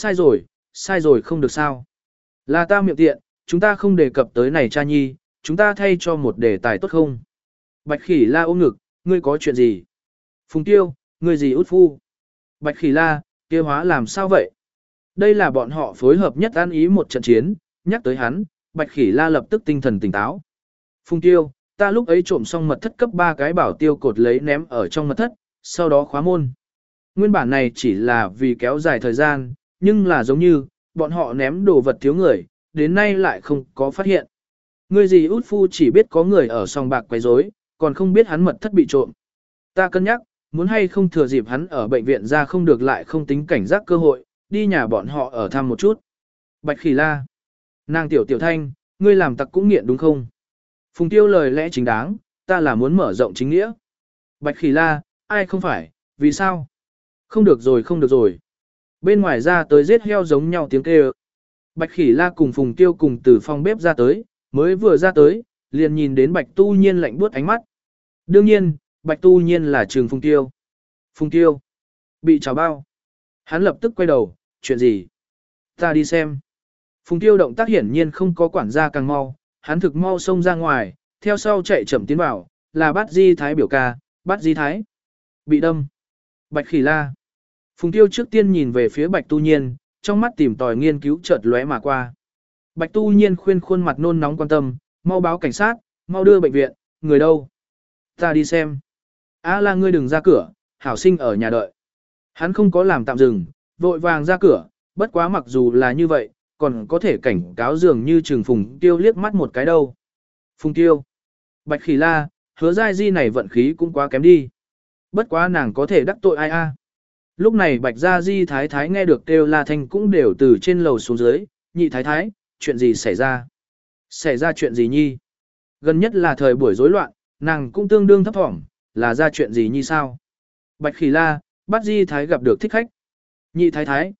sai rồi không được sao. Là ta miệng tiện, chúng ta không đề cập tới này cha nhi, chúng ta thay cho một đề tài tốt không? Bạch Khỉ La ôm ngực, ngươi có chuyện gì? Phùng Tiêu, ngươi gì út phu? Bạch Khỉ La, kia hóa làm sao vậy? Đây là bọn họ phối hợp nhất an ý một trận chiến, nhắc tới hắn, Bạch Khỉ La lập tức tinh thần tỉnh táo. Phùng Tiêu, ta lúc ấy trộm xong mật thất cấp 3 cái bảo tiêu cột lấy ném ở trong mật thất, sau đó khóa môn. Nguyên bản này chỉ là vì kéo dài thời gian, nhưng là giống như, bọn họ ném đồ vật thiếu người, đến nay lại không có phát hiện. Người gì út phu chỉ biết có người ở sòng bạc quấy rối, còn không biết hắn mật thất bị trộm. Ta cân nhắc, muốn hay không thừa dịp hắn ở bệnh viện ra không được lại không tính cảnh giác cơ hội, đi nhà bọn họ ở thăm một chút. Bạch Khỉ La. Nàng tiểu thanh, ngươi làm tặc cũng nghiện đúng không? Phùng Tiêu lời lẽ chính đáng, ta là muốn mở rộng chính nghĩa. Bạch Khỉ La, ai không phải, vì sao? Không được rồi. Bên ngoài ra tới giết heo giống nhau tiếng kêu. Bạch Khỉ La cùng Phùng Tiêu cùng từ phòng bếp ra tới, mới vừa ra tới, liền nhìn đến Bạch Tu Nhiên lạnh buốt ánh mắt. Đương nhiên, Bạch Tu Nhiên là trường Phùng Tiêu. Phùng Tiêu, bị trào bao. Hắn lập tức quay đầu, chuyện gì? Ta đi xem. Phùng Tiêu động tác hiển nhiên không có quản gia càng mau, hắn thực mau xông ra ngoài, theo sau chạy chậm tiến vào, là Bát Di Thái biểu ca, Bát Di Thái. Bị đâm. Bạch Khỉ La. Phùng Tiêu trước tiên nhìn về phía Bạch Tu Nhiên, trong mắt tìm tòi nghiên cứu chợt lóe mà qua. Bạch Tu Nhiên khuyên khuôn mặt nôn nóng quan tâm, mau báo cảnh sát, mau đưa bệnh viện, người đâu? Ta đi xem. La ngươi đừng ra cửa, hảo sinh ở nhà đợi. Hắn không có làm tạm dừng, vội vàng ra cửa, bất quá mặc dù là như vậy, còn có thể cảnh cáo dường như Trường Phùng Tiêu liếc mắt một cái đâu. Phùng Tiêu. Bạch Khỉ La, Hứa Giai Di này vận khí cũng quá kém đi. Bất quá nàng có thể đắc tội ai a? Lúc này Bạch Gia Di Thái Thái nghe được kêu la thanh cũng đều từ trên lầu xuống dưới, nhị Thái Thái, chuyện gì xảy ra? Xảy ra chuyện gì nhi? Gần nhất là thời buổi rối loạn, nàng cũng tương đương thấp thỏm, là ra chuyện gì nhi sao? Bạch Khỉ La, Bát Di Thái gặp được thích khách. Nhị Thái Thái,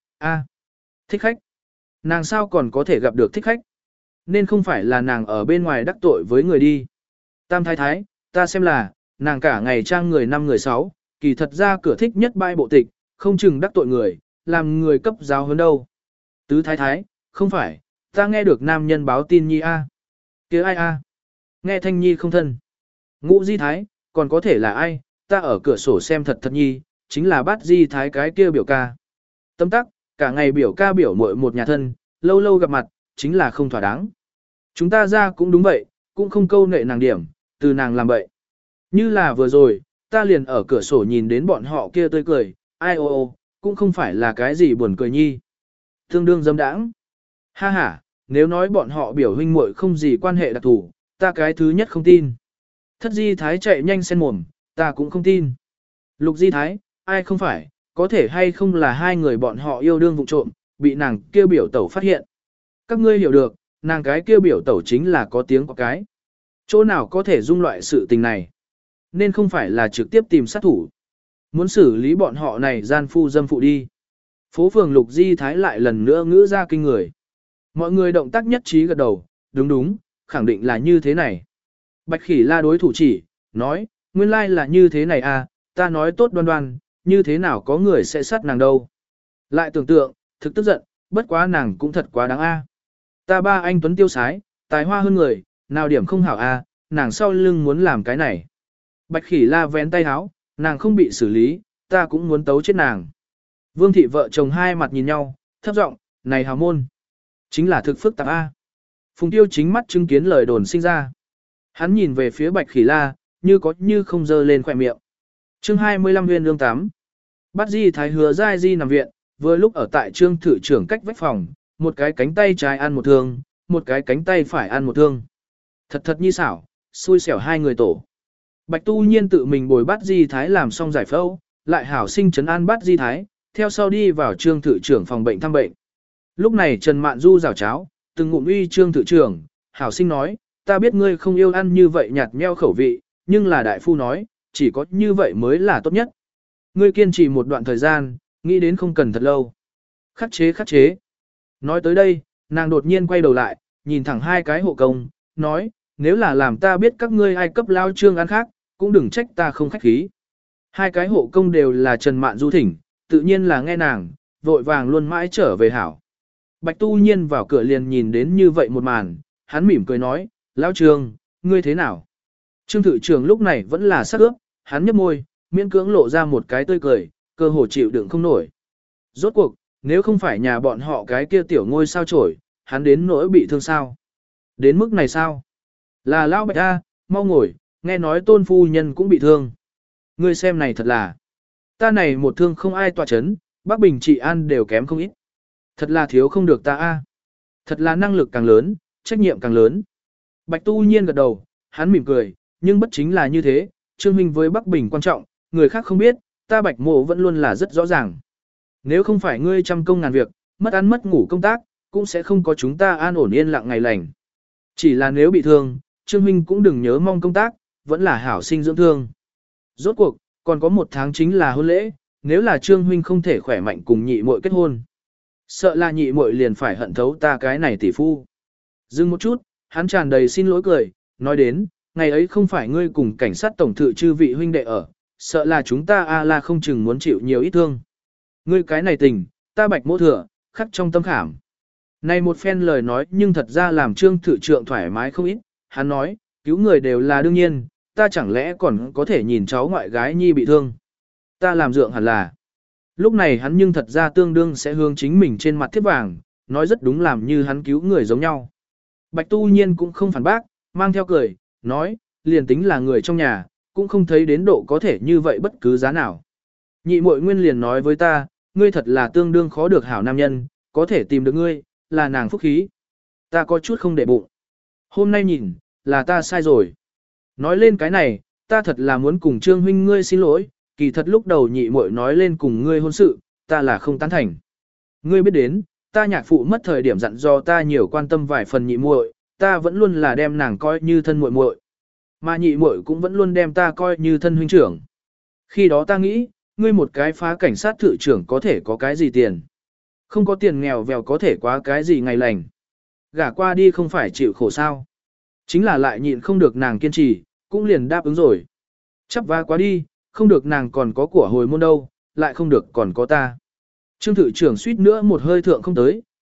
thích khách. Nàng sao còn có thể gặp được thích khách? Nên không phải là nàng ở bên ngoài đắc tội với người đi. Tam Thái Thái, ta xem là, nàng cả ngày trang người 5 người 6, kỳ thật ra cửa thích nhất bãi bộ tịch, không chừng đắc tội người, làm người cấp giáo hơn đâu. Tứ thái thái, không phải, ta nghe được nam nhân báo tin nhi a. Kia ai a? Nghe thanh nhi không thân. Ngũ di thái, còn có thể là ai, ta ở cửa sổ xem thật thật nhi, chính là bát di thái cái kia biểu ca. Tấm tắc, cả ngày biểu ca biểu muội một nhà thân, lâu lâu gặp mặt, chính là không thỏa đáng. Chúng ta ra cũng đúng vậy, cũng không câu nệ nàng điểm, từ nàng làm vậy. Như là vừa rồi, ta liền ở cửa sổ nhìn đến bọn họ kia tươi cười, ai ô ô, cũng không phải là cái gì buồn cười nhi. Tương đương dâm đãng. Ha ha, nếu nói bọn họ biểu huynh muội không gì quan hệ đặc thù, ta cái thứ nhất không tin. Thất di thái chạy nhanh sen mồm, ta cũng không tin. Lục di thái, ai không phải, có thể hay không là hai người bọn họ yêu đương vụ trộm, bị nàng kêu biểu tẩu phát hiện. Các ngươi hiểu được, nàng cái kêu biểu tẩu chính là có tiếng có cái. Chỗ nào có thể dung loại sự tình này. Nên không phải là trực tiếp tìm sát thủ. Muốn xử lý bọn họ này gian phu dâm phụ đi. Phố phường Lục Di Thái lại lần nữa ngữ ra kinh người. Mọi người động tác nhất trí gật đầu, đúng đúng, khẳng định là như thế này. Bạch Khỉ La đối thủ chỉ, nói, nguyên lai là như thế này à, ta nói tốt đoan đoan, như thế nào có người sẽ sát nàng đâu. Lại tưởng tượng, thực tức giận, bất quá nàng cũng thật quá đáng a. Ta ba anh Tuấn tiêu sái, tài hoa hơn người, nào điểm không hảo a, nàng sau lưng muốn làm cái này. Bạch Khỉ La vén tay háo, nàng không bị xử lý, ta cũng muốn tấu chết nàng. Vương thị vợ chồng hai mặt nhìn nhau, thấp giọng, này hào môn. Chính là thực phức tạp A. Phùng Tiêu chính mắt chứng kiến lời đồn sinh ra. Hắn nhìn về phía Bạch Khỉ La, như có như không dơ lên khỏe miệng. Chương 25 Nguyên Lương 8. Bát Di Thái Hứa Giai Di nằm viện, vừa lúc ở tại Trương thự trưởng cách vách phòng, một cái cánh tay trái ăn một thương, một cái cánh tay phải ăn một thương. Thật thật nhi xảo, xui xẻo hai người tổ. Bạch Tu Nhiên tự mình bồi Bát Di Thái làm xong giải phẫu, lại hảo sinh trấn an Bát Di Thái, theo sau đi vào Trương thự trưởng phòng bệnh thăm bệnh. Lúc này Trần Mạn Du rào cháo, từng ngụm uy Trương thự trưởng, hảo sinh nói, ta biết ngươi không yêu ăn như vậy nhạt nheo khẩu vị, nhưng là đại phu nói, chỉ có như vậy mới là tốt nhất. Ngươi kiên trì một đoạn thời gian, nghĩ đến không cần thật lâu. Khắc chế khắc chế. Nói tới đây, nàng đột nhiên quay đầu lại, nhìn thẳng hai cái hộ công, nói, nếu là làm ta biết các ngươi ai cấp lao Trương ăn khác, cũng đừng trách ta không khách khí. Hai cái hộ công đều là Trần Mạn Du thỉnh, tự nhiên là nghe nàng, vội vàng luôn mãi trở về hảo. Bạch Tu Nhiên vào cửa liền nhìn đến như vậy một màn, hắn mỉm cười nói, lão Trương, ngươi thế nào? Trương thự trưởng lúc này vẫn là sắc ướp, hắn nhếch môi, miễn cưỡng lộ ra một cái tươi cười, cơ hồ chịu đựng không nổi. Rốt cuộc, nếu không phải nhà bọn họ cái kia tiểu ngôi sao chổi, hắn đến nỗi bị thương sao? Đến mức này sao? Là lão Bạch A, mau ngồi, nghe nói tôn phu nhân cũng bị thương. Ngươi xem này thật là, ta này một thương không ai tọa chấn, Bắc Bình trị an đều kém không ít. Thật là thiếu không được ta A. Thật là năng lực càng lớn, trách nhiệm càng lớn. Bạch Tu Nhiên gật đầu, hắn mỉm cười, nhưng bất chính là như thế, Trương huynh với Bắc Bình quan trọng, người khác không biết, ta Bạch Mộ vẫn luôn là rất rõ ràng. Nếu không phải ngươi trăm công ngàn việc, mất ăn mất ngủ công tác, cũng sẽ không có chúng ta an ổn yên lặng ngày lành. Chỉ là nếu bị thương, Trương huynh cũng đừng nhớ mong công tác, vẫn là hảo sinh dưỡng thương. Rốt cuộc, còn có một tháng chính là hôn lễ, nếu là Trương huynh không thể khỏe mạnh cùng nhị muội kết hôn. Sợ là nhị muội liền phải hận thấu ta cái này tỷ phu. Dừng một chút, hắn tràn đầy xin lỗi cười, nói đến, ngày ấy không phải ngươi cùng cảnh sát tổng thự chư vị huynh đệ ở, sợ là chúng ta a la không chừng muốn chịu nhiều ít thương. Ngươi cái này tình, ta Bạch Mỗ thừa, khắc trong tâm khảm. Này một phen lời nói nhưng thật ra làm Trương thự trượng thoải mái không ít, hắn nói, cứu người đều là đương nhiên, ta chẳng lẽ còn có thể nhìn cháu ngoại gái nhi bị thương. Ta làm dượng hẳn là. Lúc này hắn nhưng thật ra tương đương sẽ hướng chính mình trên mặt thiếp vàng, nói rất đúng làm như hắn cứu người giống nhau. Bạch Tu Nhiên cũng không phản bác, mang theo cười, nói, liền tính là người trong nhà, cũng không thấy đến độ có thể như vậy bất cứ giá nào. Nhị muội nguyên liền nói với ta, ngươi thật là tương đương khó được hảo nam nhân, có thể tìm được ngươi, là nàng phúc khí. Ta có chút không để bụng. Hôm nay nhìn, là ta sai rồi. Nói lên cái này, ta thật là muốn cùng Trương huynh ngươi xin lỗi, kỳ thật lúc đầu nhị muội nói lên cùng ngươi hôn sự, ta là không tán thành. Ngươi biết đến, ta nhạc phụ mất thời điểm dặn do ta nhiều quan tâm vài phần nhị muội, ta vẫn luôn là đem nàng coi như thân muội muội. Mà nhị muội cũng vẫn luôn đem ta coi như thân huynh trưởng. Khi đó ta nghĩ, ngươi một cái phá cảnh sát thự trưởng có thể có cái gì tiền. Không có tiền nghèo vèo có thể quá cái gì ngày lành. Gả qua đi không phải chịu khổ sao. Chính là lại nhịn không được nàng kiên trì, cũng liền đáp ứng rồi. Chắp vá quá đi, không được nàng còn có của hồi môn đâu, lại không được còn có ta. Trương thự trưởng suýt nữa một hơi thượng không tới,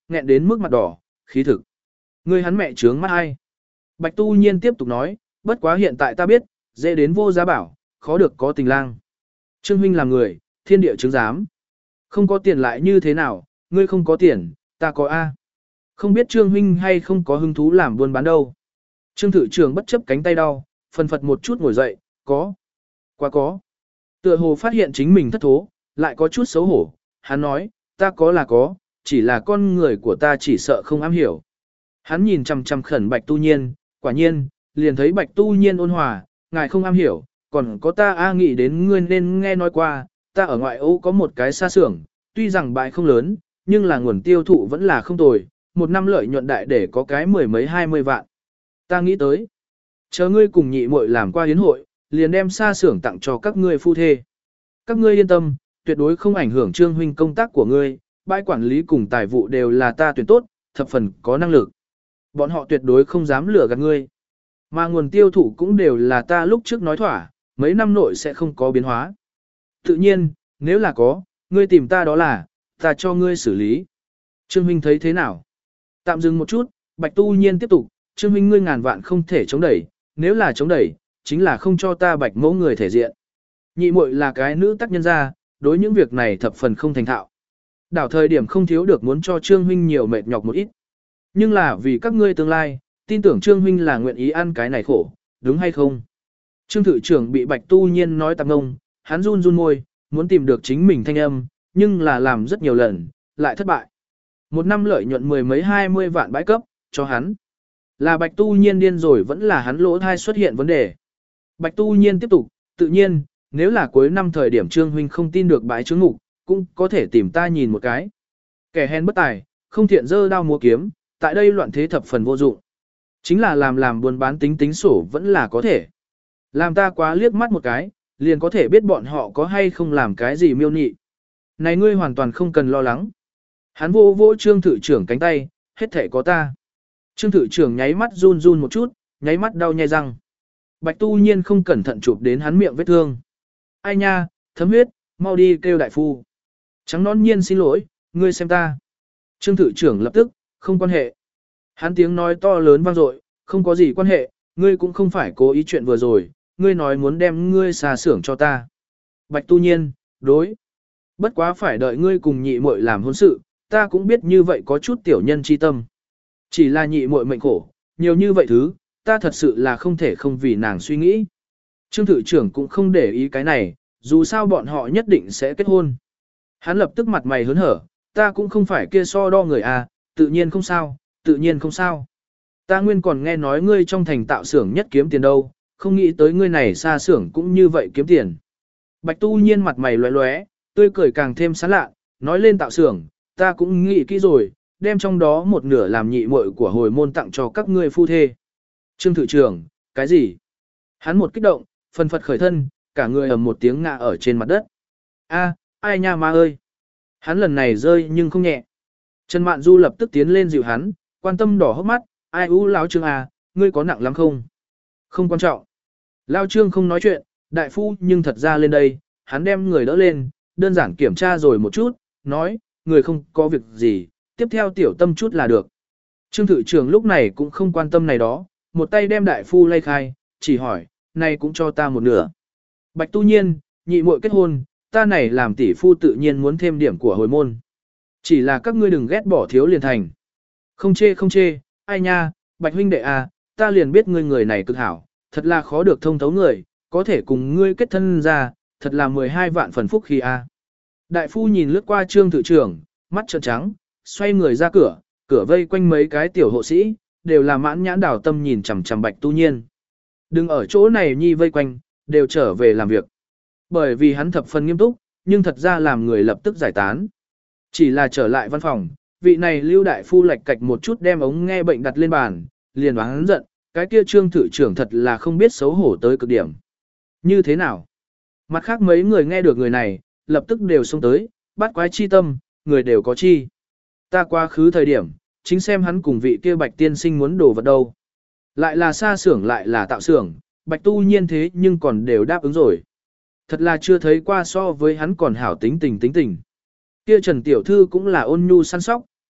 nghẹn đến mức mặt đỏ, khí thực. Ngươi hắn mẹ trướng mắt ai? Bạch Tu Nhiên tiếp tục nói, bất quá hiện tại ta biết, dễ đến vô giá bảo, khó được có tình lang. Trương huynh là người, thiên địa chứng giám. Không có tiền lại như thế nào, ngươi không có tiền, ta có A. Không biết Trương huynh hay không có hứng thú làm buôn bán đâu. Trương thự trưởng bất chấp cánh tay đau, phần phật một chút ngồi dậy, có. Quá có. Tựa hồ phát hiện chính mình thất thố, lại có chút xấu hổ. Hắn nói, ta có là có, chỉ là con người của ta chỉ sợ không am hiểu. Hắn nhìn chằm chằm khẩn Bạch Tu Nhiên, quả nhiên, liền thấy Bạch Tu Nhiên ôn hòa, ngài không am hiểu, còn có ta nghĩ đến ngươi nên nghe nói qua, ta ở ngoại ô có một cái xa xưởng, tuy rằng bãi không lớn, nhưng là nguồn tiêu thụ vẫn là không tồi, một năm lợi nhuận đại để có cái 10 mấy 20 vạn. Ta nghĩ tới, chờ ngươi cùng nhị muội làm qua yến hội, liền đem xa xưởng tặng cho các ngươi phu thê. Các ngươi yên tâm, tuyệt đối không ảnh hưởng Trương huynh công tác của ngươi, bãi quản lý cùng tài vụ đều là ta tuyển tốt, thập phần có năng lực. Bọn họ tuyệt đối không dám lừa gạt ngươi. Mà nguồn tiêu thụ cũng đều là ta lúc trước nói thỏa, mấy năm nội sẽ không có biến hóa. Tự nhiên, nếu là có, ngươi tìm ta đó là, ta cho ngươi xử lý. Trương huynh thấy thế nào? Tạm dừng một chút, Bạch Tu Nhiên tiếp tục, Trương huynh ngươi ngàn vạn không thể chống đẩy, nếu là chống đẩy, chính là không cho ta Bạch mẫu người thể diện. Nhị muội là cái nữ tác nhân gia, đối những việc này thập phần không thành thạo. Đảo thời điểm không thiếu được muốn cho Trương huynh nhiều mệt nhọc một ít. Nhưng là vì các ngươi tương lai, tin tưởng Trương huynh là nguyện ý ăn cái này khổ, đúng hay không? Trương thự trưởng bị Bạch Tu Nhiên nói tạm ngông, hắn run run môi, muốn tìm được chính mình thanh âm, nhưng là làm rất nhiều lần, lại thất bại. Một năm lợi nhuận 10 mấy 20 vạn bãi cấp, cho hắn. Là Bạch Tu Nhiên điên rồi vẫn là hắn lỗ thai xuất hiện vấn đề. Bạch Tu Nhiên tiếp tục, tự nhiên, nếu là cuối năm thời điểm Trương huynh không tin được bãi chứng ngục, cũng có thể tìm ta nhìn một cái. Kẻ hèn bất tài, không thiện dơ đao múa kiếm, tại đây loạn thế thập phần vô dụng. Chính là làm buôn bán tính tính sổ vẫn là có thể. Làm ta quá liếc mắt một cái, liền có thể biết bọn họ có hay không làm cái gì miêu nị. Này ngươi hoàn toàn không cần lo lắng. Hắn vô vô Trương thự trưởng cánh tay, hết thể có ta. Trương thự trưởng nháy mắt run run một chút, nháy mắt đau nhai răng. Bạch Tu Nhiên không cẩn thận chụp đến hắn miệng vết thương. Ai nha, thấm huyết, mau đi kêu đại phu. Trắng nón nhiên xin lỗi, ngươi xem ta. Trương thự trưởng lập tức, không quan hệ. Hắn tiếng nói to lớn vang dội, không có gì quan hệ, ngươi cũng không phải cố ý chuyện vừa rồi, ngươi nói muốn đem ngươi xà xưởng cho ta. Bạch Tu Nhiên, đối. Bất quá phải đợi ngươi cùng nhị muội làm hôn sự, ta cũng biết như vậy có chút tiểu nhân chi tâm. Chỉ là nhị muội mệnh khổ, nhiều như vậy thứ, ta thật sự là không thể không vì nàng suy nghĩ. Trương thự trưởng cũng không để ý cái này, dù sao bọn họ nhất định sẽ kết hôn. Hắn lập tức mặt mày hớn hở, ta cũng không phải kia so đo người à, tự nhiên không sao, tự nhiên không sao. Ta nguyên còn nghe nói ngươi trong thành tạo xưởng nhất kiếm tiền đâu, không nghĩ tới ngươi này xa xưởng cũng như vậy kiếm tiền. Bạch Tu Nhiên mặt mày lóe lóe, tươi cười càng thêm sán lạ, nói lên tạo xưởng, ta cũng nghĩ kỹ rồi, đem trong đó một nửa làm nhị muội của hồi môn tặng cho các ngươi phu thê. Trương thự trưởng, cái gì? Hắn một kích động, phần phật khởi thân, cả người ầm một tiếng ngã ở trên mặt đất. A, ai nha ma ơi! Hắn lần này rơi nhưng không nhẹ. Trần Mạn Du lập tức tiến lên dịu hắn, quan tâm đỏ hốc mắt, ai u lão Trương à, ngươi có nặng lắm không? Không quan trọng. Lão Trương không nói chuyện, đại phu nhưng thật ra lên đây, hắn đem người đỡ lên, đơn giản kiểm tra rồi một chút, nói, người không có việc gì, tiếp theo tiểu tâm chút là được. Trương thự trưởng lúc này cũng không quan tâm này đó, một tay đem đại phu lay khai, chỉ hỏi, này cũng cho ta một nửa. Bạch Tu Nhiên, nhị muội kết hôn, ta này làm tỷ phu tự nhiên muốn thêm điểm của hồi môn. Chỉ là các ngươi đừng ghét bỏ thiếu liền thành. Không chê không chê, ai nha, Bạch huynh đệ à, ta liền biết ngươi người này cực hảo, thật là khó được thông thấu người, có thể cùng ngươi kết thân ra, thật là 12 vạn phần phúc khi a. Đại phu nhìn lướt qua Trương thự trưởng, mắt trợn trắng, xoay người ra cửa, cửa vây quanh mấy cái tiểu hộ sĩ, đều là mãn nhãn đảo tâm nhìn chằm chằm Bạch Tu Nhiên. Đừng ở chỗ này nhi vây quanh, đều trở về làm việc. Bởi vì hắn thập phần nghiêm túc, nhưng thật ra làm người lập tức giải tán. Chỉ là trở lại văn phòng, vị này Lưu đại phu lệch cạch một chút đem ống nghe bệnh đặt lên bàn, liền oán giận, cái kia Trương thự trưởng thật là không biết xấu hổ tới cực điểm. Như thế nào? Mặt khác mấy người nghe được người này, lập tức đều xông tới, bắt quái chi tâm, người đều có chi. Ta quá khứ thời điểm, chính xem hắn cùng vị kia Bạch tiên sinh muốn đổ vật đâu. Lại là xa xưởng lại là tạo xưởng, Bạch Tu Nhiên thế nhưng còn đều đáp ứng rồi. Thật là chưa thấy qua so với hắn còn hảo tính tình. Kia Trần Tiểu Thư cũng là ôn nhu săn sóc,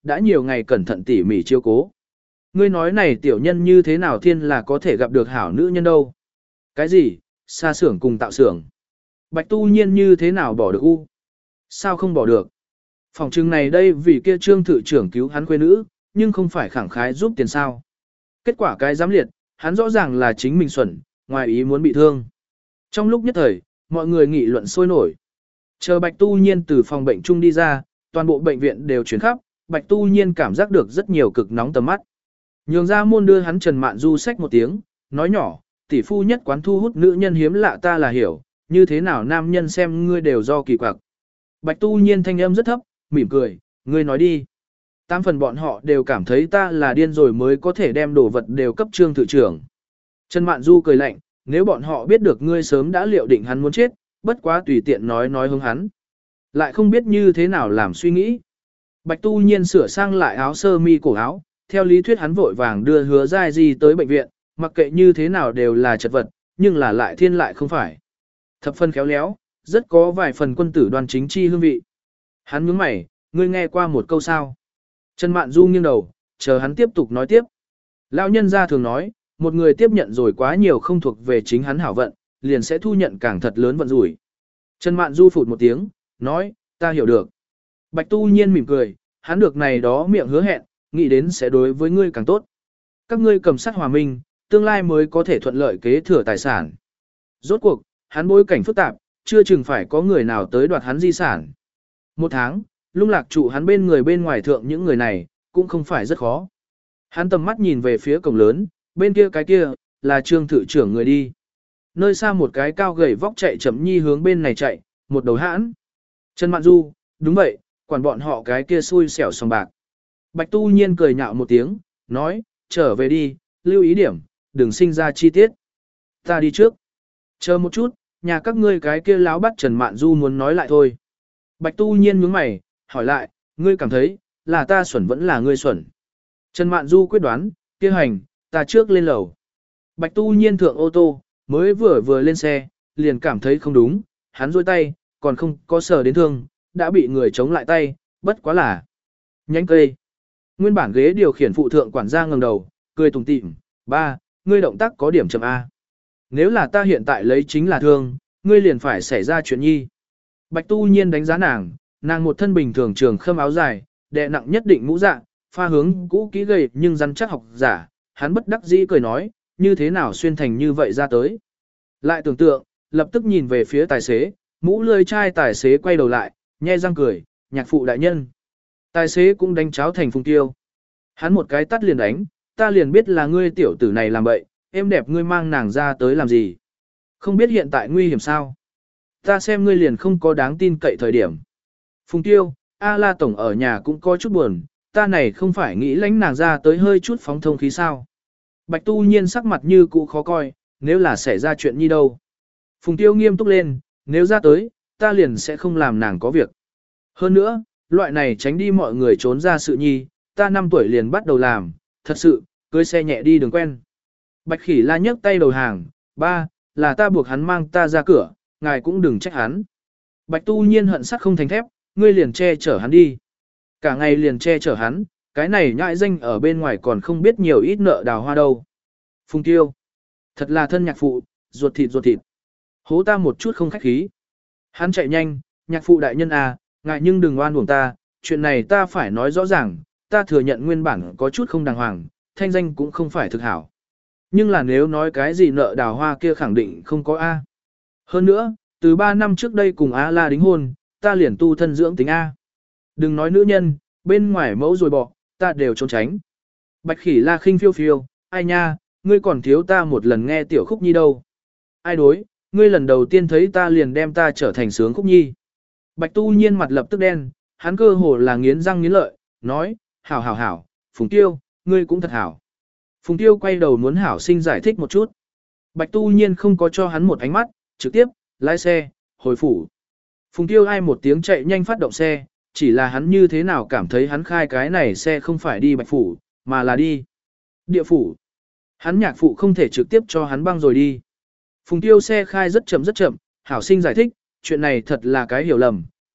đã nhiều ngày cẩn thận tỉ mỉ chiếu cố. Ngươi nói này tiểu nhân như thế nào thiên là có thể gặp được hảo nữ nhân đâu. Cái gì, xa xưởng cùng tạo xưởng. Bạch tu nhiên như thế nào bỏ được u? Sao không bỏ được? Phòng trưng này đây vì kia trương thự trưởng cứu hắn quê nữ, nhưng không phải khẳng khái giúp tiền sao. Kết quả cái giám liệt, hắn rõ ràng là chính mình xuẩn, ngoài ý muốn bị thương. Trong lúc nhất thời, mọi người nghị luận sôi nổi. Chờ Bạch Tu Nhiên từ phòng bệnh chung đi ra, toàn bộ bệnh viện đều chuyển khắp, Bạch Tu Nhiên cảm giác được rất nhiều cực nóng tầm mắt. Nhường ra môn đưa hắn Trần Mạn Du xách một tiếng, nói nhỏ, tỷ phu nhất quán thu hút nữ nhân hiếm lạ ta là hiểu, như thế nào nam nhân xem ngươi đều do kỳ quặc. Bạch Tu Nhiên thanh âm rất thấp, mỉm cười, ngươi nói đi. Tám phần bọn họ đều cảm thấy ta là điên rồi mới có thể đem đồ vật đều cấp trương thự trưởng. Trần Mạn Du cười lạnh, nếu bọn họ biết được ngươi sớm đã liệu định hắn muốn chết, bất quá tùy tiện nói hướng hắn. Lại không biết như thế nào làm suy nghĩ. Bạch Tu Nhiên sửa sang lại áo sơ mi cổ áo, theo lý thuyết hắn vội vàng đưa Hứa Giai Di tới bệnh viện, mặc kệ như thế nào đều là chật vật, nhưng là lại thiên lại không phải. Thập phân khéo léo, rất có vài phần quân tử đoan chính chi hương vị. Hắn nhướng mày, ngươi nghe qua một câu sao? Trần Mạn Du nghiêng đầu, chờ hắn tiếp tục nói tiếp. Lão nhân gia thường nói, một người tiếp nhận rồi quá nhiều không thuộc về chính hắn hảo vận, liền sẽ thu nhận càng thật lớn vận rủi. Trần Mạn Du phụt một tiếng, nói, ta hiểu được. Bạch Tu Nhiên mỉm cười, hắn được này đó miệng hứa hẹn, nghĩ đến sẽ đối với ngươi càng tốt. Các ngươi cầm sát hòa minh, tương lai mới có thể thuận lợi kế thừa tài sản. Rốt cuộc, hắn bối cảnh phức tạp, chưa chừng phải có người nào tới đoạt hắn di sản. Một tháng, lung lạc trụ hắn bên người bên ngoài thượng những người này, cũng không phải rất khó. Hắn tầm mắt nhìn về phía cổng lớn, bên kia cái kia, là trương thự trưởng người đi. Nơi xa một cái cao gầy vóc chạy chậm nhi hướng bên này chạy, một đầu hãn. Trần Mạn Du, đúng vậy, quản bọn họ cái kia xui xẻo sòng bạc. Bạch Tu Nhiên cười nhạo một tiếng, nói, trở về đi, lưu ý điểm, đừng sinh ra chi tiết. Ta đi trước. Chờ một chút, nhà các ngươi cái kia láo bắt Trần Mạn Du muốn nói lại thôi. Bạch Tu Nhiên nhướng mày, hỏi lại, ngươi cảm thấy, là ta xuẩn vẫn là ngươi xuẩn. Trần Mạn Du quyết đoán, kia hành, ta trước lên lầu. Bạch Tu Nhiên thượng ô tô, mới vừa lên xe, liền cảm thấy không đúng, hắn duỗi tay, còn không có sờ đến thương, đã bị người chống lại tay, bất quá là nhánh cây. Nguyên bản ghế điều khiển phụ thượng quản gia ngẩng đầu, cười tủm tỉm, ba, ngươi động tác có điểm chậm A. Nếu là ta hiện tại lấy chính là thương, ngươi liền phải xảy ra chuyện nhi. Bạch Tu Nhiên đánh giá nàng một thân bình thường trường khâm áo dài, đè nặng nhất định mũ dạ, pha hướng cũ kỹ gầy nhưng rắn chắc học giả, hắn bất đắc dĩ cười nói, như thế nào xuyên thành như vậy ra tới. Lại tưởng tượng, lập tức nhìn về phía tài xế, mũ lươi chai tài xế quay đầu lại, nhe răng cười, nhạc phụ đại nhân. Tài xế cũng đánh cháo thành Phùng Tiêu. Hắn một cái tắt liền đánh, ta liền biết là ngươi tiểu tử này làm bậy, em đẹp ngươi mang nàng ra tới làm gì. Không biết hiện tại nguy hiểm sao. Ta xem ngươi liền không có đáng tin cậy thời điểm. Phùng Tiêu, A La Tổng ở nhà cũng có chút buồn, ta này không phải nghĩ lánh nàng ra tới hơi chút phóng thông khí sao. Bạch Tu Nhiên sắc mặt như cũ khó coi, nếu là xảy ra chuyện như đâu. Phùng Tiêu nghiêm túc lên, nếu ra tới, ta liền sẽ không làm nàng có việc. Hơn nữa, loại này tránh đi mọi người trốn ra sự nhi, ta 5 tuổi liền bắt đầu làm, thật sự, cưới xe nhẹ đi đường quen. Bạch Khỉ La nhấc tay đầu hàng, ba, là ta buộc hắn mang ta ra cửa, ngài cũng đừng trách hắn. Bạch Tu Nhiên hận sắt không thành thép, ngươi liền che chở hắn đi. Cả ngày liền che chở hắn, cái này nhãi danh ở bên ngoài còn không biết nhiều ít nợ đào hoa đâu. Phùng Tiêu, thật là thân nhạc phụ, ruột thịt. Hố ta một chút không khách khí. Hắn chạy nhanh, nhạc phụ đại nhân à, ngại nhưng đừng oan uổng ta, chuyện này ta phải nói rõ ràng, ta thừa nhận nguyên bản có chút không đàng hoàng, thanh danh cũng không phải thực hảo. Nhưng là nếu nói cái gì nợ đào hoa kia khẳng định không có A. Hơn nữa, từ 3 năm trước đây cùng A La đính hôn, ta liền tu thân dưỡng tính A. Đừng nói nữ nhân, bên ngoài mẫu rồi bỏ, ta đều trốn tránh. Bạch Khỉ La khinh phiêu phiêu, ai nha, ngươi còn thiếu ta một lần nghe tiểu khúc nhi đâu. Ai đối, ngươi lần đầu tiên thấy ta liền đem ta trở thành sướng khúc nhi. Bạch Tu Nhiên mặt lập tức đen, hắn cơ hồ là nghiến răng nghiến lợi, nói, hảo, Phùng Tiêu, ngươi cũng thật hảo. Phùng Tiêu quay đầu muốn hảo sinh giải thích một chút. Bạch Tu Nhiên không có cho hắn một ánh mắt, trực tiếp, lái xe, hồi phủ. Phùng Tiêu ai một tiếng chạy nhanh phát động xe, chỉ là hắn như thế nào cảm thấy hắn khai cái này xe không phải đi Bạch Phủ, mà là đi địa phủ. Hắn nhạc phụ không thể trực tiếp cho hắn băng rồi đi. Phùng Tiêu xe khai rất chậm, hảo sinh giải thích, chuyện này thật là cái hiểu lầm,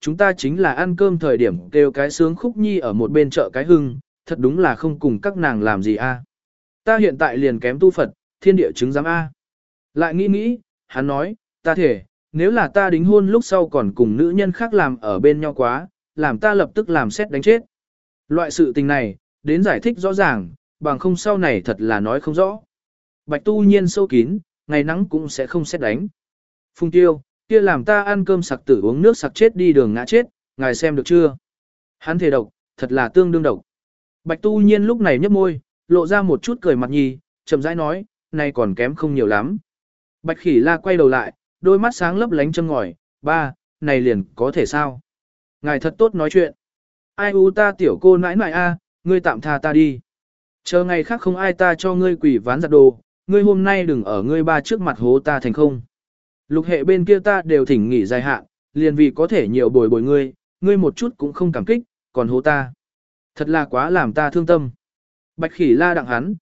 chúng ta chính là ăn cơm thời điểm kêu cái sướng khúc nhi ở một bên chợ cái hưng, thật đúng là không cùng các nàng làm gì a. Ta hiện tại liền kém tu Phật, thiên địa chứng giám a. Lại nghĩ, hắn nói, ta thể, nếu là ta đính hôn lúc sau còn cùng nữ nhân khác làm ở bên nhau quá, làm ta lập tức làm xét đánh chết. Loại sự tình này, đến giải thích rõ ràng, bằng không sau này thật là nói không rõ. Bạch Tu Nhiên sâu kín, ngày nắng cũng sẽ không xét đánh. Phùng Tiêu, kia làm ta ăn cơm sặc tử uống nước sặc chết đi đường ngã chết, ngài xem được chưa? Hắn thề độc, thật là tương đương độc. Bạch Tu Nhiên lúc này nhếch môi, lộ ra một chút cười mặt nhì, chậm rãi nói, này còn kém không nhiều lắm. Bạch Khỉ La quay đầu lại, đôi mắt sáng lấp lánh châm ngòi, ba, này liền có thể sao? Ngài thật tốt nói chuyện. Ai u ta tiểu cô nãi nãi a, ngươi tạm tha ta đi. Chờ ngày khác không ai ta cho ngươi quỷ ván giặt đồ, ngươi hôm nay đừng ở ngươi ba trước mặt hố ta thành không. Lục hệ bên kia ta đều thỉnh nghỉ dài hạn, liền vì có thể nhiều bồi bồi ngươi một chút cũng không cảm kích, còn hố ta. Thật là quá làm ta thương tâm. Bạch Khỉ La đặng hắn,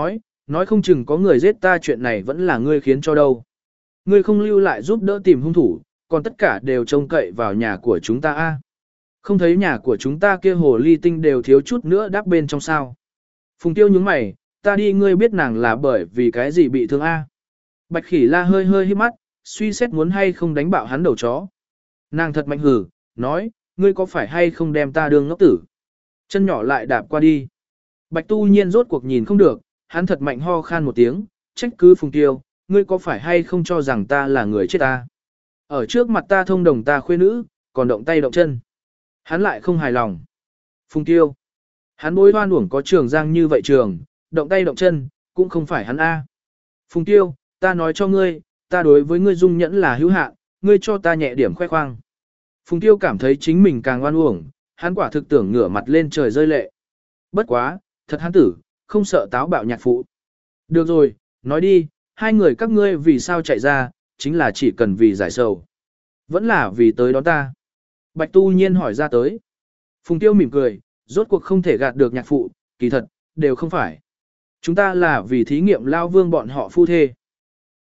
nói không chừng có người giết ta chuyện này vẫn là ngươi khiến cho đâu. Ngươi không lưu lại giúp đỡ tìm hung thủ, còn tất cả đều trông cậy vào nhà của chúng ta a. Không thấy nhà của chúng ta kia hồ ly tinh đều thiếu chút nữa đáp bên trong sao. Phùng Tiêu nhướng mày, ta đi ngươi biết nàng là bởi vì cái gì bị thương a. Bạch Khỉ La hơi híp mắt, suy xét muốn hay không đánh bạo hắn đầu chó. Nàng thật mạnh hử, nói, ngươi có phải hay không đem ta đương ngốc tử. Chân nhỏ lại đạp qua đi. Bạch Tu Nhiên rốt cuộc nhìn không được, hắn thật mạnh ho khan một tiếng, trách cứ Phùng Tiêu, ngươi có phải hay không cho rằng ta là người chết ta. Ở trước mặt ta thông đồng ta khuê nữ, còn động tay động chân. Hắn lại không hài lòng. Phùng Tiêu. Hắn bối hoan uổng có trường giang như vậy trường, động tay động chân, cũng không phải hắn A. Phùng Tiêu, ta nói cho ngươi, ta đối với ngươi dung nhẫn là hữu hạn, ngươi cho ta nhẹ điểm khoe khoang. Phùng Tiêu cảm thấy chính mình càng oan uổng, hắn quả thực tưởng ngửa mặt lên trời rơi lệ. Bất quá, thật hắn tử, không sợ táo bạo nhạc phụ. Được rồi, nói đi, hai người các ngươi vì sao chạy ra, chính là chỉ cần vì giải sầu. Vẫn là vì tới đón ta. Bạch Tu Nhiên hỏi ra tới. Phùng Tiêu mỉm cười, rốt cuộc không thể gạt được nhạc phụ, kỳ thật, đều không phải. Chúng ta là vì thí nghiệm Lao Vương bọn họ phu thê.